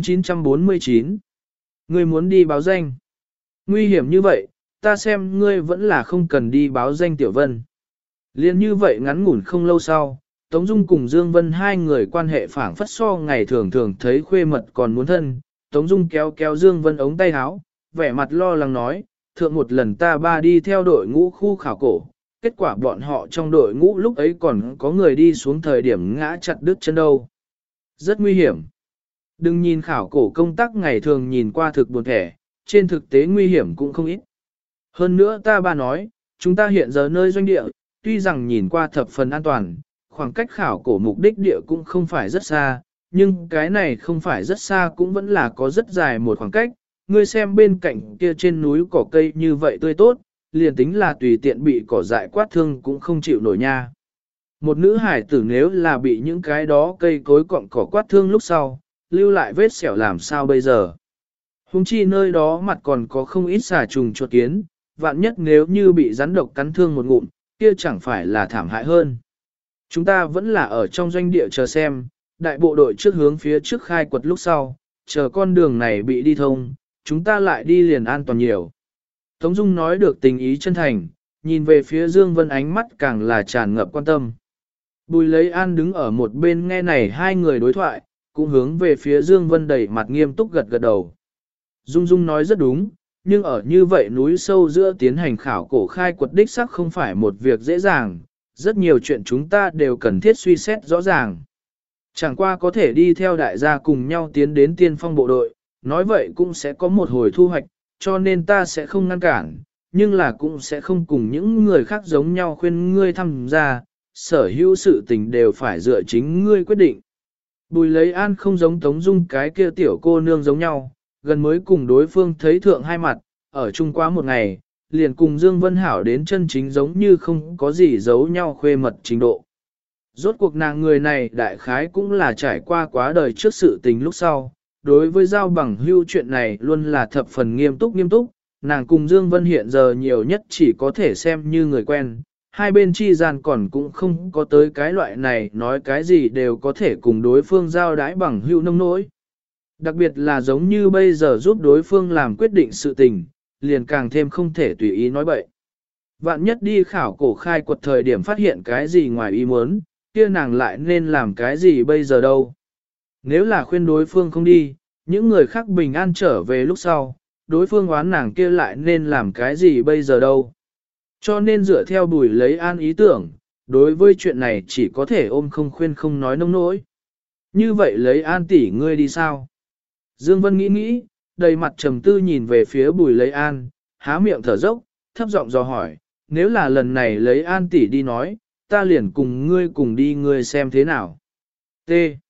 949. Ngươi muốn đi báo danh. Nguy hiểm như vậy, ta xem ngươi vẫn là không cần đi báo danh Tiểu Vân. Liên như vậy ngắn ngủn không lâu sau, Tống Dung cùng Dương Vân hai người quan hệ phảng phất so ngày thường thường thấy khuê mật còn muốn thân. Tống Dung kéo kéo Dương Vân ống tay áo, vẻ mặt lo lắng nói, thượng một lần ta ba đi theo đội ngũ khu khảo cổ, kết quả bọn họ trong đội ngũ lúc ấy còn có người đi xuống thời điểm ngã chặt đứt chân đâu. Rất nguy hiểm. Đừng nhìn khảo cổ công tác ngày thường nhìn qua thực buồn thẻ, trên thực tế nguy hiểm cũng không ít. Hơn nữa ta ba nói, chúng ta hiện giờ nơi doanh địa, tuy rằng nhìn qua thập phần an toàn, khoảng cách khảo cổ mục đích địa cũng không phải rất xa, nhưng cái này không phải rất xa cũng vẫn là có rất dài một khoảng cách. Ngươi xem bên cạnh kia trên núi cỏ cây như vậy tươi tốt, liền tính là tùy tiện bị cỏ dại quát thương cũng không chịu nổi nha. Một nữ hải tử nếu là bị những cái đó cây cối cọng cỏ quát thương lúc sau, lưu lại vết sẹo làm sao bây giờ. Hùng chi nơi đó mặt còn có không ít xà trùng chuột kiến, vạn nhất nếu như bị rắn độc cắn thương một ngụm, kia chẳng phải là thảm hại hơn. Chúng ta vẫn là ở trong doanh địa chờ xem, đại bộ đội trước hướng phía trước khai quật lúc sau, chờ con đường này bị đi thông, chúng ta lại đi liền an toàn nhiều. Tống Dung nói được tình ý chân thành, nhìn về phía Dương Vân ánh mắt càng là tràn ngập quan tâm. Bùi Lấy An đứng ở một bên nghe này hai người đối thoại, cũng hướng về phía Dương Vân đẩy mặt nghiêm túc gật gật đầu. Dung Dung nói rất đúng, nhưng ở như vậy núi sâu giữa tiến hành khảo cổ khai quật đích xác không phải một việc dễ dàng, rất nhiều chuyện chúng ta đều cần thiết suy xét rõ ràng. Chẳng qua có thể đi theo đại gia cùng nhau tiến đến tiên phong bộ đội, nói vậy cũng sẽ có một hồi thu hoạch, cho nên ta sẽ không ngăn cản, nhưng là cũng sẽ không cùng những người khác giống nhau khuyên ngươi tham gia, sở hữu sự tình đều phải dựa chính ngươi quyết định. Bùi Lấy An không giống Tống Dung cái kia tiểu cô nương giống nhau, gần mới cùng đối phương thấy thượng hai mặt, ở chung quá một ngày, liền cùng Dương Vân Hảo đến chân chính giống như không có gì giấu nhau khuê mật trình độ. Rốt cuộc nàng người này đại khái cũng là trải qua quá đời trước sự tình lúc sau, đối với giao bằng hưu chuyện này luôn là thập phần nghiêm túc, nàng cùng Dương Vân hiện giờ nhiều nhất chỉ có thể xem như người quen, hai bên chi gian còn cũng không có tới cái loại này nói cái gì đều có thể cùng đối phương giao đái bằng hưu nông nỗi. Đặc biệt là giống như bây giờ giúp đối phương làm quyết định sự tình, liền càng thêm không thể tùy ý nói bậy. Vạn nhất đi khảo cổ khai quật thời điểm phát hiện cái gì ngoài ý muốn, kia nàng lại nên làm cái gì bây giờ đâu. Nếu là khuyên đối phương không đi, những người khác bình an trở về lúc sau, đối phương oán nàng kia lại nên làm cái gì bây giờ đâu. Cho nên dựa theo Bùi Lấy An ý tưởng, đối với chuyện này chỉ có thể ôm không khuyên không nói nông nỗi. Như vậy Lấy An tỷ ngươi đi sao? Dương Vân nghĩ, đầy mặt trầm tư nhìn về phía Bùi Lấy An, há miệng thở dốc, thấp giọng dò hỏi, nếu là lần này Lấy An tỷ đi nói, ta liền cùng ngươi cùng đi ngươi xem thế nào. T.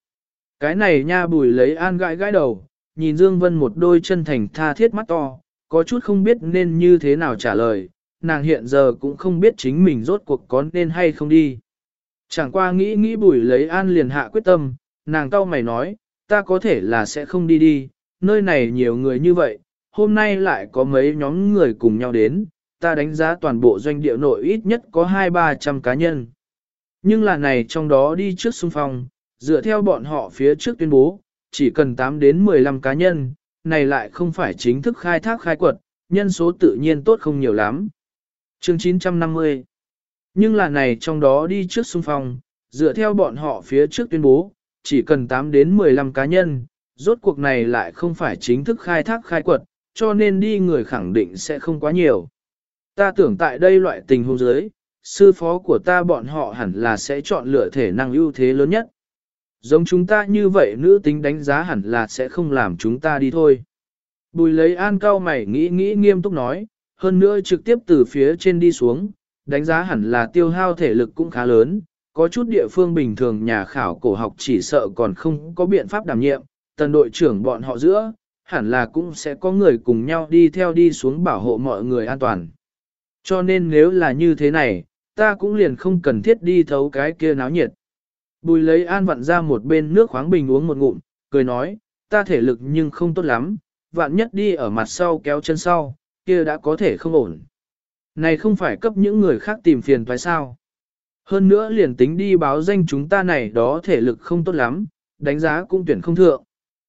Cái này nha. Bùi Lấy An gãi đầu, nhìn Dương Vân một đôi chân thành tha thiết mắt to, có chút không biết nên như thế nào trả lời, nàng hiện giờ cũng không biết chính mình rốt cuộc có nên hay không đi. Chẳng qua nghĩ Bùi Lấy An liền hạ quyết tâm, nàng cau mày nói, ta có thể là sẽ không đi, nơi này nhiều người như vậy, hôm nay lại có mấy nhóm người cùng nhau đến, ta đánh giá toàn bộ doanh địa nội ít nhất có 200-300 cá nhân. Nhưng là này trong đó đi trước xung phong, dựa theo bọn họ phía trước tuyên bố, chỉ cần 8 đến 15 cá nhân, này lại không phải chính thức khai thác khai quật, nhân số tự nhiên tốt không nhiều lắm. Chương 950. Nhưng là này trong đó đi trước xung phong, dựa theo bọn họ phía trước tuyên bố, chỉ cần 8 đến 15 cá nhân, rốt cuộc này lại không phải chính thức khai thác khai quật, cho nên đi người khẳng định sẽ không quá nhiều. Ta tưởng tại đây loại tình huống dưới, sư phó của ta bọn họ hẳn là sẽ chọn lựa thể năng ưu thế lớn nhất. Giống chúng ta như vậy nữ tính đánh giá hẳn là sẽ không làm chúng ta đi thôi. Bùi Lấy An cao mày nghĩ nghiêm túc nói, hơn nữa trực tiếp từ phía trên đi xuống, đánh giá hẳn là tiêu hao thể lực cũng khá lớn, có chút địa phương bình thường nhà khảo cổ học chỉ sợ còn không có biện pháp đảm nhiệm, tần đội trưởng bọn họ giữa, hẳn là cũng sẽ có người cùng nhau đi theo đi xuống bảo hộ mọi người an toàn. Cho nên nếu là như thế này, ta cũng liền không cần thiết đi thấu cái kia náo nhiệt. Bùi Lấy An vặn ra một bên nước khoáng bình uống một ngụm, cười nói, ta thể lực nhưng không tốt lắm, vạn nhất đi ở mặt sau kéo chân sau, kia đã có thể không ổn. Này không phải cấp những người khác tìm phiền phải sao? Hơn nữa liền tính đi báo danh chúng ta này đó thể lực không tốt lắm, đánh giá cũng tuyển không thượng.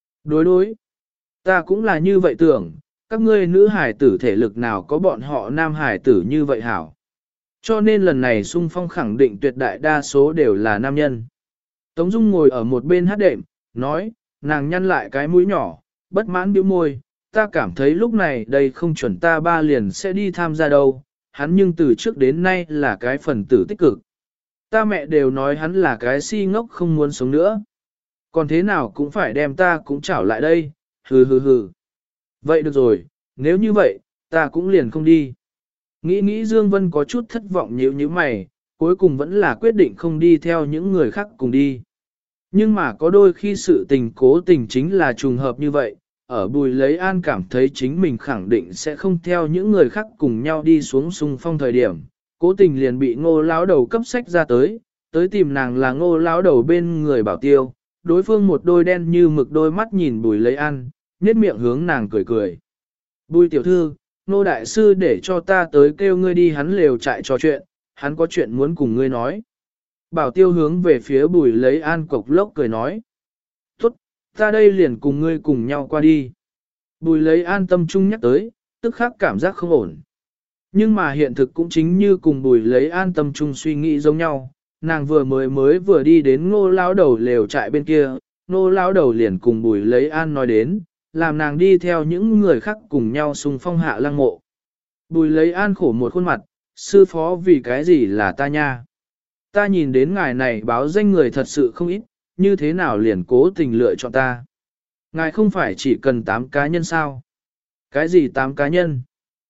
Đối, ta cũng là như vậy tưởng, các ngươi nữ hải tử thể lực nào có bọn họ nam hải tử như vậy hảo. Cho nên lần này xung phong khẳng định tuyệt đại đa số đều là nam nhân. Tống Dung ngồi ở một bên hát đệm, nói, nàng nhăn lại cái mũi nhỏ, bất mãn bĩu môi, ta cảm thấy lúc này đây không chuẩn ta ba liền sẽ đi tham gia đâu, hắn nhưng từ trước đến nay là cái phần tử tích cực. Ta mẹ đều nói hắn là cái si ngốc không muốn sống nữa. Còn thế nào cũng phải đem ta cũng trảo lại đây, hừ. Vậy được rồi, nếu như vậy, ta cũng liền không đi. Nghĩ Dương Vân có chút thất vọng nhíu nhíu mày, cuối cùng vẫn là quyết định không đi theo những người khác cùng đi. Nhưng mà có đôi khi sự tình cố tình chính là trùng hợp như vậy, ở Bùi Lấy An cảm thấy chính mình khẳng định sẽ không theo những người khác cùng nhau đi xuống xung phong thời điểm, cố tình liền bị Ngô lão đầu cấp sách ra tới tìm nàng là Ngô lão đầu bên người bảo tiêu, đối phương một đôi đen như mực đôi mắt nhìn Bùi Lấy An, nhếch miệng hướng nàng cười cười. Bùi tiểu thư, Ngô đại sư để cho ta tới kêu ngươi đi hắn lều trại trò chuyện, hắn có chuyện muốn cùng ngươi nói. Bảo tiêu hướng về phía Bùi Lấy An cộc lốc cười nói. Tốt, ta đây liền cùng ngươi cùng nhau qua đi. Bùi Lấy An tâm trung nhắc tới, tức khắc cảm giác không ổn. Nhưng mà hiện thực cũng chính như cùng Bùi Lấy An tâm trung suy nghĩ giống nhau, nàng vừa đi đến Ngô lão đầu lều trại bên kia, Ngô lão đầu liền cùng Bùi Lấy An nói đến, làm nàng đi theo những người khác cùng nhau xung phong Hạ Lăng mộ. Bùi Lấy An khổ một khuôn mặt, sư phó vì cái gì là ta nha? Ta nhìn đến ngài này báo danh người thật sự không ít, như thế nào liền cố tình lựa chọn ta? Ngài không phải chỉ cần 8 cá nhân sao? Cái gì 8 cá nhân?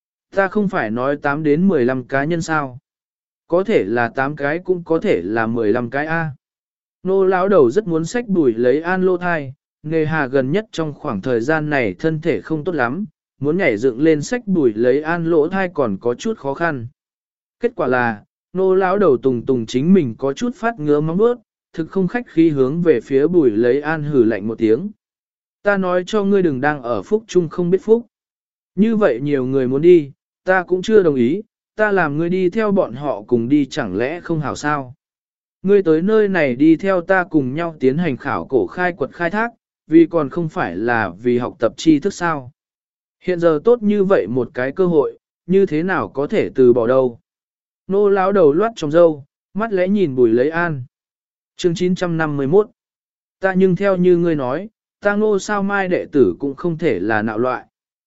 Ta không phải nói 8 đến 15 cá nhân sao? Có thể là 8 cái cũng có thể là 15 cái A. Nô lão đầu rất muốn xách Bùi Lấy An lô thai, nghề hà gần nhất trong khoảng thời gian này thân thể không tốt lắm, muốn nhảy dựng lên xách Bùi Lấy An lỗ thai còn có chút khó khăn. Kết quả là, nô lão đầu tùng chính mình có chút phát ngứa móng bước, thực không khách khí hướng về phía Bùi Lấy An hử lạnh một tiếng. Ta nói cho ngươi đừng đang ở phúc chung không biết phúc. Như vậy nhiều người muốn đi, ta cũng chưa đồng ý, ta làm ngươi đi theo bọn họ cùng đi chẳng lẽ không hảo sao. Ngươi tới nơi này đi theo ta cùng nhau tiến hành khảo cổ khai quật khai thác, vì còn không phải là vì học tập tri thức sao. Hiện giờ tốt như vậy một cái cơ hội, như thế nào có thể từ bỏ đâu. Nô lão đầu loát trong râu, mắt lẽ nhìn Bùi Lấy An. Chương 951. Ta nhưng theo như ngươi nói, ta Ngô sao mai đệ tử cũng không thể là nạo loại.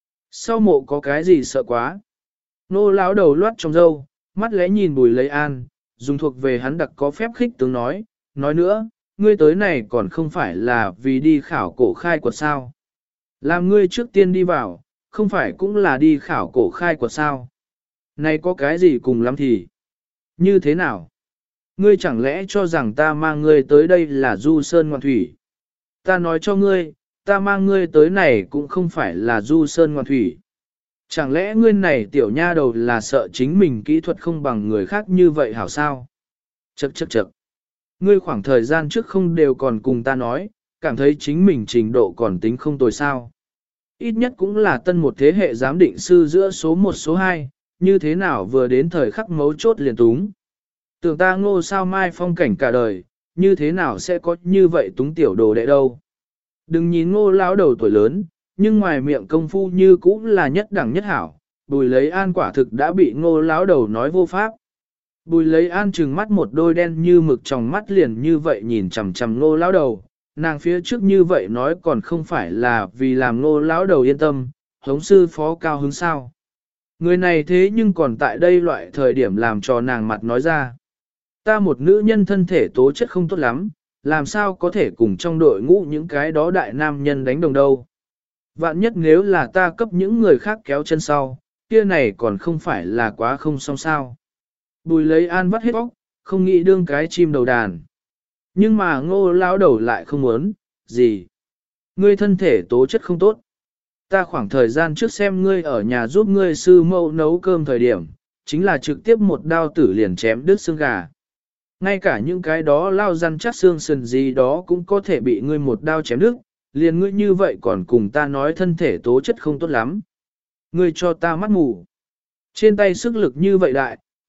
Sau mộ có cái gì sợ quá. Nô lão đầu loát trong râu, mắt lẽ nhìn Bùi Lấy An, dùng thuộc về hắn đặc có phép khích tướng nói nữa, ngươi tới này còn không phải là vì đi khảo cổ khai quật sao. Làm ngươi trước tiên đi vào, không phải cũng là đi khảo cổ khai quật sao. Này có cái gì cùng lắm thì. Như thế nào? Ngươi chẳng lẽ cho rằng ta mang ngươi tới đây là du sơn ngoạn thủy? Ta nói cho ngươi, ta mang ngươi tới này cũng không phải là du sơn ngoạn thủy. Chẳng lẽ ngươi này tiểu nha đầu là sợ chính mình kỹ thuật không bằng người khác như vậy hảo sao? Chậc. Ngươi khoảng thời gian trước không đều còn cùng ta nói, cảm thấy chính mình trình độ còn tính không tồi sao. Ít nhất cũng là tân một thế hệ giám định sư giữa số 1 số 2, như thế nào vừa đến thời khắc mấu chốt liền túng. Tưởng ta Ngô sao mai phong cảnh cả đời, như thế nào sẽ có như vậy túng tiểu đồ đệ đâu. Đừng nhìn Ngô lão đầu tuổi lớn, nhưng ngoài miệng công phu như cũng là nhất đẳng nhất hảo, Bùi Lấy An quả thực đã bị Ngô lão đầu nói vô pháp. Bùi Lấy An trừng mắt một đôi đen như mực trong mắt liền như vậy nhìn chằm chằm Ngô lão đầu, nàng phía trước như vậy nói còn không phải là vì làm Ngô lão đầu yên tâm, hống sư phó cao hứng sao. Người này thế nhưng còn tại đây loại thời điểm làm cho nàng mặt nói ra. Ta một nữ nhân thân thể tố chất không tốt lắm, làm sao có thể cùng trong đội ngũ những cái đó đại nam nhân đánh đồng đâu. Vạn nhất nếu là ta cấp những người khác kéo chân sau, kia này còn không phải là quá không xong sao. Bùi Lấy An vắt hết óc, không nghĩ đương cái chim đầu đàn. Nhưng mà Ngô lão đầu lại không muốn, gì. Ngươi thân thể tố chất không tốt. Ta khoảng thời gian trước xem ngươi ở nhà giúp ngươi sư mẫu nấu cơm thời điểm, chính là trực tiếp một đao tử liền chém đứt xương gà. Ngay cả những cái đó lao răn chắc xương sườn gì đó cũng có thể bị ngươi một đao chém đứt, liền ngươi như vậy còn cùng ta nói thân thể tố chất không tốt lắm. Ngươi cho ta mắt mù. Trên tay sức lực như vậy đại,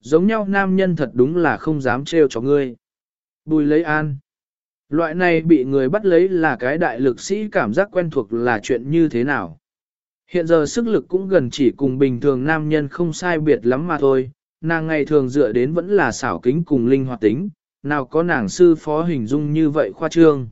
giống nhau nam nhân thật đúng là không dám trêu cho ngươi. Bùi lấy an. Loại này bị người bắt lấy là cái đại lực sĩ cảm giác quen thuộc là chuyện như thế nào. Hiện giờ sức lực cũng gần chỉ cùng bình thường nam nhân không sai biệt lắm mà thôi, nàng ngày thường dựa đến vẫn là xảo kính cùng linh hoạt tính, nào có nàng sư phó hình dung như vậy khoa trương.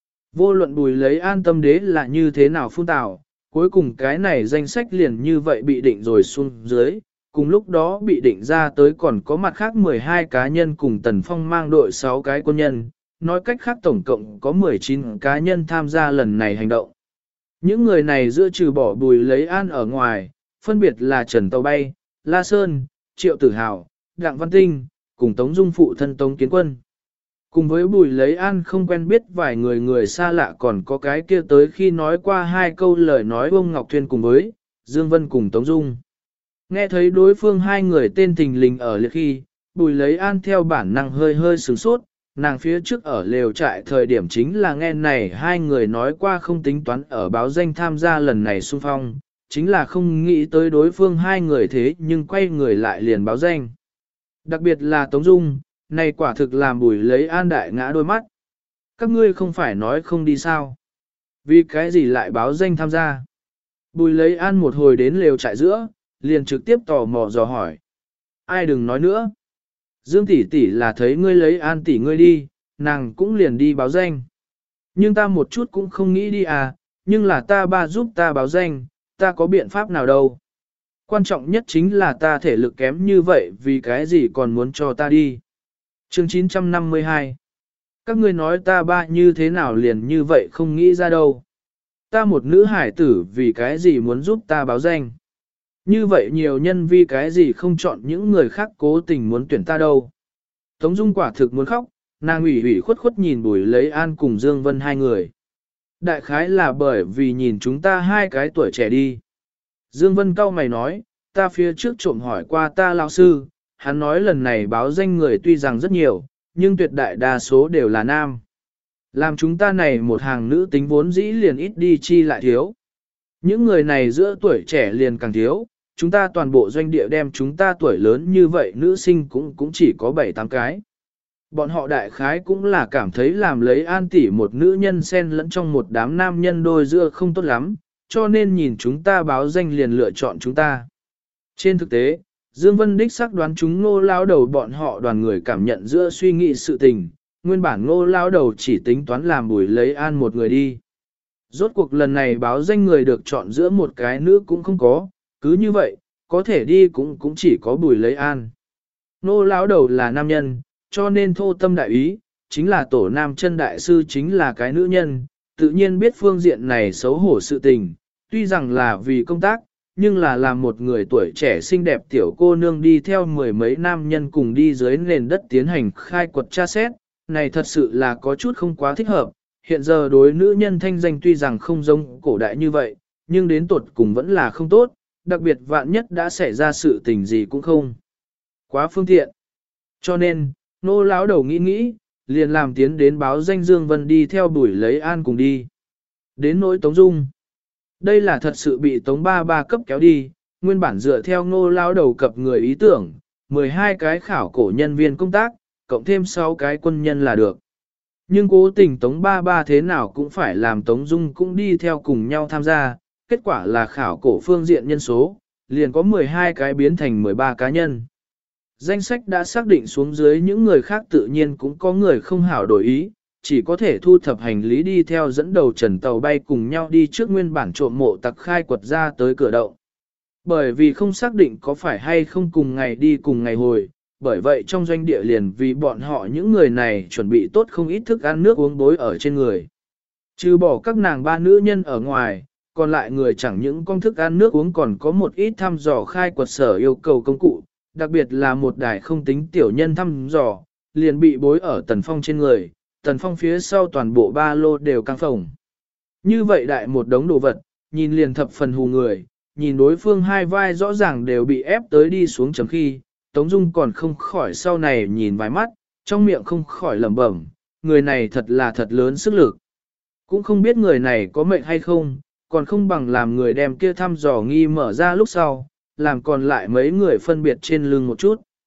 Vô luận bùi lấy an tâm đế là như thế nào phun tạo, cuối cùng cái này danh sách liền như vậy bị định rồi xuống dưới, cùng lúc đó bị định ra tới còn có mặt khác 12 cá nhân cùng Tần Phong mang đội 6 cái quân nhân, nói cách khác tổng cộng có 19 cá nhân tham gia lần này hành động. Những người này giữa trừ bỏ bùi lấy an ở ngoài, phân biệt là Trần Tàu Bay, La Sơn, Triệu Tử Hào, Đặng Văn Tinh, cùng Tống Dung phụ thân Tống Kiến Quân. Cùng với bùi lấy an không quen biết vài người xa lạ còn có cái kia tới khi nói qua 2 câu lời nói ông Ngọc Thuyên cùng với Dương Vân cùng Tống Dung. Nghe thấy đối phương 2 người tên thình lình ở liệt khi, bùi lấy an theo bản năng hơi sửng sốt, nàng phía trước ở lều trại thời điểm chính là nghe này 2 người nói qua không tính toán ở báo danh tham gia lần này xung phong, chính là không nghĩ tới đối phương 2 người thế nhưng quay người lại liền báo danh. Đặc biệt là Tống Dung, này quả thực làm bùi lấy an đại ngã đôi mắt. Các ngươi không phải nói không đi sao? Vì cái gì lại báo danh tham gia? Bùi lấy an một hồi đến lều trại giữa, liền trực tiếp tò mò dò hỏi. Ai đừng nói nữa. Dương tỷ tỷ là thấy ngươi lấy an tỷ ngươi đi, nàng cũng liền đi báo danh. Nhưng ta một chút cũng không nghĩ đi à, nhưng là ta ba giúp ta báo danh, ta có biện pháp nào đâu. Quan trọng nhất chính là ta thể lực kém như vậy vì cái gì còn muốn cho ta đi. Chương 952. Các ngươi nói ta ba như thế nào liền như vậy không nghĩ ra đâu. Ta một nữ hải tử vì cái gì muốn giúp ta báo danh. Như vậy nhiều nhân vì cái gì không chọn những người khác cố tình muốn tuyển ta đâu. Tống Dung quả thực muốn khóc, nàng ủy khuất nhìn Bùi lấy an cùng Dương Vân 2 người. Đại khái là bởi vì nhìn chúng ta 2 cái tuổi trẻ đi. Dương Vân cau mày nói, ta phía trước trộm hỏi qua ta lão sư, hắn nói lần này báo danh người tuy rằng rất nhiều, nhưng tuyệt đại đa số đều là nam. Làm chúng ta này một hàng nữ tính vốn dĩ liền ít đi chi lại thiếu. Những người này giữa tuổi trẻ liền càng thiếu, chúng ta toàn bộ doanh địa đem chúng ta tuổi lớn như vậy nữ sinh cũng chỉ có 7-8 cái. Bọn họ đại khái cũng là cảm thấy làm lấy an tỷ một nữ nhân xen lẫn trong một đám nam nhân đôi giữa không tốt lắm, cho nên nhìn chúng ta báo danh liền lựa chọn chúng ta. Trên thực tế, Dương Vân đích xác đoán chúng Ngô lão đầu bọn họ đoàn người cảm nhận giữa suy nghĩ sự tình, nguyên bản Ngô lão đầu chỉ tính toán làm Bùi lấy an một người đi. Rốt cuộc lần này báo danh người được chọn giữa một cái nữ cũng không có, cứ như vậy, có thể đi cũng chỉ có Bùi lấy an. Ngô lão đầu là nam nhân, cho nên thô tâm đại ý, chính là tổ nam chân đại sư chính là cái nữ nhân, tự nhiên biết phương diện này xấu hổ sự tình, tuy rằng là vì công tác, nhưng là làm một người tuổi trẻ xinh đẹp tiểu cô nương đi theo 10 mấy nam nhân cùng đi dưới nền đất tiến hành khai quật tra xét, này thật sự là có chút không quá thích hợp. Hiện giờ đối nữ nhân thanh danh tuy rằng không giống cổ đại như vậy, nhưng đến tuột cùng vẫn là không tốt, đặc biệt vạn nhất đã xảy ra sự tình gì cũng không quá phương tiện. Cho nên, Nô lão đầu nghĩ, liền làm tiến đến báo danh Dương Vân đi theo Bùi lấy an cùng đi. Đến nỗi Tống Dung. Đây là thật sự bị Tống ba cấp kéo đi, nguyên bản dựa theo Ngô lão đầu cập người ý tưởng, 12 cái khảo cổ nhân viên công tác, cộng thêm 6 cái quân nhân là được. Nhưng cố tình Tống ba thế nào cũng phải làm Tống Dung cũng đi theo cùng nhau tham gia, kết quả là khảo cổ phương diện nhân số, liền có 12 cái biến thành 13 cá nhân. Danh sách đã xác định xuống dưới những người khác tự nhiên cũng có người không hảo đổi ý, chỉ có thể thu thập hành lý đi theo dẫn đầu Trần Tàu Bay cùng nhau đi trước nguyên bản trộm mộ tặc khai quật ra tới cửa động. Bởi vì không xác định có phải hay không cùng ngày đi cùng ngày hồi, bởi vậy trong doanh địa liền vì bọn họ những người này chuẩn bị tốt không ít thức ăn nước uống bối ở trên người. Trừ bỏ các nàng 3 nữ nhân ở ngoài, còn lại người chẳng những con thức ăn nước uống còn có một ít thăm dò khai quật sở yêu cầu công cụ, đặc biệt là một đài không tính tiểu nhân thăm dò, liền bị bối ở Tần Phong trên người, Tần Phong phía sau toàn bộ ba lô đều căng phồng. Như vậy đại một đống đồ vật, nhìn liền thập phần hù người, nhìn đối phương 2 vai rõ ràng đều bị ép tới đi xuống chấm khi, Tống Dung còn không khỏi sau này nhìn vài mắt, trong miệng không khỏi lẩm bẩm, người này thật là thật lớn sức lực. Cũng không biết người này có mệnh hay không, còn không bằng làm người đem kia thăm dò nghi mở ra lúc sau, làm còn lại mấy người phân biệt trên lưng một chút.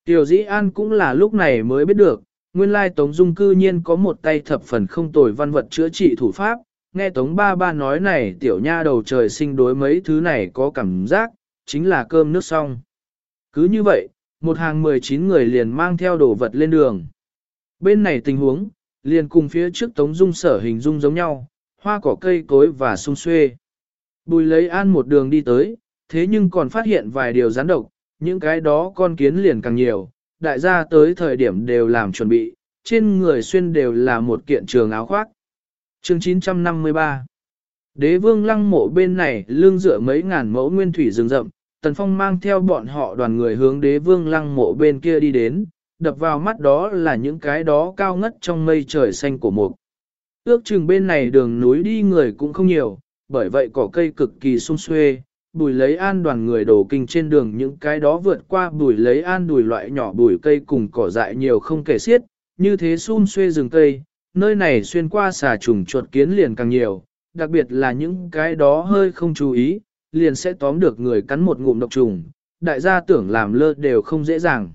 Tiểu Dĩ An cũng là lúc này mới biết được, nguyên lai Tống Dung cư nhiên có một tay thập phần không tồi văn vật chữa trị thủ pháp, nghe Tống ba ba nói này tiểu nha đầu trời sinh đối mấy thứ này có cảm giác, chính là cơm nước xong. Cứ như vậy, một hàng 19 người liền mang theo đồ vật lên đường. Bên này tình huống, liền cùng phía trước Tống Dung sở hình dung giống nhau, hoa cỏ cây cối và sung xuê. Bùi lấy an một đường đi tới, thế nhưng còn phát hiện vài điều rắn độc, những cái đó con kiến liền càng nhiều, đại gia tới thời điểm đều làm chuẩn bị, trên người xuyên đều là một kiện trường áo khoác. Chương 953 Đế vương lăng mộ bên này lương dựa mấy ngàn mẫu nguyên thủy rừng rậm, Tần Phong mang theo bọn họ đoàn người hướng đế vương lăng mộ bên kia đi đến, đập vào mắt đó là những cái đó cao ngất trong mây trời xanh của mục. Ước chừng bên này đường núi đi người cũng không nhiều, bởi vậy cỏ cây cực kỳ sung xuê, bùi lấy an đoàn người đổ kinh trên đường những cái đó vượt qua bùi lấy an đùi loại nhỏ bùi cây cùng cỏ dại nhiều không kể xiết, như thế sung xuê rừng cây, nơi này xuyên qua xà trùng chuột kiến liền càng nhiều, đặc biệt là những cái đó hơi không chú ý, liền sẽ tóm được người cắn một ngụm độc trùng, đại gia tưởng làm lơ đều không dễ dàng.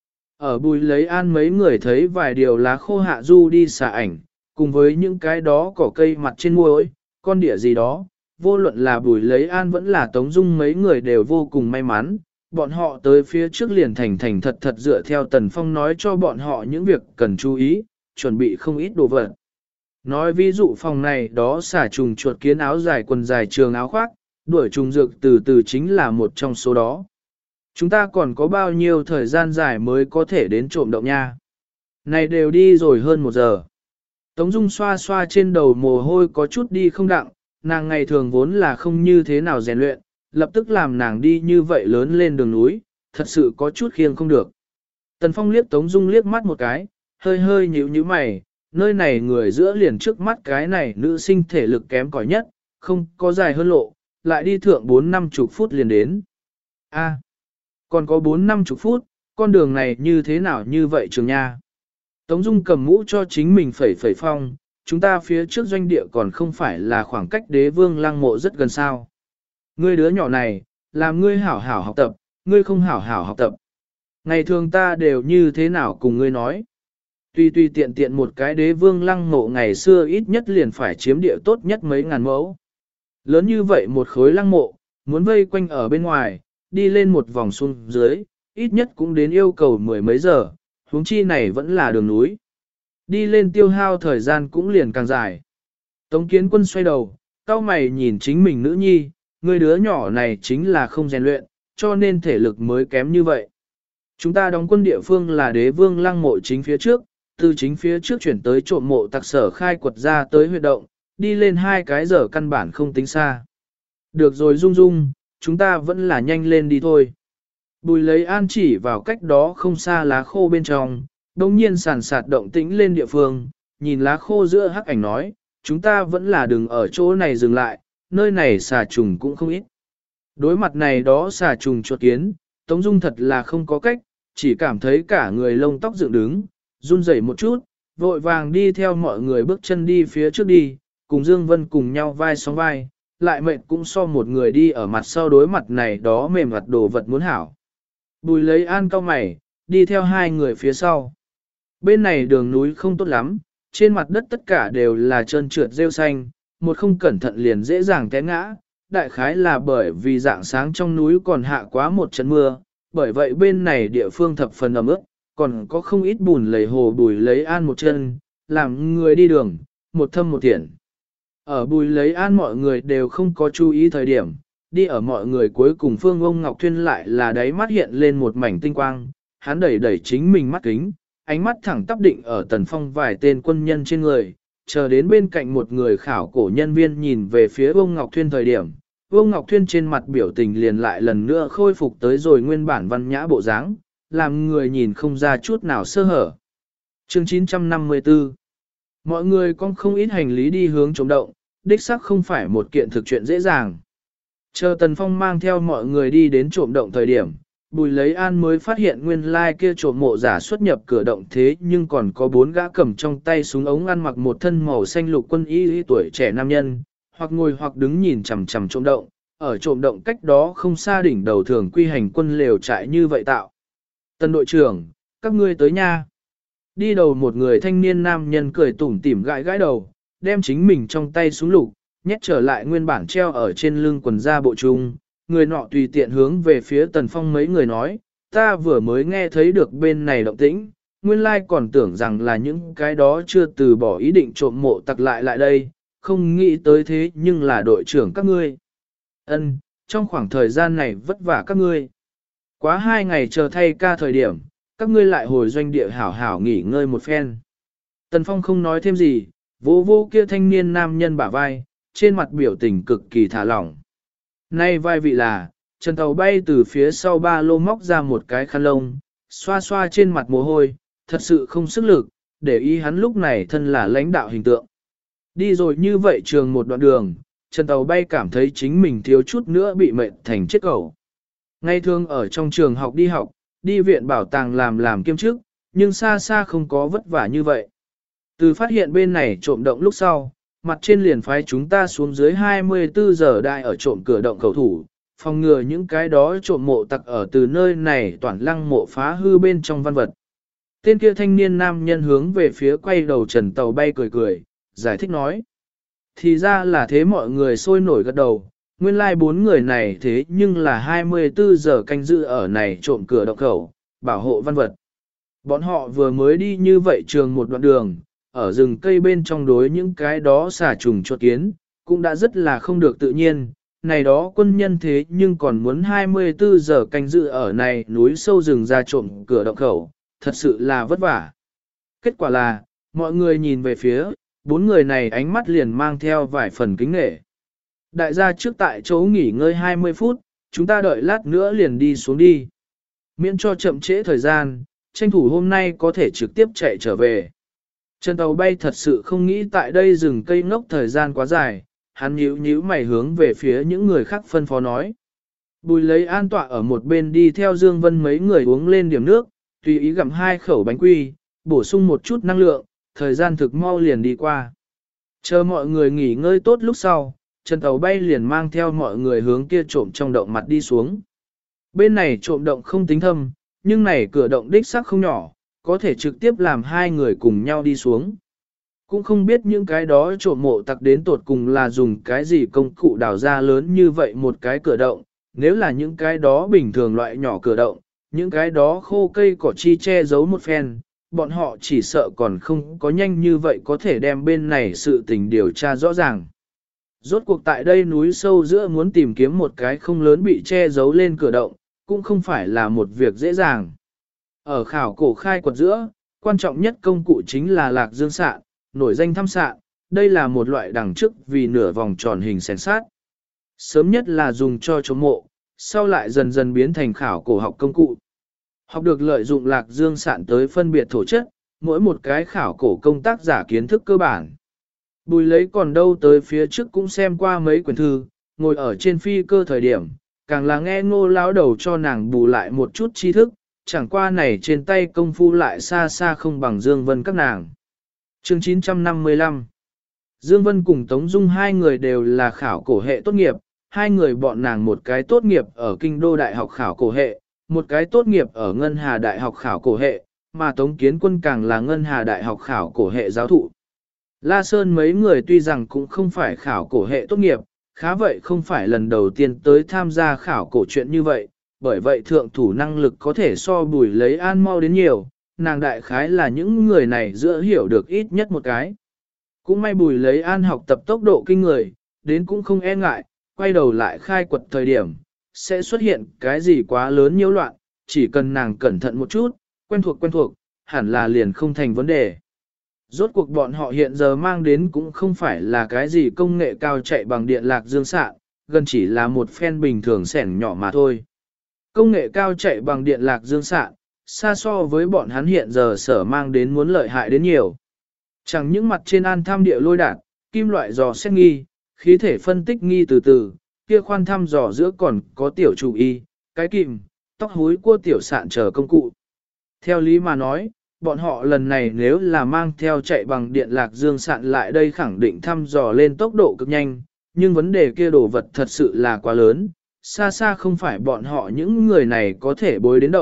Ở bùi lấy an mấy người thấy vài điều lá khô hạ du đi xả ảnh, cùng với những cái đó cỏ cây mặt trên muối, con đỉa gì đó, vô luận là bùi lấy an vẫn là Tống Dung mấy người đều vô cùng may mắn, bọn họ tới phía trước liền thành thành thật thật dựa theo Tần Phong nói cho bọn họ những việc cần chú ý, chuẩn bị không ít đồ vật. Nói ví dụ phòng này đó xả trùng chuột kiến áo dài quần dài trường áo khoác, đuổi trùng dược từ từ chính là một trong số đó. Chúng ta còn có bao nhiêu thời gian dài mới có thể đến trộm động nha. Này đều đi rồi hơn 1 giờ. Tống Dung xoa xoa trên đầu mồ hôi có chút đi không đặng, nàng ngày thường vốn là không như thế nào rèn luyện, lập tức làm nàng đi như vậy lớn lên đường núi, thật sự có chút khiêng không được. Tần Phong liếc Tống Dung liếc mắt một cái, hơi hơi nhíu nhíu mày, nơi này người giữa liền trước mắt cái này nữ sinh thể lực kém cỏi nhất, không có dài hơn lộ, lại đi thượng 4-50 phút liền đến. A, còn có 4-50 phút, con đường này như thế nào như vậy trường nha. Tống Dung cầm mũ cho chính mình phẩy phẩy phong, chúng ta phía trước doanh địa còn không phải là khoảng cách đế vương lăng mộ rất gần sao. Ngươi đứa nhỏ này, làm ngươi hảo hảo học tập, ngươi không hảo hảo học tập. Ngày thường ta đều như thế nào cùng ngươi nói. Tuy tiện tiện một cái đế vương lăng mộ ngày xưa ít nhất liền phải chiếm địa tốt nhất mấy ngàn mẫu. Lớn như vậy một khối lăng mộ, muốn vây quanh ở bên ngoài, đi lên một vòng xuống dưới, ít nhất cũng đến yêu cầu 10 mấy giờ, huống chi này vẫn là đường núi. Đi lên tiêu hao thời gian cũng liền càng dài. Tống Kiến Quân xoay đầu, cau mày nhìn chính mình nữ nhi, người đứa nhỏ này chính là không rèn luyện, cho nên thể lực mới kém như vậy. Chúng ta đóng quân địa phương là đế vương lăng mộ chính phía trước, từ chính phía trước chuyển tới trộm mộ tặc sở khai quật ra tới huyệt động, đi lên 2 cái giờ căn bản không tính xa. Được rồi Dung Dung, chúng ta vẫn là nhanh lên đi thôi. Bùi lấy an chỉ vào cách đó không xa lá khô bên trong, đồng nhiên sàn sạt động tĩnh lên địa phương, nhìn lá khô giữa hắc ảnh nói, chúng ta vẫn là đừng ở chỗ này dừng lại, nơi này xà trùng cũng không ít. Đối mặt này đó xà trùng chuột kiến, Tống Dung thật là không có cách, chỉ cảm thấy cả người lông tóc dựng đứng, run rẩy một chút, vội vàng đi theo mọi người bước chân đi phía trước đi, cùng Dương Vân cùng nhau vai sóng vai, lại mệt cũng so một người đi ở mặt sau đối mặt này đó mềm mặt đồ vật muốn hảo. Bùi lấy an cao mày, đi theo 2 người phía sau. Bên này đường núi không tốt lắm, trên mặt đất tất cả đều là trơn trượt rêu xanh, một không cẩn thận liền dễ dàng té ngã. Đại khái là bởi vì dạng sáng trong núi còn hạ quá một trận mưa, bởi vậy bên này địa phương thập phần ẩm ướt, còn có không ít bùn lầy hồ bùi lấy an một chân, làm người đi đường, một thâm một thiện. Ở bùi lấy an mọi người đều không có chú ý thời điểm, đi ở mọi người cuối cùng Phương ông Ngọc Thuyên lại là đáy mắt hiện lên một mảnh tinh quang, hắn đẩy đẩy chính mình mắt kính, ánh mắt thẳng tắp định ở Tần Phong vài tên quân nhân trên người, chờ đến bên cạnh một người khảo cổ nhân viên nhìn về phía ông Ngọc Thuyên thời điểm. Vương Ngọc Thuyên trên mặt biểu tình liền lại lần nữa khôi phục tới rồi nguyên bản văn nhã bộ dáng, làm người nhìn không ra chút nào sơ hở. Chương 954 Mọi người con không ít hành lý đi hướng trống động, đích xác không phải một kiện thực chuyện dễ dàng. Chờ Tần Phong mang theo mọi người đi đến trộm động thời điểm, Bùi lấy an mới phát hiện nguyên lai kia trộm mộ giả xuất nhập cửa động thế nhưng còn có 4 gã cầm trong tay súng ống ăn mặc một thân màu xanh lục quân y tuổi trẻ nam nhân, hoặc ngồi hoặc đứng nhìn chằm chằm trộm động, ở trộm động cách đó không xa đỉnh đầu thường quy hành quân lều trại như vậy tạo. Tần đội trưởng, các ngươi tới nha. Đi đầu một người thanh niên nam nhân cười tủm tỉm gãi gãi đầu, đem chính mình trong tay súng lục, nhét trở lại nguyên bản treo ở trên lưng quần da bộ trung. Người nọ tùy tiện hướng về phía Tần Phong mấy người nói, ta vừa mới nghe thấy được bên này động tĩnh, nguyên lai còn tưởng rằng là những cái đó chưa từ bỏ ý định trộm mộ tặc lại đây, không nghĩ tới thế nhưng là đội trưởng các ngươi. Ân, trong khoảng thời gian này vất vả các ngươi. Quá 2 ngày chờ thay ca thời điểm, các ngươi lại hồi doanh địa hảo hảo nghỉ ngơi một phen. Tần Phong không nói thêm gì, vô vô kia thanh niên nam nhân bả vai, trên mặt biểu tình cực kỳ thả lỏng. Nay vai vị là, Trần Tàu bay từ phía sau ba lô móc ra một cái khăn lông, xoa xoa trên mặt mồ hôi, thật sự không sức lực, để ý hắn lúc này thân là lãnh đạo hình tượng. Đi rồi như vậy trường một đoạn đường, Trần Tàu bay cảm thấy chính mình thiếu chút nữa bị mệt thành chết cẩu. Ngày thường ở trong trường học, đi viện bảo tàng làm kiêm chức, nhưng xa xa không có vất vả như vậy. Từ phát hiện bên này trộm động lúc sau, mặt trên liền phái chúng ta xuống dưới 24 giờ đại ở trộm cửa động cầu thủ, phòng ngừa những cái đó trộm mộ tặc ở từ nơi này toàn lăng mộ phá hư bên trong văn vật. Tên kia thanh niên nam nhân hướng về phía quay đầu Trần Tàu bay cười, giải thích nói. Thì ra là thế, mọi người sôi nổi gật đầu, nguyên lai 4 người này thế nhưng là 24 giờ canh giữ ở này trộm cửa động khẩu, bảo hộ văn vật. Bọn họ vừa mới đi như vậy trường một đoạn đường, ở rừng cây bên trong đối những cái đó xà trùng chuột kiến, cũng đã rất là không được tự nhiên. Này đó quân nhân thế nhưng còn muốn 24 giờ canh giữ ở này núi sâu rừng ra trộm cửa động khẩu, thật sự là vất vả. Kết quả là, mọi người nhìn về phía, 4 người này ánh mắt liền mang theo vài phần kính nể. Đại gia trước tại chỗ nghỉ ngơi 20 phút, chúng ta đợi lát nữa liền đi xuống đi. Miễn cho chậm trễ thời gian, tranh thủ hôm nay có thể trực tiếp chạy trở về. Trần Tàu bay thật sự không nghĩ tại đây rừng cây ngốc thời gian quá dài, hắn nhíu mày hướng về phía những người khác phân phó nói. Bùi lấy an tọa ở một bên đi theo Dương Vân mấy người uống lên điểm nước, tùy ý gặm 2 khẩu bánh quy, bổ sung một chút năng lượng, thời gian thực mau liền đi qua. Chờ mọi người nghỉ ngơi tốt lúc sau, Trần Tàu bay liền mang theo mọi người hướng kia trộm trong động mặt đi xuống. Bên này trộm động không tính thâm, nhưng này cửa động đích xác không nhỏ, có thể trực tiếp làm 2 người cùng nhau đi xuống. Cũng không biết những cái đó trộm mộ tặc đến tột cùng là dùng cái gì công cụ đào ra lớn như vậy một cái cửa động, nếu là những cái đó bình thường loại nhỏ cửa động, những cái đó khô cây cỏ chi che giấu một phen, bọn họ chỉ sợ còn không có nhanh như vậy có thể đem bên này sự tình điều tra rõ ràng. Rốt cuộc tại đây núi sâu giữa muốn tìm kiếm một cái không lớn bị che giấu lên cửa động, cũng không phải là một việc dễ dàng. Ở khảo cổ khai quật giữa, quan trọng nhất công cụ chính là lạc dương sạn, nổi danh thăm sạn, đây là một loại đằng trước vì nửa vòng tròn hình sèn sát. Sớm nhất là dùng cho chống mộ, sau lại dần dần biến thành khảo cổ học công cụ. Học được lợi dụng lạc dương sạn tới phân biệt thổ chất, mỗi một cái khảo cổ công tác giả kiến thức cơ bản. Bùi lấy còn đâu tới phía trước cũng xem qua mấy quyển thư, ngồi ở trên phi cơ thời điểm, càng là nghe Ngô lão đầu cho nàng bù lại một chút tri thức, chẳng qua này trên tay công phu lại xa xa không bằng Dương Vân các nàng. Chương 955 Dương Vân cùng Tống Dung 2 người đều là khảo cổ hệ tốt nghiệp, 2 người bọn nàng một cái tốt nghiệp ở Kinh Đô Đại học khảo cổ hệ, một cái tốt nghiệp ở Ngân Hà Đại học khảo cổ hệ, mà Tống Kiến Quân càng là Ngân Hà Đại học khảo cổ hệ giáo thụ. La Sơn mấy người tuy rằng cũng không phải khảo cổ hệ tốt nghiệp, khá vậy không phải lần đầu tiên tới tham gia khảo cổ chuyện như vậy, bởi vậy thượng thủ năng lực có thể so Bùi lấy an mau đến nhiều, nàng đại khái là những người này giữa hiểu được ít nhất một cái. Cũng may Bùi lấy an học tập tốc độ kinh người, đến cũng không e ngại, quay đầu lại khai quật thời điểm, sẽ xuất hiện cái gì quá lớn nhiễu loạn, chỉ cần nàng cẩn thận một chút, quen thuộc, hẳn là liền không thành vấn đề. Rốt cuộc bọn họ hiện giờ mang đến cũng không phải là cái gì công nghệ cao chạy bằng điện lạc dương xạ, gần chỉ là một phen bình thường xẻng nhỏ mà thôi. Công nghệ cao chạy bằng điện lạc dương xạ, xa so với bọn hắn hiện giờ sở mang đến muốn lợi hại đến nhiều. Chẳng những mặt trên an tham địa lôi đạn, kim loại dò xét nghi, khí thể phân tích nghi từ, kia khoan thăm dò giữa còn có tiểu chủ y, cái kìm, tóc húi cua tiểu sạn chờ công cụ. Theo lý mà nói, bọn họ lần này nếu là mang theo chạy bằng điện lạc dương sạn lại đây khẳng định thăm dò lên tốc độ cực nhanh, nhưng vấn đề kia đồ vật thật sự là quá lớn, xa xa không phải bọn họ những người này có thể bối đến động,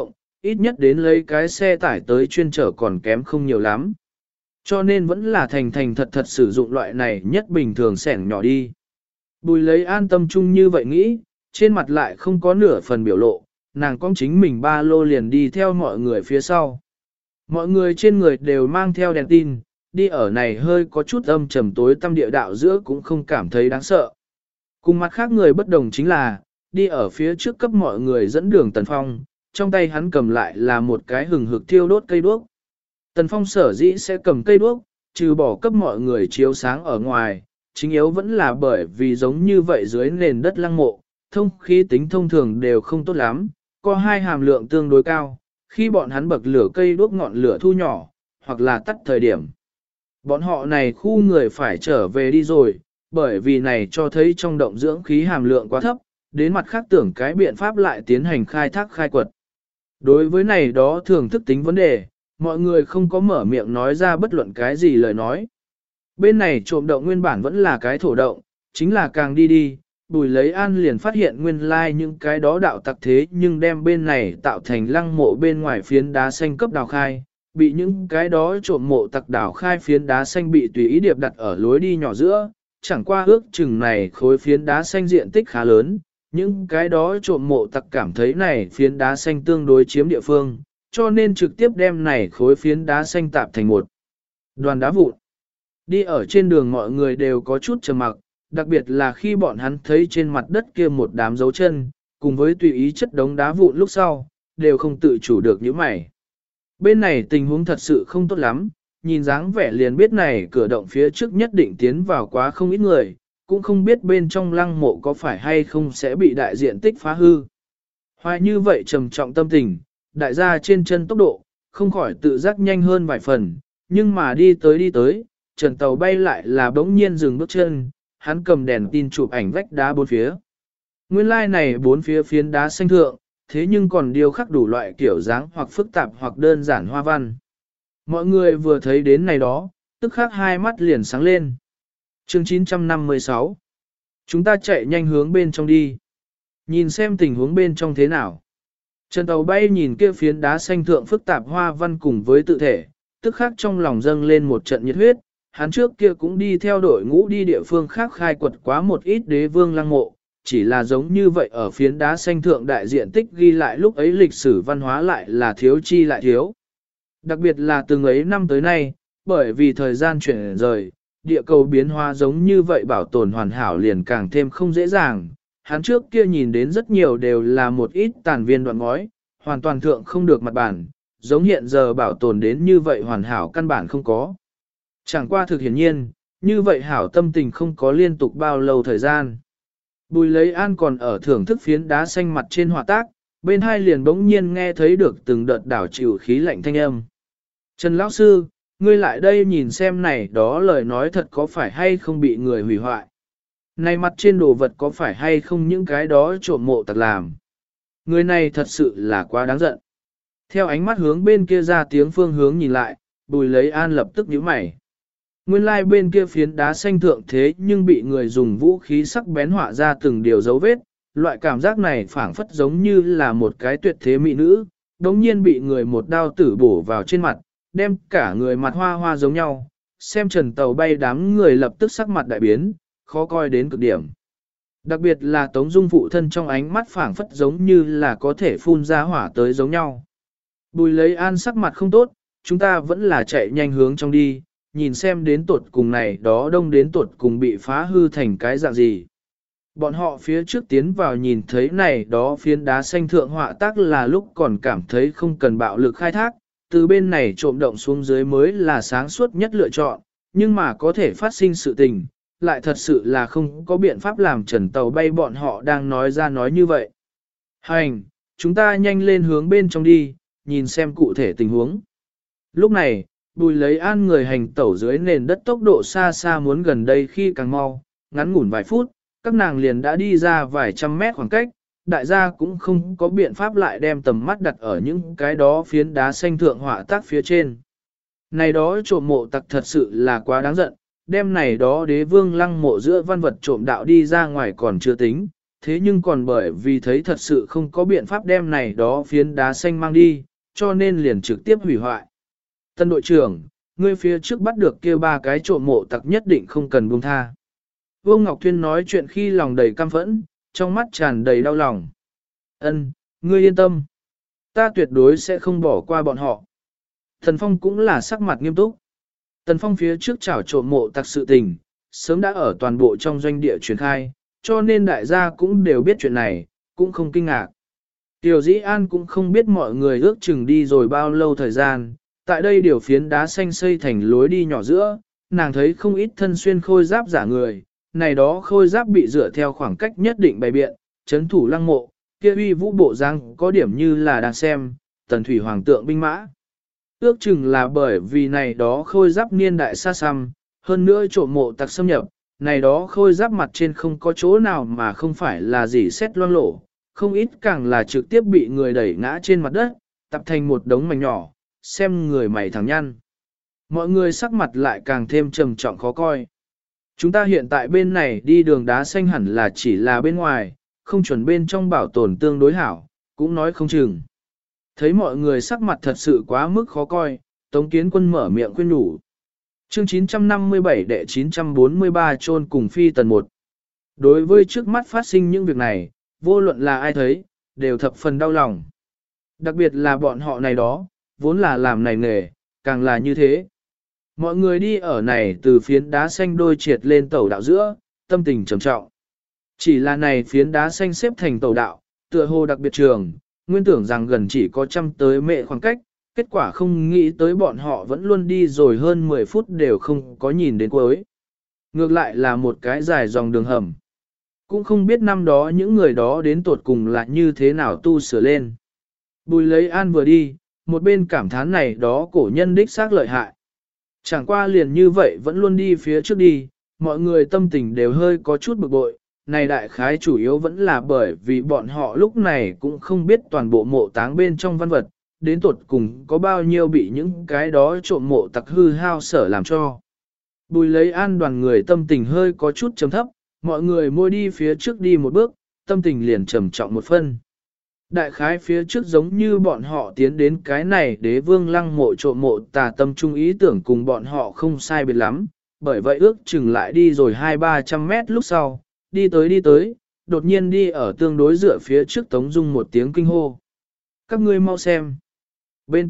ít nhất đến lấy cái xe tải tới chuyên chở còn kém không nhiều lắm. Cho nên vẫn là thành thành thật thật sử dụng loại này nhất bình thường xẻng nhỏ đi. Bùi lấy an tâm chung như vậy nghĩ, trên mặt lại không có nửa phần biểu lộ, nàng cong chính mình ba lô liền đi theo mọi người phía sau. Mọi người trên người đều mang theo đèn tin, đi ở này hơi có chút âm trầm tối tăm địa đạo giữa cũng không cảm thấy đáng sợ. Cùng mặt khác người bất đồng chính là, đi ở phía trước cấp mọi người dẫn đường Tần Phong, trong tay hắn cầm lại là một cái hừng hực thiêu đốt cây đuốc. Tần Phong sở dĩ sẽ cầm cây đuốc, trừ bỏ cấp mọi người chiếu sáng ở ngoài, chính yếu vẫn là bởi vì giống như vậy dưới nền đất lăng mộ, thông khí tính thông thường đều không tốt lắm, có hai hàm lượng tương đối cao, khi bọn hắn bậc lửa cây đuốc ngọn lửa thu nhỏ, hoặc là tắt thời điểm. Bọn họ này khu người phải trở về đi rồi, bởi vì này cho thấy trong động dưỡng khí hàm lượng quá thấp, đến mặt khác tưởng cái biện pháp lại tiến hành khai thác khai quật. Đối với này đó thường thức tính vấn đề, mọi người không có mở miệng nói ra bất luận cái gì lời nói. Bên này trộm động nguyên bản vẫn là cái thổ động, chính là càng đi đi, Bùi lấy an liền phát hiện nguyên lai những cái đó đạo tặc thế nhưng đem bên này tạo thành lăng mộ bên ngoài phiến đá xanh cấp đào khai, bị những cái đó trộm mộ tặc đào khai phiến đá xanh bị tùy ý điệp đặt ở lối đi nhỏ giữa, chẳng qua ước chừng này khối phiến đá xanh diện tích khá lớn, những cái đó trộm mộ tặc cảm thấy này phiến đá xanh tương đối chiếm địa phương, cho nên trực tiếp đem này khối phiến đá xanh tạp thành một đoàn đá vụn. Đi ở trên đường mọi người đều có chút trầm mặc, đặc biệt là khi bọn hắn thấy trên mặt đất kia một đám dấu chân, cùng với tùy ý chất đống đá vụn lúc sau, đều không tự chủ được những mày. Bên này tình huống thật sự không tốt lắm, nhìn dáng vẻ liền biết này cửa động phía trước nhất định tiến vào quá không ít người, cũng không biết bên trong lăng mộ có phải hay không sẽ bị đại diện tích phá hư. Hoài như vậy trầm trọng tâm tình, đại gia trên chân tốc độ, không khỏi tự giác nhanh hơn vài phần, nhưng mà đi tới, Trần Tàu bay lại là bỗng nhiên dừng bước chân, hắn cầm đèn tin chụp ảnh vách đá bốn phía. Nguyên lai này bốn phía phiến đá xanh thượng, thế nhưng còn điêu khắc đủ loại kiểu dáng hoặc phức tạp hoặc đơn giản hoa văn. Mọi người vừa thấy đến này đó, tức khắc hai mắt liền sáng lên. Chương 956. Chúng ta chạy nhanh hướng bên trong đi. Nhìn xem tình huống bên trong thế nào. Trần Tàu bay nhìn kia phiến đá xanh thượng phức tạp hoa văn cùng với tự thể, tức khắc trong lòng dâng lên một trận nhiệt huyết. Hắn trước kia cũng đi theo đội ngũ đi địa phương khác khai quật quá một ít đế vương lăng mộ, chỉ là giống như vậy ở phiến đá xanh thượng đại diện tích ghi lại lúc ấy lịch sử văn hóa lại là thiếu chi lại thiếu. Đặc biệt là từng ấy năm tới nay, bởi vì thời gian chuyển rời, địa cầu biến hóa giống như vậy bảo tồn hoàn hảo liền càng thêm không dễ dàng. Hắn trước kia nhìn đến rất nhiều đều là một ít tàn viên đoạn ngói, hoàn toàn thượng không được mặt bản, giống hiện giờ bảo tồn đến như vậy hoàn hảo căn bản không có. Chẳng qua thực hiển nhiên, như vậy hảo tâm tình không có liên tục bao lâu thời gian. Bùi lấy an còn ở thưởng thức phiến đá xanh mặt trên họa tác, bên hai liền bỗng nhiên nghe thấy được từng đợt đảo chịu khí lạnh thanh âm. Trần Lão Sư, ngươi lại đây nhìn xem này đó lời nói thật có phải hay không bị người hủy hoại. Này mặt trên đồ vật có phải hay không những cái đó trộm mộ tặc làm. Người này thật sự là quá đáng giận. Theo ánh mắt hướng bên kia ra tiếng phương hướng nhìn lại, Bùi lấy an lập tức nhíu mày. Nguyên lai bên kia phiến đá xanh thượng thế nhưng bị người dùng vũ khí sắc bén họa ra từng điều dấu vết, loại cảm giác này phảng phất giống như là một cái tuyệt thế mỹ nữ, đống nhiên bị người một đao tử bổ vào trên mặt, đem cả người mặt hoa hoa giống nhau, xem Trần Tàu bay đám người lập tức sắc mặt đại biến, khó coi đến cực điểm. Đặc biệt là Tống Dung phụ thân trong ánh mắt phảng phất giống như là có thể phun ra hỏa tới giống nhau. Bùi lấy an sắc mặt không tốt, chúng ta vẫn là chạy nhanh hướng trong đi, nhìn xem đến tuột cùng này đó đông đến tuột cùng bị phá hư thành cái dạng gì. Bọn họ phía trước tiến vào nhìn thấy này đó phiến đá xanh thượng họa tác là lúc còn cảm thấy không cần bạo lực khai thác, từ bên này trộm động xuống dưới mới là sáng suốt nhất lựa chọn, nhưng mà có thể phát sinh sự tình, lại thật sự là không có biện pháp làm Trần Tàu bay bọn họ đang nói ra nói như vậy. Hành, chúng ta nhanh lên hướng bên trong đi, nhìn xem cụ thể tình huống. Lúc này, Bùi lấy an người hành tẩu dưới nền đất tốc độ xa xa muốn gần đây khi càng mau, ngắn ngủn vài phút, các nàng liền đã đi ra vài trăm mét khoảng cách, đại gia cũng không có biện pháp lại đem tầm mắt đặt ở những cái đó phiến đá xanh thượng họa tác phía trên. Này đó trộm mộ tặc thật sự là quá đáng giận, đem này đó đế vương lăng mộ giữa văn vật trộm đạo đi ra ngoài còn chưa tính, thế nhưng còn bởi vì thấy thật sự không có biện pháp đem này đó phiến đá xanh mang đi, cho nên liền trực tiếp hủy hoại. Tân đội trưởng, ngươi phía trước bắt được kia 3 cái trộm mộ tặc nhất định không cần buông tha. Vô Ngọc Thuyên nói chuyện khi lòng đầy căm phẫn, trong mắt tràn đầy đau lòng. Ân, ngươi yên tâm. Ta tuyệt đối sẽ không bỏ qua bọn họ. Tần Phong cũng là sắc mặt nghiêm túc. Tần Phong phía trước chảo trộm mộ tặc sự tình, sớm đã ở toàn bộ trong doanh địa truyền khai, cho nên đại gia cũng đều biết chuyện này, cũng không kinh ngạc. Tiểu Dĩ An cũng không biết mọi người ước chừng đi rồi bao lâu thời gian, tại đây điều phiến đá xanh xây thành lối đi nhỏ giữa, nàng thấy không ít thân xuyên khôi giáp giả người, này đó khôi giáp bị dựa theo khoảng cách nhất định bày biện, chấn thủ lăng mộ, kia uy vũ bộ răng có điểm như là đang xem, tần thủy hoàng tượng binh mã. Ước chừng là bởi vì này đó khôi giáp niên đại xa xăm, hơn nữa trộm mộ tặc xâm nhập, này đó khôi giáp mặt trên không có chỗ nào mà không phải là gì xét loang lổ, không ít càng là trực tiếp bị người đẩy ngã trên mặt đất, tập thành một đống mảnh nhỏ, xem người mày thẳng nhăn. Mọi người sắc mặt lại càng thêm trầm trọng khó coi. Chúng ta hiện tại bên này đi đường đá xanh hẳn là chỉ là bên ngoài, không chuẩn bên trong bảo tồn tương đối hảo, cũng nói không chừng. Thấy mọi người sắc mặt thật sự quá mức khó coi, Tống Kiến Quân mở miệng khuyên nhủ. Chương 957 đệ 943 chôn cùng phi tần 1. Đối với trước mắt phát sinh những việc này, vô luận là ai thấy, đều thập phần đau lòng. Đặc biệt là bọn họ này đó, vốn là làm này nghề, càng là như thế. Mọi người đi ở này từ phiến đá xanh đôi triệt lên tàu đạo giữa, tâm tình trầm trọng. Chỉ là này phiến đá xanh xếp thành tàu đạo, tựa hồ đặc biệt trường, nguyên tưởng rằng gần chỉ có trăm tới mệ khoảng cách, kết quả không nghĩ tới bọn họ vẫn luôn đi rồi hơn 10 phút đều không có nhìn đến cuối. Ngược lại là một cái dài dòng đường hầm. Cũng không biết năm đó những người đó đến tột cùng là như thế nào tu sửa lên. Bùi lấy an vừa đi, một bên cảm thán này đó cổ nhân đích xác lợi hại. Chẳng qua liền như vậy vẫn luôn đi phía trước đi, mọi người tâm tình đều hơi có chút bực bội. Này đại khái chủ yếu vẫn là bởi vì bọn họ lúc này cũng không biết toàn bộ mộ táng bên trong văn vật, đến tột cùng có bao nhiêu bị những cái đó trộm mộ tặc hư hao sở làm cho. Bùi lấy an đoàn người tâm tình hơi có chút trầm thấp, mọi người môi đi phía trước đi một bước, tâm tình liền trầm trọng một phân. Đại khái phía trước giống như bọn họ tiến đến cái này đế vương lăng mộ trộm mộ tà tâm trung ý tưởng cùng bọn họ không sai biệt lắm, bởi vậy ước chừng lại đi rồi 200-300 mét lúc sau, đi tới, đột nhiên đi ở tương đối dựa phía trước Tống Dung một tiếng kinh hô. Các ngươi mau xem. Bên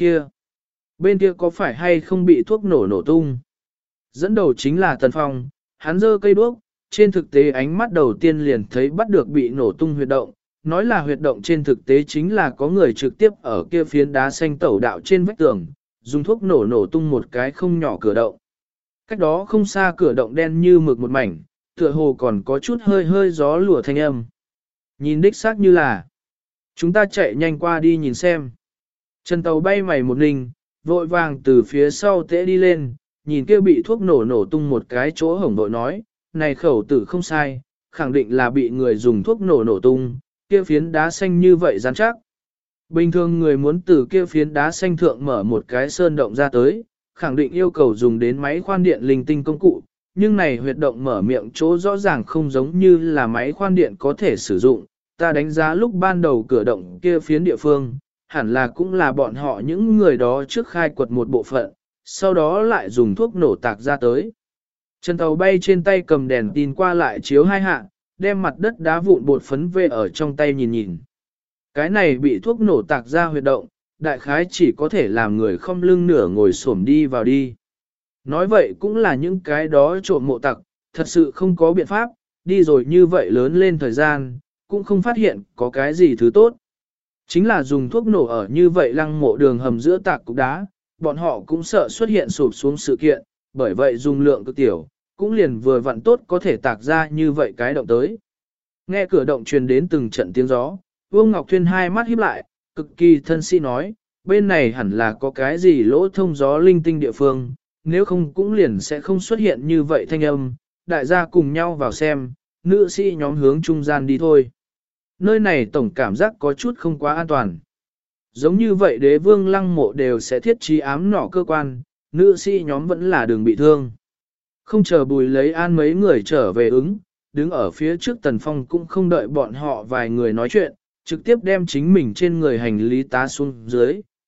kia có phải hay không bị thuốc nổ tung? Dẫn đầu chính là Tần Phong, hắn giơ cây đuốc, trên thực tế ánh mắt đầu tiên liền thấy bắt được bị nổ tung huyệt động. Nói là huyệt động trên thực tế chính là có người trực tiếp ở kia phiến đá xanh tẩu đạo trên vách tường, dùng thuốc nổ tung một cái không nhỏ cửa động. Cách đó không xa cửa động đen như mực một mảnh, tựa hồ còn có chút hơi gió lùa thanh âm. Nhìn đích xác như là, chúng ta chạy nhanh qua đi nhìn xem. Chân tàu bay mày một ninh, vội vàng từ phía sau tễ đi lên, nhìn kia bị thuốc nổ tung một cái chỗ hổng vội nói, này khẩu tử không sai, khẳng định là bị người dùng thuốc nổ tung, kia phiến đá xanh như vậy rắn chắc. Bình thường người muốn từ kia phiến đá xanh thượng mở một cái sơn động ra tới, khẳng định yêu cầu dùng đến máy khoan điện linh tinh công cụ, nhưng này huyệt động mở miệng chỗ rõ ràng không giống như là máy khoan điện có thể sử dụng. Ta đánh giá lúc ban đầu cửa động kia phiến địa phương, hẳn là cũng là bọn họ những người đó trước khai quật một bộ phận, sau đó lại dùng thuốc nổ tạc ra tới. Chân tàu bay trên tay cầm đèn tin qua lại chiếu hai hạ, đem mặt đất đá vụn bột phấn về ở trong tay nhìn. Cái này bị thuốc nổ tạc ra huyệt động, đại khái chỉ có thể làm người không lưng nửa ngồi xổm đi vào đi. Nói vậy cũng là những cái đó trộm mộ tặc, thật sự không có biện pháp, đi rồi như vậy lớn lên thời gian, cũng không phát hiện có cái gì thứ tốt. Chính là dùng thuốc nổ ở như vậy lăng mộ đường hầm giữa tạc cục đá, bọn họ cũng sợ xuất hiện sụp xuống sự kiện, bởi vậy dùng lượng cực tiểu, cũng liền vừa vặn tốt có thể tạc ra như vậy cái động tới. Nghe cửa động truyền đến từng trận tiếng gió, Vương Ngọc Thuyên hai mắt híp lại, cực kỳ thân sĩ nói, bên này hẳn là có cái gì lỗ thông gió linh tinh địa phương, nếu không cũng liền sẽ không xuất hiện như vậy thanh âm, đại gia cùng nhau vào xem, nữ sĩ nhóm hướng trung gian đi thôi. Nơi này tổng cảm giác có chút không quá an toàn. Giống như vậy đế vương lăng mộ đều sẽ thiết trí ám nỏ cơ quan, nữ sĩ nhóm vẫn là đường bị thương. Không chờ Bùi lấy an mấy người trở về ứng, đứng ở phía trước Tần Phong cũng không đợi bọn họ vài người nói chuyện, trực tiếp đem chính mình trên người hành lý tá xuống dưới,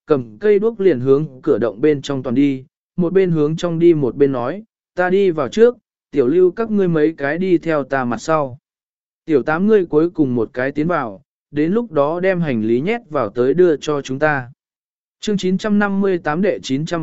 cầm cây đuốc liền hướng cửa động bên trong toàn đi, một bên hướng trong đi một bên nói, ta đi vào trước, tiểu lưu các ngươi mấy cái đi theo ta mặt sau. Tiểu 8 ngươi cuối cùng một cái tiến vào, đến lúc đó đem hành lý nhét vào tới đưa cho chúng ta. Chương 958 đệ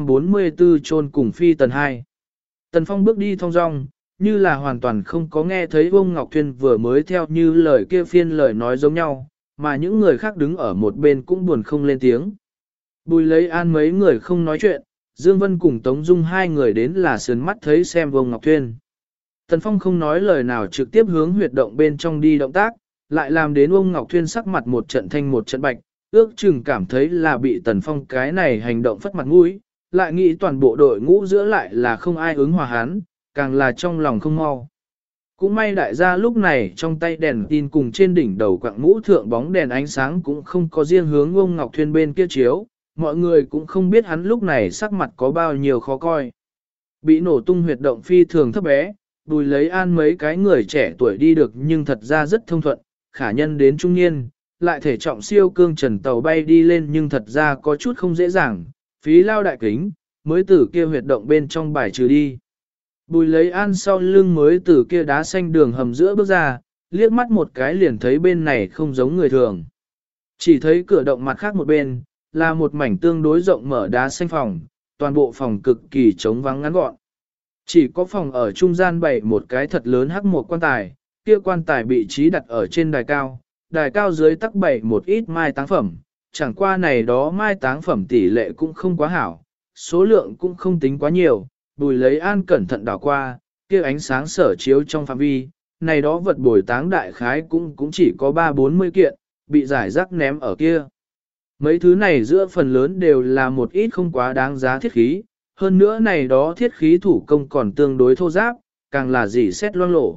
944 chôn cùng phi tần 2. Tần Phong bước đi thong dong, như là hoàn toàn không có nghe thấy ông Ngọc Thuyên vừa mới theo như lời kia phiên lời nói giống nhau, mà những người khác đứng ở một bên cũng buồn không lên tiếng. Bùi lấy an mấy người không nói chuyện, Dương Vân cùng Tống Dung hai người đến là sườn mắt thấy xem ông Ngọc Thuyên. Tần Phong không nói lời nào trực tiếp hướng huyệt động bên trong đi động tác, lại làm đến ông Ngọc Thuyên sắc mặt một trận thanh một trận bạch, ước chừng cảm thấy là bị Tần Phong cái này hành động phất mặt mũi, lại nghĩ toàn bộ đội ngũ giữa lại là không ai ứng hòa hắn, càng là trong lòng không mau. Cũng may đại gia lúc này trong tay đèn tin cùng trên đỉnh đầu quạng mũ thượng bóng đèn ánh sáng cũng không có riêng hướng ông Ngọc Thuyên bên kia chiếu, mọi người cũng không biết hắn lúc này sắc mặt có bao nhiêu khó coi. Bị nổ tung huyệt động phi thường thấp bé, Bùi lấy an mấy cái người trẻ tuổi đi được nhưng thật ra rất thông thuận, khả nhân đến trung niên, lại thể trọng siêu cương trần tàu bay đi lên nhưng thật ra có chút không dễ dàng, phí lao đại kính, mới từ kia huyệt động bên trong bài trừ đi. Bùi lấy an sau lưng mới từ kia đá xanh đường hầm giữa bước ra, liếc mắt một cái liền thấy bên này không giống người thường. Chỉ thấy cửa động mặt khác một bên, là một mảnh tương đối rộng mở đá xanh phòng, toàn bộ phòng cực kỳ trống vắng ngắn gọn. Chỉ có phòng ở trung gian bày một cái thật lớn hắc một quan tài, kia quan tài bị trí đặt ở trên đài cao dưới tắc bày một ít mai táng phẩm, chẳng qua này đó mai táng phẩm tỷ lệ cũng không quá hảo, số lượng cũng không tính quá nhiều, Bùi lấy an cẩn thận đảo qua, kia ánh sáng sở chiếu trong phạm vi, này đó vật bồi táng đại khái cũng chỉ có 3-40 kiện, bị giải rác ném ở kia. Mấy thứ này giữa phần lớn đều là một ít không quá đáng giá thiết khí, hơn nữa này đó thiết khí thủ công còn tương đối thô giáp, càng là dỉ xét loang lổ.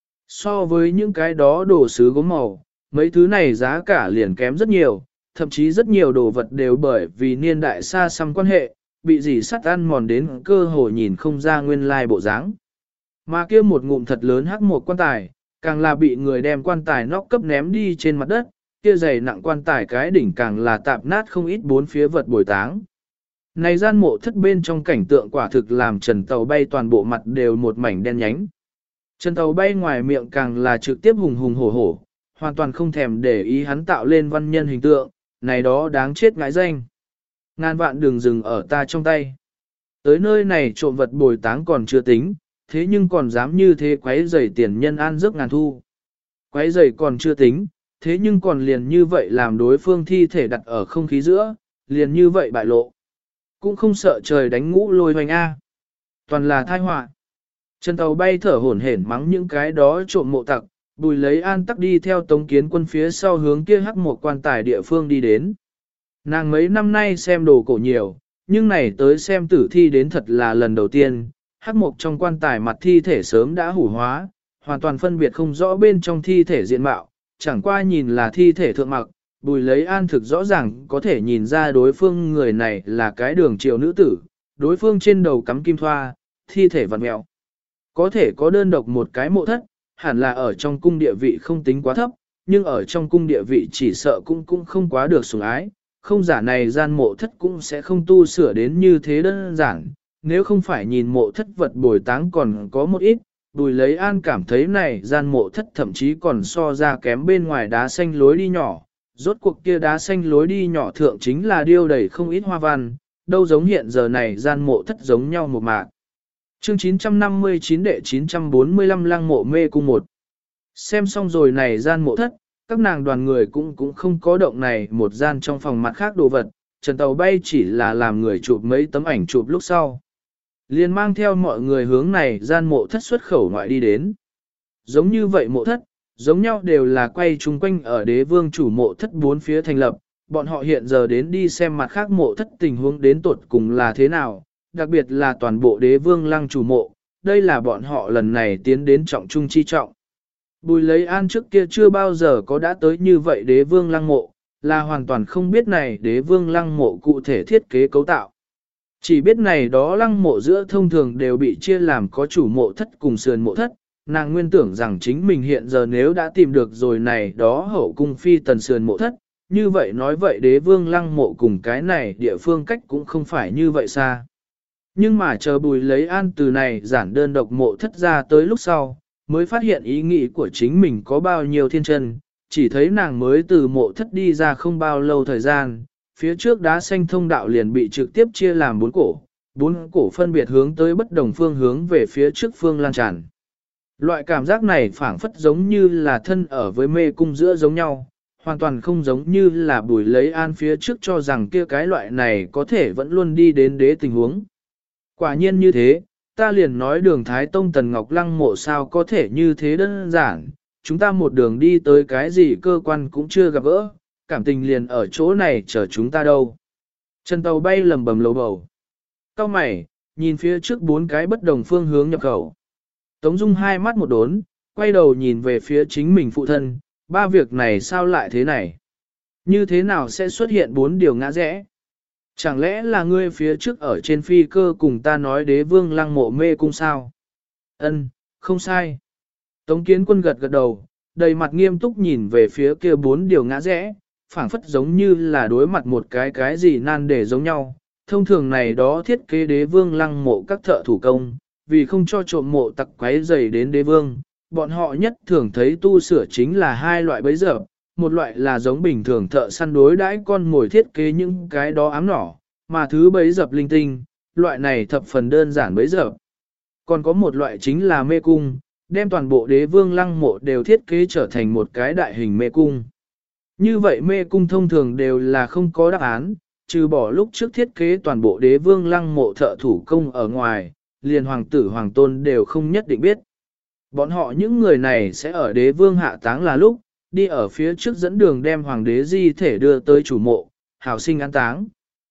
So với những cái đó đồ sứ gốm màu, mấy thứ này giá cả liền kém rất nhiều, thậm chí rất nhiều đồ vật đều bởi vì niên đại xa xăm quan hệ, bị dỉ sắt ăn mòn đến cơ hồ nhìn không ra nguyên lai bộ dáng. Mà kia một ngụm thật lớn hắc một quan tài, càng là bị người đem quan tài nóc cấp ném đi trên mặt đất, kia dày nặng quan tài cái đỉnh càng là tạp nát không ít bốn phía vật bồi táng. Này gian mộ thất bên trong cảnh tượng quả thực làm Trần Tàu Bay toàn bộ mặt đều một mảnh đen nhánh. Trần Tàu Bay ngoài miệng càng là trực tiếp hùng hùng hổ hổ, hoàn toàn không thèm để ý hắn tạo lên văn nhân hình tượng, này đó đáng chết ngãi danh. Ngàn vạn đường dừng ở ta trong tay. Tới nơi này trộm vật bồi táng còn chưa tính, thế nhưng còn dám như thế quấy rầy tiền nhân an giấc ngàn thu. Quấy rầy còn chưa tính, thế nhưng còn liền như vậy làm đối phương thi thể đặt ở không khí giữa, liền như vậy bại lộ. Cũng không sợ trời đánh ngũ lôi hoành A. Toàn là tai họa. Trần Tàu Bay thở hổn hển mắng những cái đó trộm mộ tặc, Bùi lấy an tắc đi theo Tống Kiến Quân phía sau hướng kia hắc một quan tài địa phương đi đến. Nàng mấy năm nay xem đồ cổ nhiều, nhưng này tới xem tử thi đến thật là lần đầu tiên, hắc mộc trong quan tài mặt thi thể sớm đã hủ hóa, hoàn toàn phân biệt không rõ bên trong thi thể diện mạo, chẳng qua nhìn là thi thể thượng mặc, Bùi lấy an thực rõ ràng có thể nhìn ra đối phương người này là cái đường triều nữ tử, đối phương trên đầu cắm kim thoa, thi thể vặn mẹo. Có thể có đơn độc một cái mộ thất, hẳn là ở trong cung địa vị không tính quá thấp, nhưng ở trong cung địa vị chỉ sợ cũng không quá được sủng ái, không giả này gian mộ thất cũng sẽ không tu sửa đến như thế đơn giản, nếu không phải nhìn mộ thất vật bồi táng còn có một ít, Bùi lấy an cảm thấy này gian mộ thất thậm chí còn so ra kém bên ngoài đá xanh lối đi nhỏ, rốt cuộc kia đá xanh lối đi nhỏ thượng chính là điêu đầy không ít hoa văn, đâu giống hiện giờ này gian mộ thất giống nhau một mạc. Chương 959 đệ 945 lăng mộ mê cung 1. Xem xong rồi này gian mộ thất, các nàng đoàn người cũng không có động này một gian trong phòng mặt khác đồ vật, Trần Tàu Bay chỉ là làm người chụp mấy tấm ảnh chụp lúc sau. Liền mang theo mọi người hướng này gian mộ thất xuất khẩu ngoại đi đến. Giống như vậy mộ thất, giống nhau đều là quay chung quanh ở đế vương chủ mộ thất bốn phía thành lập, bọn họ hiện giờ đến đi xem mặt khác mộ thất tình huống đến tột cùng là thế nào, đặc biệt là toàn bộ đế vương lăng chủ mộ, đây là bọn họ lần này tiến đến trọng trung chi trọng. Bùi lấy an trước kia chưa bao giờ có đã tới như vậy đế vương lăng mộ, là hoàn toàn không biết này đế vương lăng mộ cụ thể thiết kế cấu tạo. Chỉ biết này đó lăng mộ giữa thông thường đều bị chia làm có chủ mộ thất cùng sườn mộ thất, nàng nguyên tưởng rằng chính mình hiện giờ nếu đã tìm được rồi này đó hậu cung phi tần sườn mộ thất, như vậy nói vậy đế vương lăng mộ cùng cái này địa phương cách cũng không phải như vậy xa. Nhưng mà chờ Bùi lấy an từ này giản đơn độc mộ thất ra tới lúc sau, mới phát hiện ý nghĩ của chính mình có bao nhiêu thiên chân, chỉ thấy nàng mới từ mộ thất đi ra không bao lâu thời gian, phía trước đá xanh thông đạo liền bị trực tiếp chia làm bốn cổ phân biệt hướng tới bất đồng phương hướng về phía trước phương lan tràn. Loại cảm giác này phảng phất giống như là thân ở với mê cung giữa giống nhau, hoàn toàn không giống như là Bùi lấy an phía trước cho rằng kia cái loại này có thể vẫn luôn đi đến đế tình huống. Quả nhiên như thế, ta liền nói đường Thái Tông Tần Ngọc Lăng mộ sao có thể như thế đơn giản, chúng ta một đường đi tới cái gì cơ quan cũng chưa gặp gỡ, cảm tình liền ở chỗ này chờ chúng ta đâu. Chân tàu bay lầm bầm lầu bầu. Cao mày, nhìn phía trước bốn cái bất đồng phương hướng nhập khẩu. Tống Dung hai mắt một đốn, quay đầu nhìn về phía chính mình phụ thân, ba việc này sao lại thế này? Như thế nào sẽ xuất hiện bốn điều ngã rẽ? Chẳng lẽ là ngươi phía trước ở trên phi cơ cùng ta nói đế vương lăng mộ mê cung sao? Ân, không sai. Tống Kiến Quân gật gật đầu, đầy mặt nghiêm túc nhìn về phía kia bốn điều ngã rẽ, phảng phất giống như là đối mặt một cái gì nan để giống nhau. Thông thường này đó thiết kế đế vương lăng mộ các thợ thủ công, vì không cho trộm mộ tặc quấy rầy đến đế vương, bọn họ nhất thường thấy tu sửa chính là hai loại bấy giờ, một loại là giống bình thường thợ săn đối đãi con mồi thiết kế những cái đó ám nỏ, mà thứ bấy dập linh tinh, loại này thập phần đơn giản bấy dập. Còn có một loại chính là mê cung, đem toàn bộ đế vương lăng mộ đều thiết kế trở thành một cái đại hình mê cung. Như vậy mê cung thông thường đều là không có đáp án, trừ bỏ lúc trước thiết kế toàn bộ đế vương lăng mộ thợ thủ công ở ngoài, liền hoàng tử hoàng tôn đều không nhất định biết. Bọn họ những người này sẽ ở đế vương hạ táng là lúc, đi ở phía trước dẫn đường đem hoàng đế di thể đưa tới chủ mộ, hảo sinh an táng.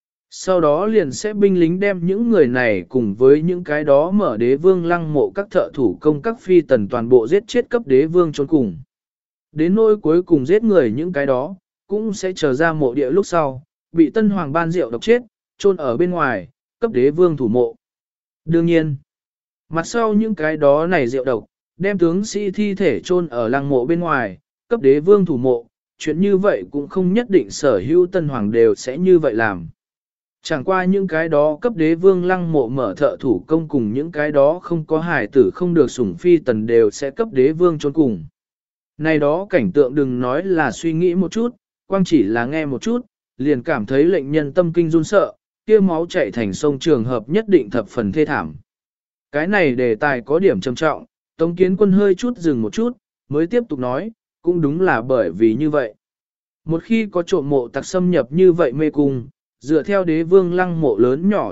Sau đó liền sẽ binh lính đem những người này cùng với những cái đó mở đế vương lăng mộ các thợ thủ công các phi tần toàn bộ giết chết cấp đế vương trốn cùng. Đến nỗi cuối cùng giết người những cái đó, cũng sẽ trở ra mộ địa lúc sau, bị tân hoàng ban rượu độc chết, chôn ở bên ngoài, cấp đế vương thủ mộ. Đương nhiên, mặt sau những cái đó này rượu độc, đem tướng sĩ thi thể chôn ở lăng mộ bên ngoài, cấp đế vương thủ mộ, chuyện như vậy cũng không nhất định sở hữu tân hoàng đều sẽ như vậy làm. Chẳng qua những cái đó cấp đế vương lăng mộ mở thợ thủ công cùng những cái đó không có hài tử không được sủng phi tần đều sẽ cấp đế vương trốn cùng. Này đó cảnh tượng đừng nói là suy nghĩ một chút, quang chỉ là nghe một chút, liền cảm thấy lệnh nhân tâm kinh run sợ, kia máu chảy thành sông trường hợp nhất định thập phần thê thảm. Cái này đề tài có điểm trầm trọng, Tống Kiến Quân hơi chút dừng một chút, mới tiếp tục nói, cũng đúng là bởi vì như vậy. Một khi có trộm mộ tặc xâm nhập như vậy mê cung, dựa theo đế vương lăng mộ lớn nhỏ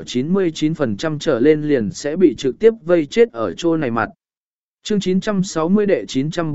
99% trở lên liền sẽ bị trực tiếp vây chết ở chỗ này mặt. Chương 960 đệ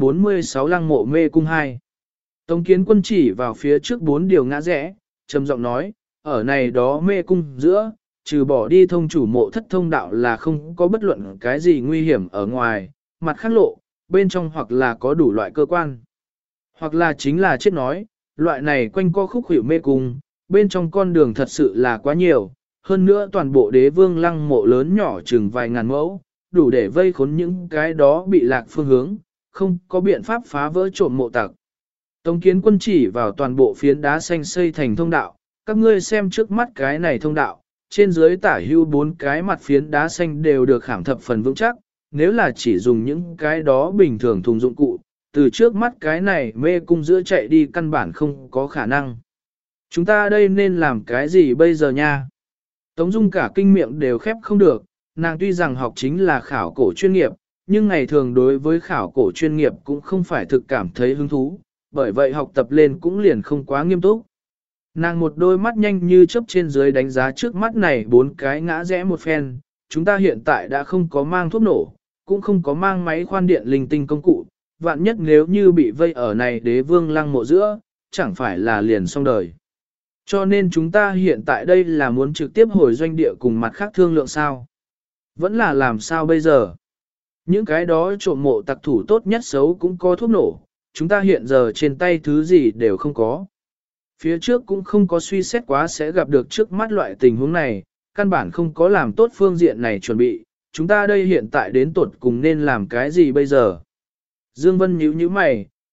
946 lăng mộ mê cung 2. Tống Kiến Quân chỉ vào phía trước bốn điều ngã rẽ, trầm giọng nói, ở này đó mê cung giữa, trừ bỏ đi thông chủ mộ thất thông đạo là không có bất luận cái gì nguy hiểm ở ngoài, mặt khác lộ, bên trong hoặc là có đủ loại cơ quan, hoặc là chính là chết nói, loại này quanh co khúc hiệu mê cung, bên trong con đường thật sự là quá nhiều, hơn nữa toàn bộ đế vương lăng mộ lớn nhỏ chừng vài ngàn mẫu, đủ để vây khốn những cái đó bị lạc phương hướng, không có biện pháp phá vỡ trộm mộ tặc. Tống Kiến Quân chỉ vào toàn bộ phiến đá xanh xây thành thông đạo, các ngươi xem trước mắt cái này thông đạo, trên dưới tả hưu bốn cái mặt phiến đá xanh đều được khảm thập phần vững chắc, nếu là chỉ dùng những cái đó bình thường thùng dụng cụ, từ trước mắt cái này mê cung giữa chạy đi căn bản không có khả năng. Chúng ta đây nên làm cái gì bây giờ nha? Tống Dung cả kinh miệng đều khép không được, nàng tuy rằng học chính là khảo cổ chuyên nghiệp, nhưng ngày thường đối với khảo cổ chuyên nghiệp cũng không phải thực cảm thấy hứng thú, bởi vậy học tập lên cũng liền không quá nghiêm túc. Nàng một đôi mắt nhanh như chớp trên dưới đánh giá trước mắt này bốn cái ngã rẽ một phen, chúng ta hiện tại đã không có mang thuốc nổ, cũng không có mang máy khoan điện linh tinh công cụ, vạn nhất nếu như bị vây ở này đế vương lăng mộ giữa, chẳng phải là liền xong đời. Cho nên chúng ta hiện tại đây là muốn trực tiếp hồi doanh địa cùng mặt khác thương lượng sao. Vẫn là làm sao bây giờ? Những cái đó trộm mộ tặc thủ tốt nhất xấu cũng có thuốc nổ, chúng ta hiện giờ trên tay thứ gì đều không có. Phía trước cũng không có suy xét quá sẽ gặp được trước mắt loại tình huống này, căn bản không có làm tốt phương diện này chuẩn bị, chúng ta đây hiện tại đến tuột cùng nên làm cái gì bây giờ? Dương Vân nhíu nhíu mày,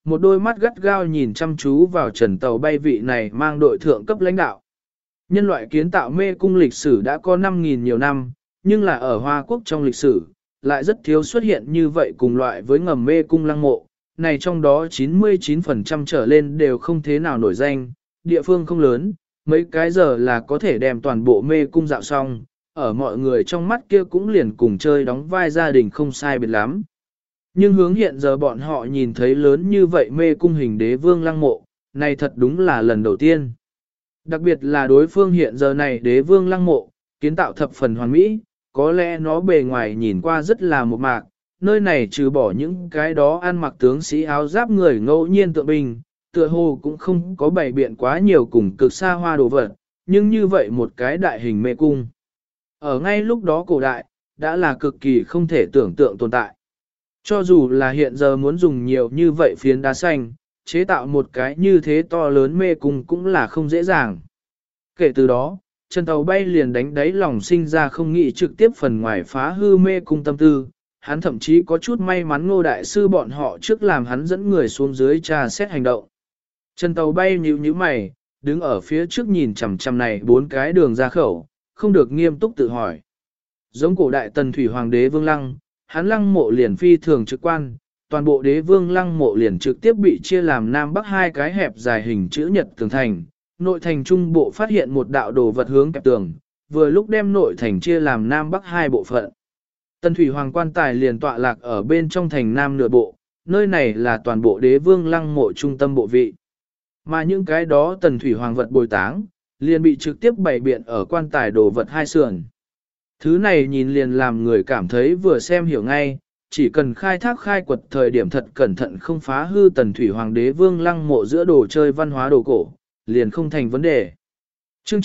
một đôi mắt gắt gao nhìn chăm chú vào trần tàu bay vị này mang đội thượng cấp lãnh đạo. Nhân loại kiến tạo mê cung lịch sử đã có 5.000 nhiều năm, nhưng là ở Hoa Quốc trong lịch sử, lại rất thiếu xuất hiện như vậy cùng loại với ngầm mê cung lăng mộ. Này trong đó 99% trở lên đều không thế nào nổi danh, địa phương không lớn, mấy cái giờ là có thể đem toàn bộ mê cung dạo xong, ở mọi người trong mắt kia cũng liền cùng chơi đóng vai gia đình không sai biệt lắm. Nhưng hướng hiện giờ bọn họ nhìn thấy lớn như vậy mê cung hình đế vương lăng mộ, này thật đúng là lần đầu tiên. Đặc biệt là đối phương hiện giờ này đế vương lăng mộ, kiến tạo thập phần hoàn mỹ, có lẽ nó bề ngoài nhìn qua rất là một mạc, nơi này trừ bỏ những cái đó ăn mặc tướng sĩ áo giáp người ngẫu nhiên tượng binh, tựa hồ cũng không có bày biện quá nhiều cùng cực xa hoa đồ vật, nhưng như vậy một cái đại hình mê cung. Ở ngay lúc đó cổ đại, đã là cực kỳ không thể tưởng tượng tồn tại. Cho dù là hiện giờ muốn dùng nhiều như vậy phiến đá xanh, chế tạo một cái như thế to lớn mê cung cũng là không dễ dàng. Kể từ đó, Trần Tàu Bay liền đánh đáy lòng sinh ra không nghĩ trực tiếp phần ngoài phá hư mê cung tâm tư, hắn thậm chí có chút may mắn Ngô Đại Sư bọn họ trước làm hắn dẫn người xuống dưới tra xét hành động. Trần Tàu Bay nhíu mày, đứng ở phía trước nhìn chằm chằm này 4 cái đường ra khẩu, không được nghiêm túc tự hỏi. Giống cổ đại tần thủy hoàng đế Vương Lăng, hắn lăng mộ liền phi thường trực quan, toàn bộ đế vương lăng mộ liền trực tiếp bị chia làm nam bắc 2 cái hẹp dài hình chữ nhật tường thành. Nội thành trung bộ phát hiện một đạo đồ vật hướng kẹp tường, vừa lúc đem nội thành chia làm nam bắc 2 bộ phận. Tần thủy hoàng quan tài liền tọa lạc ở bên trong thành nam nửa bộ, nơi này là toàn bộ đế vương lăng mộ trung tâm bộ vị. Mà những cái đó tần thủy hoàng vật bồi táng, liền bị trực tiếp bày biện ở quan tài đồ vật 2 sườn. Thứ này nhìn liền làm người cảm thấy vừa xem hiểu ngay, chỉ cần khai thác khai quật thời điểm thật cẩn thận không phá hư tần thủy hoàng đế vương lăng mộ giữa đồ chơi văn hóa đồ cổ, liền không thành vấn đề. Chương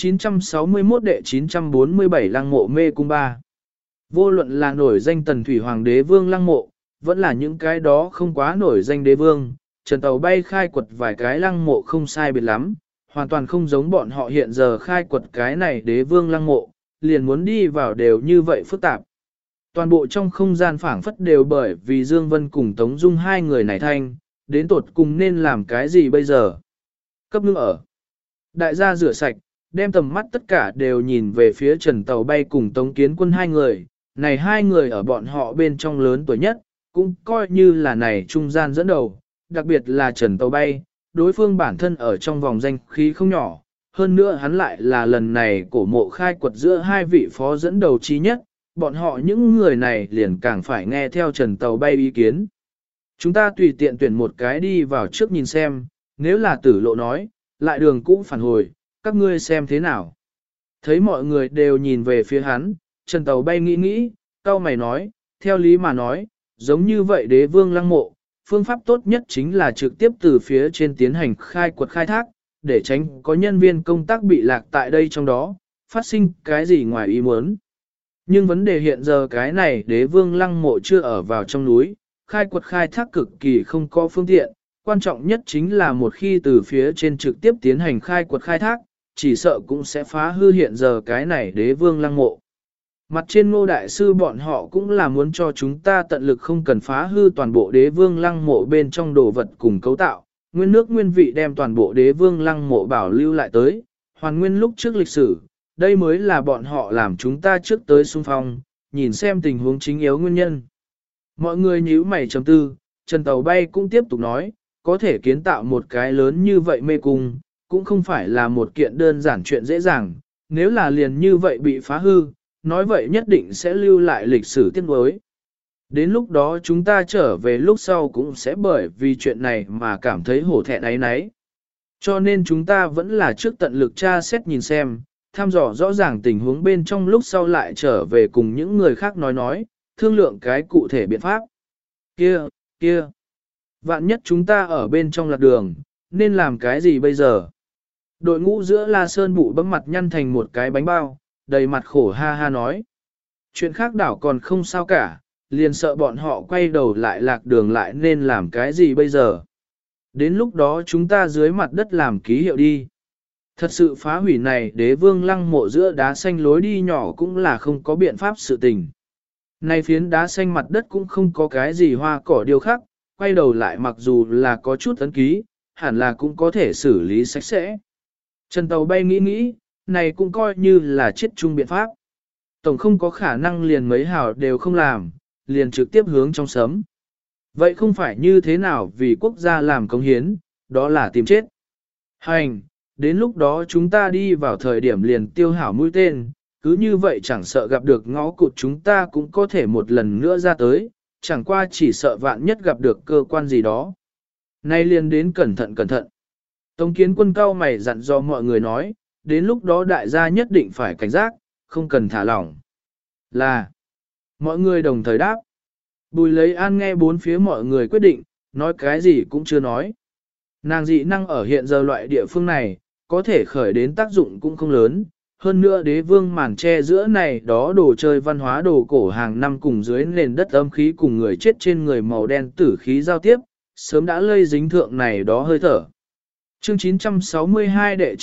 961 đệ 947 lăng mộ mê cung 3. Vô luận là nổi danh tần thủy hoàng đế vương lăng mộ, vẫn là những cái đó không quá nổi danh đế vương, Trần Tàu Bay khai quật vài cái lăng mộ không sai biệt lắm, hoàn toàn không giống bọn họ hiện giờ khai quật cái này đế vương lăng mộ, liền muốn đi vào đều như vậy phức tạp. Toàn bộ trong không gian phảng phất đều bởi vì Dương Vân cùng Tống Dung hai người này thanh, đến tột cùng nên làm cái gì bây giờ? Cấp ngưng ở. Đại gia rửa sạch, đem tầm mắt tất cả đều nhìn về phía Trần Tàu Bay cùng Tống Kiến Quân hai người. Này hai người ở bọn họ bên trong lớn tuổi nhất, cũng coi như là này trung gian dẫn đầu, đặc biệt là Trần Tàu Bay, đối phương bản thân ở trong vòng danh khí không nhỏ. Hơn nữa hắn lại là lần này cổ mộ khai quật giữa hai vị phó dẫn đầu trí nhất, bọn họ những người này liền càng phải nghe theo Trần Tàu Bay ý kiến. Chúng ta tùy tiện tuyển một cái đi vào trước nhìn xem, nếu là Tử Lộ nói, lại đường cũ phản hồi, các ngươi xem thế nào. Thấy mọi người đều nhìn về phía hắn, Trần Tàu Bay nghĩ, cau mày nói, theo lý mà nói, giống như vậy đế vương lăng mộ, phương pháp tốt nhất chính là trực tiếp từ phía trên tiến hành khai quật khai thác, để tránh có nhân viên công tác bị lạc tại đây trong đó, phát sinh cái gì ngoài ý muốn. Nhưng vấn đề hiện giờ cái này đế vương lăng mộ chưa ở vào trong núi, khai quật khai thác cực kỳ không có phương tiện, quan trọng nhất chính là một khi từ phía trên trực tiếp tiến hành khai quật khai thác, chỉ sợ cũng sẽ phá hư hiện giờ cái này đế vương lăng mộ. Mặt trên Ngô Đại Sư bọn họ cũng là muốn cho chúng ta tận lực không cần phá hư toàn bộ đế vương lăng mộ bên trong đồ vật cùng cấu tạo, nguyên nước nguyên vị đem toàn bộ đế vương lăng mộ bảo lưu lại tới, hoàn nguyên lúc trước lịch sử, đây mới là bọn họ làm chúng ta trước tới xung phong, nhìn xem tình huống chính yếu nguyên nhân. Mọi người nhíu mày trầm tư, Trần Tàu Bay cũng tiếp tục nói, có thể kiến tạo một cái lớn như vậy mê cung, cũng không phải là một kiện đơn giản chuyện dễ dàng, nếu là liền như vậy bị phá hư, nói vậy nhất định sẽ lưu lại lịch sử tiếc nuối. Đến lúc đó chúng ta trở về lúc sau cũng sẽ bởi vì chuyện này mà cảm thấy hổ thẹn ấy nấy. Cho nên chúng ta vẫn là trước tận lực tra xét nhìn xem, thăm dò rõ ràng tình huống bên trong lúc sau lại trở về cùng những người khác nói, thương lượng cái cụ thể biện pháp. Kia, vạn nhất chúng ta ở bên trong lạc đường, nên làm cái gì bây giờ? Đội ngũ giữa La Sơn bụ bấm mặt nhăn thành một cái bánh bao, đầy mặt khổ ha ha nói. Chuyện khác đảo còn không sao cả, liền sợ bọn họ quay đầu lại lạc đường lại nên làm cái gì bây giờ. Đến lúc đó chúng ta dưới mặt đất làm ký hiệu đi. Thật sự phá hủy này đế vương lăng mộ giữa đá xanh lối đi nhỏ cũng là không có biện pháp sự tình. Này phiến đá xanh mặt đất cũng không có cái gì hoa cỏ điêu khắc, quay đầu lại mặc dù là có chút ấn ký, hẳn là cũng có thể xử lý sạch sẽ. Trần Tàu Bay nghĩ, này cũng coi như là chết chung biện pháp. Tổng không có khả năng liền mấy hào đều không làm, liền trực tiếp hướng trong sấm. Vậy không phải như thế nào vì quốc gia làm cống hiến, đó là tìm chết. Hành, đến lúc đó chúng ta đi vào thời điểm liền tiêu hảo mũi tên, cứ như vậy chẳng sợ gặp được ngõ cụt chúng ta cũng có thể một lần nữa ra tới, chẳng qua chỉ sợ vạn nhất gặp được cơ quan gì đó. Nay liền đến cẩn thận cẩn thận. Tống Kiến Quân cao mày dặn dò mọi người nói, đến lúc đó đại gia nhất định phải cảnh giác, không cần thả lỏng. Là, mọi người đồng thời đáp. Bùi lấy an nghe bốn phía mọi người quyết định, nói cái gì cũng chưa nói. Nàng dị năng ở hiện giờ loại địa phương này, có thể khởi đến tác dụng cũng không lớn. Hơn nữa đế vương màn che giữa này đó đồ chơi văn hóa đồ cổ hàng năm cùng dưới nền đất âm khí cùng người chết trên người màu đen tử khí giao tiếp, sớm đã lây dính thượng này đó hơi thở. Chương 962 đệ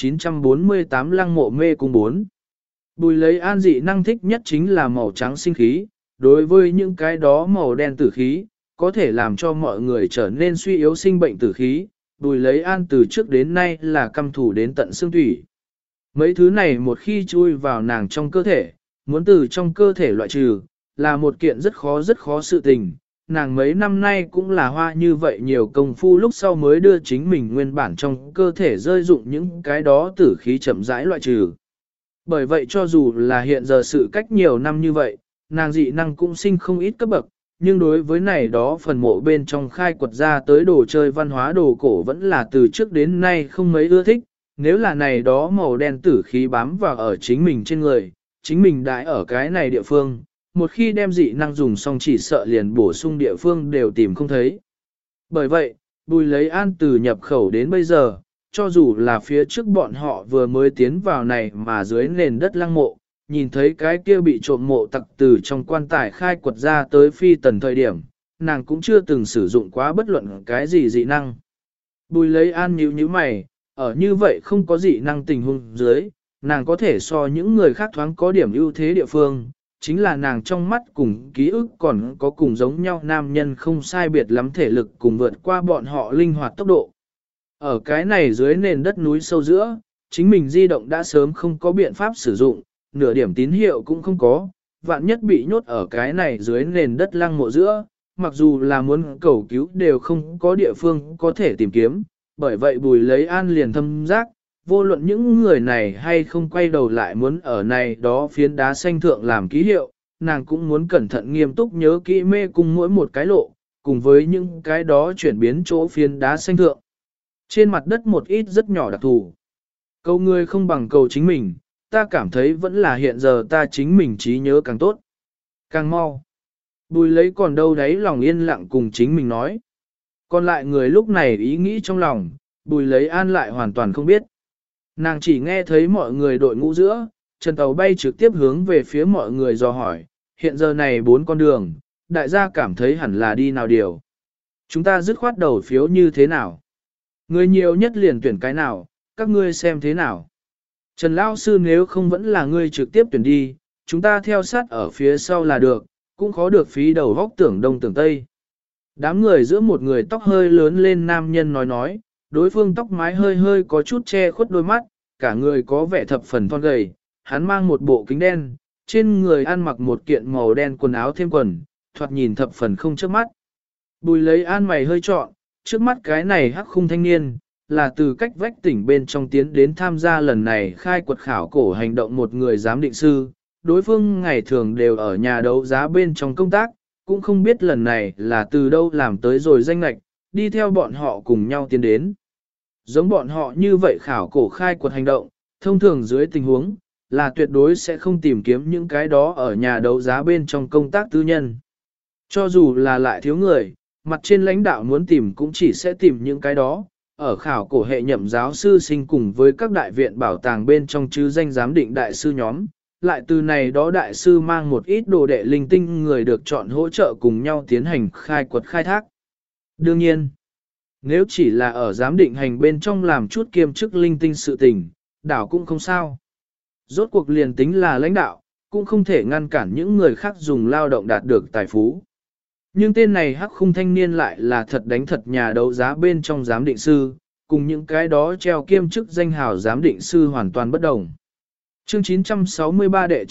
948 lăng mộ mê cung 4. Bùi lấy an dị năng thích nhất chính là màu trắng sinh khí, đối với những cái đó màu đen tử khí, có thể làm cho mọi người trở nên suy yếu sinh bệnh tử khí, bùi lấy an từ trước đến nay là căm thủ đến tận xương thủy. Mấy thứ này một khi chui vào nàng trong cơ thể, muốn từ trong cơ thể loại trừ, là một kiện rất khó sự tình. Nàng mấy năm nay cũng là hoa như vậy nhiều công phu lúc sau mới đưa chính mình nguyên bản trong cơ thể rơi dụng những cái đó tử khí chậm rãi loại trừ. Bởi vậy cho dù là hiện giờ sự cách nhiều năm như vậy, nàng dị năng cũng sinh không ít cấp bậc, nhưng đối với này đó phần mộ bên trong khai quật ra tới đồ chơi văn hóa đồ cổ vẫn là từ trước đến nay không mấy ưa thích, nếu là này đó màu đen tử khí bám vào ở chính mình trên người, chính mình đại ở cái này địa phương, một khi đem dị năng dùng xong chỉ sợ liền bổ sung địa phương đều tìm không thấy. Bởi vậy, Bùi lấy an từ nhập khẩu đến bây giờ, cho dù là phía trước bọn họ vừa mới tiến vào này mà dưới nền đất lăng mộ, nhìn thấy cái kia bị trộm mộ tặc từ trong quan tài khai quật ra tới phi tần thời điểm, nàng cũng chưa từng sử dụng quá bất luận cái gì dị năng. Bùi lấy an nhíu mày, ở như vậy không có dị năng tình huống dưới, nàng có thể so những người khác thoáng có điểm ưu thế địa phương, chính là nàng trong mắt cùng ký ức còn có cùng giống nhau nam nhân không sai biệt lắm thể lực cùng vượt qua bọn họ linh hoạt tốc độ. Ở cái này dưới nền đất núi sâu giữa, chính mình di động đã sớm không có biện pháp sử dụng, nửa điểm tín hiệu cũng không có, vạn nhất bị nhốt ở cái này dưới nền đất lăng mộ giữa, mặc dù là muốn cầu cứu đều không có địa phương có thể tìm kiếm, bởi vậy Bùi lấy an liền thâm giác, vô luận những người này hay không quay đầu lại muốn ở này đó phiến đá xanh thượng làm ký hiệu, nàng cũng muốn cẩn thận nghiêm túc nhớ kỹ mê cung mỗi một cái lộ, cùng với những cái đó chuyển biến chỗ phiến đá xanh thượng. Trên mặt đất một ít rất nhỏ đặc thù. Cầu người không bằng cầu chính mình, ta cảm thấy vẫn là hiện giờ ta chính mình trí nhớ càng tốt, càng mau. Bùi lấy còn đâu đấy lòng yên lặng cùng chính mình nói. Còn lại người lúc này ý nghĩ trong lòng, Bùi lấy an lại hoàn toàn không biết. Nàng chỉ nghe thấy mọi người đội ngũ giữa, Trần Tàu Bay trực tiếp hướng về phía mọi người dò hỏi, hiện giờ này 4 con đường, đại gia cảm thấy hẳn là đi nào điều. Chúng ta dứt khoát đầu phiếu như thế nào? Người nhiều nhất liền tuyển cái nào, các ngươi xem thế nào? Trần Lão Sư nếu không vẫn là ngươi trực tiếp tuyển đi, chúng ta theo sát ở phía sau là được, cũng khó được phí đầu vóc tưởng đông tưởng tây. Đám người giữa một người tóc hơi lớn lên nam nhân nói, đối phương tóc mái hơi có chút che khuất đôi mắt, cả người có vẻ thập phần thon gầy, hắn mang một bộ kính đen, trên người ăn mặc một kiện màu đen quần áo thêm quần, thoạt nhìn thập phần không chớp mắt. Bùi lấy an mày hơi trọn, trước mắt cái này hắc khung thanh niên, là từ cách vách tỉnh bên trong tiến đến tham gia lần này khai quật khảo cổ hành động một người giám định sư, đối phương ngày thường đều ở nhà đấu giá bên trong công tác, cũng không biết lần này là từ đâu làm tới rồi danh lạch, đi theo bọn họ cùng nhau tiến đến. Giống bọn họ như vậy khảo cổ khai quật hành động, thông thường dưới tình huống, là tuyệt đối sẽ không tìm kiếm những cái đó ở nhà đấu giá bên trong công tác tư nhân. Cho dù là lại thiếu người, mặt trên lãnh đạo muốn tìm cũng chỉ sẽ tìm những cái đó, ở khảo cổ hệ nhậm giáo sư sinh cùng với các đại viện bảo tàng bên trong chứ danh giám định đại sư nhóm, lại từ này đó đại sư mang một ít đồ đệ linh tinh người được chọn hỗ trợ cùng nhau tiến hành khai quật khai thác. Đương nhiên, nếu chỉ là ở giám định hành bên trong làm chút kiêm chức linh tinh sự tình, đảo cũng không sao. Rốt cuộc liền tính là lãnh đạo, cũng không thể ngăn cản những người khác dùng lao động đạt được tài phú. Nhưng tên này hắc khung thanh niên lại là thật đánh thật nhà đấu giá bên trong giám định sư, cùng những cái đó treo kiêm chức danh hào giám định sư hoàn toàn bất đồng. Chương 963 đệ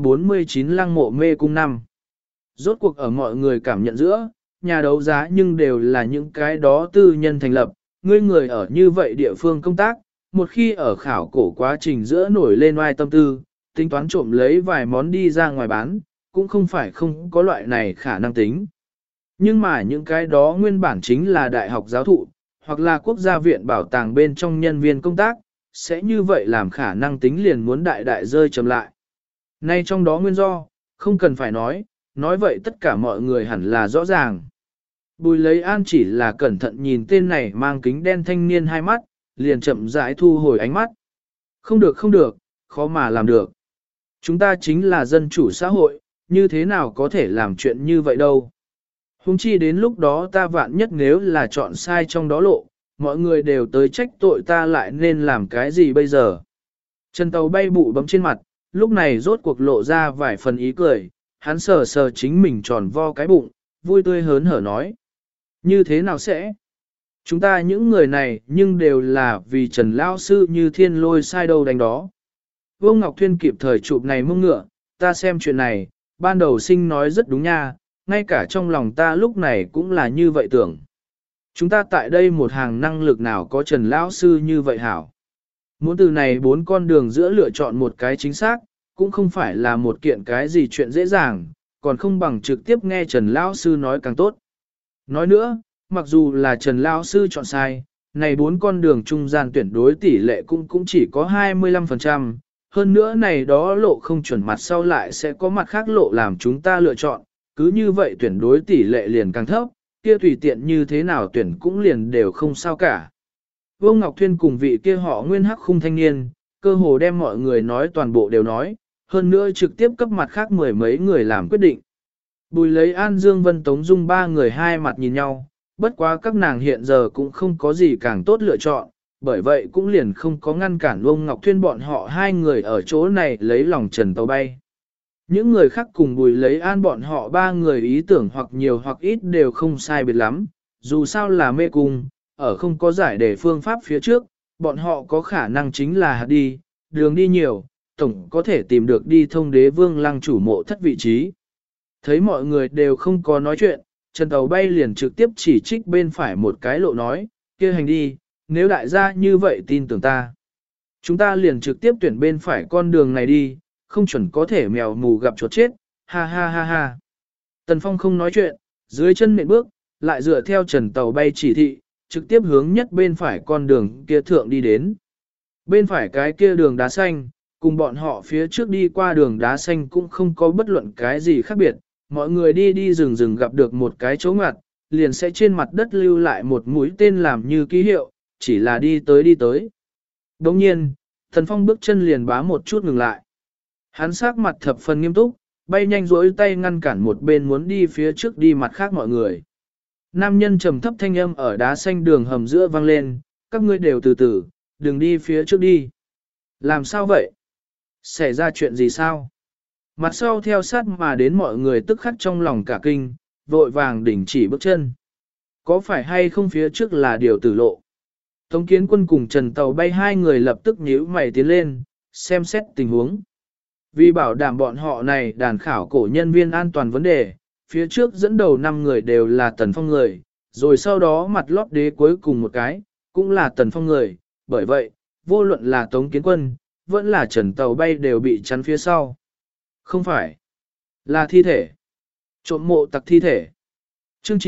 949 lăng mộ mê cung 5. Rốt cuộc ở mọi người cảm nhận giữa, nhà đấu giá nhưng đều là những cái đó tư nhân thành lập, người ở như vậy địa phương công tác, một khi ở khảo cổ quá trình giữa nổi lên oai tâm tư, tính toán trộm lấy vài món đi ra ngoài bán, cũng không phải không có loại này khả năng tính. Nhưng mà những cái đó nguyên bản chính là đại học giáo thụ, hoặc là quốc gia viện bảo tàng bên trong nhân viên công tác, sẽ như vậy làm khả năng tính liền muốn đại đại rơi chậm lại. Nay trong đó nguyên do, không cần phải nói vậy tất cả mọi người hẳn là rõ ràng. Bùi lấy an chỉ là cẩn thận nhìn tên này mang kính đen thanh niên hai mắt, liền chậm rãi thu hồi ánh mắt. Không được, khó mà làm được. Chúng ta chính là dân chủ xã hội, như thế nào có thể làm chuyện như vậy đâu. Hùng chi đến lúc đó ta vạn nhất nếu là chọn sai trong đó lộ, mọi người đều tới trách tội ta lại nên làm cái gì bây giờ. Chân tàu bay bụ bấm trên mặt, lúc này rốt cuộc lộ ra vài phần ý cười, hắn sờ sờ chính mình tròn vo cái bụng, vui tươi hớn hở nói. Như thế nào sẽ? Chúng ta những người này nhưng đều là vì Trần Lao Sư như thiên lôi sai đâu đánh đó. Vô Ngọc Thuyên kịp thời chụp này mông ngựa, ta xem chuyện này, ban đầu sinh nói rất đúng nha, ngay cả trong lòng ta lúc này cũng là như vậy tưởng. Chúng ta tại đây một hàng năng lực nào có Trần Lão Sư như vậy hảo. Muốn từ này 4 con đường giữa lựa chọn một cái chính xác, cũng không phải là một kiện cái gì chuyện dễ dàng, còn không bằng trực tiếp nghe Trần Lão Sư nói càng tốt. Nói nữa, mặc dù là Trần Lão Sư chọn sai, này 4 con đường trung gian tuyển đối tỷ lệ cũng chỉ có 25%, hơn nữa này đó lộ không chuẩn mặt sau lại sẽ có mặt khác lộ làm chúng ta lựa chọn, cứ như vậy tuyển đối tỷ lệ liền càng thấp, kia tùy tiện như thế nào tuyển cũng liền đều không sao cả. Vô Ngọc Thuyên cùng vị kia họ nguyên hắc khung thanh niên, cơ hồ đem mọi người nói toàn bộ đều nói, hơn nữa trực tiếp cấp mặt khác 10 mấy người làm quyết định. Bùi lấy An Dương Vân Tống Dung 3 người hai mặt nhìn nhau, bất quá các nàng hiện giờ cũng không có gì càng tốt lựa chọn, bởi vậy cũng liền không có ngăn cản Vô Ngọc Thuyên bọn họ hai người ở chỗ này lấy lòng Trần Tàu Bay. Những người khác cùng Bùi lấy An bọn họ 3 người ý tưởng hoặc nhiều hoặc ít đều không sai biệt lắm, dù sao là mê cung, ở không có giải đề phương pháp phía trước, bọn họ có khả năng chính là đi, đường đi nhiều, tổng có thể tìm được đi thông đế vương lăng chủ mộ thất vị trí. Thấy mọi người đều không có nói chuyện, Trần Tàu Bay liền trực tiếp chỉ trích bên phải một cái lộ nói, kia hành đi, nếu đại gia như vậy tin tưởng ta. Chúng ta liền trực tiếp tuyển bên phải con đường này đi, không chuẩn có thể mèo mù gặp chuột chết, ha ha ha ha. Tần Phong không nói chuyện, dưới chân nện bước, lại dựa theo Trần Tàu Bay chỉ thị, trực tiếp hướng nhất bên phải con đường kia thượng đi đến. Bên phải cái kia đường đá xanh, cùng bọn họ phía trước đi qua đường đá xanh cũng không có bất luận cái gì khác biệt, mọi người đi rừng gặp được một cái chỗ ngoặt, liền sẽ trên mặt đất lưu lại một mũi tên làm như ký hiệu, chỉ là đi tới. Đồng nhiên, Tần Phong bước chân liền bá một chút ngừng lại. Hắn sắc mặt thập phần nghiêm túc, bay nhanh rỗi tay ngăn cản một bên muốn đi phía trước đi mặt khác mọi người. Nam nhân trầm thấp thanh âm ở đá xanh đường hầm giữa vang lên, các ngươi đều từ từ, đừng đi phía trước đi. Làm sao vậy? Xảy ra chuyện gì sao? Mặt sau theo sát mà đến mọi người tức khắc trong lòng cả kinh, vội vàng đình chỉ bước chân. Có phải hay không phía trước là điều tử lộ? Tống Kiến Quân cùng Trần Tàu Bay hai người lập tức nhíu mày tiến lên, xem xét tình huống. Vì bảo đảm bọn họ này đàn khảo cổ nhân viên an toàn vấn đề, phía trước dẫn đầu 5 người đều là Tần Phong người, rồi sau đó mặt lót đế cuối cùng một cái, cũng là Tần Phong người, bởi vậy, vô luận là Tống Kiến Quân, vẫn là Trần Tàu Bay đều bị chắn phía sau. Không phải, là thi thể. Trộm mộ tặc thi thể. Chương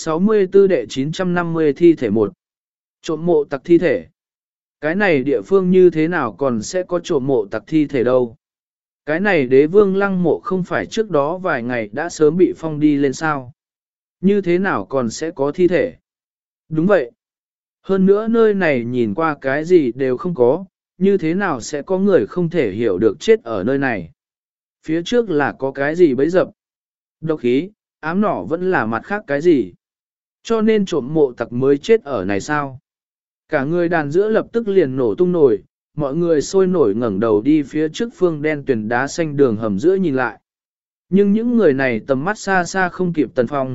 964 đệ 950 thi thể 1. Trộm mộ tặc thi thể. Cái này địa phương như thế nào còn sẽ có trộm mộ tặc thi thể đâu. Cái này đế vương lăng mộ không phải trước đó vài ngày đã sớm bị phong đi lên sao. Như thế nào còn sẽ có thi thể? Đúng vậy. Hơn nữa nơi này nhìn qua cái gì đều không có, như thế nào sẽ có người không thể hiểu được chết ở nơi này? Phía trước là có cái gì bấy dập? Độc khí, ám nỏ vẫn là mặt khác cái gì? Cho nên trộm mộ tặc mới chết ở này sao? Cả người đàn giữa lập tức liền nổ tung nổi, mọi người sôi nổi ngẩng đầu đi phía trước phương đen tuyền đá xanh đường hầm giữa nhìn lại. Nhưng những người này tầm mắt xa xa không kịp Tần Phong,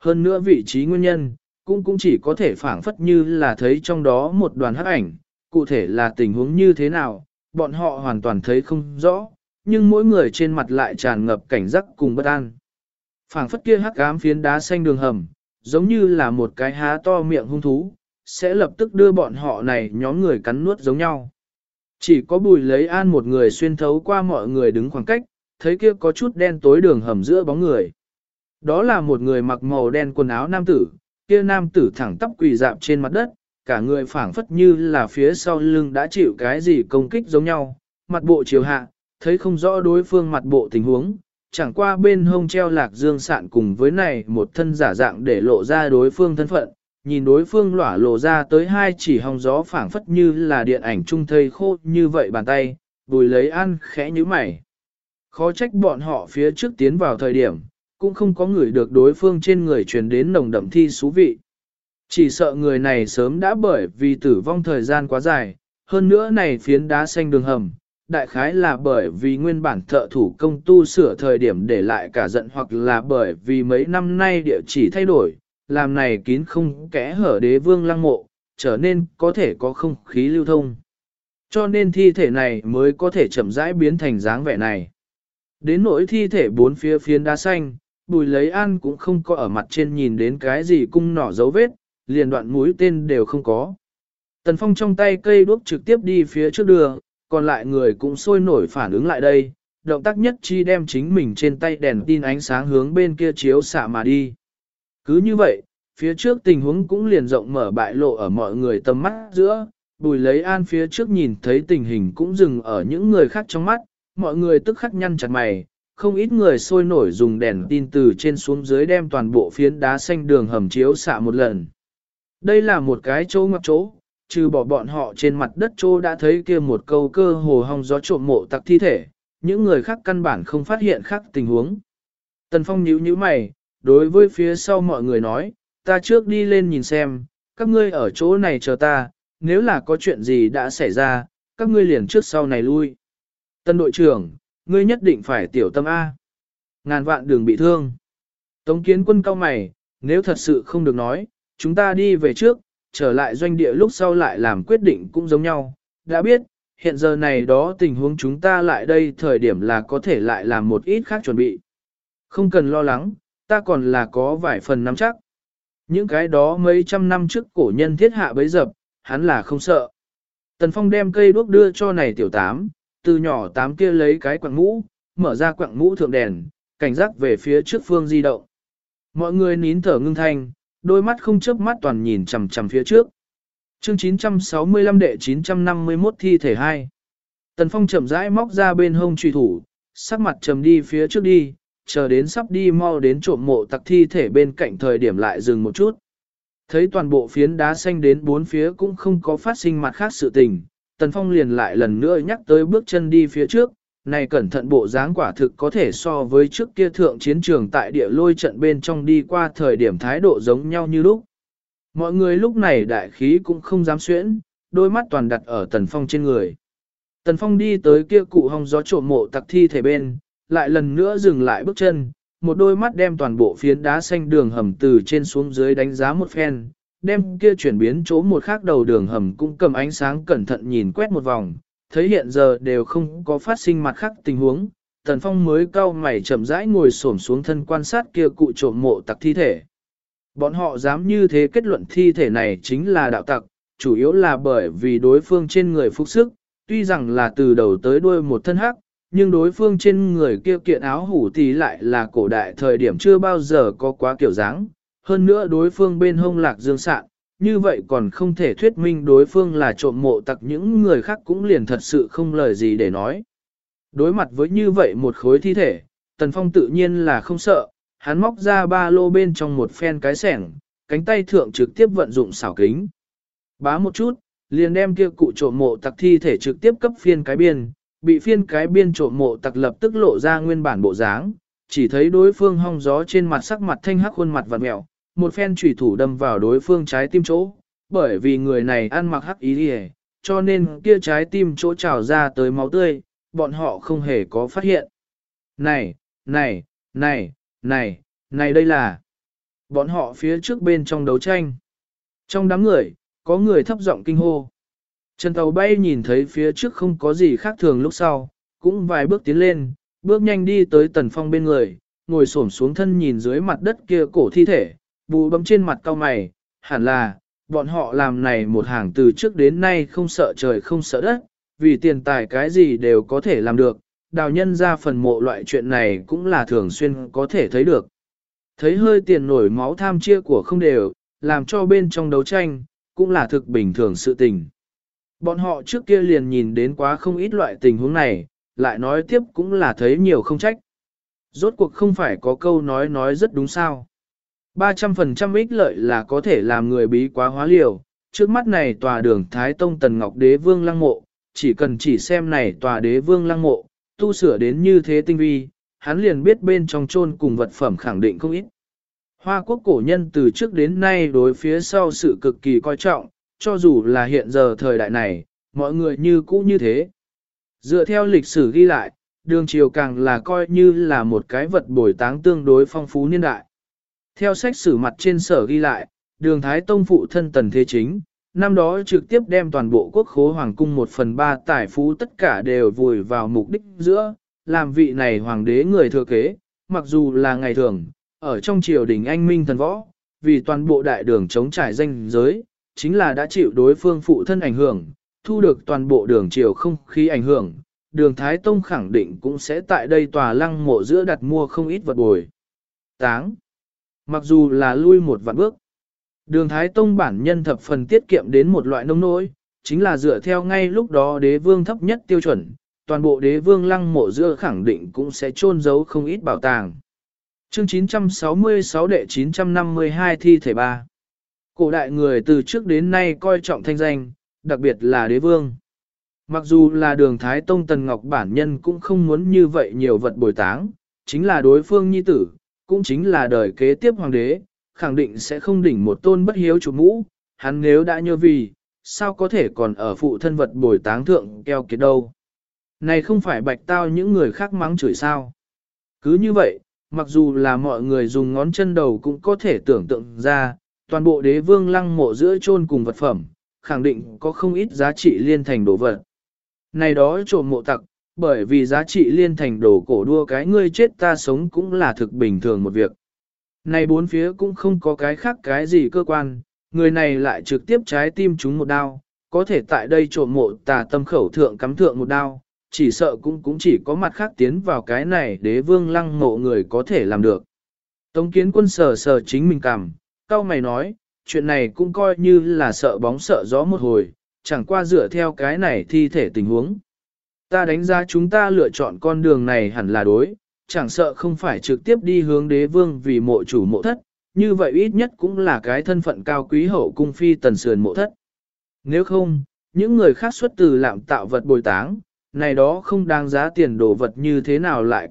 hơn nữa vị trí nguyên nhân, cũng chỉ có thể phảng phất như là thấy trong đó một đoàn hắc ảnh, cụ thể là tình huống như thế nào, bọn họ hoàn toàn thấy không rõ, nhưng mỗi người trên mặt lại tràn ngập cảnh giác cùng bất an. Phảng phất kia hắc ám phiến đá xanh đường hầm, giống như là một cái há to miệng hung thú, sẽ lập tức đưa bọn họ này nhóm người cắn nuốt giống nhau. Chỉ có Bùi Lấy An một người xuyên thấu qua mọi người đứng khoảng cách, thấy kia có chút đen tối đường hầm giữa bóng người. Đó là một người mặc màu đen quần áo nam tử, kia nam tử thẳng tắp quỳ dạp trên mặt đất, cả người phảng phất như là phía sau lưng đã chịu cái gì công kích giống nhau, mặt bộ chiều hạ, thấy không rõ đối phương mặt bộ tình huống, chẳng qua bên hông treo lạc dương sạn cùng với này một thân giả dạng để lộ ra đối phương thân phận, nhìn đối phương lỏa lộ ra tới hai chỉ hong gió phảng phất như là điện ảnh trung thây khô như vậy bàn tay, Bùi Lấy An khẽ như mày. Khó trách bọn họ phía trước tiến vào thời điểm, cũng không có người được đối phương trên người truyền đến nồng đậm thi xú vị. Chỉ sợ người này sớm đã bởi vì tử vong thời gian quá dài, hơn nữa này phiến đá xanh đường hầm, đại khái là bởi vì nguyên bản thợ thủ công tu sửa thời điểm để lại cả giận hoặc là bởi vì mấy năm nay địa chỉ thay đổi, làm này kín không kẽ hở đế vương lăng mộ, trở nên có thể có không khí lưu thông. Cho nên thi thể này mới có thể chậm rãi biến thành dáng vẻ này. Đến nỗi thi thể bốn phía phiến đá xanh, Bùi Lấy An cũng không có ở mặt trên nhìn đến cái gì cung nỏ dấu vết, liền đoạn mũi tên đều không có. Tần Phong trong tay cây đuốc trực tiếp đi phía trước đường, còn lại người cũng sôi nổi phản ứng lại đây, động tác nhất chi đem chính mình trên tay đèn tin ánh sáng hướng bên kia chiếu xạ mà đi. Cứ như vậy, phía trước tình huống cũng liền rộng mở bại lộ ở mọi người tầm mắt giữa, Bùi Lấy An phía trước nhìn thấy tình hình cũng dừng ở những người khác trong mắt, mọi người tức khắc nhăn chặt mày, không ít người sôi nổi dùng đèn tin từ trên xuống dưới đem toàn bộ phiến đá xanh đường hầm chiếu xạ một lần. Đây là một cái chỗ ngoặc chỗ, trừ bỏ bọn họ trên mặt đất chỗ đã thấy kia một câu cơ hồ hong gió trộm mộ tặc thi thể, những người khác căn bản không phát hiện khác tình huống. Tần Phong nhíu mày, đối với phía sau mọi người nói, ta trước đi lên nhìn xem, các ngươi ở chỗ này chờ ta, nếu là có chuyện gì đã xảy ra, các ngươi liền trước sau này lui. Tân đội trưởng, ngươi nhất định phải tiểu tâm A. Ngàn vạn đừng bị thương. Tống Kiến Quân cau mày, nếu thật sự không được nói, chúng ta đi về trước, trở lại doanh địa lúc sau lại làm quyết định cũng giống nhau. Đã biết, hiện giờ này đó tình huống chúng ta lại đây thời điểm là có thể lại làm một ít khác chuẩn bị. Không cần lo lắng, ta còn là có vài phần nắm chắc. Những cái đó mấy trăm năm trước cổ nhân thiết hạ bấy dập, hắn là không sợ. Tần Phong đem cây đuốc đưa cho này tiểu tám, từ nhỏ tám kia lấy cái quặng mũ, mở ra quặng mũ thượng đèn, cảnh giác về phía trước phương di động. Mọi người nín thở ngưng thanh, đôi mắt không chớp mắt toàn nhìn chằm chằm phía trước. Chương 965 đệ 951 thi thể 2. Tần Phong chậm rãi móc ra bên hông truy thủ, sắc mặt trầm đi phía trước đi, chờ đến sắp đi mau đến trộm mộ tặc thi thể bên cạnh thời điểm lại dừng một chút. Thấy toàn bộ phiến đá xanh đến bốn phía cũng không có phát sinh mặt khác sự tình, Tần Phong liền lại lần nữa nhắc tới bước chân đi phía trước, này cẩn thận bộ dáng quả thực có thể so với trước kia thượng chiến trường tại địa lôi trận bên trong đi qua thời điểm thái độ giống nhau như lúc. Mọi người lúc này đại khí cũng không dám xuyễn, đôi mắt toàn đặt ở Tần Phong trên người. Tần Phong đi tới kia cụ hong gió trộm mộ tặc thi thể bên, lại lần nữa dừng lại bước chân, một đôi mắt đem toàn bộ phiến đá xanh đường hầm từ trên xuống dưới đánh giá một phen, đem kia chuyển biến chỗ một khác đầu đường hầm cũng cầm ánh sáng cẩn thận nhìn quét một vòng, thấy hiện giờ đều không có phát sinh mặt khác tình huống, Tần Phong mới cau mày chậm rãi ngồi xổm xuống thân quan sát kia cụ trộm mộ tặc thi thể. Bọn họ dám như thế kết luận thi thể này chính là đạo tặc, chủ yếu là bởi vì đối phương trên người phục sức, tuy rằng là từ đầu tới đuôi một thân hắc, nhưng đối phương trên người kia kiện áo hủ thì lại là cổ đại thời điểm chưa bao giờ có quá kiểu dáng. Hơn nữa đối phương bên hông lạc dương sạn, như vậy còn không thể thuyết minh đối phương là trộm mộ tặc, những người khác cũng liền thật sự không lời gì để nói. Đối mặt với như vậy một khối thi thể, Tần Phong tự nhiên là không sợ, hắn móc ra ba lô bên trong một phen cái sẻng, cánh tay thượng trực tiếp vận dụng xảo kính. Bá một chút, liền đem kia cụ trộm mộ tặc thi thể trực tiếp cấp phiên cái biên, bị phiên cái biên trộm mộ tặc lập tức lộ ra nguyên bản bộ dáng, chỉ thấy đối phương hong gió trên mặt sắc mặt thanh hắc khuôn mặt vặn mẹo, một phen chủy thủ đâm vào đối phương trái tim chỗ, bởi vì người này ăn mặc hắc ý đi, cho nên kia trái tim chỗ trào ra tới máu tươi, bọn họ không hề có phát hiện. Này, này, này, này, này đây là... Bọn họ phía trước bên trong đấu tranh. Trong đám người, có người thấp giọng kinh hô. Trần Tàu Bay nhìn thấy phía trước không có gì khác thường lúc sau, cũng vài bước tiến lên, bước nhanh đi tới Tần Phong bên người, ngồi xổm xuống thân nhìn dưới mặt đất kia cổ thi thể, bù bấm trên mặt cau mày, hẳn là, bọn họ làm này một hàng từ trước đến nay không sợ trời không sợ đất, vì tiền tài cái gì đều có thể làm được, đào nhân ra phần mộ loại chuyện này cũng là thường xuyên có thể thấy được. Thấy hơi tiền nổi máu tham chia của không đều, làm cho bên trong đấu tranh, cũng là thực bình thường sự tình. Bọn họ trước kia liền nhìn đến quá không ít loại tình huống này, lại nói tiếp cũng là thấy nhiều không trách. Rốt cuộc không phải có câu nói rất đúng sao. 300% ích lợi là có thể làm người bí quá hóa liều, trước mắt này tòa đường Thái Tông Tần Ngọc Đế Vương Lăng Mộ, chỉ cần chỉ xem này tòa Đế Vương Lăng Mộ, tu sửa đến như thế tinh vi, hắn liền biết bên trong chôn cùng vật phẩm khẳng định không ít. Hoa quốc cổ nhân từ trước đến nay đối phía sau sự cực kỳ coi trọng, cho dù là hiện giờ thời đại này, mọi người như cũ như thế. Dựa theo lịch sử ghi lại, đường triều càng là coi như là một cái vật bồi táng tương đối phong phú niên đại. Theo sách sử mặt trên sở ghi lại, đường Thái Tông phụ thân Tần Thế Chính, năm đó trực tiếp đem toàn bộ quốc khố hoàng cung 1/3 tài phú tất cả đều vùi vào mục đích giữa, làm vị này hoàng đế người thừa kế, mặc dù là ngày thường, ở trong triều đình anh minh thần võ, vì toàn bộ đại đường chống trải danh giới, chính là đã chịu đối phương phụ thân ảnh hưởng, thu được toàn bộ đường triều không khí ảnh hưởng, đường Thái Tông khẳng định cũng sẽ tại đây tòa lăng mộ giữa đặt mua không ít vật bồi táng. Mặc dù là lui một vạn bước, đường Thái Tông bản nhân thập phần tiết kiệm đến một loại nông nỗi, chính là dựa theo ngay lúc đó đế vương thấp nhất tiêu chuẩn, toàn bộ đế vương lăng mộ giữa khẳng định cũng sẽ chôn giấu không ít bảo tàng. Chương 966 đệ 952 thi thể 3. Cổ đại người từ trước đến nay coi trọng thanh danh, đặc biệt là đế vương. Mặc dù là đường Thái Tông Tần Ngọc bản nhân cũng không muốn như vậy nhiều vật bồi táng, chính là đối phương nhi tử, cũng chính là đời kế tiếp hoàng đế, khẳng định sẽ không đỉnh một tôn bất hiếu chủ mũ, hắn nếu đã nhớ vì, sao có thể còn ở phụ thân vật bồi táng thượng keo kiệt đâu. Này không phải bạch tao những người khác mắng chửi sao. Cứ như vậy, mặc dù là mọi người dùng ngón chân đầu cũng có thể tưởng tượng ra, toàn bộ đế vương lăng mộ giữa chôn cùng vật phẩm, khẳng định có không ít giá trị liên thành đồ vật. Này đó trộm mộ tặc, bởi vì giá trị liên thành đồ cổ đua cái ngươi chết ta sống cũng là thực bình thường một việc. Này bốn phía cũng không có cái khác cái gì cơ quan, người này lại trực tiếp trái tim chúng một đao, có thể tại đây trộm mộ tà tâm khẩu thượng cắm thượng một đao, chỉ sợ cũng chỉ có mặt khác tiến vào cái này đế vương lăng mộ người có thể làm được. Tống Kiến Quân sờ sờ chính mình cằm, cau mày nói, chuyện này cũng coi như là sợ bóng sợ gió một hồi, chẳng qua dựa theo cái này thi thể tình huống. Ta đánh giá chúng ta lựa chọn con đường này hẳn là đối, chẳng sợ không phải trực tiếp đi hướng đế vương vì mộ chủ mộ thất, như vậy ít nhất cũng là cái thân phận cao quý hậu cung phi tần sườn mộ thất. Nếu không, những người khác xuất từ lạm tạo vật bồi táng, này đó không đáng giá tiền đồ vật như thế nào lại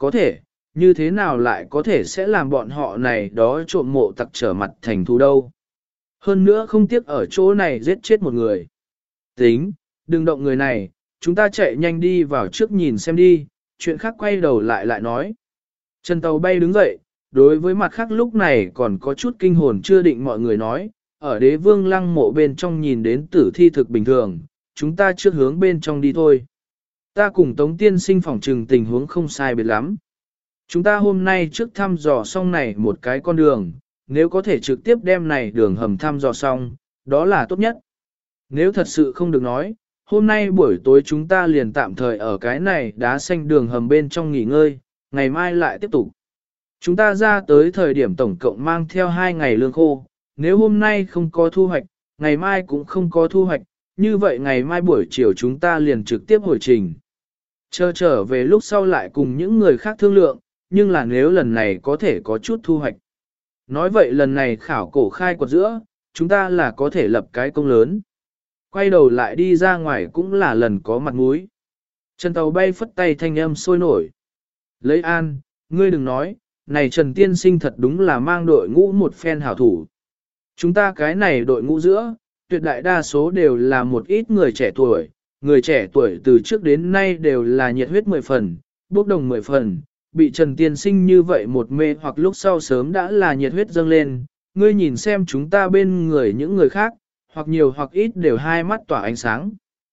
có thể sẽ làm bọn họ này đó trộm mộ tặc trở mặt thành thù đâu. Hơn nữa không tiếc ở chỗ này giết chết một người. Tính, đừng động người này, chúng ta chạy nhanh đi vào trước nhìn xem đi, chuyện khác quay đầu lại nói. Trần Tàu Bay đứng dậy, đối với mặt khác lúc này còn có chút kinh hồn chưa định mọi người nói, ở đế vương lăng mộ bên trong nhìn đến tử thi thực bình thường, chúng ta trước hướng bên trong đi thôi. Ta cùng Tống Tiên Sinh phỏng trừng tình huống không sai biệt lắm. Chúng ta hôm nay trước thăm dò xong này một cái con đường, nếu có thể trực tiếp đem này đường hầm thăm dò xong, đó là tốt nhất. Nếu thật sự không được nói, hôm nay buổi tối chúng ta liền tạm thời ở cái này đá xanh đường hầm bên trong nghỉ ngơi, ngày mai lại tiếp tục. Chúng ta ra tới thời điểm tổng cộng mang theo 2 ngày lương khô, nếu hôm nay không có thu hoạch, ngày mai cũng không có thu hoạch, như vậy ngày mai buổi chiều chúng ta liền trực tiếp hồi trình. Trở về lúc sau lại cùng những người khác thương lượng, nhưng là nếu lần này có thể có chút thu hoạch. Nói vậy lần này khảo cổ khai quật giữa, chúng ta là có thể lập cái công lớn. Quay đầu lại đi ra ngoài cũng là lần có mặt mũi. Trần Tàu Bay phất tay thanh âm sôi nổi. Lấy an, ngươi đừng nói, này Trần Tiên Sinh thật đúng là mang đội ngũ một phen hảo thủ. Chúng ta cái này đội ngũ giữa, tuyệt đại đa số đều là một ít người trẻ tuổi từ trước đến nay đều là nhiệt huyết 10 phần, bốc đồng 10 phần, bị Trần Tiên Sinh như vậy một mê hoặc lúc sau sớm đã là nhiệt huyết dâng lên, ngươi nhìn xem chúng ta bên người những người khác, hoặc nhiều hoặc ít đều hai mắt tỏa ánh sáng.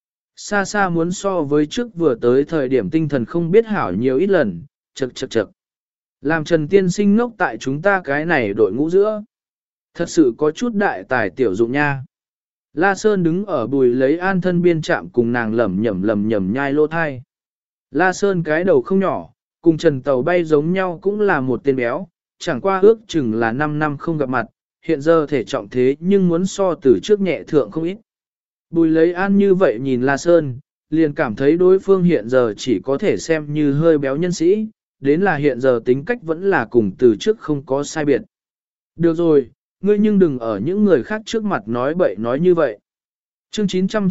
Xa xa muốn so với trước vừa tới thời điểm tinh thần không biết hảo nhiều ít lần, chật chật chật. Làm Trần Tiên Sinh ngốc tại chúng ta cái này đội ngũ giữa. Thật sự có chút đại tài tiểu dụng nha. La Sơn đứng ở bùi lấy an thân biên chạm cùng nàng lẩm nhẩm nhai lô thai. La Sơn cái đầu không nhỏ, cùng Trần Tàu Bay giống nhau cũng là một tên béo, chẳng qua ước chừng là 5 năm không gặp mặt, hiện giờ thể trọng thế nhưng muốn so từ trước nhẹ thượng không ít. Bùi lấy an như vậy nhìn La Sơn, liền cảm thấy đối phương hiện giờ chỉ có thể xem như hơi béo nhân sĩ, đến là hiện giờ tính cách vẫn là cùng từ trước không có sai biệt. Được rồi, ngươi nhưng đừng ở những người khác trước mặt nói bậy nói như vậy. Chương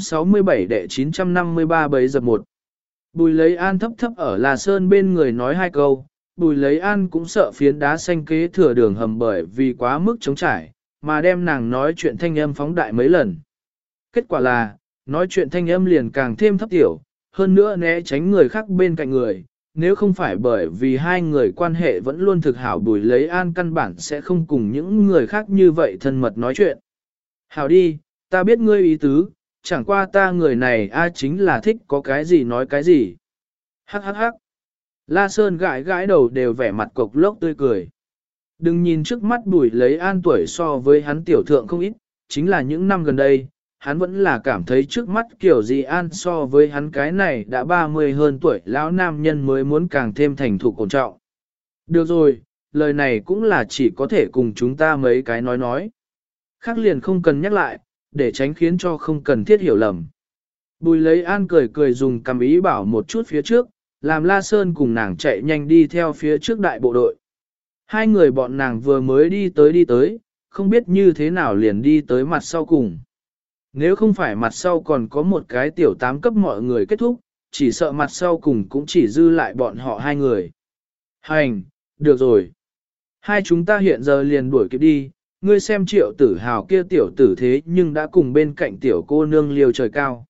967 đệ 953 bấy dập 1. Bùi lấy an thấp thấp ở La Sơn bên người nói hai câu, bùi lấy an cũng sợ phiến đá xanh kế thừa đường hầm bởi vì quá mức trống trải, mà đem nàng nói chuyện thanh âm phóng đại mấy lần. Kết quả là, nói chuyện thanh âm liền càng thêm thấp tiểu, hơn nữa né tránh người khác bên cạnh người, nếu không phải bởi vì hai người quan hệ vẫn luôn thực hảo bùi lấy an căn bản sẽ không cùng những người khác như vậy thân mật nói chuyện. Hảo đi, ta biết ngươi ý tứ, chẳng qua ta người này chính là thích có cái gì nói cái gì. Hắc hắc hắc. La Sơn gãi gãi đầu đều vẻ mặt cộc lốc tươi cười. Đừng nhìn trước mắt bùi lấy an tuổi so với hắn tiểu thượng không ít, chính là những năm gần đây, hắn vẫn là cảm thấy trước mắt kiểu gì an so với hắn cái này đã 30 hơn tuổi lão nam nhân mới muốn càng thêm thành thục ổn trọng. Được rồi, lời này cũng là chỉ có thể cùng chúng ta mấy cái nói. Khác liền không cần nhắc lại, để tránh khiến cho không cần thiết hiểu lầm. Bùi lấy an cười dùng cầm ý bảo một chút phía trước, làm La Sơn cùng nàng chạy nhanh đi theo phía trước đại bộ đội. Hai người bọn nàng vừa mới đi tới, không biết như thế nào liền đi tới mặt sau cùng. Nếu không phải mặt sau còn có một cái tiểu 8 cấp mọi người kết thúc, chỉ sợ mặt sau cùng cũng chỉ dư lại bọn họ hai người. Hành, được rồi. Hai chúng ta hiện giờ liền đuổi kịp đi, ngươi xem Triệu Tử Hào kia tiểu tử thế nhưng đã cùng bên cạnh tiểu cô nương liều trời cao.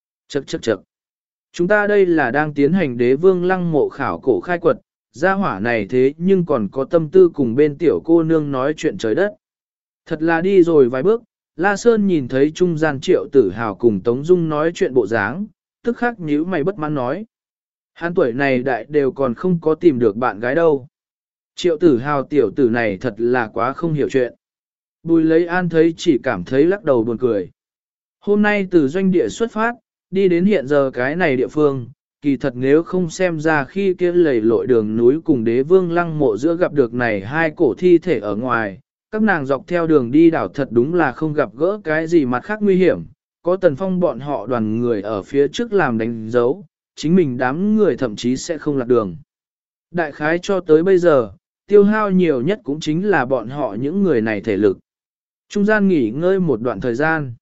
Chậc. Chúng ta đây là đang tiến hành Đế Vương Lăng mộ khảo cổ khai quật, gia hỏa này thế nhưng còn có tâm tư cùng bên tiểu cô nương nói chuyện trời đất. Thật là đi rồi vài bước, La Sơn nhìn thấy trung gian Triệu Tử Hào cùng Tống Dung nói chuyện bộ dáng, tức khắc nhíu mày bất mãn nói. Hắn tuổi này đại đều còn không có tìm được bạn gái đâu. Triệu Tử Hào tiểu tử này thật là quá không hiểu chuyện. Bùi lấy an thấy chỉ cảm thấy lắc đầu buồn cười. Hôm nay từ doanh địa xuất phát, đi đến hiện giờ cái này địa phương, kỳ thật nếu không xem ra khi kia lầy lội đường núi cùng Đế Vương Lăng mộ giữa gặp được này hai cổ thi thể ở ngoài, các nàng dọc theo đường đi đảo thật đúng là không gặp gỡ cái gì mặt khác nguy hiểm, có Tần Phong bọn họ đoàn người ở phía trước làm đánh dấu, chính mình đám người thậm chí sẽ không lạc đường. Đại khái cho tới bây giờ, tiêu hao nhiều nhất cũng chính là bọn họ những người này thể lực. Trung gian nghỉ ngơi một đoạn thời gian.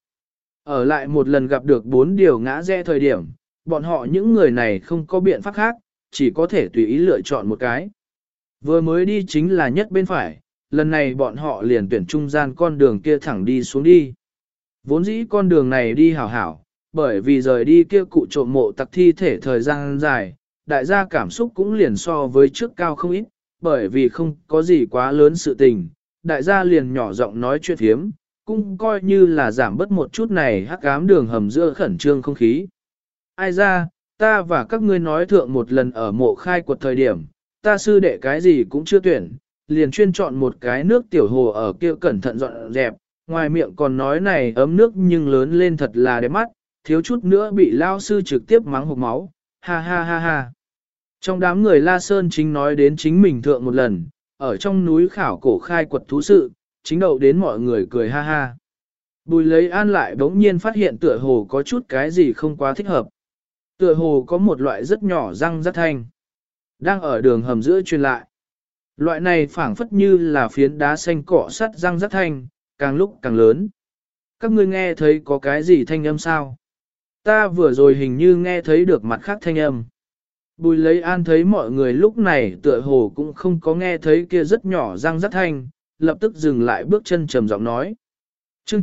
Ở lại một lần gặp được 4 điều ngã rẽ thời điểm, bọn họ những người này không có biện pháp khác, chỉ có thể tùy ý lựa chọn một cái. Vừa mới đi chính là nhất bên phải, lần này bọn họ liền tuyển trung gian con đường kia thẳng đi xuống đi. Vốn dĩ con đường này đi hảo hảo, bởi vì rời đi kia cụ trộm mộ tặc thi thể thời gian dài, đại gia cảm xúc cũng liền so với trước cao không ít, bởi vì không có gì quá lớn sự tình, đại gia liền nhỏ giọng nói chuyện thiếm, cũng coi như là giảm bớt một chút này hắc ám đường hầm giữa khẩn trương không khí. Ai ra, ta và các ngươi nói thượng một lần ở mộ khai quật thời điểm, ta sư đệ cái gì cũng chưa tuyển, liền chuyên chọn một cái nước tiểu hồ ở kia cẩn thận dọn dẹp, ngoài miệng còn nói này ấm nước nhưng lớn lên thật là đẹp mắt, thiếu chút nữa bị lao sư trực tiếp mắng hộc máu, ha ha ha ha. Trong đám người La Sơn chính nói đến chính mình thượng một lần, ở trong núi khảo cổ khai quật thú sự, chính đậu đến mọi người cười ha ha. Bùi lấy an lại bỗng nhiên phát hiện tựa hồ có chút cái gì không quá thích hợp. Tựa hồ có một loại rất nhỏ răng rất thanh, đang ở đường hầm giữa truyền lại. Loại này phảng phất như là phiến đá xanh cọ sắt răng rất thanh, càng lúc càng lớn. Các ngươi nghe thấy có cái gì thanh âm sao? Ta vừa rồi hình như nghe thấy được mặt khác thanh âm. Bùi lấy an thấy mọi người lúc này tựa hồ cũng không có nghe thấy kia rất nhỏ răng rất thanh, lập tức dừng lại bước chân trầm giọng nói. Chương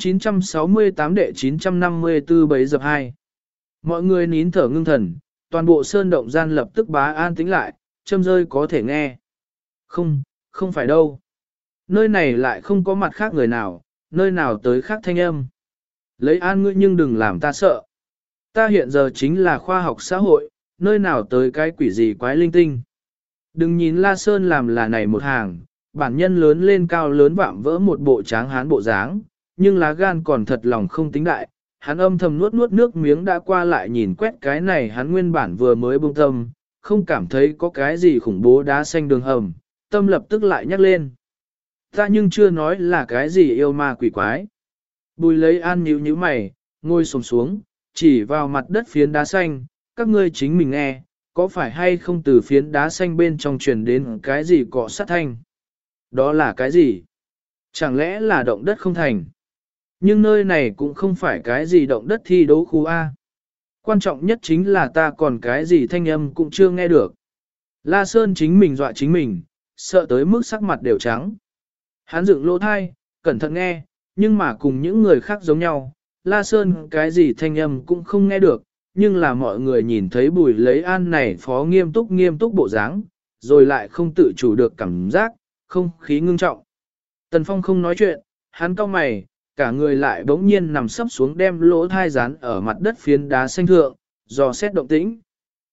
968 đệ 954 bấy dập 2. Mọi người nín thở ngưng thần, toàn bộ sơn động gian lập tức bá an tĩnh lại, châm rơi có thể nghe. Không phải đâu. Nơi này lại không có mặt khác người nào, nơi nào tới khác thanh âm. Lấy an ngươi nhưng đừng làm ta sợ. Ta hiện giờ chính là khoa học xã hội, nơi nào tới cái quỷ gì quái linh tinh. Đừng nhìn La Sơn làm là này một hàng, bản nhân lớn lên cao lớn vạm vỡ một bộ tráng hán bộ dáng, nhưng lá gan còn thật lòng không tính đại. Hắn âm thầm nuốt nuốt nước miếng đã qua lại nhìn quét cái này hắn nguyên bản vừa mới bông tâm, không cảm thấy có cái gì khủng bố đá xanh đường hầm, tâm lập tức lại nhắc lên. Ta nhưng chưa nói là cái gì yêu ma quỷ quái. Bùi lấy an nhíu nhíu mày, ngồi xổm xuống, chỉ vào mặt đất phiến đá xanh, các ngươi chính mình nghe, có phải hay không từ phiến đá xanh bên trong truyền đến cái gì cọ sát thanh? Đó là cái gì? Chẳng lẽ là động đất không thành? Nhưng nơi này cũng không phải cái gì động đất thi đấu khu A. Quan trọng nhất chính là ta còn cái gì thanh âm cũng chưa nghe được. La Sơn chính mình dọa chính mình, sợ tới mức sắc mặt đều trắng. Hắn dựng lỗ thai, cẩn thận nghe, nhưng mà cùng những người khác giống nhau, La Sơn cái gì thanh âm cũng không nghe được, nhưng là mọi người nhìn thấy Bùi Lấy An này phó nghiêm túc bộ dáng, rồi lại không tự chủ được cảm giác, không khí ngưng trọng. Tần Phong không nói chuyện, hắn cau mày, cả người lại bỗng nhiên nằm sấp xuống đem lỗ thai dán ở mặt đất phiến đá xanh thượng, dò xét động tĩnh.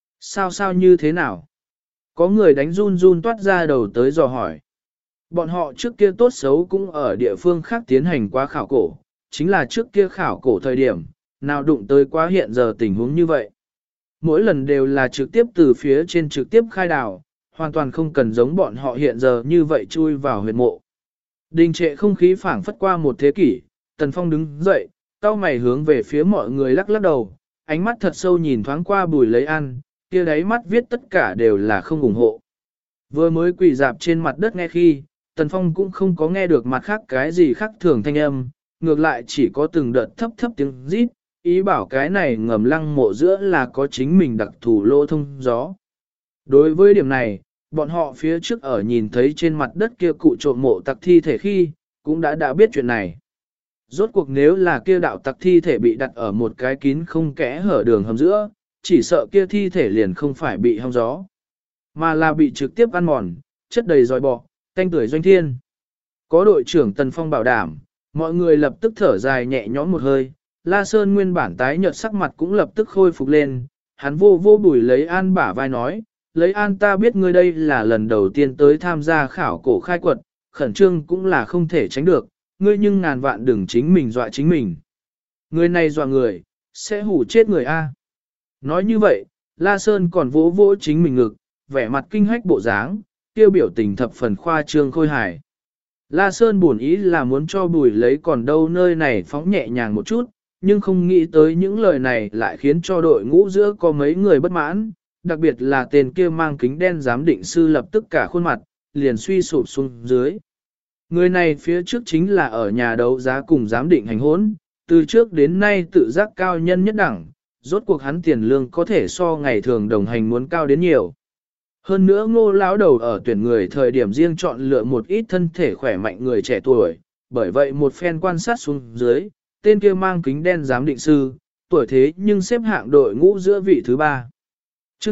Sao như thế nào? Có người đánh run run toát ra đầu tới dò hỏi. Bọn họ trước kia tốt xấu cũng ở địa phương khác tiến hành qua khảo cổ, chính là trước kia khảo cổ thời điểm, nào đụng tới quá hiện giờ tình huống như vậy. Mỗi lần đều là trực tiếp từ phía trên trực tiếp khai đào, hoàn toàn không cần giống bọn họ hiện giờ như vậy chui vào huyệt mộ. Đình trệ không khí phảng phất qua một thế kỷ, Tần Phong đứng dậy, cau mày hướng về phía mọi người lắc lắc đầu, ánh mắt thật sâu nhìn thoáng qua Bùi Lấy An, kia đáy mắt viết tất cả đều là không ủng hộ. Vừa mới quỳ dạp trên mặt đất nghe khi, Tần Phong cũng không có nghe được mặt khác cái gì khác thường thanh âm, ngược lại chỉ có từng đợt thấp tiếng rít, ý bảo cái này ngầm lăng mộ giữa là có chính mình đặc thù lỗ thông gió. Đối với điểm này, bọn họ phía trước ở nhìn thấy trên mặt đất kia cụ trộm mộ tặc thi thể khi, cũng đã biết chuyện này. Rốt cuộc nếu là kia đạo tặc thi thể bị đặt ở một cái kín không kẽ hở đường hầm giữa, chỉ sợ kia thi thể liền không phải bị hong gió, mà là bị trực tiếp ăn mòn, chất đầy dòi bọ, canh tưởi doanh thiên. Có đội trưởng Tần Phong bảo đảm, mọi người lập tức thở dài nhẹ nhõm một hơi, La Sơn nguyên bản tái nhợt sắc mặt cũng lập tức khôi phục lên, hắn vô Bùi Lấy An bả vai nói, Lấy An ta biết ngươi đây là lần đầu tiên tới tham gia khảo cổ khai quật, khẩn trương cũng là không thể tránh được, ngươi nhưng ngàn vạn đừng chính mình dọa chính mình. Người này dọa người, sẽ hủ chết người A. Nói như vậy, La Sơn còn vỗ chính mình ngực, vẻ mặt kinh hách bộ dáng, tiêu biểu tình thập phần khoa trương khôi hài. La Sơn buồn ý là muốn cho Bùi Lấy còn đâu nơi này phóng nhẹ nhàng một chút, nhưng không nghĩ tới những lời này lại khiến cho đội ngũ giữa có mấy người bất mãn, đặc biệt là tên kia mang kính đen giám định sư lập tức cả khuôn mặt, liền suy sụp xuống dưới. Người này phía trước chính là ở nhà đấu giá cùng giám định hành hỗn, từ trước đến nay tự giác cao nhân nhất đẳng, rốt cuộc hắn tiền lương có thể so ngày thường đồng hành muốn cao đến nhiều. Hơn nữa Ngô lão đầu ở tuyển người thời điểm riêng chọn lựa một ít thân thể khỏe mạnh người trẻ tuổi, bởi vậy một phen quan sát xuống dưới, tên kia mang kính đen giám định sư, tuổi thế nhưng xếp hạng đội ngũ giữa vị thứ 3. Chương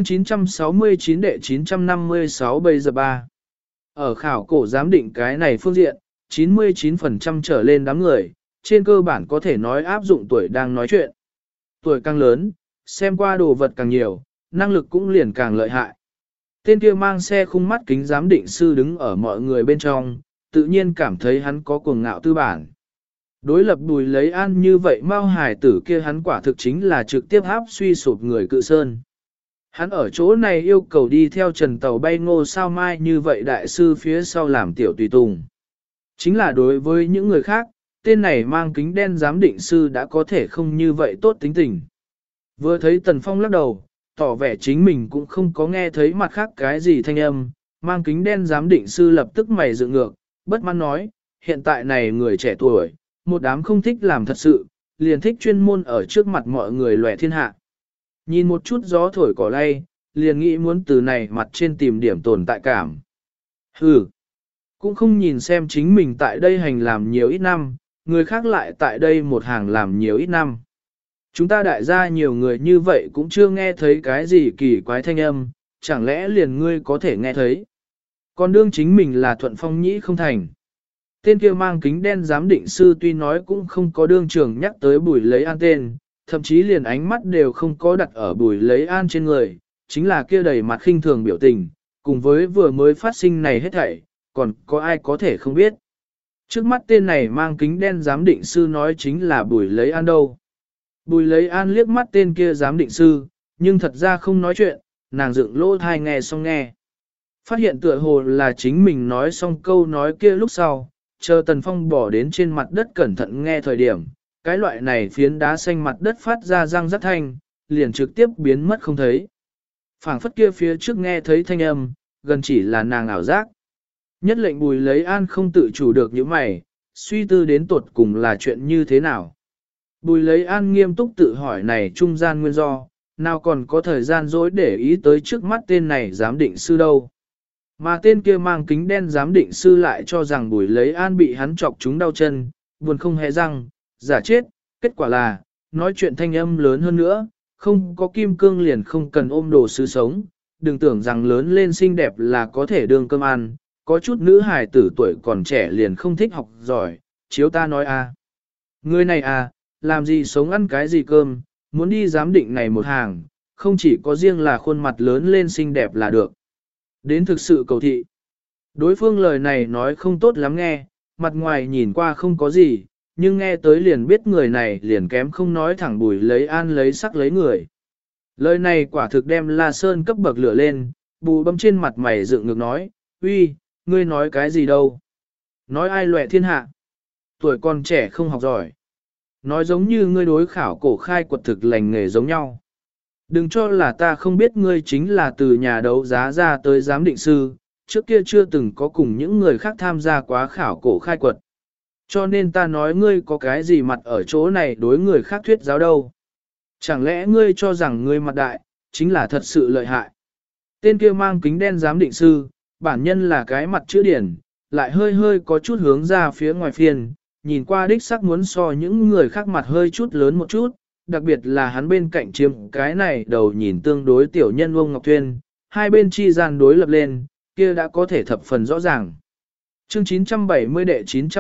969 đệ 956 bây giờ 3. Ở khảo cổ giám định cái này phương diện, 99% trở lên đám người, trên cơ bản có thể nói áp dụng tuổi đang nói chuyện. Tuổi càng lớn, xem qua đồ vật càng nhiều, năng lực cũng liền càng lợi hại. Tên kia mang xe khung mắt kính giám định sư đứng ở mọi người bên trong, tự nhiên cảm thấy hắn có cuồng ngạo tư bản. Đối lập Bùi Lấy An như vậy Mao Hải tử kia hắn quả thực chính là trực tiếp áp suy sụp người Cự Sơn. Hắn ở chỗ này yêu cầu đi theo trần tàu bay Ngô Sao Mai như vậy đại sư phía sau làm tiểu tùy tùng. Chính là đối với những người khác, tên này mang kính đen giám định sư đã có thể không như vậy tốt tính tình. Vừa thấy Tần Phong lắc đầu, tỏ vẻ chính mình cũng không có nghe thấy mặt khác cái gì thanh âm, mang kính đen giám định sư lập tức mày dựng ngược, bất mãn nói, hiện tại này người trẻ tuổi, một đám không thích làm thật sự, liền thích chuyên môn ở trước mặt mọi người lòe thiên hạ. Nhìn một chút gió thổi cỏ lay, liền nghĩ muốn từ này mặt trên tìm điểm tồn tại cảm. Hừ, cũng không nhìn xem chính mình tại đây hành làm nhiều ít năm, người khác lại tại đây một hàng làm nhiều ít năm. Chúng ta đại gia nhiều người như vậy cũng chưa nghe thấy cái gì kỳ quái thanh âm, chẳng lẽ liền ngươi có thể nghe thấy. Còn đương chính mình là thuận phong nhĩ không thành. Tên kia mang kính đen giám định sư tuy nói cũng không có đương trường nhắc tới Bùi Lấy An tên, thậm chí liền ánh mắt đều không có đặt ở Bùi Lấy An trên người, chính là kia đầy mặt khinh thường biểu tình, cùng với vừa mới phát sinh này hết thảy, còn có ai có thể không biết. Trước mắt tên này mang kính đen giám định sư nói chính là Bùi Lấy An đâu. Bùi Lấy An liếc mắt tên kia giám định sư, nhưng thật ra không nói chuyện, nàng dựng lỗ thai nghe xong nghe. Phát hiện tựa hồ là chính mình nói xong câu nói kia lúc sau, chờ Tần Phong bỏ đến trên mặt đất cẩn thận nghe thời điểm, cái loại này phiến đá xanh mặt đất phát ra răng rắc thanh, liền trực tiếp biến mất không thấy. Phảng phất kia phía trước nghe thấy thanh âm, gần chỉ là nàng ảo giác. Nhất lệnh Bùi Lấy An không tự chủ được những mày, suy tư đến tột cùng là chuyện như thế nào. Bùi Lấy An nghiêm túc tự hỏi này trung gian nguyên do, nào còn có thời gian dối để ý tới trước mắt tên này giám định sư đâu. Mà tên kia mang kính đen giám định sư lại cho rằng Bùi Lấy An bị hắn chọc trúng đau chân, buồn không hề răng, giả chết, kết quả là, nói chuyện thanh âm lớn hơn nữa, không có kim cương liền không cần ôm đồ sứ sống, đừng tưởng rằng lớn lên xinh đẹp là có thể đương cơm ăn, có chút nữ hài tử tuổi còn trẻ liền không thích học giỏi, chiếu ta nói a, người này à, làm gì sống ăn cái gì cơm, muốn đi giám định này một hàng, không chỉ có riêng là khuôn mặt lớn lên xinh đẹp là được. Đến thực sự cầu thị. Đối phương lời này nói không tốt lắm nghe, mặt ngoài nhìn qua không có gì, nhưng nghe tới liền biết người này liền kém không nói thẳng Bùi Lấy An lấy sắc lấy người. Lời này quả thực đem La Sơn cấp bậc lửa lên, bù bấm trên mặt mày dựng ngược nói, uy, ngươi nói cái gì đâu? Nói ai loẹ thiên hạ? Tuổi còn trẻ không học giỏi. Nói giống như ngươi đối khảo cổ khai quật thực lành nghề giống nhau. Đừng cho là ta không biết ngươi chính là từ nhà đấu giá ra tới giám định sư, trước kia chưa từng có cùng những người khác tham gia quá khảo cổ khai quật. Cho nên ta nói ngươi có cái gì mặt ở chỗ này đối người khác thuyết giáo đâu. Chẳng lẽ ngươi cho rằng ngươi mặt đại, chính là thật sự lợi hại. Tên kia mang kính đen giám định sư, bản nhân là cái mặt chữ điển, lại hơi hơi có chút hướng ra phía ngoài phiên, nhìn qua đích sắc muốn so những người khác mặt hơi chút lớn một chút, đặc biệt là hắn bên cạnh chiếm cái này đầu nhìn tương đối tiểu nhân ông Ngọc Thuyên, hai bên chi gian đối lập lên, kia đã có thể thập phần rõ ràng. Chương 970 đệ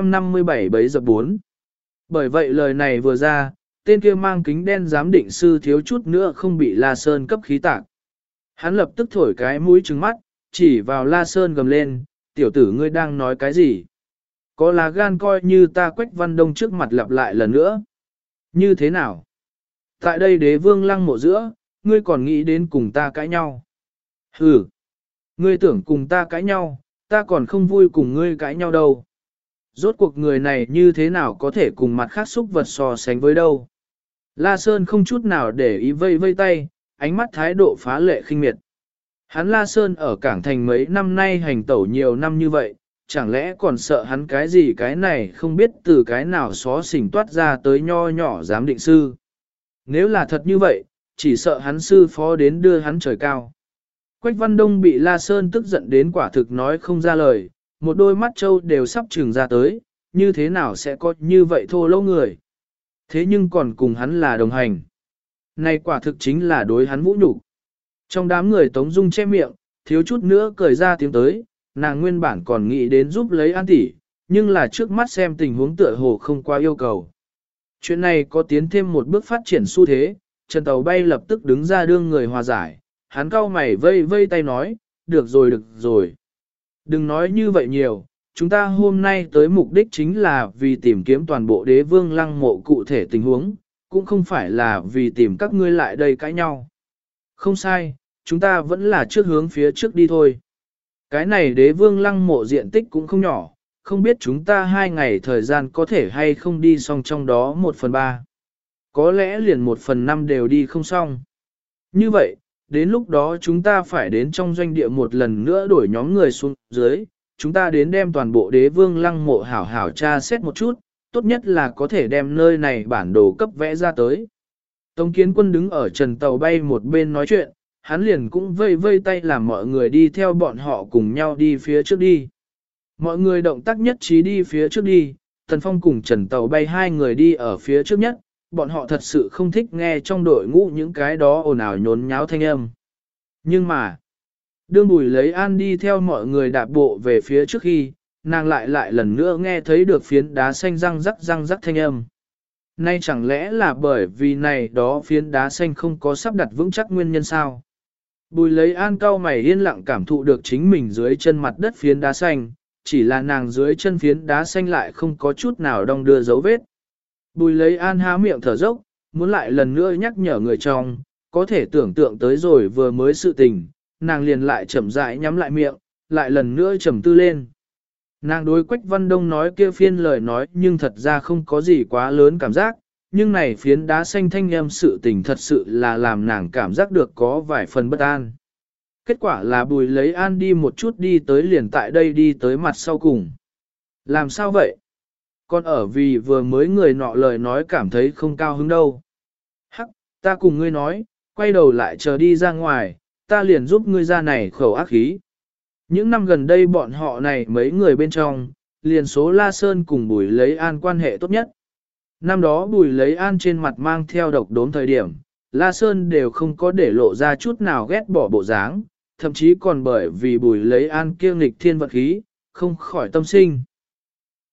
957 bấy giờ 4. Bởi vậy lời này vừa ra, tên kia mang kính đen giám định sư thiếu chút nữa không bị La Sơn cấp khí tạc. Hắn lập tức thổi cái mũi trừng mắt, chỉ vào La Sơn gầm lên, tiểu tử ngươi đang nói cái gì? Có lá gan coi như ta Quách Văn Đông trước mặt lặp lại lần nữa. Như thế nào? Tại đây Đế Vương Lăng mộ giữa, ngươi còn nghĩ đến cùng ta cãi nhau. Hừ, ngươi tưởng cùng ta cãi nhau, ta còn không vui cùng ngươi cãi nhau đâu. Rốt cuộc người này như thế nào có thể cùng mặt khác xúc vật so sánh với đâu. La Sơn không chút nào để ý vây vây tay, ánh mắt thái độ phá lệ khinh miệt. Hắn La Sơn ở Cảng Thành mấy năm nay hành tẩu nhiều năm như vậy, chẳng lẽ còn sợ hắn cái gì cái này không biết từ cái nào xó xỉnh toát ra tới nho nhỏ giám định sư. Nếu là thật như vậy, chỉ sợ hắn sư phó đến đưa hắn trời cao. Quách Văn Đông bị La Sơn tức giận đến quả thực nói không ra lời, một đôi mắt trâu đều sắp trừng ra tới, như thế nào sẽ có như vậy thô lỗ người. Thế nhưng còn cùng hắn là đồng hành. Này quả thực chính là đối hắn vũ nhục. Trong đám người Tống Dung che miệng, thiếu chút nữa cười ra tiếng tới, nàng nguyên bản còn nghĩ đến giúp lấy An tỷ, nhưng là trước mắt xem tình huống tựa hồ không qua yêu cầu. Chuyện này có tiến thêm một bước phát triển xu thế, Trần Tàu Bay lập tức đứng ra đương người hòa giải, hắn cau mày vây vây tay nói, được rồi được rồi. Đừng nói như vậy nhiều, chúng ta hôm nay tới mục đích chính là vì tìm kiếm toàn bộ Đế Vương Lăng mộ cụ thể tình huống, cũng không phải là vì tìm các ngươi lại đây cãi nhau. Không sai, chúng ta vẫn là trước hướng phía trước đi thôi. Cái này Đế Vương Lăng mộ diện tích cũng không nhỏ, không biết chúng ta 2 ngày thời gian có thể hay không đi xong trong đó 1/3. Có lẽ liền 1/5 đều đi không xong. Như vậy, đến lúc đó chúng ta phải đến trong doanh địa một lần nữa đổi nhóm người xuống dưới, chúng ta đến đem toàn bộ Đế Vương Lăng mộ hảo hảo tra xét một chút, tốt nhất là có thể đem nơi này bản đồ cấp vẽ ra tới. Tống Kiến Quân đứng ở Trần Tàu Bay một bên nói chuyện, hắn liền cũng vây vây tay làm mọi người đi theo bọn họ cùng nhau đi phía trước đi. Mọi người động tác nhất trí đi phía trước đi, Tần Phong cùng Trần Tàu Bay hai người đi ở phía trước nhất, bọn họ thật sự không thích nghe trong đội ngũ những cái đó ồn ào nhốn nháo thanh âm. Nhưng mà, đương Bùi Lấy An đi theo mọi người đạp bộ về phía trước khi, nàng lại lần nữa nghe thấy được phiến đá xanh răng rắc thanh âm. Nay chẳng lẽ là bởi vì này đó phiến đá xanh không có sắp đặt vững chắc nguyên nhân sao? Bùi lấy an cau mày yên lặng cảm thụ được chính mình dưới chân mặt đất phiến đá xanh, chỉ là nàng dưới chân phiến đá xanh lại không có chút nào đong đưa dấu vết. Bùi lấy an há miệng thở dốc, muốn lại lần nữa nhắc nhở người trong, có thể tưởng tượng tới rồi vừa mới sự tình, nàng liền lại chậm rãi nhắm lại miệng, lại lần nữa trầm tư lên. Nàng đối Quách Văn Đông nói kia phiên lời nói nhưng thật ra không có gì quá lớn cảm giác, nhưng này phiến đá xanh thanh âm sự tình thật sự là làm nàng cảm giác được có vài phần bất an. Kết quả là Bùi lấy an đi một chút đi tới liền tại đây đi tới mặt sau cùng. Làm sao vậy? Còn ở vì vừa mới người nọ lời nói cảm thấy không cao hứng đâu. Hắc, ta cùng ngươi nói, quay đầu lại chờ đi ra ngoài, ta liền giúp ngươi ra này khẩu ác khí. Những năm gần đây bọn họ này mấy người bên trong, liền số La Sơn cùng Bùi lấy an quan hệ tốt nhất. Năm đó Bùi lấy an trên mặt mang theo độc đốm thời điểm, La Sơn đều không có để lộ ra chút nào ghét bỏ bộ dáng, thậm chí còn bởi vì Bùi lấy an kiêng nghịch thiên vật khí, không khỏi tâm sinh.